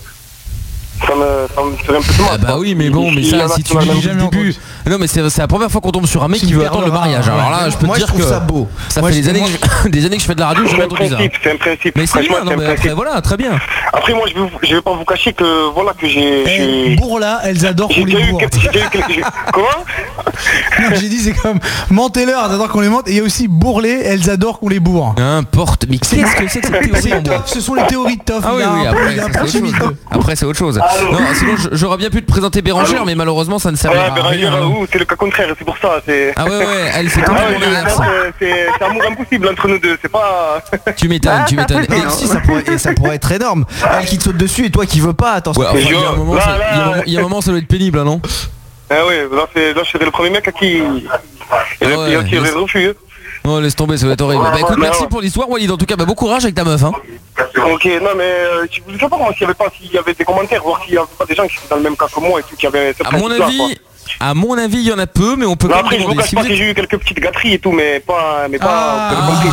ça me, ça me ferait un peu de mal. Ah bah oui, mais bon, mais Si ça, elle a si tout tu la dis même- dès le début. Non mais c'est c'est la première fois qu'on tombe sur un mec qui veut attendre le mariage. Alors là, je peux te Moi, je dire trouve que ça beau. ça Moi, fait je- des années, moi- que je, des années que je fais de la radio, j'ai C'est jamais un entendu ça. principe, c'est un principe. Mais c'est Franchement, bien, non c'est un mais après principe. voilà, très bien. Après moi je vais, vous- je vais pas vous cacher que voilà que j'ai. j'ai- Bourre là, elles adorent J'ai qu'on les déjà eu bourre. quelques- j'ai déjà eu quelques- j'ai- Comment Non, j'ai dit c'est comme mentez-leur, elles adorent qu'on les mente. Et il y a aussi bourrelé, elles adorent qu'on les bourre. N'importe. Mais qu'est-ce que c'est que cette théorie C'est en moi Toff, ce sont les théories de Toff. Ah oui, Il a oui, un peu- après, il a un ça, peu c'est autre mytho. chose. Après, c'est autre chose. Non, sinon, je- j'aurais bien pu te présenter Bérangère, mais malheureusement, ça ne servira Ouais, à Bérangère, rien. hein. ouh, c'est le cas contraire, c'est pour ça. c'est- Ah ouais, ouais, elle, c'est Ah complètement ouais, je- l'inverse. c'est- c'est c'est amour impossible entre nous deux, c'est pas. Tu m'étonnes, tu m'étonnes. Mais si, ça pourrait, et ça pourrait être énorme. Elle qui te saute dessus et toi qui veux pas, attention. Ouais, enfin, il y a un moment, ça- il y a un moment- il y a un moment, ça doit être pénible, hein, non? Ah ouais, là, c'est- là je serais le premier mec à qui. Il Ah ouais, y a qui aurait laisse- refus. Oh, laisse tomber, ça va être horrible. Bah écoute, Ouais, merci ouais. pour l'histoire, Walid. En tout cas, bah bon courage avec ta meuf, hein. Ok, non mais euh, je voulais savoir moi, s'il y avait pas, s'il y avait des commentaires, voir s'il y avait pas des gens qui étaient dans le même cas que moi et tout, qui avaient ce À mon principe-là, quoi. avis, à mon avis, il y en a peu, mais on peut Non, quand même après, je vous demander. cache Si pas vous que êtes- j'ai eu quelques petites gâteries et tout, mais pas. Mais pas vous avez compris.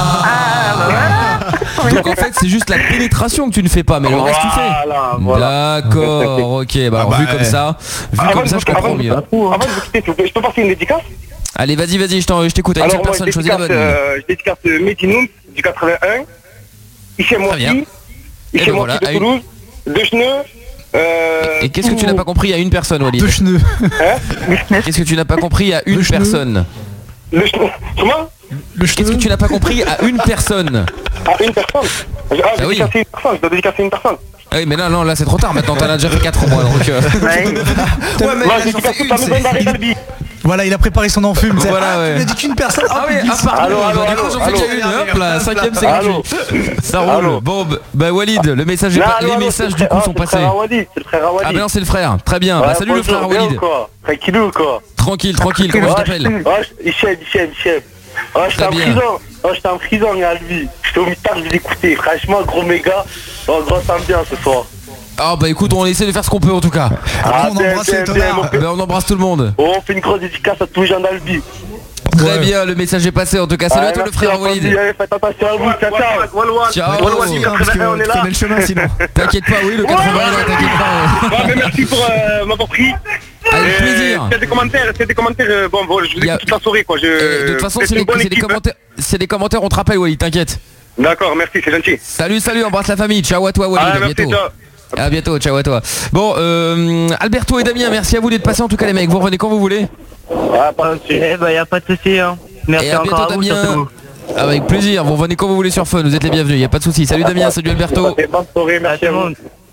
Donc en fait, c'est juste la pénétration que tu ne fais pas, mais le reste tu Voilà, fais. voilà. D'accord, ok. Bah alors bah, vu comme ouais. ça, vu Avant comme de ça, vous- je comprends avant de- mieux. Avant de vous quitter, s'il vous plaît, je peux passer une dédicace? Allez, vas-y, vas-y, je t'en- je t'écoute. À une seule Alors moi, je personne, choisis la dédicace, bonne. euh, je dédicace euh, Medinoum du quatre-vingt-un, Ici Très bien. Moiti, Et Ici ben Moiti voilà, de à une- Toulouse, de Cheneux. euh, Et qu'est-ce que tu tout- n'as pas compris à une personne, Walid? Deux cheneux. Hein Qu'est-ce que tu n'as pas compris à une cheneux. personne? Le Cheneux. Comment? Qu'est-ce que tu n'as pas compris à une personne? À une personne. Ah, j'ai Ah oui. dédicacé une personne, je dois dédicacer une personne. Ah oui, mais là, non, là, c'est trop tard. Maintenant, t'en as déjà fait quatre mois, donc. euh, Ouais, mais Moi, là, j'ai j'en dédicacé fais toute la une, maison c'est- d'arrêt d'Albi. Voilà, il a préparé son enfume. c'est- Voilà, ah, ouais. Tu m'as dit qu'une personne. Ah oui, plus ah dix. pardon, Allô, allô, bah, du allô, coup j'en fais allô. qu'il y a une, hop là, cinquième c'est Allô. gratuit. Ça roule. Allô. Bon, bah, bah Walid, le message est Non, pas- allô, les allô, messages c'est du le coup frère- sont c'est le passés. frère Awadi, c'est le frère Awadi. Ah ben non, c'est le frère. Très bien. Ouais, Bah, salut le bonjour, frère bien Walid. ou quoi? Tranquillou quoi? Tranquille, tranquille, comment je t'appelle? Ouais, Hichem, Hichem, Hichem. Ouais, j'étais Très en bien. prison. Ouais, j'étais en prison à Albi. J'étais au mitard, je l'ai écouté. Franchement, gros méga. Oh, grosse ambiance ce soir. Ah bah écoute, on essaie de faire ce qu'on peut en tout cas. Ah, on bien, embrasse bien, les bien, tomards. mon Ah bah, on embrasse tout le monde. Oh, on fait une grosse dédicace à tous les gens d'Albi. Très Ouais. bien, le message est passé en tout cas. Salut à Ouais, toi le merci, frère la famille. Walid. Allez, faites attention à vous, ciao, ciao. Ciao. Walwadi, parce que on est tu là. connais le chemin sinon. T'inquiète pas, oui, le quatre-vingts là, t'inquiète pas. Ouais, mais merci pour euh, m'avoir pris. Avec Et plaisir. S'il y a des commentaires, s'il y a des commentaires, euh, bon, bon, je vous Il y a- écoute toute la soirée quoi. Je... Euh, De toute façon, c'est c'est une des, bonne c'est des équipe, hein. commentaires, c'est des commentaires, on te rappelle Walid, t'inquiète. D'accord, merci, c'est gentil. Salut, salut, embrasse la famille. Ciao à toi Walid, Ah, à merci, bientôt. ciao. À bientôt, ciao à toi. Bon, euh, Alberto et Damien, merci à vous d'être passés en tout cas les mecs. Vous revenez quand vous voulez. Ah, pas de souci. Eh bah y a pas de souci hein. Merci Et à encore bientôt à vous Damien. surtout. Avec plaisir, vous revenez quand vous voulez sur Fun, vous êtes les bienvenus, y a pas de souci. Salut Damien, salut Alberto. Bonne soirée, merci à vous.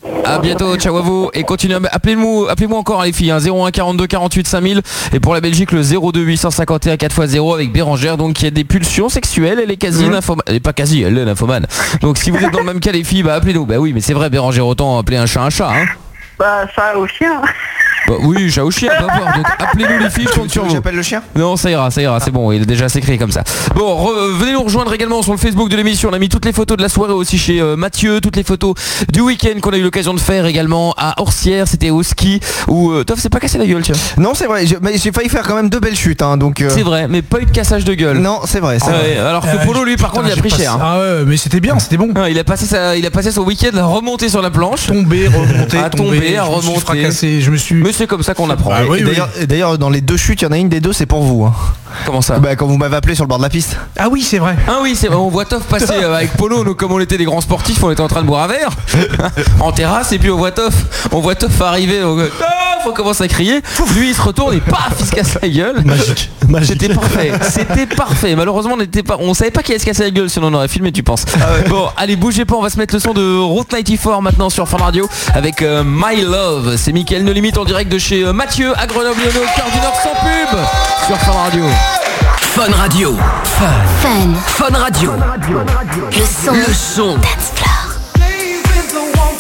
À bientôt, ciao à vous. Et continuez, à- appelez-moi appelez-moi encore les filles, hein, zéro un quarante-deux quarante-huit cinq mille. Et pour la Belgique, le zéro deux huit cent cinquante et un quatre fois zéro avec Bérangère, donc qui a des pulsions sexuelles. Elle est quasi nymphomane. Elle est pas quasi, elle est nymphomane. Donc si vous êtes dans le même cas les filles, bah appelez-nous. Bah oui, mais c'est vrai Bérangère, autant appeler un chat un chat, hein. Bah, ça au chien. Bah oui, chat ou chien, d'abord. Donc appelez-nous les filles, je compte sur vous. J'appelle le chien. Non, ça ira, ça ira, c'est bon, il est déjà assez créé comme ça. Bon, re- venez nous rejoindre également sur le Facebook de l'émission. On a mis toutes les photos de la soirée aussi chez euh, Mathieu, toutes les photos du week-end qu'on a eu l'occasion de faire également à Orsières, c'était au ski. Où euh, Toff s'est pas cassé la gueule, tiens. Non, c'est vrai, je- mais j'ai failli faire quand même deux belles chutes, hein, donc. euh, C'est vrai, mais pas eu de cassage de gueule. Non, c'est vrai. c'est Ah vrai. ouais, alors que Euh, Polo lui par putain, contre il a j'ai pris passé- cher. Ah ouais, mais c'était bien, c'était bon. Ah, il a passé sa, il a passé son week-end à remonter sur la planche. Tomber, remonter, à tomber, tomber, à je me suis remonter. fracassé, je me suis. Mais c'est comme ça qu'on apprend. Ah oui, Et oui. d'ailleurs, et d'ailleurs, dans les deux chutes, il y en a une des deux, c'est pour vous. hein. Comment ça? Bah, quand vous m'avez appelé sur le bord de la piste. Ah oui, c'est vrai. Ah oui, c'est vrai, on voit Toff passer euh, avec Polo, nous comme on était des grands sportifs, on était en train de boire un verre en terrasse et puis on voit Toff, on voit Toff arriver, on, Toff, on commence à crier, lui il se retourne et paf, il se casse la gueule. Magique. C'était parfait, c'était parfait. Malheureusement on n'était pas, on savait pas qui allait se casser la gueule sinon on aurait filmé, tu penses. Bon, allez bougez pas, on va se mettre le son de Route quatre-vingt-quatorze maintenant sur Fun Radio avec euh, My Love. C'est Mickaël No Limite en direct de chez euh, Mathieu à Grenoble, on est au cœur du Nord sans pub sur Fun Radio. Fun Radio. Fun. Fun. Fun Radio. Le son. Le son. Dance floor.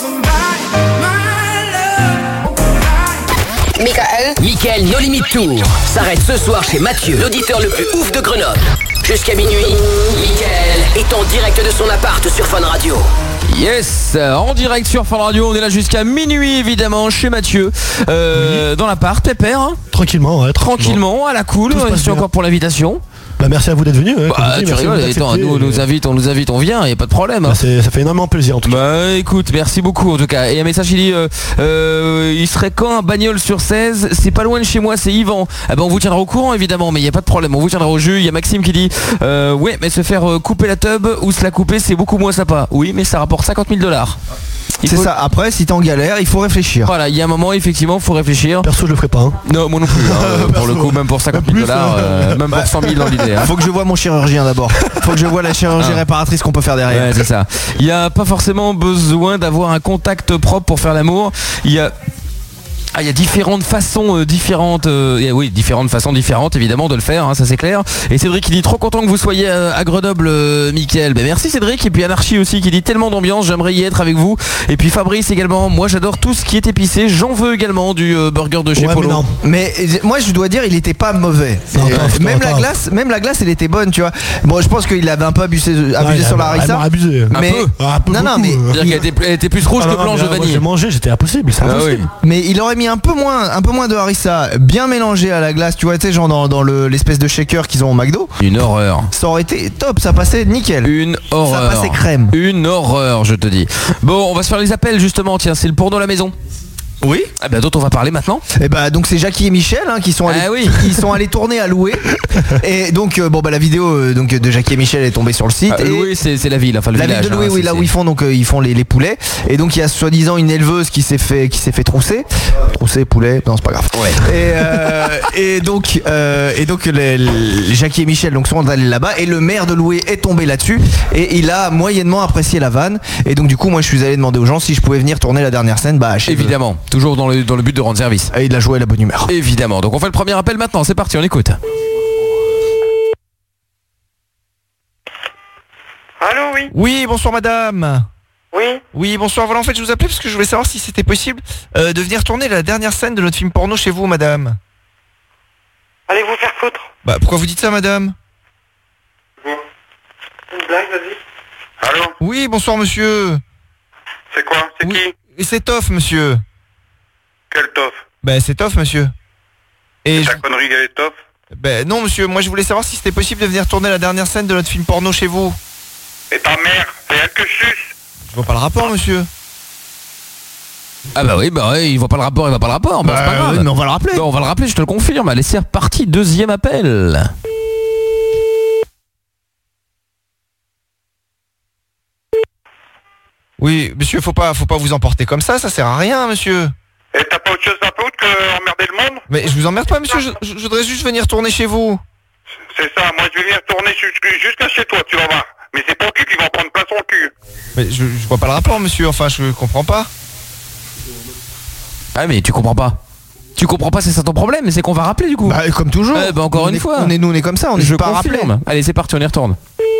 Michael. Mickaël No Limite Tour s'arrête ce soir chez Mathieu, l'auditeur le plus ouf de Grenoble. Jusqu'à minuit, Mickaël est en direct de son appart sur Fun Radio. Yes, en direct sur Fun Radio, on est là jusqu'à minuit évidemment chez Mathieu, euh, dans l'appart, pépère, hein. Tranquillement, ouais, Tranquillement, à la cool, Tout se passe merci bien. encore pour l'invitation. Bah, merci à vous d'être venu. Ouais, comme Bah, dit, tu merci rigoles, d'accepter, attends, nous, on et- nous invite, on nous invite, on vient, y a pas de problème. Bah, hein. c'est- ça fait énormément plaisir en tout cas. Bah écoute, merci beaucoup en tout cas. Et un message il dit euh, euh, il serait quand un bagnole sur seize? C'est pas loin de chez moi, c'est Yvan. Ah ben on vous tiendra au courant évidemment, mais il y a pas de problème, on vous tiendra au jus. Il y a Maxime qui dit euh, ouais mais se faire euh, couper la tub ou se la couper c'est beaucoup moins sympa. Oui mais ça rapporte cinquante mille dollars. C'est ça, après, si t'es en galère, il faut réfléchir. Voilà, il y a un moment effectivement faut réfléchir. Perso je le ferai pas. Hein. Non moi non plus, hein, pour le coup même pour cinquante mille dollars, euh, même pour cent mille dans l'idée. Hein. Faut que je vois mon chirurgien d'abord. Faut que je vois la chirurgie Ah. réparatrice qu'on peut faire derrière. Ouais, c'est ça. Il n'y a pas forcément besoin d'avoir un contact propre pour faire l'amour. Il y a Ah, il y a différentes façons euh, différentes, euh, et oui, différentes façons différentes évidemment de le faire, hein, ça c'est clair. Et Cédric qui dit trop content que vous soyez euh, à Grenoble, euh, Mickaël. Ben merci Cédric. Et puis Anarchie aussi qui dit tellement d'ambiance, j'aimerais y être avec vous. Et puis Fabrice également, moi j'adore tout ce qui est épicé, j'en veux également du euh, burger de chez Ouais, Polo. mais, non. Mais, euh, moi je dois dire il était pas mauvais. Non, Et, attends, euh, attends, même la attends. glace, même la glace elle était bonne, tu vois. Bon je pense qu'il avait un peu abusé, abusé il sur a la harissa. vraiment abusé. Un Mais peu. Ah, un peu non non beaucoup, mais euh. C'est-à-dire qu'elle était, elle était plus rouge Ah, que non, non, blanche mais de moi, vanille. J'ai mangé, j'étais impossible, c'est Ah impossible. oui. Mais il aurait mis un peu moins, un peu moins de harissa, bien mélangé à la glace, tu vois, tu sais, genre dans, dans le- l'espèce de shaker qu'ils ont au McDo. Une horreur. Ça aurait été top, ça passait nickel. Une horreur. passait crème. Une horreur, je te dis. Bon, on va se faire les appels justement. Tiens, c'est le pour dans la maison. Oui. Ah ben dont on va parler maintenant. Et bah donc c'est Jackie et Michel hein, qui sont allés, Ah oui. ils sont allés tourner à Loué. Et donc euh, bon bah la vidéo euh, donc de Jackie et Michel est tombée sur le site. Ah, et Loué, c'est c'est la ville, enfin le la village. ville de Loué, hein, oui, c'est- là où c'est- ils font donc euh, ils font les, les poulets. Et donc il y a soi-disant une éleveuse qui s'est fait qui s'est fait trousser, trousser poulet, non c'est pas grave. Ouais. Et, euh, et donc euh, et donc les, les- Jackie et Michel donc sont allés là-bas et le maire de Loué est tombé là-dessus et il a moyennement apprécié la vanne. Et donc du coup moi je suis allé demander aux gens si je pouvais venir tourner la dernière scène. Bah chez eux. Évidemment, toujours dans le, dans le but de rendre service. Et il a joué à la bonne humeur. Évidemment. Donc on fait le premier appel maintenant. C'est parti, on écoute. Allô, oui. Oui, bonsoir madame. Oui. Oui, bonsoir. Voilà, en fait, je vous appelais parce que je voulais savoir si c'était possible euh, de venir tourner la dernière scène de notre film porno chez vous, madame. Allez vous faire foutre. Bah, pourquoi vous dites ça, madame? Une blague, vas-y. Allô. Oui, bonsoir, monsieur. C'est quoi? C'est Oui. qui? Et c'est Toff, monsieur. Quel tof? Bah, c'est Toff, monsieur. Et je... Ta connerie, elle est tof. Bah, non, monsieur, moi je voulais savoir si c'était possible de venir tourner la dernière scène de notre film porno chez vous. Et ta mère, c'est elle que je suce. Je vois pas le rapport, monsieur. Ah bah oui, bah ouais, il voit pas le rapport, il voit pas le rapport. Bah, c'est pas grave. oui, mais on va le rappeler. Bah, on va le rappeler, je te le confirme. Allez, c'est reparti, deuxième appel. Oui, monsieur, faut pas, faut pas vous emporter comme ça, ça sert à rien, monsieur. Et t'as pas autre chose à foutre que emmerder le monde? Mais je vous emmerde pas, monsieur, je, je- je voudrais juste venir tourner chez vous. C'est ça, moi je vais venir tourner jusqu'- jusqu'à chez toi, tu vas voir. Mais c'est ton cul qui va en prendre plein son cul. Mais je, je vois pas le rapport, monsieur, enfin, je comprends pas. Ah mais tu comprends pas. Tu comprends pas, c'est ça ton problème, c'est qu'on va rappeler du coup. Bah comme toujours. Ouais, bah encore on une est, fois. On est nous on est comme ça, on Je est pas rappelé. confirme. Allez c'est parti, on y retourne.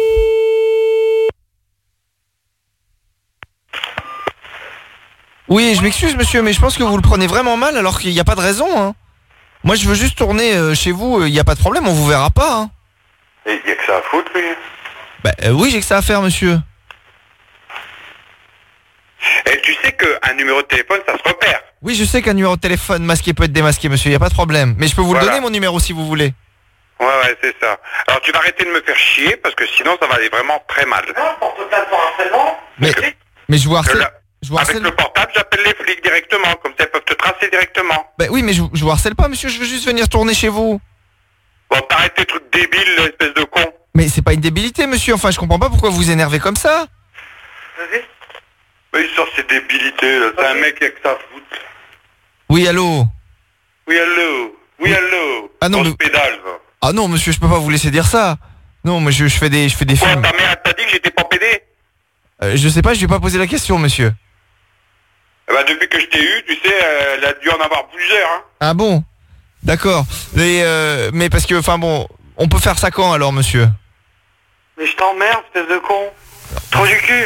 Oui, je m'excuse monsieur, mais je pense que vous le prenez vraiment mal alors qu'il n'y a pas de raison. Hein. Moi je veux juste tourner euh, chez vous, il n'y a pas de problème, on vous verra pas. Hein. Et il y a que ça à foutre, lui. Bah euh, oui, j'ai que ça à faire monsieur. Et tu sais qu'un numéro de téléphone, ça se repère. Oui, je sais qu'un numéro de téléphone masqué peut être démasqué monsieur, il n'y a pas de problème. Mais je peux vous Voilà. le donner mon numéro si vous voulez. Ouais, ouais, c'est ça. Alors tu vas arrêter de me faire chier, parce que sinon ça va aller vraiment très mal. Mais, mais je vous harcèle. Là, Je vous avec harcèle. le portable, j'appelle les flics directement, comme ça ils peuvent te tracer directement. Bah oui, mais je, je vous harcèle pas monsieur, je veux juste venir tourner chez vous. Bon, t'arrêtes tes trucs débiles, espèce de con. Mais c'est pas une débilité monsieur, enfin je comprends pas pourquoi vous vous énervez comme ça. Vas-y. Mais il sort ses débilités, là. C'est un mec qui a que ça à foutre. Oui, allô. Oui, allô. Oui, allô. Ah non, Grosse mais- pédale, va. Ah non monsieur, je peux pas vous laisser dire ça. Non, mais je, je fais des je fais des Quoi, films. ta mère, elle t'a dit que j'étais pas pédé? Euh, je sais pas, je lui ai pas posé la question monsieur. Eh ben, depuis que je t'ai eu, tu sais, euh, elle a dû en avoir plusieurs, hein. Ah bon. D'accord. Mais euh, mais parce que enfin bon, on peut faire ça quand alors monsieur? Mais je t'emmerde, espèce de con. Trop du cul.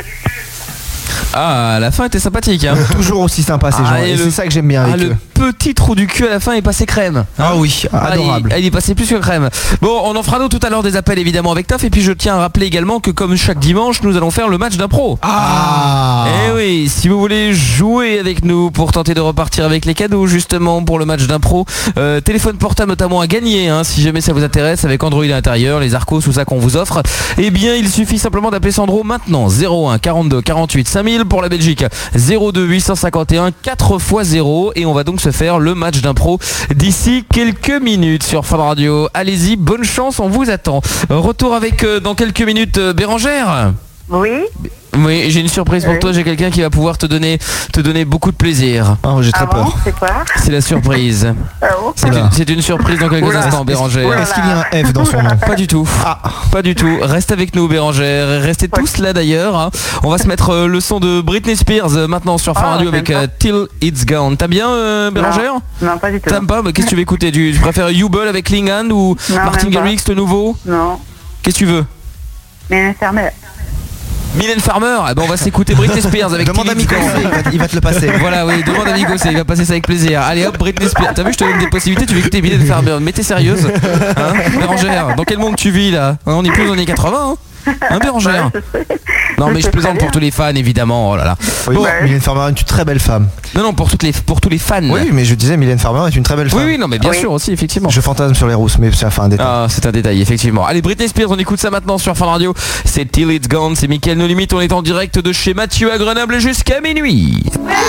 Ah, la fin était sympathique hein. Toujours aussi sympa ces gens, Ah, et et le- c'est ça que j'aime bien avec Ah, le eux. petit trou du cul à la fin est passé crème. Ah oui, adorable. Ah, il, il est passé plus que crème. Bon, on en fera d'autres tout à l'heure des appels évidemment avec Toff. Et puis je tiens à rappeler également que comme chaque dimanche, nous allons faire le match d'impro. Ah. Eh oui, si vous voulez jouer avec nous pour tenter de repartir avec les cadeaux justement pour le match d'impro, euh, téléphone portable notamment à gagner hein, si jamais ça vous intéresse avec Android à l'intérieur, les Arcos, tout ça qu'on vous offre. Eh bien, il suffit simplement d'appeler Sandro maintenant. zéro un quarante-deux quarante-huit cinq mille pour la Belgique. zéro deux huit cent cinquante et un quatre fois zéro et on va donc se faire le match d'impro d'ici quelques minutes sur Fun Radio. Allez-y, bonne chance, on vous attend. Retour avec euh, dans quelques minutes euh, Bérangère. Oui. Oui, j'ai une surprise pour Oui. toi, j'ai quelqu'un qui va pouvoir te donner te donner beaucoup de plaisir. Oh, j'ai Ah bon, c'est quoi? C'est la surprise. Ah bon. C'est une, c'est une surprise dans quelques Oula. instants, Bérangère. Est-ce qu'il y a un F dans son nom? Pas du tout. Pas du tout. Reste avec nous, Bérangère. Restez tous là d'ailleurs. hein. On va se mettre euh, le son de Britney Spears euh, maintenant sur Fun Ah, Radio j'aime avec euh, Till It's Gone. T'as bien, euh, Bérangère? Non, non, pas du tout. T'aimes pas? Bah, qu'est-ce que tu veux écouter? Tu, tu préfères Jubel avec Klingan ou Non, Martin même pas. Garrix, le nouveau? Non. Qu'est-ce que tu veux? Mais infirmière. Mylène Farmer, eh ben on va s'écouter Britney Spears avec Demande Till à It's Miko, Gone. il va, il va te le passer. Voilà, oui, demande à Migo, il va passer ça avec plaisir. Allez hop, Britney Spears. T'as vu, je te donne des possibilités, tu veux écouter Mylène Farmer. Mais t'es sérieuse hein, Bérangère, dans quel monde tu vis là? On est plus dans les années quatre-vingts, hein Hein, Bérangère? Non, mais je plaisante pour tous les fans, évidemment. Oh là là. Oui, Bon. Mylène Farmer est une très belle femme. Non, non, pour, toutes les, pour tous les fans. Oui, mais je disais Mylène Farmer est une très belle femme. Oui, oui, non, mais bien sûr aussi, effectivement. Je fantasme sur les rousses, mais c'est enfin un détail. Ah, c'est un détail, effectivement. Allez, Britney Spears, on écoute ça maintenant sur Fun Radio. C'est Till It's Gone, c'est Mickaël No Limite. On est en direct de chez Mathieu à Grenoble jusqu'à minuit.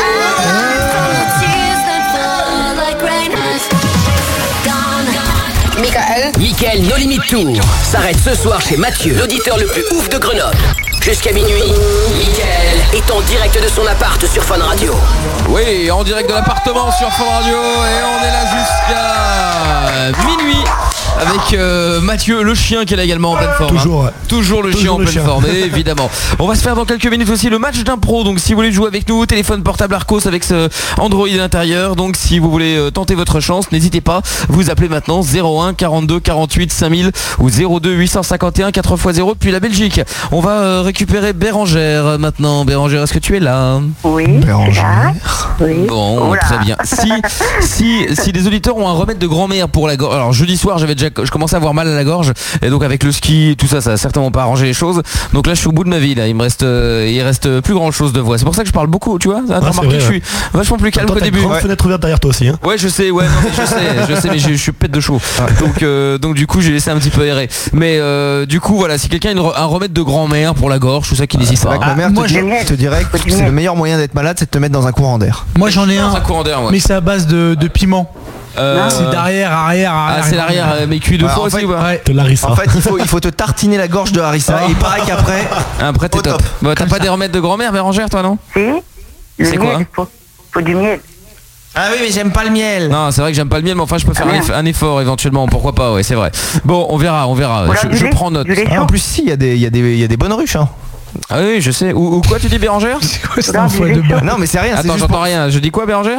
Michael Mickaël No Limit Tour s'arrête ce soir chez Mathieu, l'auditeur le plus ouf de Grenoble. Jusqu'à minuit, Mickaël est en direct de son appart sur Fun Radio. Oui, en direct de l'appartement sur Fun Radio et on est là jusqu'à minuit avec euh, Mathieu, le chien qui est là également en pleine forme. Toujours, hein. ouais. Toujours le Toujours chien en le pleine chien. forme, évidemment. On va se faire dans quelques minutes aussi le match d'impro. Donc si vous voulez jouer avec nous, téléphone portable Arcos avec ce Android à l'intérieur. Donc si vous voulez euh, tenter votre chance, n'hésitez pas. Vous appelez maintenant zéro un quarante-deux quarante-huit cinq mille ou zéro deux huit cent cinquante et un quatre fois zéro depuis la Belgique. On va euh, récupérer Bérangère maintenant. Bérangère, est-ce que tu es là? Oui. Bérangère. Oui. Bon, Oula. très bien. Si, si, si les auditeurs ont un remède de grand-mère pour la gorge. Alors jeudi soir, j'avais déjà, je commençais à avoir mal à la gorge et donc avec le ski, et tout ça, ça a certainement pas arrangé les choses. Donc là, je suis au bout de ma vie. Là, il me reste, euh, il reste plus grand-chose de voix. C'est pour ça que je parle beaucoup, tu vois. T'as c'est remarqué vrai, que je suis vachement plus calme Toi, qu'au t'as une début. grande fenêtre ouverte derrière toi aussi. Hein. Ouais, je sais, ouais, non, mais je sais, je sais, mais je, je suis pète de chaud. Donc, euh, donc du coup, j'ai laissé un petit peu errer. Mais euh, du coup, voilà, si quelqu'un a une re- un remède de grand-mère pour la gorge, tout ça, qui n'hésite C'est pas. vrai que ma mère moi, te, je- dir- te dirait que c'est le meilleur moyen d'être malade, c'est de te mettre dans un courant d'air. Moi j'en ai Dans un, un courant d'air, ouais. mais c'est à base de, de piment. Euh, C'est d'arrière, arrière, Ah, arrière. c'est l'arrière, euh, mais cuit deux Ouais, fois en aussi, fait- ou pas? Ouais. De Larissa. En fait, il faut, il faut te tartiner la gorge de Harissa et il paraît qu'après. Après, t'es Au top. top. Bah, t'as pas des remèdes de grand-mère, Bérangère, toi, non? Si. Le C'est quoi, miel, hein faut, faut du miel. Ah oui, mais j'aime pas le miel. Non, c'est vrai que j'aime pas le miel, mais enfin je peux faire un, Ah. eff- un effort éventuellement, pourquoi pas, ouais, c'est vrai. Bon, on verra, on verra. Ou alors Je, du je lait, prends note. du lait Ah, chaud. en plus, si, il y, a des- il y, a des- il y a des bonnes ruches. Hein. Ah oui, je sais. Ou, ou quoi tu dis, Bérangère? C'est quoi cette Non, info du de lait bas? Non, mais c'est rien. c'est Attends, juste j'entends pour- rien. Je dis quoi, Bérangère?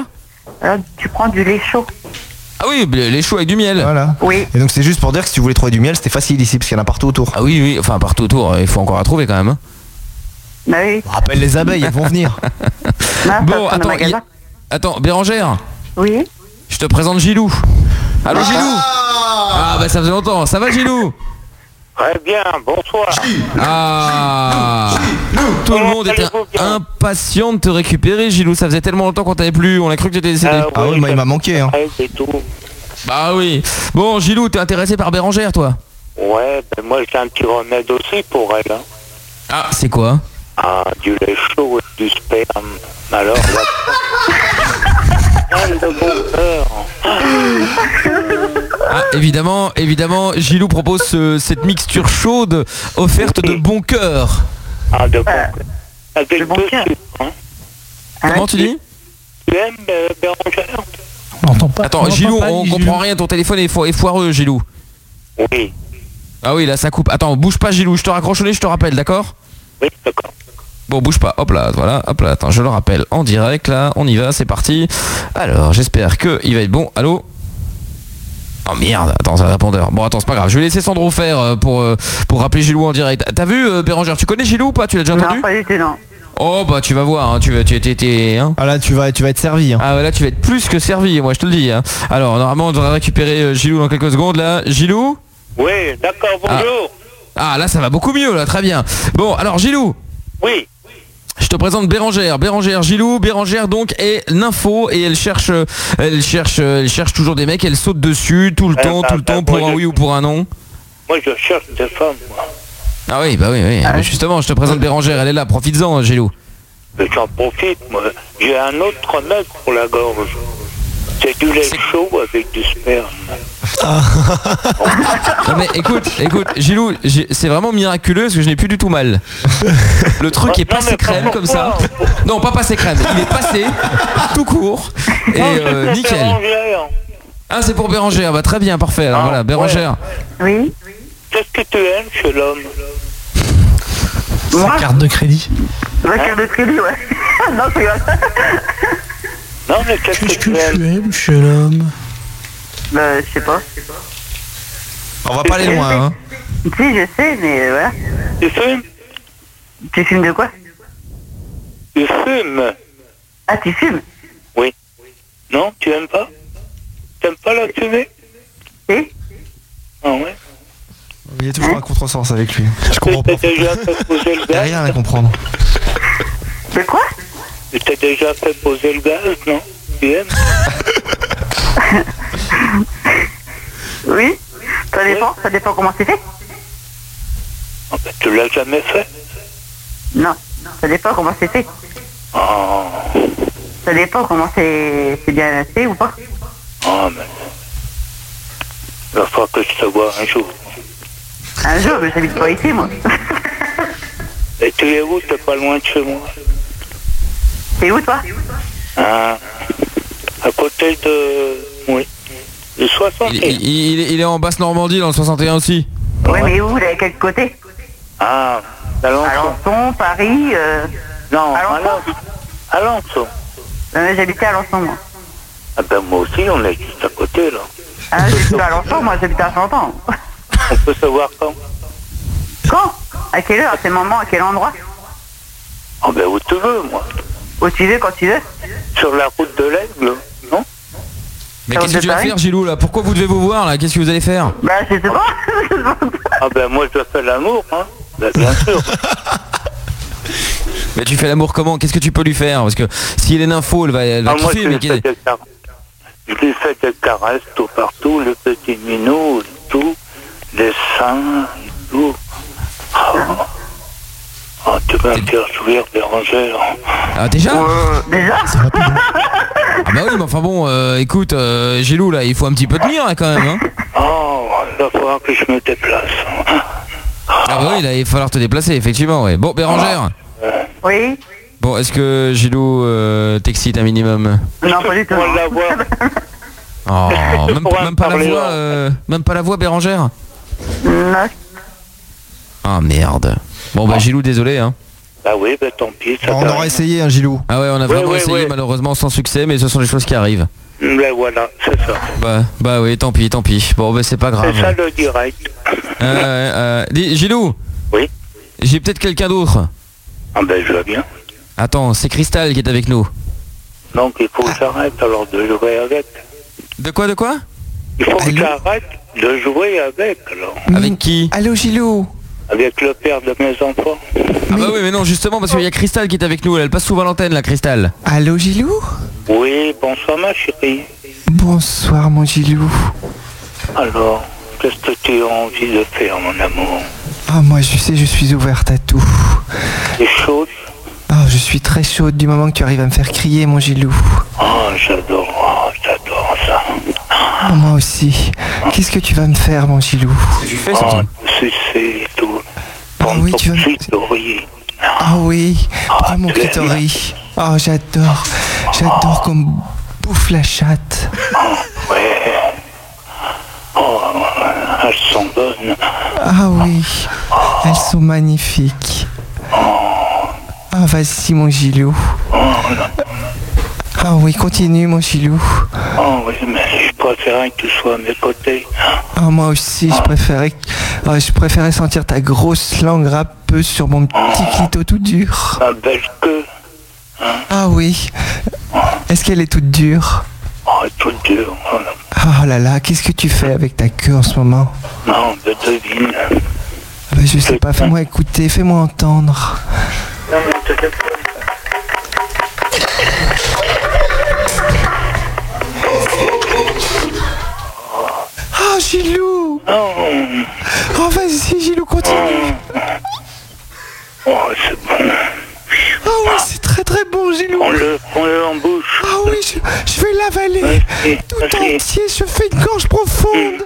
Alors, tu prends du lait chaud. Ah oui, les choux avec du miel. Voilà. Oui. Et donc c'est juste pour dire que si tu voulais trouver du miel, c'était facile ici, parce qu'il y en a partout autour. Ah oui, oui, enfin partout autour, il faut encore à trouver quand même. Hein. Bah oui. Rappelle les abeilles, elles vont venir. Non, ça, Bon, c'est dans le attends, magasin. y- attends, Bérangère, Oui. je te présente Gilou. Allô Gilou. Ah bah ça faisait longtemps, ça va Gilou? Très bien, bonsoir. Ah, tout le monde était impatient de te récupérer Gilou, ça faisait tellement longtemps qu'on t'avait plus, on a cru que tu étais décédé. Ah oui, moi il m'a manqué. Hein. C'est tout. Bah oui. Bon Gilou, t'es intéressé par Bérangère toi? Ouais, ben moi j'ai un petit remède aussi pour elle. Hein. Ah, c'est quoi? Ah, du lait chaud et du sperme. Alors, elle de bon cœur. Ah, évidemment, évidemment, Gilou propose ce- cette mixture chaude offerte de bon cœur. Ah, de bon cœur. Avec bon deux cœur. sucres, hein. Comment tu dis? Tu aimes euh, Bérangère? On n'entend pas. Attends, on Gilou, entend pas, on dis, comprend Gilou. rien, ton téléphone est, fo- est foireux, Gilou. Oui. Ah oui, là ça coupe. Attends, bouge pas Gilou, je te raccroche au nez, je te rappelle, d'accord? Oui, d'accord. Bon, bouge pas, hop là, voilà, hop là, attends, je le rappelle en direct, là, on y va, c'est parti. Alors, j'espère que il va être bon. Allô? Oh merde, attends, c'est un répondeur. Bon, attends, c'est pas grave, je vais laisser Sandro faire euh, pour, euh, pour rappeler Gilou en direct. T'as vu, euh, Bérangère, tu connais Gilou ou pas? Tu l'as déjà entendu? Non, pas du tout, non. Oh bah tu vas voir, hein, tu vas, tu, tu, tu- hein. Ah là tu vas, tu vas être servi. Hein. Ah ouais, là tu vas être plus que servi, moi je te le dis. Hein. Alors normalement on devrait récupérer euh, Gilou dans quelques secondes là. Gilou? Oui, d'accord, bonjour. Ah là ça va beaucoup mieux là, très bien. Bon alors Gilou. Oui. Je te présente Bérangère, Bérangère Gilou, Bérangère donc est nympho et elle cherche, euh, elle cherche, euh, elle cherche toujours des mecs, elle saute dessus tout le Eh temps, bah, tout le bah, temps pour moi, un je- oui ou pour un non. Moi, je cherche des femmes, moi. Ah oui bah oui oui. Mais justement je te présente Bérangère, elle est là, profites-en Gilou. Mais j'en profite, moi. J'ai un autre remède pour la gorge. C'est du lait chaud avec du sperme. Non mais écoute, écoute, Gilou, j'ai- c'est vraiment miraculeux parce que je n'ai plus du tout mal. Le truc est Non, passé mais pas crème comme ça. pourquoi. Non, pas passé crème, il est passé tout court et Non, c'est euh, pour nickel. Bérangère. Ah c'est pour Bérangère, bah très bien, parfait. Alors Ah, voilà, Bérangère. Oui. Qu'est-ce que tu aimes chez l'homme? Moi, Carte de crédit. la carte de crédit, ouais. Non, c'est vrai. Non, mais qu'est-ce que Qu'est-ce que tu aimes? tu aimes chez l'homme? Bah, je sais pas. On va pas aller loin. Hein. Si, je sais, mais voilà. Tu fumes? Tu fumes de quoi? Tu fumes? Ah, tu fumes? Oui. Non, tu aimes pas? T'aimes pas la fumée? Si. Ah ouais. Il y a toujours un contresens avec lui. Je Tu comprends t'es pas. déjà fait poser le Il y a gaz? rien à comprendre. De quoi? Tu t'es déjà fait poser le gaz, non? Tu aimes? Oui. Ça dépend, ça dépend comment c'est fait. Ah ben, tu l'as jamais fait? Non, ça dépend comment c'est fait. Oh, Ça dépend comment c'est c'est bien fait ou pas. oh mais... Il va falloir que je te voie un jour. Un jour, mais j'habite pas ici, moi. Et tu es où? T'es pas loin de chez moi. T'es où, toi? Ah, à côté de... Oui. De soixante. Il, il- il- il est en basse Normandie dans le soixante et un aussi. Oui, mais où? De quel côté? Ah, Alençon. Alençon, Paris, euh... Non, Alençon. Alençon. Euh, J'habitais à Alençon, moi. Ah ben moi aussi, on est juste à côté, là. Ah, j'habite à Alençon, moi, j'habite à Chantan. On peut savoir quand? Quand? À quelle heure? À quel moment? À quel endroit? Ah ben où tu veux, moi. Où tu veux, quand tu veux? Sur la route de l'Aigle, non? Mais qu'est-ce que tu vas faire Gilou là? Pourquoi vous devez vous voir là? Qu'est-ce que vous allez faire? Bah, je sais pas. Ah ben moi, je fais l'amour, hein. Ben, bien sûr. Mais tu fais l'amour comment? Qu'est-ce que tu peux lui faire? Parce que si elle est nympho, elle va, elle va Ah, moi, kiffer. je Mais lui fais qu'est- des car- je lui fais des caresses tout partout, le petit minou, tout, les seins, et tout. Oh, oh tu vas me faire jouir, Bérangère. Ah déjà? Déjà? Ah bah oui, mais enfin bon, euh, écoute, euh, Gilou là, il faut un petit peu tenir là, quand même. Hein. Oh, il va falloir que je me déplace. Ah bah oui, là, il va falloir te déplacer, effectivement. Ouais. Bon, Bérangère. Oui. Bon, est-ce que Gilou euh, t'excite un minimum? Non, pas du tout. Oh, même, pourra même pas la parler, voix, là. euh, même pas la voix, Bérangère. Non. Ah merde. Bon bah Gilou, désolé. Hein. Bah oui, bah tant pis. Ça Bon, on aura essayé, hein, Gilou. Ah ouais, on a Ouais, vraiment ouais, essayé, ouais. malheureusement sans succès, mais ce sont les choses qui arrivent. Ben voilà, c'est ça. Bah, bah oui, tant pis, tant pis. Bon, bah c'est pas grave. C'est ça le direct. Euh, euh, dis, Gilou. Oui. J'ai peut-être quelqu'un d'autre. Ah ben je vois bien. Attends, c'est Cristal qui est avec nous. Donc il faut que j'arrête alors de jouer avec. De quoi, de quoi? Il faut que j'arrête de jouer avec alors. Avec qui? Allô Gilou. Avec le père de mes enfants. Ah bah oui, mais non, justement, parce qu'il y a Cristal qui est avec nous. Elle passe souvent à l'antenne, la Cristal. Allô Gilou. Oui, bonsoir ma chérie. Bonsoir mon Gilou. Alors, qu'est-ce que tu as envie de faire mon amour? Ah moi je sais, je suis ouverte à tout. T'es chaude? Ah je suis très chaude du moment que tu arrives à me faire crier mon Gilou. Oh, j'adore, oh, j'adore ça. Ah, moi aussi. Qu'est-ce que tu vas me faire mon Gilou? Tu fais Oh, c'est et tout. Ah oui, tu vas me... Clitoris. Ah oui, oh mon clitoris. Oh j'adore, j'adore qu'on me bouffe la chatte. Oh, ouais. Oh, elles sont bonnes. Ah oui, elles sont magnifiques. Ah vas-y mon Gilou. Ah oui, continue mon Gilou. Oh oui, mais je préférais que tu sois à mes côtés. Ah moi aussi, je préférais, ah, je préférais sentir ta grosse langue râpeuse sur mon petit clito tout dur. Ma belle queue. Ah oui. Est-ce qu'elle est toute dure? Oh, toute dure. Oh là là, qu'est-ce que tu fais avec ta queue en ce moment? Non, je devine. Ah bah, je sais pas, fais-moi écouter, fais-moi entendre. Non, mais t'inquiète pas. Oh Gilou. Oh, oh vas-y Gilou, continue. Oh, c'est bon. Ah oui, c'est très très bon Gilou. Prends-le, prends-le en bouche. Ah oui, je, je vais l'avaler. Tout entier, je fais une gorge profonde.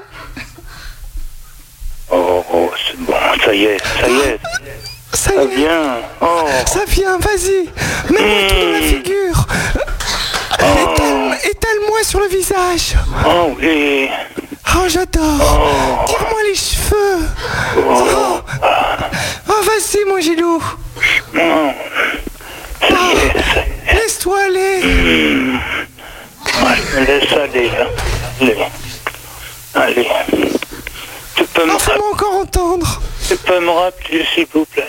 Oh, oh, c'est bon, ça y est, ça y est. Ça y Ça est. vient. Oh. Ça vient, vas-y. Mets-moi tout dans la figure. Étale- Étale-moi sur le visage. Oh oui. Oh, j'adore. Tire-moi les cheveux. Oh, oh vas-y, mon Gilou. Non. Ça y est, ça y est. Laisse-toi aller. Mmh. Ouais, je me laisse aller, là. Allez. Allez. Tu peux me Oh, fais-moi encore entendre. Tu peux me rappeler, s'il vous plaît.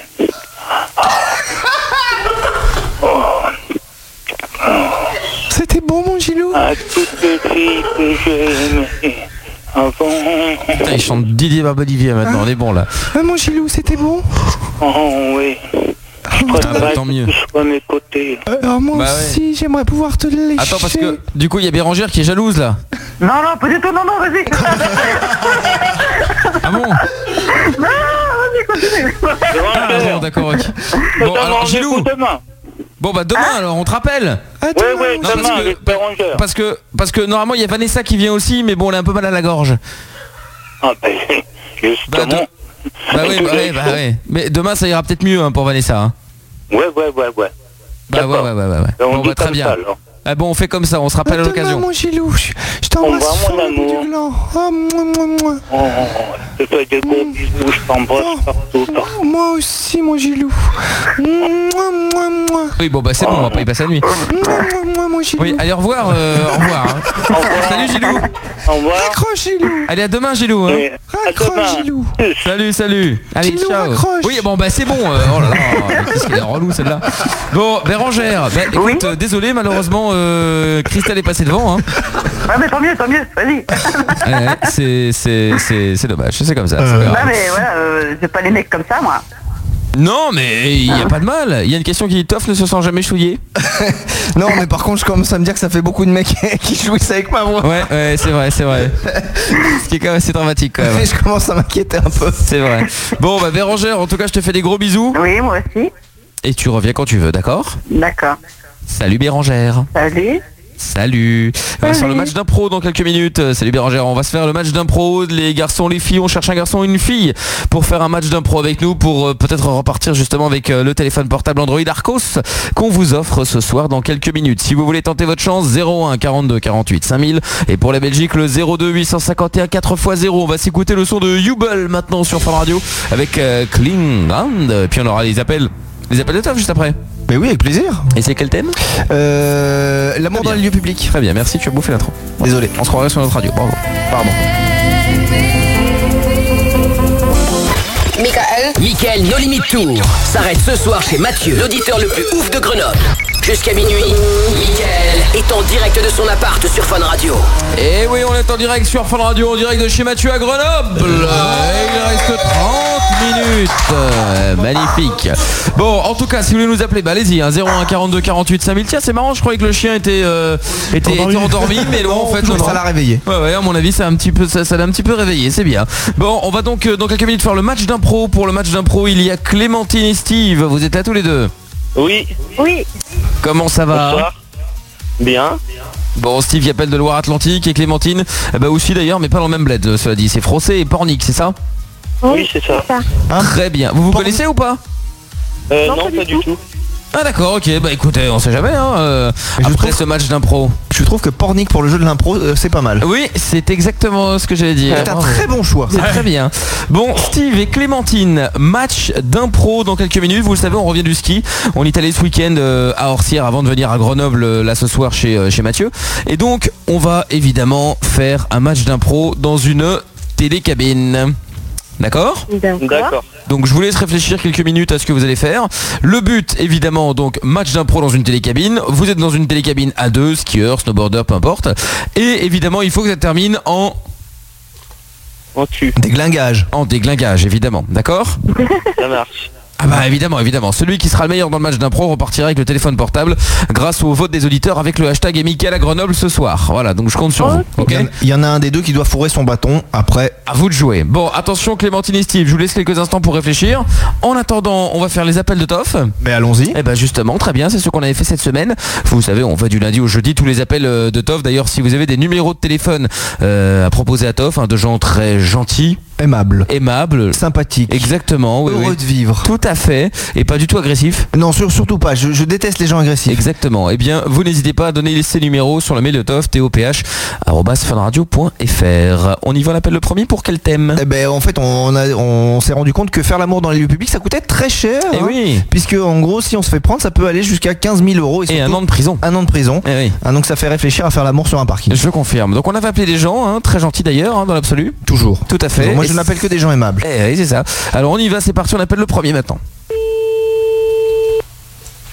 Oh. Oh. C'était bon, mon Gilou. À toutes les filles que j'ai aimées avant. Putain, il chante Didier Barbolivier maintenant, on est bon là. Ah, mon Gilou, c'était bon. Oh oui. Je Ah, bah, préfère tant mieux. que tu sois à mes côtés. Alors moi Bah aussi, j'aimerais pouvoir te lécher. Attends, parce que du coup, il y a Bérangère qui est jalouse là. Non, non, pas du tout, non, non, vas-y. Ah bon? Non, vas-y, continue. Ah bon, d'accord, ok. Bon, alors Gilou. Demain. Bon bah demain alors, on te rappelle. Oui, oui, Non, parce demain, que- avec Bérangère. Parce que, parce que normalement il y a Vanessa qui vient aussi, mais bon, elle a un peu mal à la gorge. Ah ben, justement. Bah, de- bah oui, bah, oui, bah oui. Mais demain ça ira peut-être mieux hein, pour Vanessa. Hein. Ouais, ouais, ouais, ouais. Bah ouais, ouais, ouais, ouais, ouais. On Bon, dit bah, très comme bien. ça, alors. Ah bon, on fait comme ça, on se rappelle à Demain, l'occasion. mon Gilou, je, je Au t'embrasse revoir, fort mon au bout amour. du gland. Oh, mouah, mouah, mouah. Oh, je te fais des gros bisous, je t'embrasse partout, partout. Oh, moi aussi, mon Gilou. Mouah, mouah, mouah. Oui, bon bah c'est bon, on va pas y passer la nuit. Mouah, mouah, mouah, mon Gilou. Oui, allez, au revoir, euh, au revoir. hein. Salut Gilou. Au revoir. Raccroche, Gilou. Allez, à demain Gilou. Hein. Et à Raccroche, demain. Gilou. Salut, salut. Allez, Gilou, ciao. raccroche. Oui, bon bah c'est bon. euh, oh là là, qu'est-ce qu'elle est relou celle-là. Bon, Bérangère, bah, écoute, euh, désolé, malheureusement, euh, Christelle est passée devant. Hein. Ouais, mais tant mieux, tant mieux, vas-y. Ouais, ouais, c'est, c'est, c'est, c'est dommage, c'est comme ça. c'est pas Non, grave. mais voilà, euh, j'ai pas les mecs comme ça, moi. Non, mais il n'y a pas de mal. Il y a une question qui dit Toff ne se sent jamais chouillé. Non, mais par contre, je commence à me dire que ça fait beaucoup de mecs qui jouissent avec ma voix. Ouais, ouais, c'est vrai, c'est vrai. Ce qui est quand même assez dramatique quand même. Et je commence à m'inquiéter un peu. C'est vrai. Bon, bah Bérangère, en tout cas, je te fais des gros bisous. Oui, moi aussi. Et tu reviens quand tu veux, d'accord? D'accord. Salut Bérangère. Salut. Salut. On va se faire le match d'impro dans quelques minutes. Euh, Salut Bérangère, on va se faire le match d'impro. Les garçons, les filles, on cherche un garçon et une fille pour faire un match d'impro avec nous, pour euh, peut-être repartir justement avec euh, le téléphone portable Android Arcos qu'on vous offre ce soir dans quelques minutes. Si vous voulez tenter votre chance, zéro un quarante-deux quarante-huit cinq mille, et pour la Belgique le zéro deux huit cent cinquante et un quatre fois zéro. On va s'écouter le son de Jubel maintenant sur Fun Radio avec euh, Klingland. Puis on aura les appels Les appels de Toff juste après. Mais oui, avec plaisir. Et c'est quel thème euh, L'amour dans les lieux publics. Très bien, merci, tu as bouffé l'intro. Désolé. On se croirait sur notre radio, bravo. Pardon. Michael Michael No Limit Tour s'arrête ce soir chez Mathieu, l'auditeur le plus ouf de Grenoble. Jusqu'à minuit, Michael est en direct de son appart sur Fun Radio. Et oui, on est en direct sur Fun Radio, en direct de chez Mathieu à Grenoble. Et il reste trente minutes. Euh, magnifique. Bon, en tout cas, si vous voulez nous appeler, bah allez-y, hein, zéro un quarante-deux quarante-huit cinq mille. Tiens, c'est marrant, je croyais que le chien était, euh, était, endormi. était endormi, mais non, en fait, non, ça non. l'a réveillé. Ouais, ouais, à mon avis, ça, a un petit peu, ça, ça l'a un petit peu réveillé, c'est bien. Bon, on va donc euh, dans quelques minutes faire le match d'impro. Pour le match d'impro, il y a Clémentine et Steve. Vous êtes là tous les deux? Oui. Oui. Comment ça va? Bonsoir. Bien. Bon, Steve y appelle de Loire-Atlantique et Clémentine, eh bah aussi d'ailleurs, mais pas dans le même bled, cela dit. C'est Frossé et Pornic, c'est ça? Oui, c'est ça. Hein, très bien. Vous vous connaissez ou pas? Euh, non, non, pas, pas du tout. tout. Ah d'accord, ok, bah écoutez, on sait jamais hein, euh, après ce match d'impro. Je trouve que Pornic pour le jeu de l'impro, euh, c'est pas mal. Oui, c'est exactement ce que j'allais dire. C'est un très bon choix. C'est très bien. Bon, Steve et Clémentine, match d'impro dans quelques minutes. Vous le savez, on revient du ski. On est allé ce week-end euh, à Orsières avant de venir à Grenoble euh, là ce soir chez, euh, chez Mathieu. Et donc, on va évidemment faire un match d'impro dans une télécabine. D'accord ? D'accord. Donc je vous laisse réfléchir quelques minutes à ce que vous allez faire. Le but évidemment, donc match d'impro dans une télécabine. Vous êtes dans une télécabine à deux, skieur, snowboarder, peu importe. Et évidemment il faut que ça termine en... En cul. Déglingage. En déglingage évidemment, d'accord ? Ça marche. Ah bah évidemment, évidemment. Celui qui sera le meilleur dans le match d'impro repartira avec le téléphone portable grâce au vote des auditeurs avec le hashtag et Mickaël à Grenoble ce soir. Voilà, donc je compte sur vous. Ok. Il y en a un des deux qui doit fourrer son bâton. Après, à vous de jouer. Bon, attention Clémentine et Steve, je vous laisse quelques instants pour réfléchir. En attendant, on va faire les appels de Toff. Mais allons-y. Eh ben justement, très bien, c'est ce qu'on avait fait cette semaine. Vous savez, on fait du lundi au jeudi tous les appels de Toff. D'ailleurs, si vous avez des numéros de téléphone euh, à proposer à Toff, hein, de gens très gentils, aimables, aimables, sympathiques, exactement, oui, heureux oui. de vivre, tout à fait, et pas du tout agressif. Non, sur, surtout pas. Je, je déteste les gens agressifs. Exactement. Eh bien, vous n'hésitez pas à donner ces numéros sur le mail de Toff, toph arobase funradio point fr. On y va, on appelle le premier pour quel thème? Eh ben, en fait, on, a, on s'est rendu compte que faire l'amour dans les lieux publics, ça coûtait très cher. Eh hein, oui. Puisque en gros, si on se fait prendre, ça peut aller jusqu'à quinze mille euros. Et, et un an de prison. Un an de prison. Eh oui. Ah, donc ça fait réfléchir à faire l'amour sur un parking. Je confirme. Donc on avait appelé des gens, hein, très gentils d'ailleurs, hein, dans l'absolu. Toujours. Tout à fait. Donc, moi, et je n'appelle que des gens aimables. Eh oui, c'est ça. Alors on y va, c'est parti, on appelle le premier maintenant. Allô ?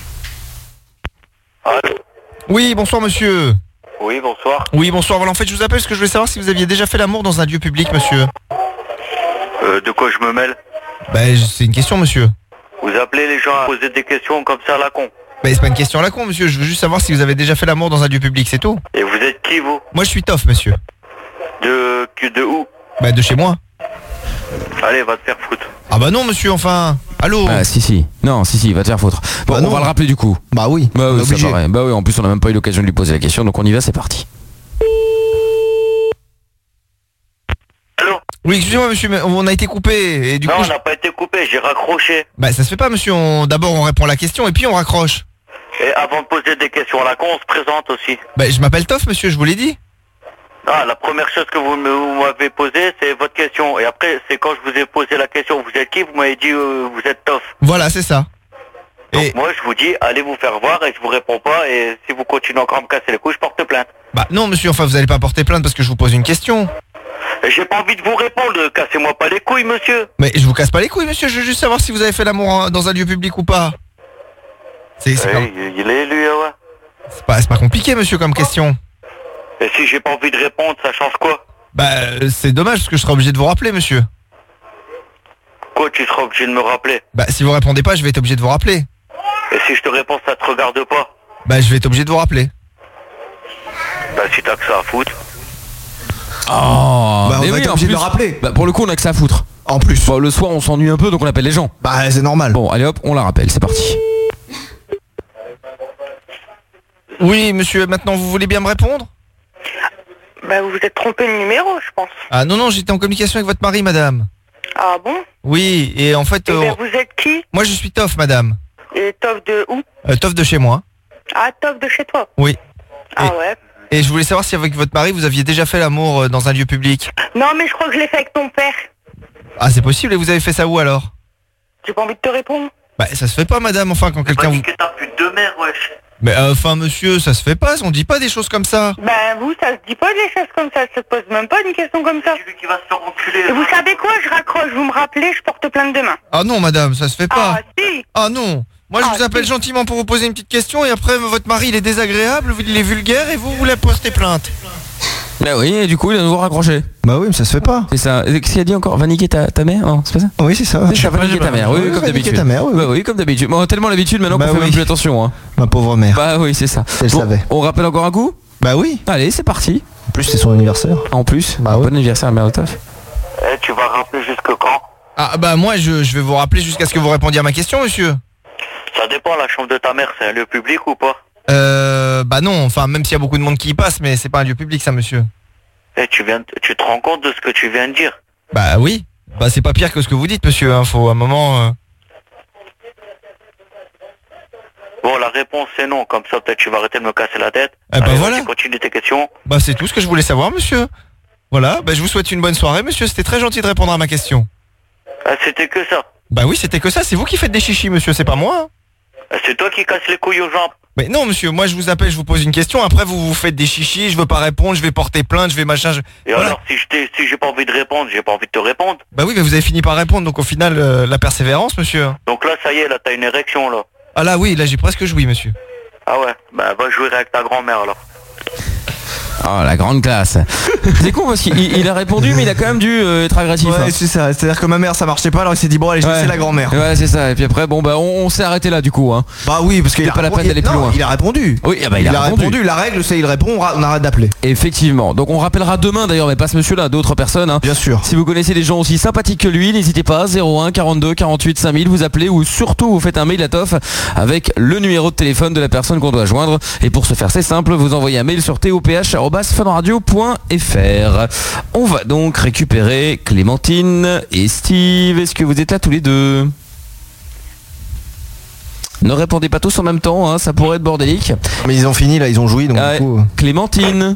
Oui, bonsoir monsieur. Oui, bonsoir. Oui, bonsoir. Voilà, en fait, je vous appelle parce que je voulais savoir si vous aviez déjà fait l'amour dans un lieu public, monsieur. Euh, de quoi je me mêle ? Ben, c'est une question, monsieur. Vous appelez les gens à poser des questions comme ça à la con. Ben, c'est pas une question à la con, monsieur. Je veux juste savoir si vous avez déjà fait l'amour dans un lieu public, c'est tout. Et vous êtes qui, vous ? Moi, je suis Toff, monsieur. De... de où ? Ben, de chez moi. Allez, va te faire foutre. Ah bah non, monsieur, enfin. Allô ? Ah si si. Non, si si, va te faire foutre. Bon, bah on va le rappeler du coup. Bah oui. Bah oui, obligé. ça paraît. Bah oui, en plus on n'a même pas eu l'occasion de lui poser la question, donc on y va, c'est parti. Allô ? Oui, excusez-moi, monsieur, mais on a été coupé et du non, coup. on n'a pas été coupé, j'ai raccroché. Bah ça se fait pas, monsieur. On... D'abord on répond à la question et puis on raccroche. Et avant de poser des questions à la con, on se présente aussi. Bah je m'appelle Toff, monsieur, je vous l'ai dit. Ah, la première chose que vous m'avez posée, c'est votre question. Et après, c'est quand je vous ai posé la question, vous êtes qui ? Vous m'avez dit, euh, vous êtes Toff. Voilà, c'est ça. Donc et... moi, je vous dis, allez vous faire voir et je vous réponds pas. Et si vous continuez encore à me casser les couilles, je porte plainte. Bah non, monsieur, enfin vous allez pas porter plainte parce que je vous pose une question. Et j'ai pas envie de vous répondre, cassez-moi pas les couilles, monsieur. Mais je vous casse pas les couilles, monsieur, je veux juste savoir si vous avez fait l'amour dans un lieu public ou pas. C'est ouais, pas... il est lui, ouais. C'est pas, c'est pas compliqué, monsieur, comme question. Et si j'ai pas envie de répondre, ça change quoi ? Bah, c'est dommage parce que je serai obligé de vous rappeler, monsieur. Quoi, tu seras obligé de me rappeler ? Bah, si vous répondez pas, je vais être obligé de vous rappeler. Et si je te réponds, ça te regarde pas ? Bah, je vais être obligé de vous rappeler. Bah, si t'as que ça à foutre. Oh, bah, on mais va oui, être en obligé plus, de le rappeler. Bah, pour le coup, on a que ça à foutre. En plus. Bon, le soir, on s'ennuie un peu, donc on appelle les gens. Bah, c'est normal. Bon, allez hop, on la rappelle, c'est parti. Oui, monsieur, maintenant, vous voulez bien me répondre ? Bah, vous vous êtes trompé de numéro, je pense. Ah non, non, j'étais en communication avec votre mari, madame. Ah bon ? Oui, et en fait... Et euh, ben, vous êtes qui ? Moi, je suis Toff, madame. Et Toff de où ? Euh, Toff de chez moi. Ah, Toff de chez toi ? Oui. Ah et, ouais. Et je voulais savoir si avec votre mari, vous aviez déjà fait l'amour dans un lieu public. Non, mais je crois que je l'ai fait avec ton père. Ah, c'est possible, et vous avez fait ça où alors ? J'ai pas envie de te répondre. Bah ça se fait pas madame, enfin quand quelqu'un vous... que t'as plus de mère, wesh. Mais euh, enfin monsieur, ça se fait pas, on dit pas des choses comme ça. Ben vous, ça se dit pas des choses comme ça, ça se pose même pas une question comme ça. Celui qui va se faire enculer. Et vous savez quoi, je raccroche, vous me rappelez, je porte plainte demain. Ah non madame, ça se fait pas. Ah si. Ah non. Moi je Ah, vous appelle si. gentiment pour vous poser une petite question et après votre mari il est désagréable, il est vulgaire et vous vous la postez plainte. Bah oui, et du coup il a nouveau raccroché. Bah oui, mais ça se fait pas. C'est ça. Qu'est-ce qu'il a dit encore? Va niquer ta, ta mère? Non, c'est pas ça? Oui, c'est ça. C'est ça, va niquer ta mère. Oui, Oui, oui, comme va niquer d'habitude. ta mère, oui, Bah oui, comme d'habitude. Bon, tellement l'habitude maintenant Bah qu'on fait oui. même plus attention. Hein. Ma pauvre mère. Bah oui, c'est ça. Elle Bon, savait. on rappelle encore un coup? Bah oui. Allez, c'est parti. En plus c'est son anniversaire. En plus, Bah bon anniversaire, mère au taf. Eh, tu vas rappeler jusque quand? Ah bah moi je, je vais vous rappeler jusqu'à ce que vous répondiez à ma question monsieur. Ça dépend, la chambre de ta mère, c'est un lieu public ou pas? Euh bah non, enfin même s'il y a beaucoup de monde qui y passe, mais c'est pas un lieu public ça monsieur. Eh, tu viens, de- tu te rends compte de ce que tu viens de dire? Bah oui. Bah c'est pas pire que ce que vous dites monsieur, hein. Faut un moment... euh, Bon, la réponse c'est non, comme ça peut-être tu vas arrêter de me casser la tête. Eh ben Allez, voilà. vas-y, continue tes questions. Bah c'est tout ce que je voulais savoir monsieur. Voilà, bah je vous souhaite une bonne soirée monsieur, c'était très gentil de répondre à ma question. Ah, c'était que ça. Bah oui c'était que ça, c'est vous qui faites des chichis monsieur, c'est pas moi hein. Ah, c'est toi qui casses les couilles aux gens. Mais non monsieur, moi je vous appelle, je vous pose une question, après vous vous faites des chichis, je veux pas répondre, je vais porter plainte, je vais machin... je- Et Voilà. alors, si je t'ai, si j'ai pas envie de répondre, j'ai pas envie de te répondre. Bah oui mais vous avez fini par répondre, donc au final euh, la persévérance monsieur. Donc là, ça y est, là, t'as une érection, là. Ah là oui, là j'ai presque joui monsieur. Ah ouais, bah va jouer avec ta grand-mère, alors. Oh, la grande classe. C'est con parce qu'il il a répondu, mais il a quand même dû euh, être agressif. Ouais, hein. c'est ça, c'est-à-dire que ma mère ça marchait pas, alors il s'est dit bon allez je vais Ouais. laisser la grand-mère. Ouais, c'est ça. Et puis après, bon, bah, on, on s'est arrêté là du coup. Hein. Bah oui, parce qu'il C'était a pas la répondu- peine d'aller plus non, loin. Il a répondu. Oui, ah bah, il, il a, a répondu. La règle c'est il répond, on ra- on arrête d'appeler. Effectivement. Donc on rappellera demain d'ailleurs, mais pas ce monsieur-là, d'autres personnes. Hein. Bien sûr. Si vous connaissez des gens aussi sympathiques que lui, n'hésitez pas. zéro un quarante-deux quarante-huit cinq mille, vous appelez ou surtout vous faites un mail à Toff avec le numéro de téléphone de la personne qu'on doit joindre. Et pour ce faire, c'est simple, vous envoyez un mail sur t o p h arobase fun radio point f r. On va donc récupérer Clémentine et Steve. Est-ce que vous êtes là tous les deux? Ne répondez pas tous en même temps, hein, ça pourrait être bordélique. Mais ils ont fini là, ils ont joui donc Ah, du coup... Clémentine.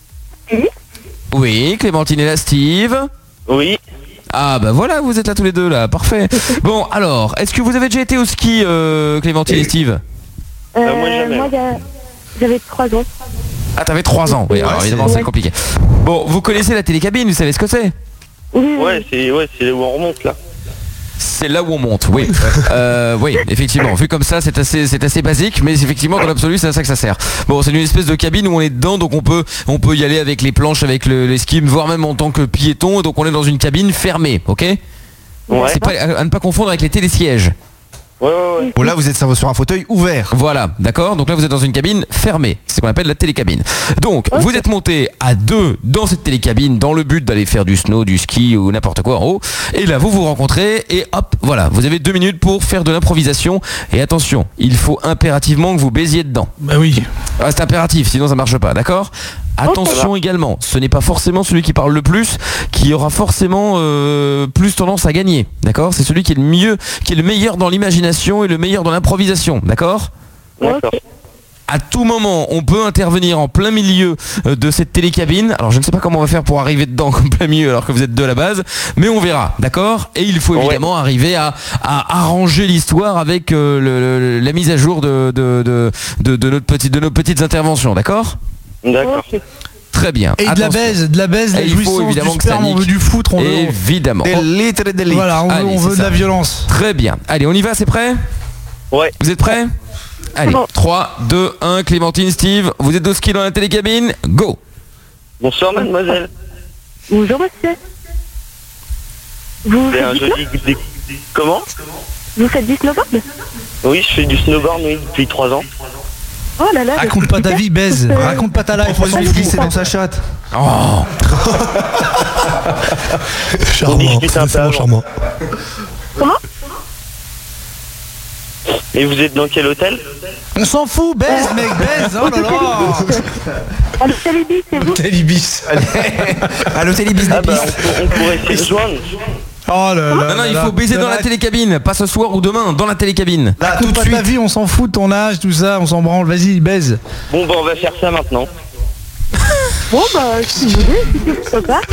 Oui, Clémentine et là, Steve. Oui. Ah bah voilà, vous êtes là tous les deux là, parfait. Bon alors, est-ce que vous avez déjà été au ski, euh, Clémentine et Steve? Euh, moi, jamais. moi, j'a- j'avais trois ans. Ah t'avais trois ans, oui, alors Ouais, évidemment c'est- c'est compliqué. Bon, vous connaissez la télécabine, vous savez ce que c'est? Ouais, c'est, ouais, c'est où on remonte, là. C'est là où on monte, oui. Euh, oui, effectivement. Vu comme ça, c'est assez, c'est assez basique, mais effectivement, dans l'absolu, c'est à ça que ça sert. Bon, c'est une espèce de cabine où on est dedans, donc on peut, on peut y aller avec les planches, avec le, les skis, voire même en tant que piéton. Donc on est dans une cabine fermée, ok? Ouais. C'est pas, à ne pas confondre avec les télésièges. Ouais, ouais, ouais. Bon là vous êtes sur un fauteuil ouvert. Voilà, d'accord. Donc là vous êtes dans une cabine fermée. C'est ce qu'on appelle la télécabine. Donc vous êtes monté à deux dans cette télécabine dans le but d'aller faire du snow, du ski ou n'importe quoi en haut. Et là vous vous rencontrez et hop, voilà, vous avez deux minutes pour faire de l'improvisation. Et attention, il faut impérativement que vous baisiez dedans. Bah oui. Ah, c'est impératif, sinon ça marche pas, d'accord? Attention également, ce n'est pas forcément celui qui parle le plus qui aura forcément euh, plus tendance à gagner, d'accord? C'est celui qui est le mieux, qui est le meilleur dans l'imagination et le meilleur dans l'improvisation, d'accord? D'accord. À tout moment, on peut intervenir en plein milieu euh, de cette télécabine. Alors je ne sais pas comment on va faire pour arriver dedans en plein milieu alors que vous êtes deux à la base, mais on verra, d'accord? Et il faut évidemment arriver à, à arranger l'histoire avec euh, le- le- la mise à jour de, de, de, de, de notre petite, de nos petites interventions, d'accord? D'accord. Très bien. Et de la Attention. baise, de la baise, Et la il faut jouissance évidemment du que ça sperme, on nique. veut du foutre, on veut... Évidemment. Des litres et des litres. Voilà, on veut, Allez, on c'est veut de ça. la violence. Très bien. Allez, on y va, c'est prêt? Ouais. Vous êtes prêts? Allez, Bon. trois, deux, un, Clémentine, Steve, vous êtes au ski dans la télécabine, go! Bonsoir, mademoiselle. Bonjour monsieur. Vous C'est faites, un du joli... dé- Comment? vous faites du snowboard? Oui, je fais du snowboard, oui, depuis trois ans. Oh là là. Raconte pas ta vie, baise. Raconte pas ta life. Faut se glisser dans sa chatte. Oh! On discute un peu C'est bon, avant. charmant. Comment? Et vous êtes dans quel hôtel? On s'en fout, baise, mec, baise. Oh là là. À l'hôtel Ibis, c'est vous? Hôtel Ibis. À l'hôtel Ibis Ah des bah, pistes. on, peut- on pourrait essayer de se joindre. Oh là là. Non, non, il faut baiser dans la télécabine, pas ce soir ou demain, dans la télécabine. Là tout Raconte de pas suite. ta vie, on s'en fout de ton âge, tout ça, on s'en branle. Vas-y, baise. Bon, bah, on va faire ça maintenant. Bon bah, si vous voulez, si tu peux pas.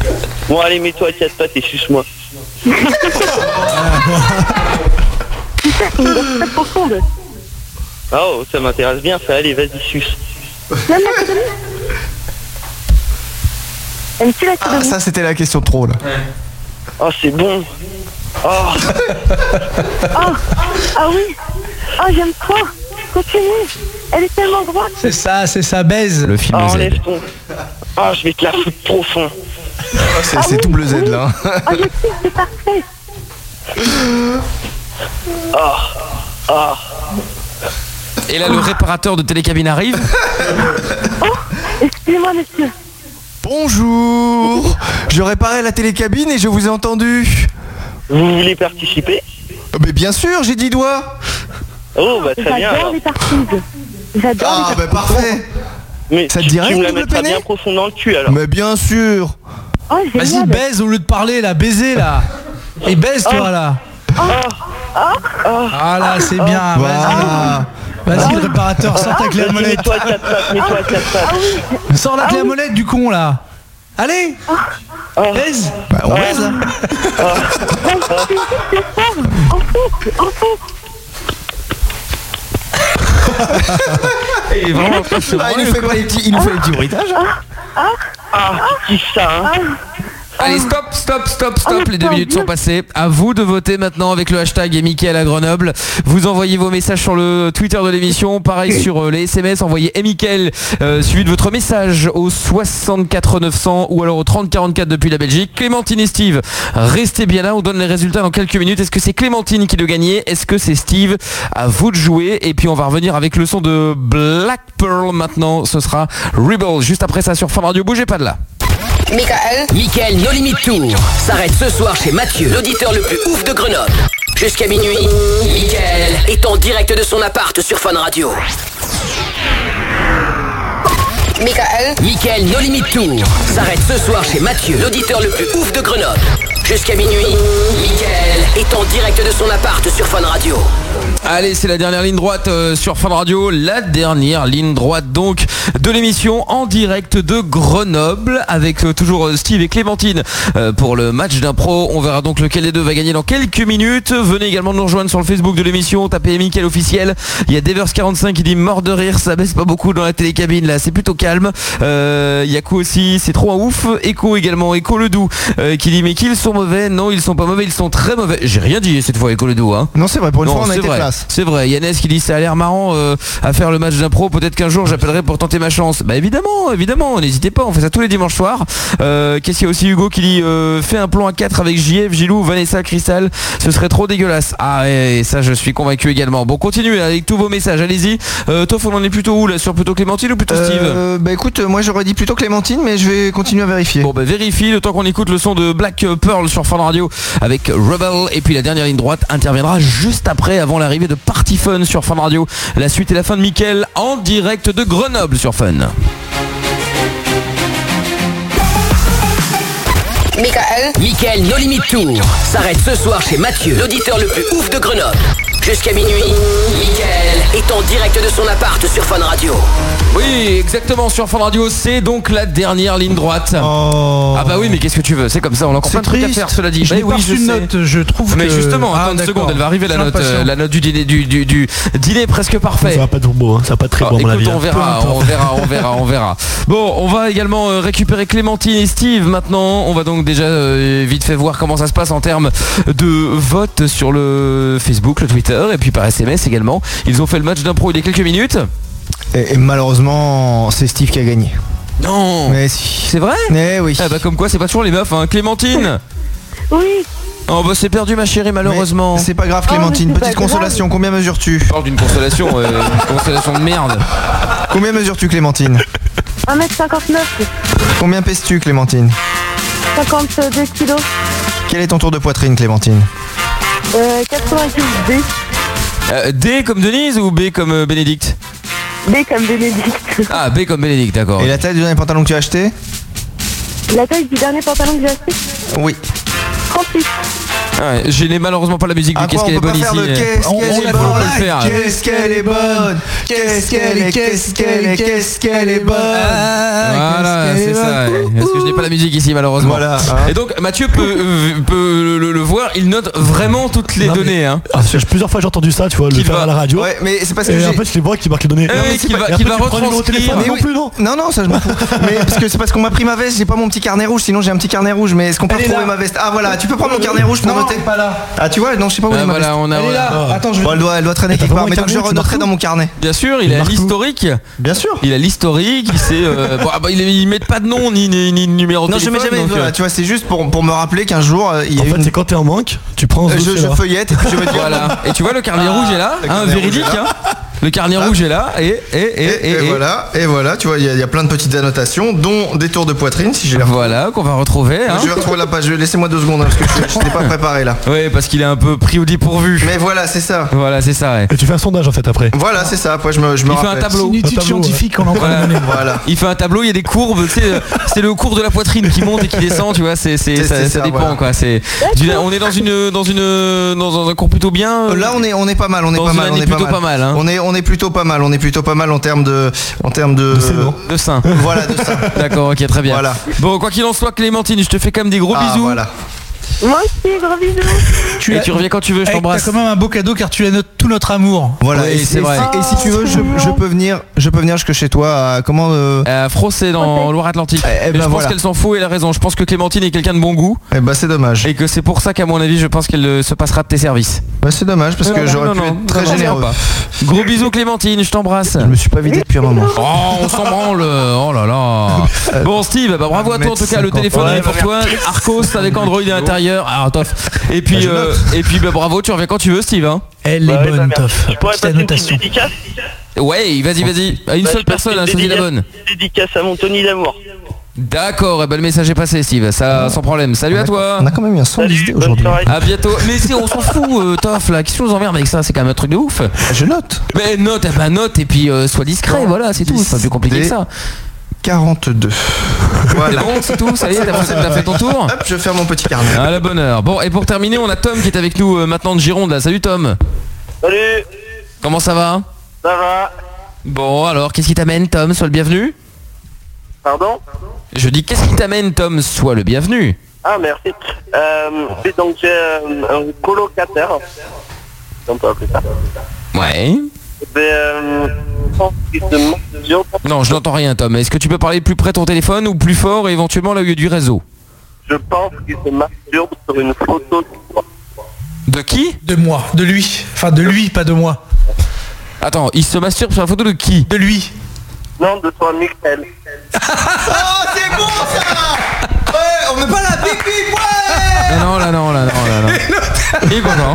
Bon, allez, mets-toi à quatre pattes et suce-moi. une danse très profonde. Oh, ça m'intéresse bien, ça, allez, vas-y, suce. Même la sodomie. Aimes-tu la sodomie? Ah, ça c'était la question trop là. Oh, c'est bon. Oh. Ah, ah oui. Ah, j'aime trop. Continue. Elle est tellement droite. C'est ça, c'est ça, baise. Le film Oh, Z. enlève ton... Ah, je vais te la foutre profond. C'est Ah c'est oui, double Z oui. là. Ah, je sais, c'est parfait. Ah, ah. Et là, le réparateur de télécabine arrive. Oh, excusez-moi, monsieur. Bonjour. Je réparais la télécabine et je vous ai entendu. Vous voulez participer? Mais bien sûr, j'ai dit doigt. Oh, bah très bien. J'adore alors. les parties. J'adore Ah les bah parties. parfait. Mais Ça te tu, dirait tu une me la double mettras peinée bien profond dans le cul alors. Mais bien sûr. Oh, Vas-y, génial. baise au lieu de parler là, baiser là. Et baise toi là. Ah là, c'est bien, Voilà. vas-y. Vas-y, le réparateur, sors ta clé à Vas-y, molette. mets-toi à quatre pattes, mets-toi à quatre pattes. Sors la clé à molette du con là. Allez, baise. Bah on baise là. En fond, en fond. Et vraiment, en train de se Ah, il branler, nous fait quoi. pas les petits, il nous fait les petits bruitages. Ah, qui kiffe ça, hein. Allez, stop, stop, stop, stop, les deux minutes sont passées. À vous de voter maintenant avec le hashtag et Mickaël à Grenoble. Vous envoyez vos messages sur le Twitter de l'émission. Pareil sur euh, les S M S, envoyez Mickaël euh, suivi de votre message au soixante-quatre neuf cents ou alors au trente quarante-quatre depuis la Belgique. Clémentine et Steve, restez bien là, on donne les résultats dans quelques minutes. Est-ce que c'est Clémentine qui doit gagner? Est-ce que c'est Steve? À vous de jouer. Et puis on va revenir avec le son de Black Pearl maintenant. Ce sera Rebel. Juste après ça sur Fun Radio, bougez pas de là. Mickaël Mickaël No Limit Tour s'arrête ce soir chez Mathieu, l'auditeur le plus ouf de Grenoble. Jusqu'à minuit, Mickaël est en direct de son appart sur Fun Radio. Mickaël Mickaël No Limit Tour s'arrête ce soir chez Mathieu, l'auditeur le plus ouf de Grenoble. Jusqu'à minuit, Mickaël est en direct de son appart sur Fun Radio. Allez, c'est la dernière ligne droite euh, sur Fun Radio, la dernière ligne droite donc de l'émission en direct de Grenoble avec euh, toujours euh, Steve et Clémentine euh, pour le match d'impro. On verra donc lequel des deux va gagner dans quelques minutes. Venez également nous rejoindre sur le Facebook de l'émission, tapez Mickaël officiel. Il y a Devers quarante-cinq qui dit mort de rire, ça baisse pas beaucoup dans la télécabine là, c'est plutôt calme. Euh, Yaku aussi, c'est trop un ouf. Echo également, Echo le doux euh, qui dit mais qu'ils sont mauvais. Non, ils sont pas mauvais, ils sont très mauvais. J'ai rien dit cette fois, Echo le doux hein. Non c'est vrai, pour une Non, fois on a c'est été vrai. place. C'est vrai, Yannès qui dit ça a l'air marrant euh, à faire le match d'impro, peut-être qu'un jour j'appellerai pour tenter ma chance. Bah évidemment, évidemment, n'hésitez pas, on fait ça tous les dimanches soirs. Euh, Qu'est-ce qu'il y a aussi Hugo qui dit euh, fais un plan à quatre avec J F, Gilou, Vanessa, Cristal, ce serait trop dégueulasse. Ah et ça je suis convaincu également. Bon continuez avec tous vos messages, allez-y. Euh, Toff on en est plutôt où là, sur plutôt Clémentine ou plutôt Steve? euh, Bah écoute, moi j'aurais dit plutôt Clémentine mais je vais continuer à vérifier. Bon bah vérifie, le temps qu'on écoute le son de Black Pearl sur Fun Radio avec Rebel. Et puis la dernière ligne droite interviendra juste après, avant l'arrivée de Party Fun sur Fun Radio. La suite et la fin de Mickaël en direct de Grenoble sur Fun. Mickaël Mickaël No Limit Tour s'arrête ce soir chez Mathieu, l'auditeur le plus ouf de Grenoble. Jusqu'à minuit, Mickaël est en direct de son appart sur Fun Radio. Oui, exactement, sur Fun Radio, c'est donc la dernière ligne droite. Oh. Ah bah oui, mais qu'est-ce que tu veux, c'est comme ça, on a encore C'est plein de trucs à triste. faire, cela dit. Je n'ai Mais pas oui, reçu je une sais. note, je trouve Mais que... justement, Ah, attends une d'accord. seconde, elle va arriver la Je suis note, impatient. euh, la note du dîner, du, du, du dîner presque parfait. Ça va pas être beau, hein. Ça va pas être très Ah, bon à mon écoute, avis. on hein. verra, Peu on importe. verra, on verra, on verra. Bon, on va également euh, récupérer Clémentine et Steve maintenant. On va donc déjà euh, vite fait voir comment ça se passe en termes de vote sur le Facebook, le Twitter et puis par S M S également. Ils ont fait le match d'impro il y a quelques minutes. Et, et malheureusement c'est Steve qui a gagné. Non. Mais si. C'est vrai? Eh oui. Ah bah comme quoi c'est pas toujours les meufs hein. Clémentine. Oui. Oh bah c'est perdu ma chérie malheureusement. Mais c'est pas grave Clémentine, Oh, mais c'est petite pas consolation, combien mesures-tu? Je parle d'une consolation, euh, une consolation de merde. Combien mesures-tu Clémentine? un mètre cinquante-neuf. Combien pèses-tu Clémentine? cinquante-deux kilos. Quel est ton tour de poitrine Clémentine? Euh, quatre-vingt-quinze B. Euh, D comme Denise ou B comme euh, Bénédicte? B comme Bénédicte. Ah B comme Bénédicte, d'accord. Et la taille du dernier pantalon que tu as acheté? La taille du dernier pantalon que j'ai acheté? Oui. trente-huit. Ouais, je n'ai malheureusement pas la musique du Ah, qu'est-ce quoi, qu'elle est on peut bonne pas ici. faire le mais- qu'est-ce On- qu'elle on est l'a pas, on peut le bonne, faire. qu'est-ce qu'elle est bonne, qu'est-ce qu'elle est, qu'est-ce qu'elle est, qu'est-ce qu'elle est bonne. Voilà, qu'est-ce c'est qu'elle est ça. bonne. ouais. Parce que je n'ai pas la musique ici malheureusement. Voilà, hein. Et donc Mathieu peut, euh, peut le, le voir, il note vraiment toutes les Non, mais- données. Hein. Ah, parce que plusieurs fois j'ai entendu ça, tu vois, le Qu'il faire va- à la radio. Ouais, mais c'est parce que Et j'ai- en fait, je les vois qui marquent les données. Eh Non, oui, mais c'est qu'il pas- va- et qu'il après, va tu prends le numéro de téléphone. retranscrire. Non plus, non. Non, non, ça je m'en fous. Mais parce que c'est parce qu'on m'a pris ma veste, j'ai pas mon petit carnet rouge, sinon j'ai un petit carnet rouge. Mais est-ce qu'on peut Elle est retrouver là. ma veste? Ah voilà, tu peux prendre mon carnet rouge pour Non, noter. pas là. Ah tu vois, non, je sais pas où Ah, est ma voilà, veste. on a. Elle est voilà. là. Attends, je vais. Bon, elle doit, elle doit traîner quelque T'as part. vraiment Mais un donc je carnet, tu renoterai marques dans mon carnet. Bien sûr, il a marque tout. l'historique. Bien sûr. Il a l'historique, il sait. euh, bon, ah bah, il, ils mettent pas de nom ni, ni, ni de numéro de Non, je téléphone. mets jamais. donc, Voilà, euh, tu vois, c'est juste pour, pour me rappeler qu'un jour euh, il y a En eu fait, une- c'est quand t'es en manque, tu prends ce Euh, je, je dossier-là. feuillette et puis je me dis Voilà. Et tu vois, le carnet rouge est là, le hein, carnet rouge véridique. est là. Hein. Le carnet rouge est là et et et Et, et, et et- voilà, et voilà, tu vois, il y, a- il y a plein de petites annotations, dont des tours de poitrine, si j'ai l'air. voilà qu'on va retrouver. Hein. Je vais retrouver la page. Laissez-moi deux secondes hein, parce que je n'étais pas préparé là. Oui, parce qu'il est un peu pris au dépourvu. Mais voilà, c'est ça. Voilà, c'est ça. Ouais. Et tu fais un sondage en fait après. Voilà, c'est ça. Après, je me, je me Il fait un rappelle. tableau. Une étude Un tableau, scientifique qu'on est en train Voilà. de mener. Voilà. Il fait un tableau, il y a des courbes, tu sais, euh, c'est le cours de la poitrine qui monte et qui descend, tu vois, c'est, c'est, C'est- ça, c'est ça ça, dépend voilà. quoi. C'est, du- on est dans une, dans une, dans un cours plutôt bien. euh, Là, on est, on est pas mal, on est Dans pas une mal, on année est plutôt pas mal, hein. On est, on est plutôt pas mal, on est plutôt pas mal en termes de, en termes de. C'est bon. de sein. Voilà, de ça. D'accord, ok, très bien. Voilà. Bon, quoi qu'il en soit, Clémentine, je te fais quand même des gros Ah, bisous. voilà. Moi aussi, gros bisous. Tu, et tu reviens quand tu veux, je Eh, t'embrasse. T'as quand même un beau cadeau car tu as notre- tout notre amour. Voilà, Oui, et, c'est et vrai. si- et si tu veux, je, je peux venir, je peux venir jusque chez toi. À, comment euh, Euh, Fro, c'est dans Loire-Atlantique. Eh, eh Et ben je pense voilà. qu'elle s'en fout et elle a raison. Je pense que Clémentine est quelqu'un de bon goût Eh bah c'est dommage. et que c'est pour ça qu'à mon avis, je pense qu'elle euh, se passera de tes services. Bah c'est dommage parce que Non, j'aurais non, pu non, être très non, non, généreux. pas. Gros bisous Clémentine, je t'embrasse. Je me suis pas vidé depuis un moment. Oh, on s'en branle. Oh là là. Bon Steve, bah, bravo à toi en tout cas. Le téléphone Ouais, est pour toi. Arcos avec Android à l'intérieur. Ah tof. Et puis Bah, je euh, et puis bah, bravo. Tu reviens quand tu veux Steve. Hein. Elle est Ouais, bah, bonne, merci. Toff. Je pourrais Petite passer une petite annotation. dédicace. Ouais, vas-y, vas-y. À une Bah, seule je passe personne, une hein, choisis la dédicace- bonne. Dédicace à mon Tony d'amour. D'accord. Et bah, le message est passé Steve. Ça sans problème. Salut à toi. On a quand même eu un son Salut, d'idée bonne aujourd'hui. soirée. À bientôt. Mais c'est on s'en fout, euh, Toff là. Qu'est-ce que nous emmerde avec ça? C'est quand même un truc de ouf. Je note. Mais note, eh ben note et puis euh, sois discret. Voilà, c'est tout. C'est pas plus compliqué que ça. quarante-deux. C'est Voilà. bon, c'est tout. Ça y est, t'as fait, t'as fait ton tour. Hop, je vais faire mon petit carnet. À la bonne heure. Bon, et pour terminer, on a Tom qui est avec nous euh, maintenant de Gironde. Là. Salut Tom. Salut, Comment ça va? ça va? Bon, alors, qu'est-ce qui t'amène, Tom? Sois le bienvenu. Pardon? Je dis, qu'est-ce qui t'amène, Tom? Sois le bienvenu. Ah, merci. Euh, oui, donc j'ai euh, un colocataire. On peut appeler ça. Ouais. Mais, euh, je pense qu'il se masturbe. Non, je n'entends rien, Tom. Est-ce que tu peux parler plus près de ton téléphone ou plus fort et éventuellement là où il y a du réseau? Je pense qu'il se masturbe sur une photo de toi. De qui? De moi, de lui. Enfin, de lui, pas de moi. Attends, il se masturbe sur la photo de qui? De lui. Non, de toi, Michael. Oh, c'est bon ça. Ouais, on met pas la pipi, ouais. Non, non, là, non, là, non, là, non. Il est content.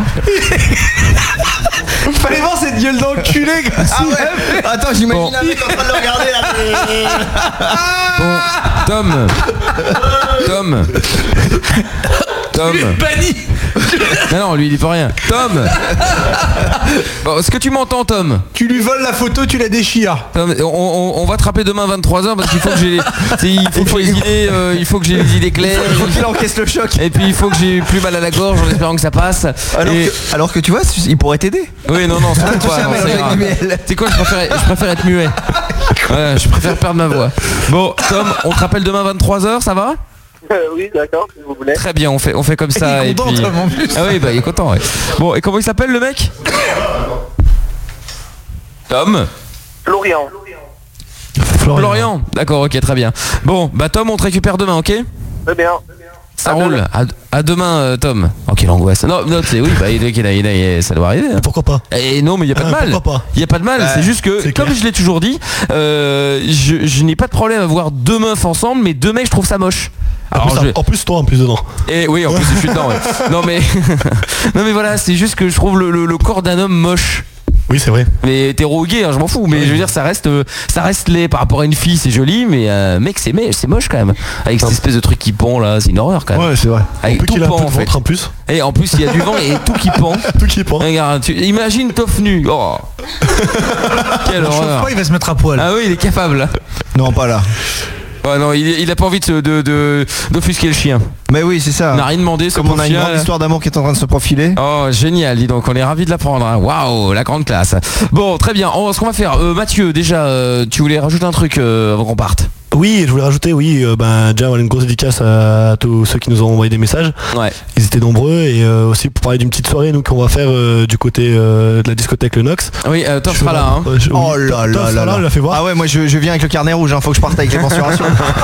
Fallait voir cette gueule d'enculé. Ah ouais. Attends, j'imagine Bon. un mec en train de le regarder là. Bon, Tom. Tom. Tom. Banni. Non, non, lui, il dit pas rien. Tom. Bon, est-ce que tu m'entends, Tom? Tu lui voles la photo, tu la déchires. Tom, on, on- on va te rappeler demain à vingt-trois heures parce qu'il faut que j'ai, c'est- il faut que j'ai les idées, euh, il faut que j'ai les idées claires. Il faut qu'il encaisse le choc. Et puis il faut que j'ai plus mal à la gorge en espérant que ça passe. Alors, Et- que, alors que tu vois, il pourrait t'aider. Oui, non, non, c'est Tu pas sais, non, mais c'est avec grave. du miel. C'est quoi, je préfère, je préfère être muet. Ouais, je préfère perdre ma voix. Bon, Tom, on te rappelle demain à vingt-trois heures, ça va? Euh, oui, d'accord, si vous voulez. Très bien, on fait, on fait comme ça. Il est et content, puis... Tom, en plus. Ah oui, bah il est content, ouais. Bon, et comment il s'appelle le mec? Tom? Florian. Florian. D'accord, ok, très bien. Bon, bah Tom, on te récupère demain, ok? Très bien. Ça roule. À, à demain, euh, Tom. Oh, quelle angoisse. Non, non, c'est oui, bah, il, il, il, il- ça doit arriver. Hein. Pourquoi pas? Et non, mais il y a pas de Ah, mal. pourquoi pas? Il y a pas de mal. Ouais, c'est juste que, c'est comme clair. je l'ai toujours dit, euh, je, je n'ai pas de problème à voir deux meufs ensemble, mais deux mecs, je trouve ça moche. En Alors, plus, je- en plus, toi en plus dedans. Et oui, en plus, je suis dedans. Ouais. Non mais, non mais voilà, c'est juste que je trouve le, le- le corps d'un homme moche. Oui, c'est vrai. Mais hétéro ou gay, hein, je m'en fous. Mais je veux dire, ça reste, euh, ça reste laid par rapport à une fille, c'est joli, mais euh, mec, c'est mais c'est moche quand même. Avec cette espèce de truc qui pend là, c'est une horreur quand même. Ouais, c'est vrai. Avec En plus tout qu'il a un pend peu en de fait. ventre en plus. Et en plus, il y a du vent et tout qui pend. Tout qui pend. Regarde, tu, imagine Toff nu. Oh. Quelle Je chauffe horreur. pas, il va se mettre à poil. Ah oui, il est capable. Non, pas là. Ouais, non, il, il a pas envie de, de, de- d'offusquer le chien. Mais oui, c'est ça. On n'a rien demandé. ce Comme on a une pauvre grande chien. histoire d'amour qui est en train de se profiler. Oh génial, dis donc, on est ravis de l'apprendre. hein. Waouh, la grande classe. Bon, très bien. On- ce qu'on va faire, euh, Mathieu, déjà, euh, tu voulais rajouter un truc euh, avant qu'on parte. Oui, je voulais rajouter, oui, euh, ben, déjà voilà, une grosse dédicace à tous ceux qui nous ont envoyé des messages. Ouais. Ils étaient nombreux et euh, aussi pour parler d'une petite soirée nous qu'on va faire euh, du côté euh, de la discothèque Le Nox. Oui, euh, Top Je sera vais- là. hein. Ouais, je- Oh oui, là Top là sera là là, là. je la fais voir. Ah ouais, moi je, je viens avec le carnet rouge, hein, faut que je parte avec les mensurations.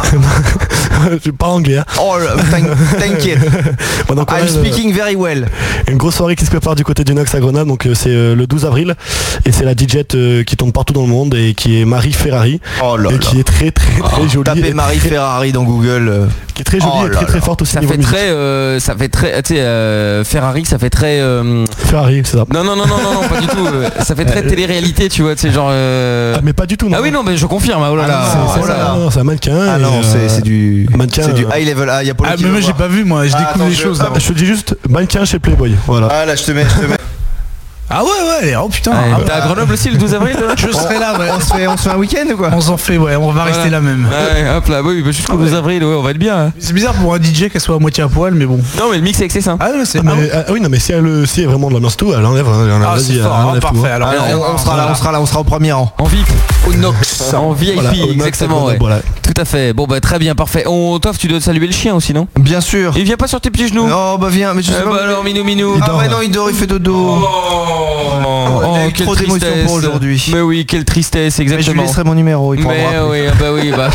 Je parle anglais. Hein. Oh là, t'in- t'inquiète. Bon, donc, I'm ouais, speaking very well. Une grosse soirée qui se prépare du côté du Nox à Grenade, donc euh, c'est euh, le douze avril et c'est la D J euh, qui tourne partout dans le monde et qui est Marie Ferrari Oh là et là. qui est très très très jolie. Tapez et Marie très- Ferrari dans Google. euh. qui est très jolie Oh et là très très là. forte aussi Ça niveau fait musique. très, euh, ça fait très, tu sais, euh, Ferrari, ça fait très. euh, Ferrari, c'est ça. Non, non, non, non, non, non, pas du tout. euh, Ça fait très télé-réalité, tu vois, tu sais, genre. euh, Ah, mais pas du tout non. Ah oui, non, mais je confirme. Oh là là. C'est- c'est oh là ça, là. non, c'est un mannequin. Ah et, non, euh, c'est c'est du. mannequin. C'est du euh, high level. Ah, il y a Polo Ah qui mais veut moi j'ai voir. pas vu, moi je Ah, découvre attends, des je- choses. ah, là. bah, Je te dis juste mannequin chez Playboy. Voilà. Ah là, je te mets. Je te mets. Ah ouais ouais, oh putain. Ouais, ah T'es ouais. à Grenoble aussi le douze avril toi Je serai là, ouais. On se fait, on se fait un week-end ou quoi? On s'en fait, ouais, on va rester là même. Ouais, hop là, oui, bah, jusqu'au douze avril, ouais, on va être bien. hein. C'est bizarre pour un D J qu'elle soit à moitié à poil, mais bon. Non, mais le mix est avec ses seins. Ah ouais, c'est. Mais, ah oui non mais si elle si elle est vraiment de l'ambiance tout, elle enlève, hein, elle enlève, Ah, vas-y, c'est fort, elle hein, enlève tout, parfait. hein. Alors, Ah, on, on sera là, on sera là, on sera au premier rang. En V I P. Au Nox. En V I P, Voilà, au Nox, exactement, ouais. voilà. Tout à fait. Bon, bah très bien, parfait. On t'offre, tu dois saluer le chien aussi, non? Bien sûr. Il vient pas sur tes petits genoux. Oh bah viens, mais je sais Eh pas. bah alors, minou minou. Ah ouais non, il dort, il fait dodo. Oh, on a eu quelle trop d'émotions tristesse. pour aujourd'hui. Mais oui, quelle tristesse, Mais je lui exactement. laisserai mon numéro, il pourra me Mais rappeler. oui, ah bah oui, bah.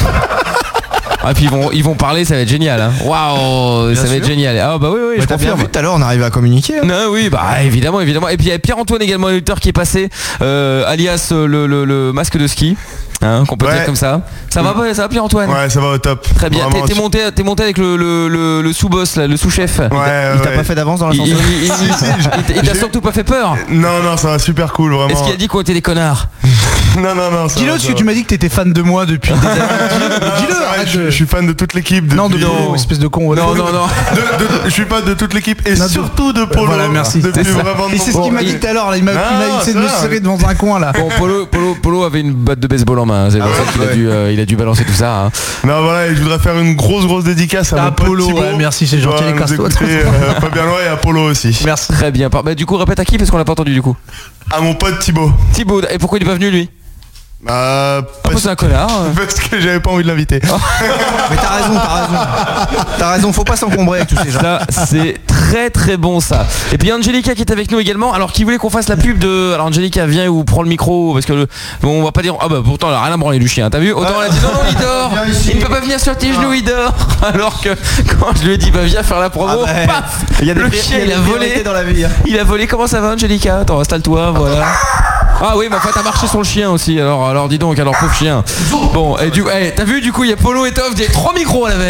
Ah puis ils vont, ils vont parler, ça va être génial. Hein. Waouh, ça va sûr. être génial. Ah bah oui, oui, Bah, je t'as bien confirme. vu tout à l'heure, on arrive à communiquer. hein. Non, oui, bah évidemment, évidemment. Et puis il y a Pierre-Antoine également, l'éditeur qui est passé, euh, alias euh, le, le- le masque de ski, hein, qu'on peut Ouais. dire comme ça. Ça va pas, ça va Pierre-Antoine? Ouais, ça va au top. Très bien. Vraiment, T'es t'es monté, t'es monté avec le, le, le, le sous-boss, là, le sous-chef. Ouais, Il t'a ouais. pas fait d'avance dans Il, il, l'ascenseur? il- il- il- il t'a J'ai- surtout pas fait peur. Non, non, ça va super cool, vraiment. Est-ce qu'il a dit qu'on était des connards? Non, non, non. ça Dis-le va, parce ça que va. tu m'as dit que t'étais fan de moi depuis des années. Dis-le, Non, dis-le, c'est vrai, arrête je, de- je suis fan de toute l'équipe. Non, de depuis- Polo, espèce de con. Non, non, non. De- de- je suis fan de toute l'équipe et Non, de- surtout de Polo. Voilà, merci. Depuis C'est ça. vraiment Et c'est ce bon- qu'il m'a il- dit tout à l'heure. là, Il m'a Non, il m'a essayé de me ça. serrer devant un coin là. Bon, Polo, Polo, Polo avait une batte de baseball en main. C'est pour Ah ça ouais, qu'il a ouais. dû, euh, il a dû balancer tout ça. hein. Non, voilà, et je voudrais faire une grosse, grosse dédicace à À mon pote Polo, Thibaut. ouais, merci, c'est gentil, Voilà, les nous casse-toi. écouter, euh, Fabien Loy et Apollo aussi. Merci. Très bien. Par- Bah, du coup, répète à qui parce qu'on l'a pas entendu du coup. À mon pote Thibaut. Thibaut. Et pourquoi il est pas venu lui? Bah, Ah, bah, parce, c'est un connard. hein. parce que j'avais pas envie de l'inviter. Mais t'as raison, t'as raison. T'as raison, faut pas s'encombrer avec tous ces gens. Ça, c'est très très bon ça. Et puis Angelica qui est avec nous également, alors qui voulait qu'on fasse la pub de... Alors Angelica vient ou prend le micro parce que le... bon, on va pas dire... Ah bah pourtant elle a rien à branler du chien, t'as vu? Autant elle a dit non non il dort, Viens ici. il ne peut pas venir sur tes genoux, il dort. Alors que quand je lui ai dit bah viens faire la promo, Ah bah, paf, il y a des le pri- chien il y il a a des volé. priorités dans la vie. hein. Il a volé, comment ça va Angelica? Attends, installe-toi, voilà. Ah oui, mais enfin t'as marché sur le chien aussi, alors, alors dis donc, alors pauvre chien. Bon, et du eh, t'as vu du coup il y a Polo et Toff, il y a trois micros elle avait.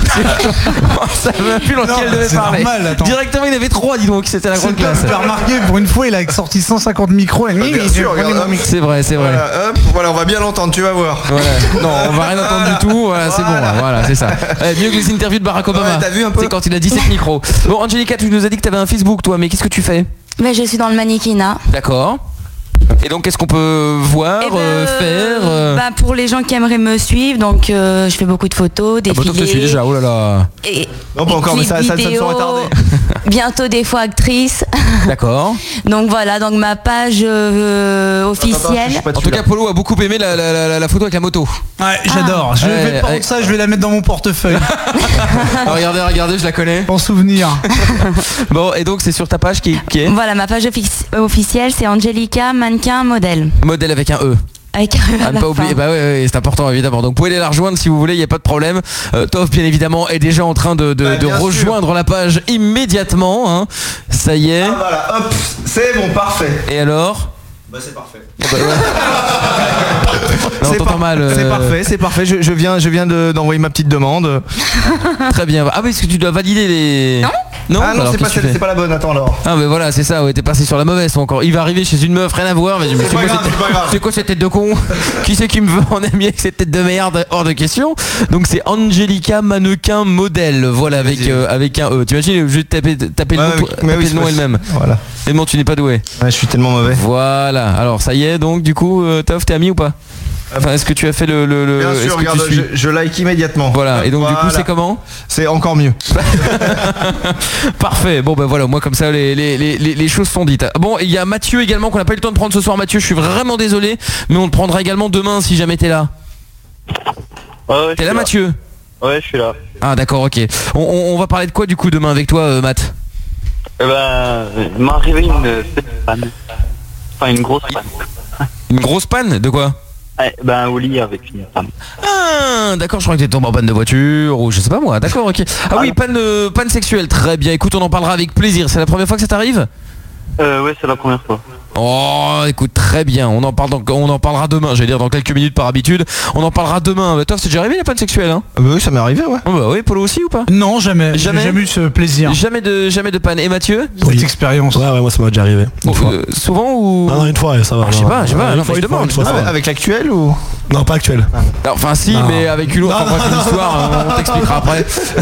On savait même plus dans Non, lequel elle devait c'est parler. normal, attends. Directement il avait trois, dis donc, c'était la grande classe. Tu as remarqué, pour une fois, il a sorti cent cinquante micros. Et Bien sûr, regarde, hop. C'est vrai, c'est vrai. Voilà, hop, voilà, on va bien l'entendre, tu vas voir. Voilà. Non, on va rien entendre du tout. Voilà, c'est bon. Voilà. là, Voilà, c'est ça. Eh, mieux que les interviews de Barack Obama. Ouais, t'as vu un peu C'est quand il a dix-sept micros. Bon, Angelica, tu nous as dit que tu avais un Facebook, toi, mais qu'est-ce que tu fais? Mais je suis dans le mannequinat. D'accord. Et donc, qu'est-ce qu'on peut voir, Eh ben, euh, faire euh... bah, pour les gens qui aimeraient me suivre, donc euh, je fais beaucoup de photos, des Ah bah, toi, je te suis déjà. Oh là là. Et, Non, pas et encore, mais clips ça, ça, ça ne vidéo, saurait tarder. bientôt des fois actrice. D'accord. Donc voilà, donc ma page euh, officielle. En tout cas, Polo a beaucoup aimé la, la, la, la photo avec la moto. Ouais, j'adore. Je Ouais, vais pas ouais. ça, je vais la mettre dans mon portefeuille. Ah, regardez, regardez, je la connais. En souvenir. Bon, et donc c'est sur ta page qui, qui est Voilà, ma page offici- officielle, c'est Angelica, mannequin, modèle. modèle avec un E. Avec un E à À ne la pas fin. oublier, bah ouais, ouais, c'est important évidemment. Donc vous pouvez aller la rejoindre si vous voulez, il n'y a pas de problème. Euh, Toff bien évidemment est déjà en train de, de, Bah, de bien sûr. rejoindre la page immédiatement. Hein. Ça y est. Ah, voilà, hop, c'est bon, parfait. Et alors? Bah c'est parfait. Non, C'est t'entends par- mal. euh, C'est parfait, c'est parfait. Je, je viens, je viens de- d'envoyer ma petite demande. Très bien. Ah oui, est-ce que tu dois valider les... Non Non, ah non, alors c'est pas, qu'est-ce que tu celle- fais c'est pas la bonne. Attends alors. Ah mais voilà, c'est ça, ouais, t'es passé sur la mauvaise toi, encore. Il va arriver chez une meuf, rien à voir, mais je me C'est c'est pas quoi grave, cette- c'est pas grave. c'est quoi cette tête de con? Qui c'est qui me veut en ami avec cette tête de merde? Hors de question. Donc c'est Angelica mannequin modèle, voilà, avec, Vas-y. euh, avec un E. Tu imagines, je vais taper, taper le Ouais, nom, mais- toi- mais taper oui, le c'est nom possible. elle-même. Voilà. Tellement tu n'es pas doué. Ouais, je suis tellement mauvais. Voilà, alors ça y est, donc du coup, euh, Toff, t'es ami ou pas? Enfin, est-ce que tu as fait le... le, le Bien est-ce sûr, que regarde, tu suis je, je like immédiatement. Voilà, et donc du coup Voilà. c'est comment? C'est encore mieux. Parfait, bon ben voilà, moi comme ça les, les, les, les choses sont dites. Bon, il y a Mathieu également qu'on n'a pas eu le temps de prendre ce soir. Mathieu, je suis vraiment désolé, mais on te prendra également demain si jamais t'es là. Ouais, ouais, T'es là, Mathieu? Ouais, je suis là. Ah d'accord, ok. On, on, on va parler de quoi du coup demain avec toi, euh, Matt? Eh ben, il m'est arrivé une petite panne. Enfin, une grosse panne. Une grosse panne? De quoi? Ouais, ben, au lit avec une femme. Ah d'accord, je crois que t'es tombé en panne de voiture ou je sais pas moi, d'accord, ok. Ah oui, panne, euh, panne sexuelle, très bien, écoute, on en parlera avec plaisir. C'est la première fois que ça t'arrive? Euh, ouais, c'est la première fois. Oh, écoute, très bien, on en, parle dans- on en parlera demain, j'allais dire dans quelques minutes par habitude. On en parlera demain. Bah, toi, c'est déjà arrivé la panne sexuelle, hein? Ah bah oui, ça m'est arrivé, ouais. Oh, bah oui, Polo aussi ou pas? Non, jamais. J'ai Jamais jamais eu ce plaisir. Jamais de, jamais de panne. Et Mathieu? Cette expérience. Ouais, ouais, moi ça m'a déjà arrivé. Une fois. Euh, souvent ou? Non, non, une fois, ouais, ça va. Ah, je sais non. pas, je sais pas, Ouais, non, une fois, mais je une fois, demande, une fois, je ça demande. va. Avec l'actuel ou? Non, pas actuel. Non, enfin si, Non. mais avec une autre, Non, on fera non, une non. histoire, on t'expliquera après.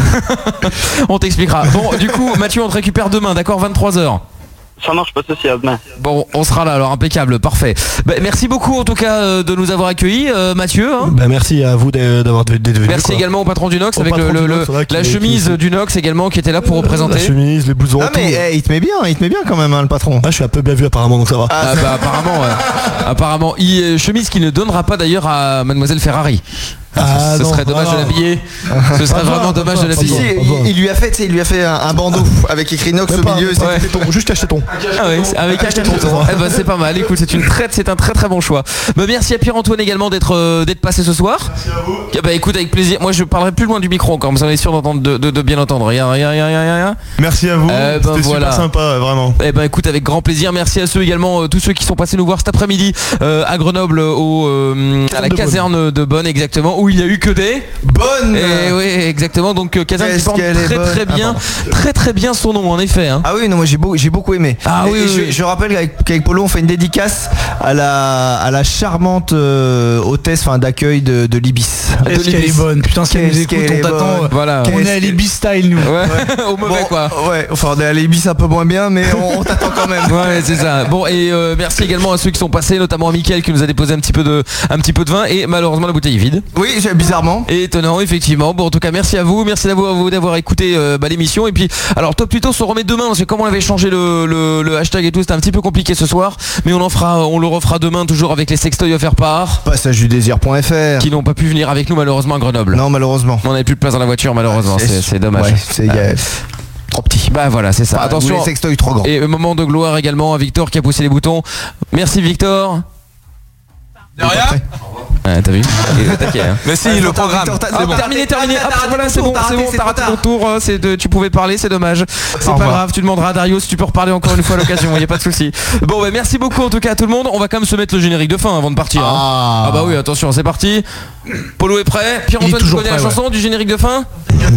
On t'expliquera. Bon, du coup, Mathieu, on te récupère demain, d'accord, vingt-trois heures. Ça marche pas, ceci à demain. Bon, on sera là alors, impeccable, parfait. Bah, merci beaucoup en tout cas euh, de nous avoir accueillis, euh, Mathieu. Hein. Bah, merci à vous d'être d'avoir d'être venu. Merci quoi. également au patron du Nox Au avec le, patron le- du le- Nox, voilà, qui la est- chemise qui- du Nox également qui était là pour représenter. La chemise, les blousons. Ah mais tout. eh, il te met bien, il te met bien quand même, hein, le patron. Ah, je suis un peu bien vu apparemment, donc ça va. Ah bah apparemment, ouais. apparemment, il, euh, chemise qui ne donnera pas d'ailleurs à Mademoiselle Ferrari. Ah, ce non, serait dommage ah, de non. l'habiller. Ce serait Pas vraiment toi, dommage pas de toi, Si, si, l'habiller. pas toi. il, il lui a fait, tu sais, il lui a fait un, un bandeau avec écrit Nox Même au pas, milieu. pas, c'est- cacheton, juste cacheton. Ah ouais, c'est- avec un Cacheton, cacheton. c'est ça. Eh ben c'est pas mal. Écoute, c'est une très, c'est un très très bon choix. Bah, merci à Pierre-Antoine également d'être euh, d'être passé ce soir. Merci à vous. Bah écoute, avec plaisir. Moi je parlerai plus loin du micro encore, mais on est sûr d'entendre, de, de, de bien entendre. Rien, rien, rien, rien, rien. Merci à vous. Eh ben, C'était voilà. super sympa, vraiment. Eh ben écoute, avec grand plaisir. Merci à ceux également, euh, tous ceux qui sont passés nous voir cet après-midi euh, à Grenoble, au, euh, à la de Bonne. caserne de Bonne exactement, où il y a eu que des Bonne. Et oui, exactement. Donc euh, caserne qui Qu'est-ce porte qu'elle est très bonne. très bien, Ah, très très bien son nom en effet. Hein. Ah oui, non, moi j'ai beau, j'ai beaucoup aimé. Ah Et- oui, et oui, je, oui. je rappelle qu'avec, qu'avec Polo, on fait une dédicace à la, à la charmante euh, hôtesse, enfin d'accueil de, de l'Ibis. Est-ce qu'elle est bonne? Putain, si elle nous Qu'est-ce écoute, qu'elle on est t'attend. bonne. euh, Voilà. On est à l'Ibis style, nous. Ouais. Au mauvais Bon, quoi. Ouais, enfin on est à l'Ibis un peu moins bien, mais on, on t'attend quand même. Ouais, c'est ça. Bon, et euh, merci également à ceux qui sont passés, notamment à Mickaël qui nous a déposé un petit peu de, un petit peu de vin et malheureusement la bouteille est vide. Oui, j'ai- bizarrement. Et étonnant, effectivement. Bon, en tout cas, merci à vous, merci d'avoir vous d'avoir écouté euh, bah, l'émission. Et puis, alors Top Tuto se remet demain parce que comme on avait changé le, le, le hashtag et tout, c'était un petit peu compliqué ce soir, mais on en fera, on le refera demain toujours avec les sextoys à faire part. Passage du désir point F R. Qui n'ont pas pu venir avec nous malheureusement à Grenoble. Non, malheureusement. On n'avait plus de place dans la voiture malheureusement. C'est c'est dommage. Ouais, c'est, y a- trop petit. Bah voilà, c'est ça. Enfin, Attention. les sextoys trop grands. Et euh, moment de gloire également à Victor qui a poussé les boutons. Merci Victor. De rien. Ouais, t'as vu? Il est attaqué, hein. Mais si, le programme. Hop, terminé, terminé. Hop, voilà, c'est bon, c'est bon, t'as raté ton tour. euh, C'est de, tu pouvais parler, c'est dommage. C'est pas revoir. grave, tu demanderas à Dario si tu peux reparler encore une fois à l'occasion, y a pas de souci. Bon, bah, merci beaucoup en tout cas à tout le monde. On va quand même se mettre le générique de fin avant de partir. hein. Ah. Ah bah oui, attention, c'est parti. Polo est prêt. Pierre-Antoine, tu toujours connais la prêt, chanson du générique de fin?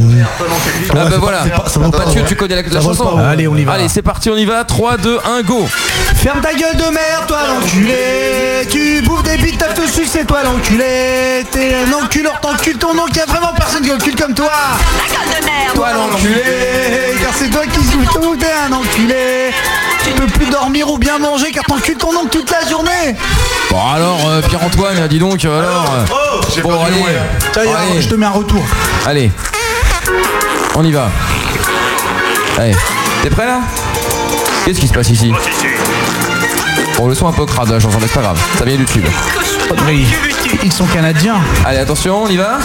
Ah bah voilà. Mathieu, tu connais la, la chanson? Allez, on y va. Allez, c'est parti, on y va. trois, deux, un, go. Ferme ta gueule de merde, toi l'enculé. Tu bouffes des bites, t'as te sucer, toi l'enculé. T'es un enculeur, t'encules ton oncle, y'a vraiment personne qui encule comme toi. Toi l'enculé. Car c'est toi qui souffles tout, t'es un enculé. Tu peux plus dormir ou bien manger car t'encules ton oncle toute la journée. Bon alors, euh, Pierre-Antoine, dis donc, euh, alors. euh, Oh, j'ai bon, pas vu allez. loin. Tiens, Allez. je te mets un retour. Allez. On y va. Allez. T'es prêt là? Qu'est-ce qui se passe ici? Bon, le son un peu crade, la chanson, mais c'est pas grave. Ça vient du tube. Mais ils, ils sont canadiens. Allez, attention, on y va.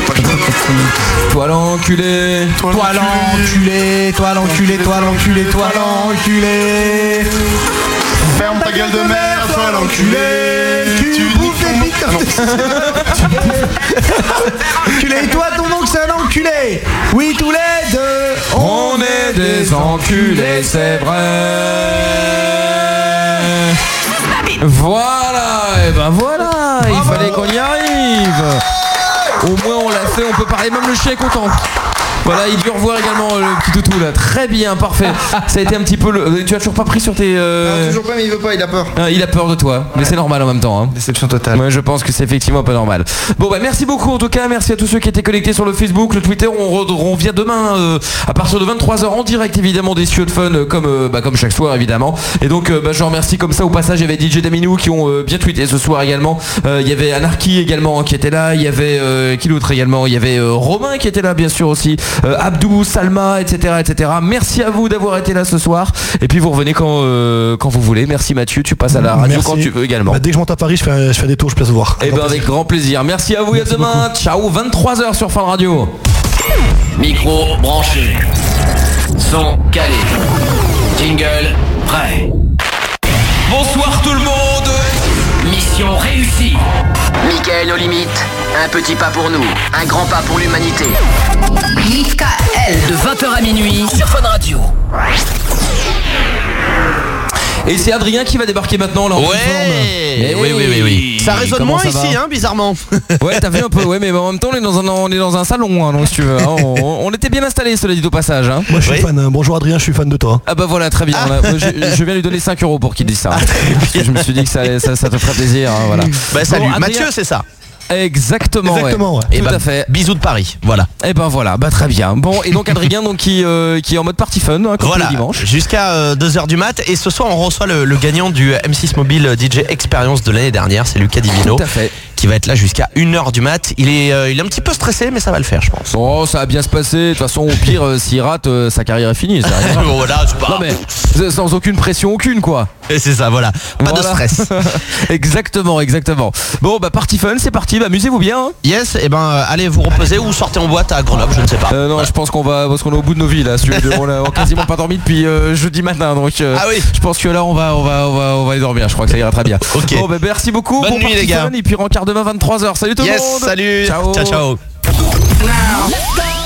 Toi l'enculé. Toi l'enculé, toi l'enculé, toi l'enculé, toi l'enculé. Ferme ta gueule de merde, toi l'enculé. Tu bouffes des bites. Enculé, et toi ton oncle c'est un enculé. Oui, tous les deux. On est des enculés, c'est vrai. Voilà, et ben voilà, il fallait qu'on y arrive. Au moins on l'a fait, on peut parler, même le chien est content. Voilà, il dit au revoir également euh, le petit toutou là. Très bien, parfait. Ça a été un petit peu le... Tu as toujours pas pris sur tes... Euh... Non, toujours pas, mais il veut pas, il a peur. Ah, il a peur de toi, mais c'est normal en même temps. Hein. Déception totale. Ouais, je pense que c'est effectivement un peu normal. Bon bah merci beaucoup en tout cas, merci à tous ceux qui étaient connectés sur le Facebook, le Twitter. On, re- on revient demain euh, à partir de vingt-trois heures en direct évidemment des studios de fun euh, comme, euh, bah, comme chaque soir évidemment. Et donc euh, bah, je remercie comme ça au passage, il y avait D J Daminou qui ont euh, bien tweeté ce soir également. Euh, Il y avait Anarchy également hein, qui était là, il y avait euh, qui d'autre également, il y avait euh, Romain qui était là bien sûr aussi, euh, Abdou, Salma, et cetera et cetera. Merci à vous d'avoir été là ce soir. Et puis vous revenez quand, euh, quand vous voulez. Merci Mathieu, tu passes à la radio Merci. quand tu veux également. Bah, dès que je monte à Paris, je fais, je fais des tours, je peux se voir. Et ben avec grand plaisir. Merci à vous et à demain. Ciao, vingt-trois heures sur Fun Radio. Micro branché. Son calé. Jingle prêt. Bonsoir tout le monde. Mission réussie. Mickaël aux limites. Un petit pas pour nous, un grand pas pour l'humanité. Mickaël de vingt heures à minuit sur Fun Radio. Et c'est Adrien qui va débarquer maintenant là en Ouais, forme. oui, oui, oui, oui. Ça résonne Comment moins ça ici, va hein, bizarrement. Ouais, t'as vu un peu, ouais, mais en même temps on est dans un, on est dans un salon, hein, donc si tu veux. Hein, on, on était bien installés, cela dit au passage. Hein. Moi je suis fan, hein. Bonjour Adrien, je suis fan de toi. Ah bah voilà, très bien. Ah. On a- moi, je, je viens lui donner cinq euros pour qu'il dise ça. Hein. Parce que je me suis dit que ça, ça, ça te ferait plaisir. Hein, voilà. Bah salut, Bon, Adrien- Mathieu, c'est ça. Exactement, Exactement, ouais. ouais. Et Tout bah, à fait. Bisous de Paris, voilà. Et ben voilà, bah très bien. Bon, et donc Adrien donc qui, euh, qui est en mode party fun, hein, comme Voilà, tous les dimanches. jusqu'à euh, deux heures du mat. Et ce soir, on reçoit le, le gagnant du M six Mobile D J Experience de l'année dernière, c'est Lucas Divino. Tout à fait. Qui va être là jusqu'à une heure du mat. Il est, euh, il est un petit peu stressé, mais ça va le faire, je pense. Oh, ça va bien se passer. De toute façon, au pire, euh, s'il rate, euh, sa carrière est finie. Ça arrivera. Bon, voilà, c'est pas... Non mais sans aucune pression aucune quoi. Et c'est ça, voilà. Pas Voilà. de stress. Exactement, exactement. Bon bah party fun, c'est parti, bah, amusez-vous bien. Hein. Yes, et ben euh, allez vous reposer ou sortez en boîte à Grenoble, je ne sais pas. Euh, non, Voilà. je pense qu'on va, parce qu'on est au bout de nos vies là. Si tu veux, on a quasiment pas dormi depuis euh, jeudi matin, donc euh, Ah oui. je pense que là on va, on va, on va, on va y dormir. Je crois que ça ira très bien. Ok. Bon bah merci beaucoup. Bonne bon nuit, party les gars. fun, et puis rencard demain vingt-trois heures. Salut tout le Yes, monde. salut. Ciao. Ciao, ciao. Now, let's go.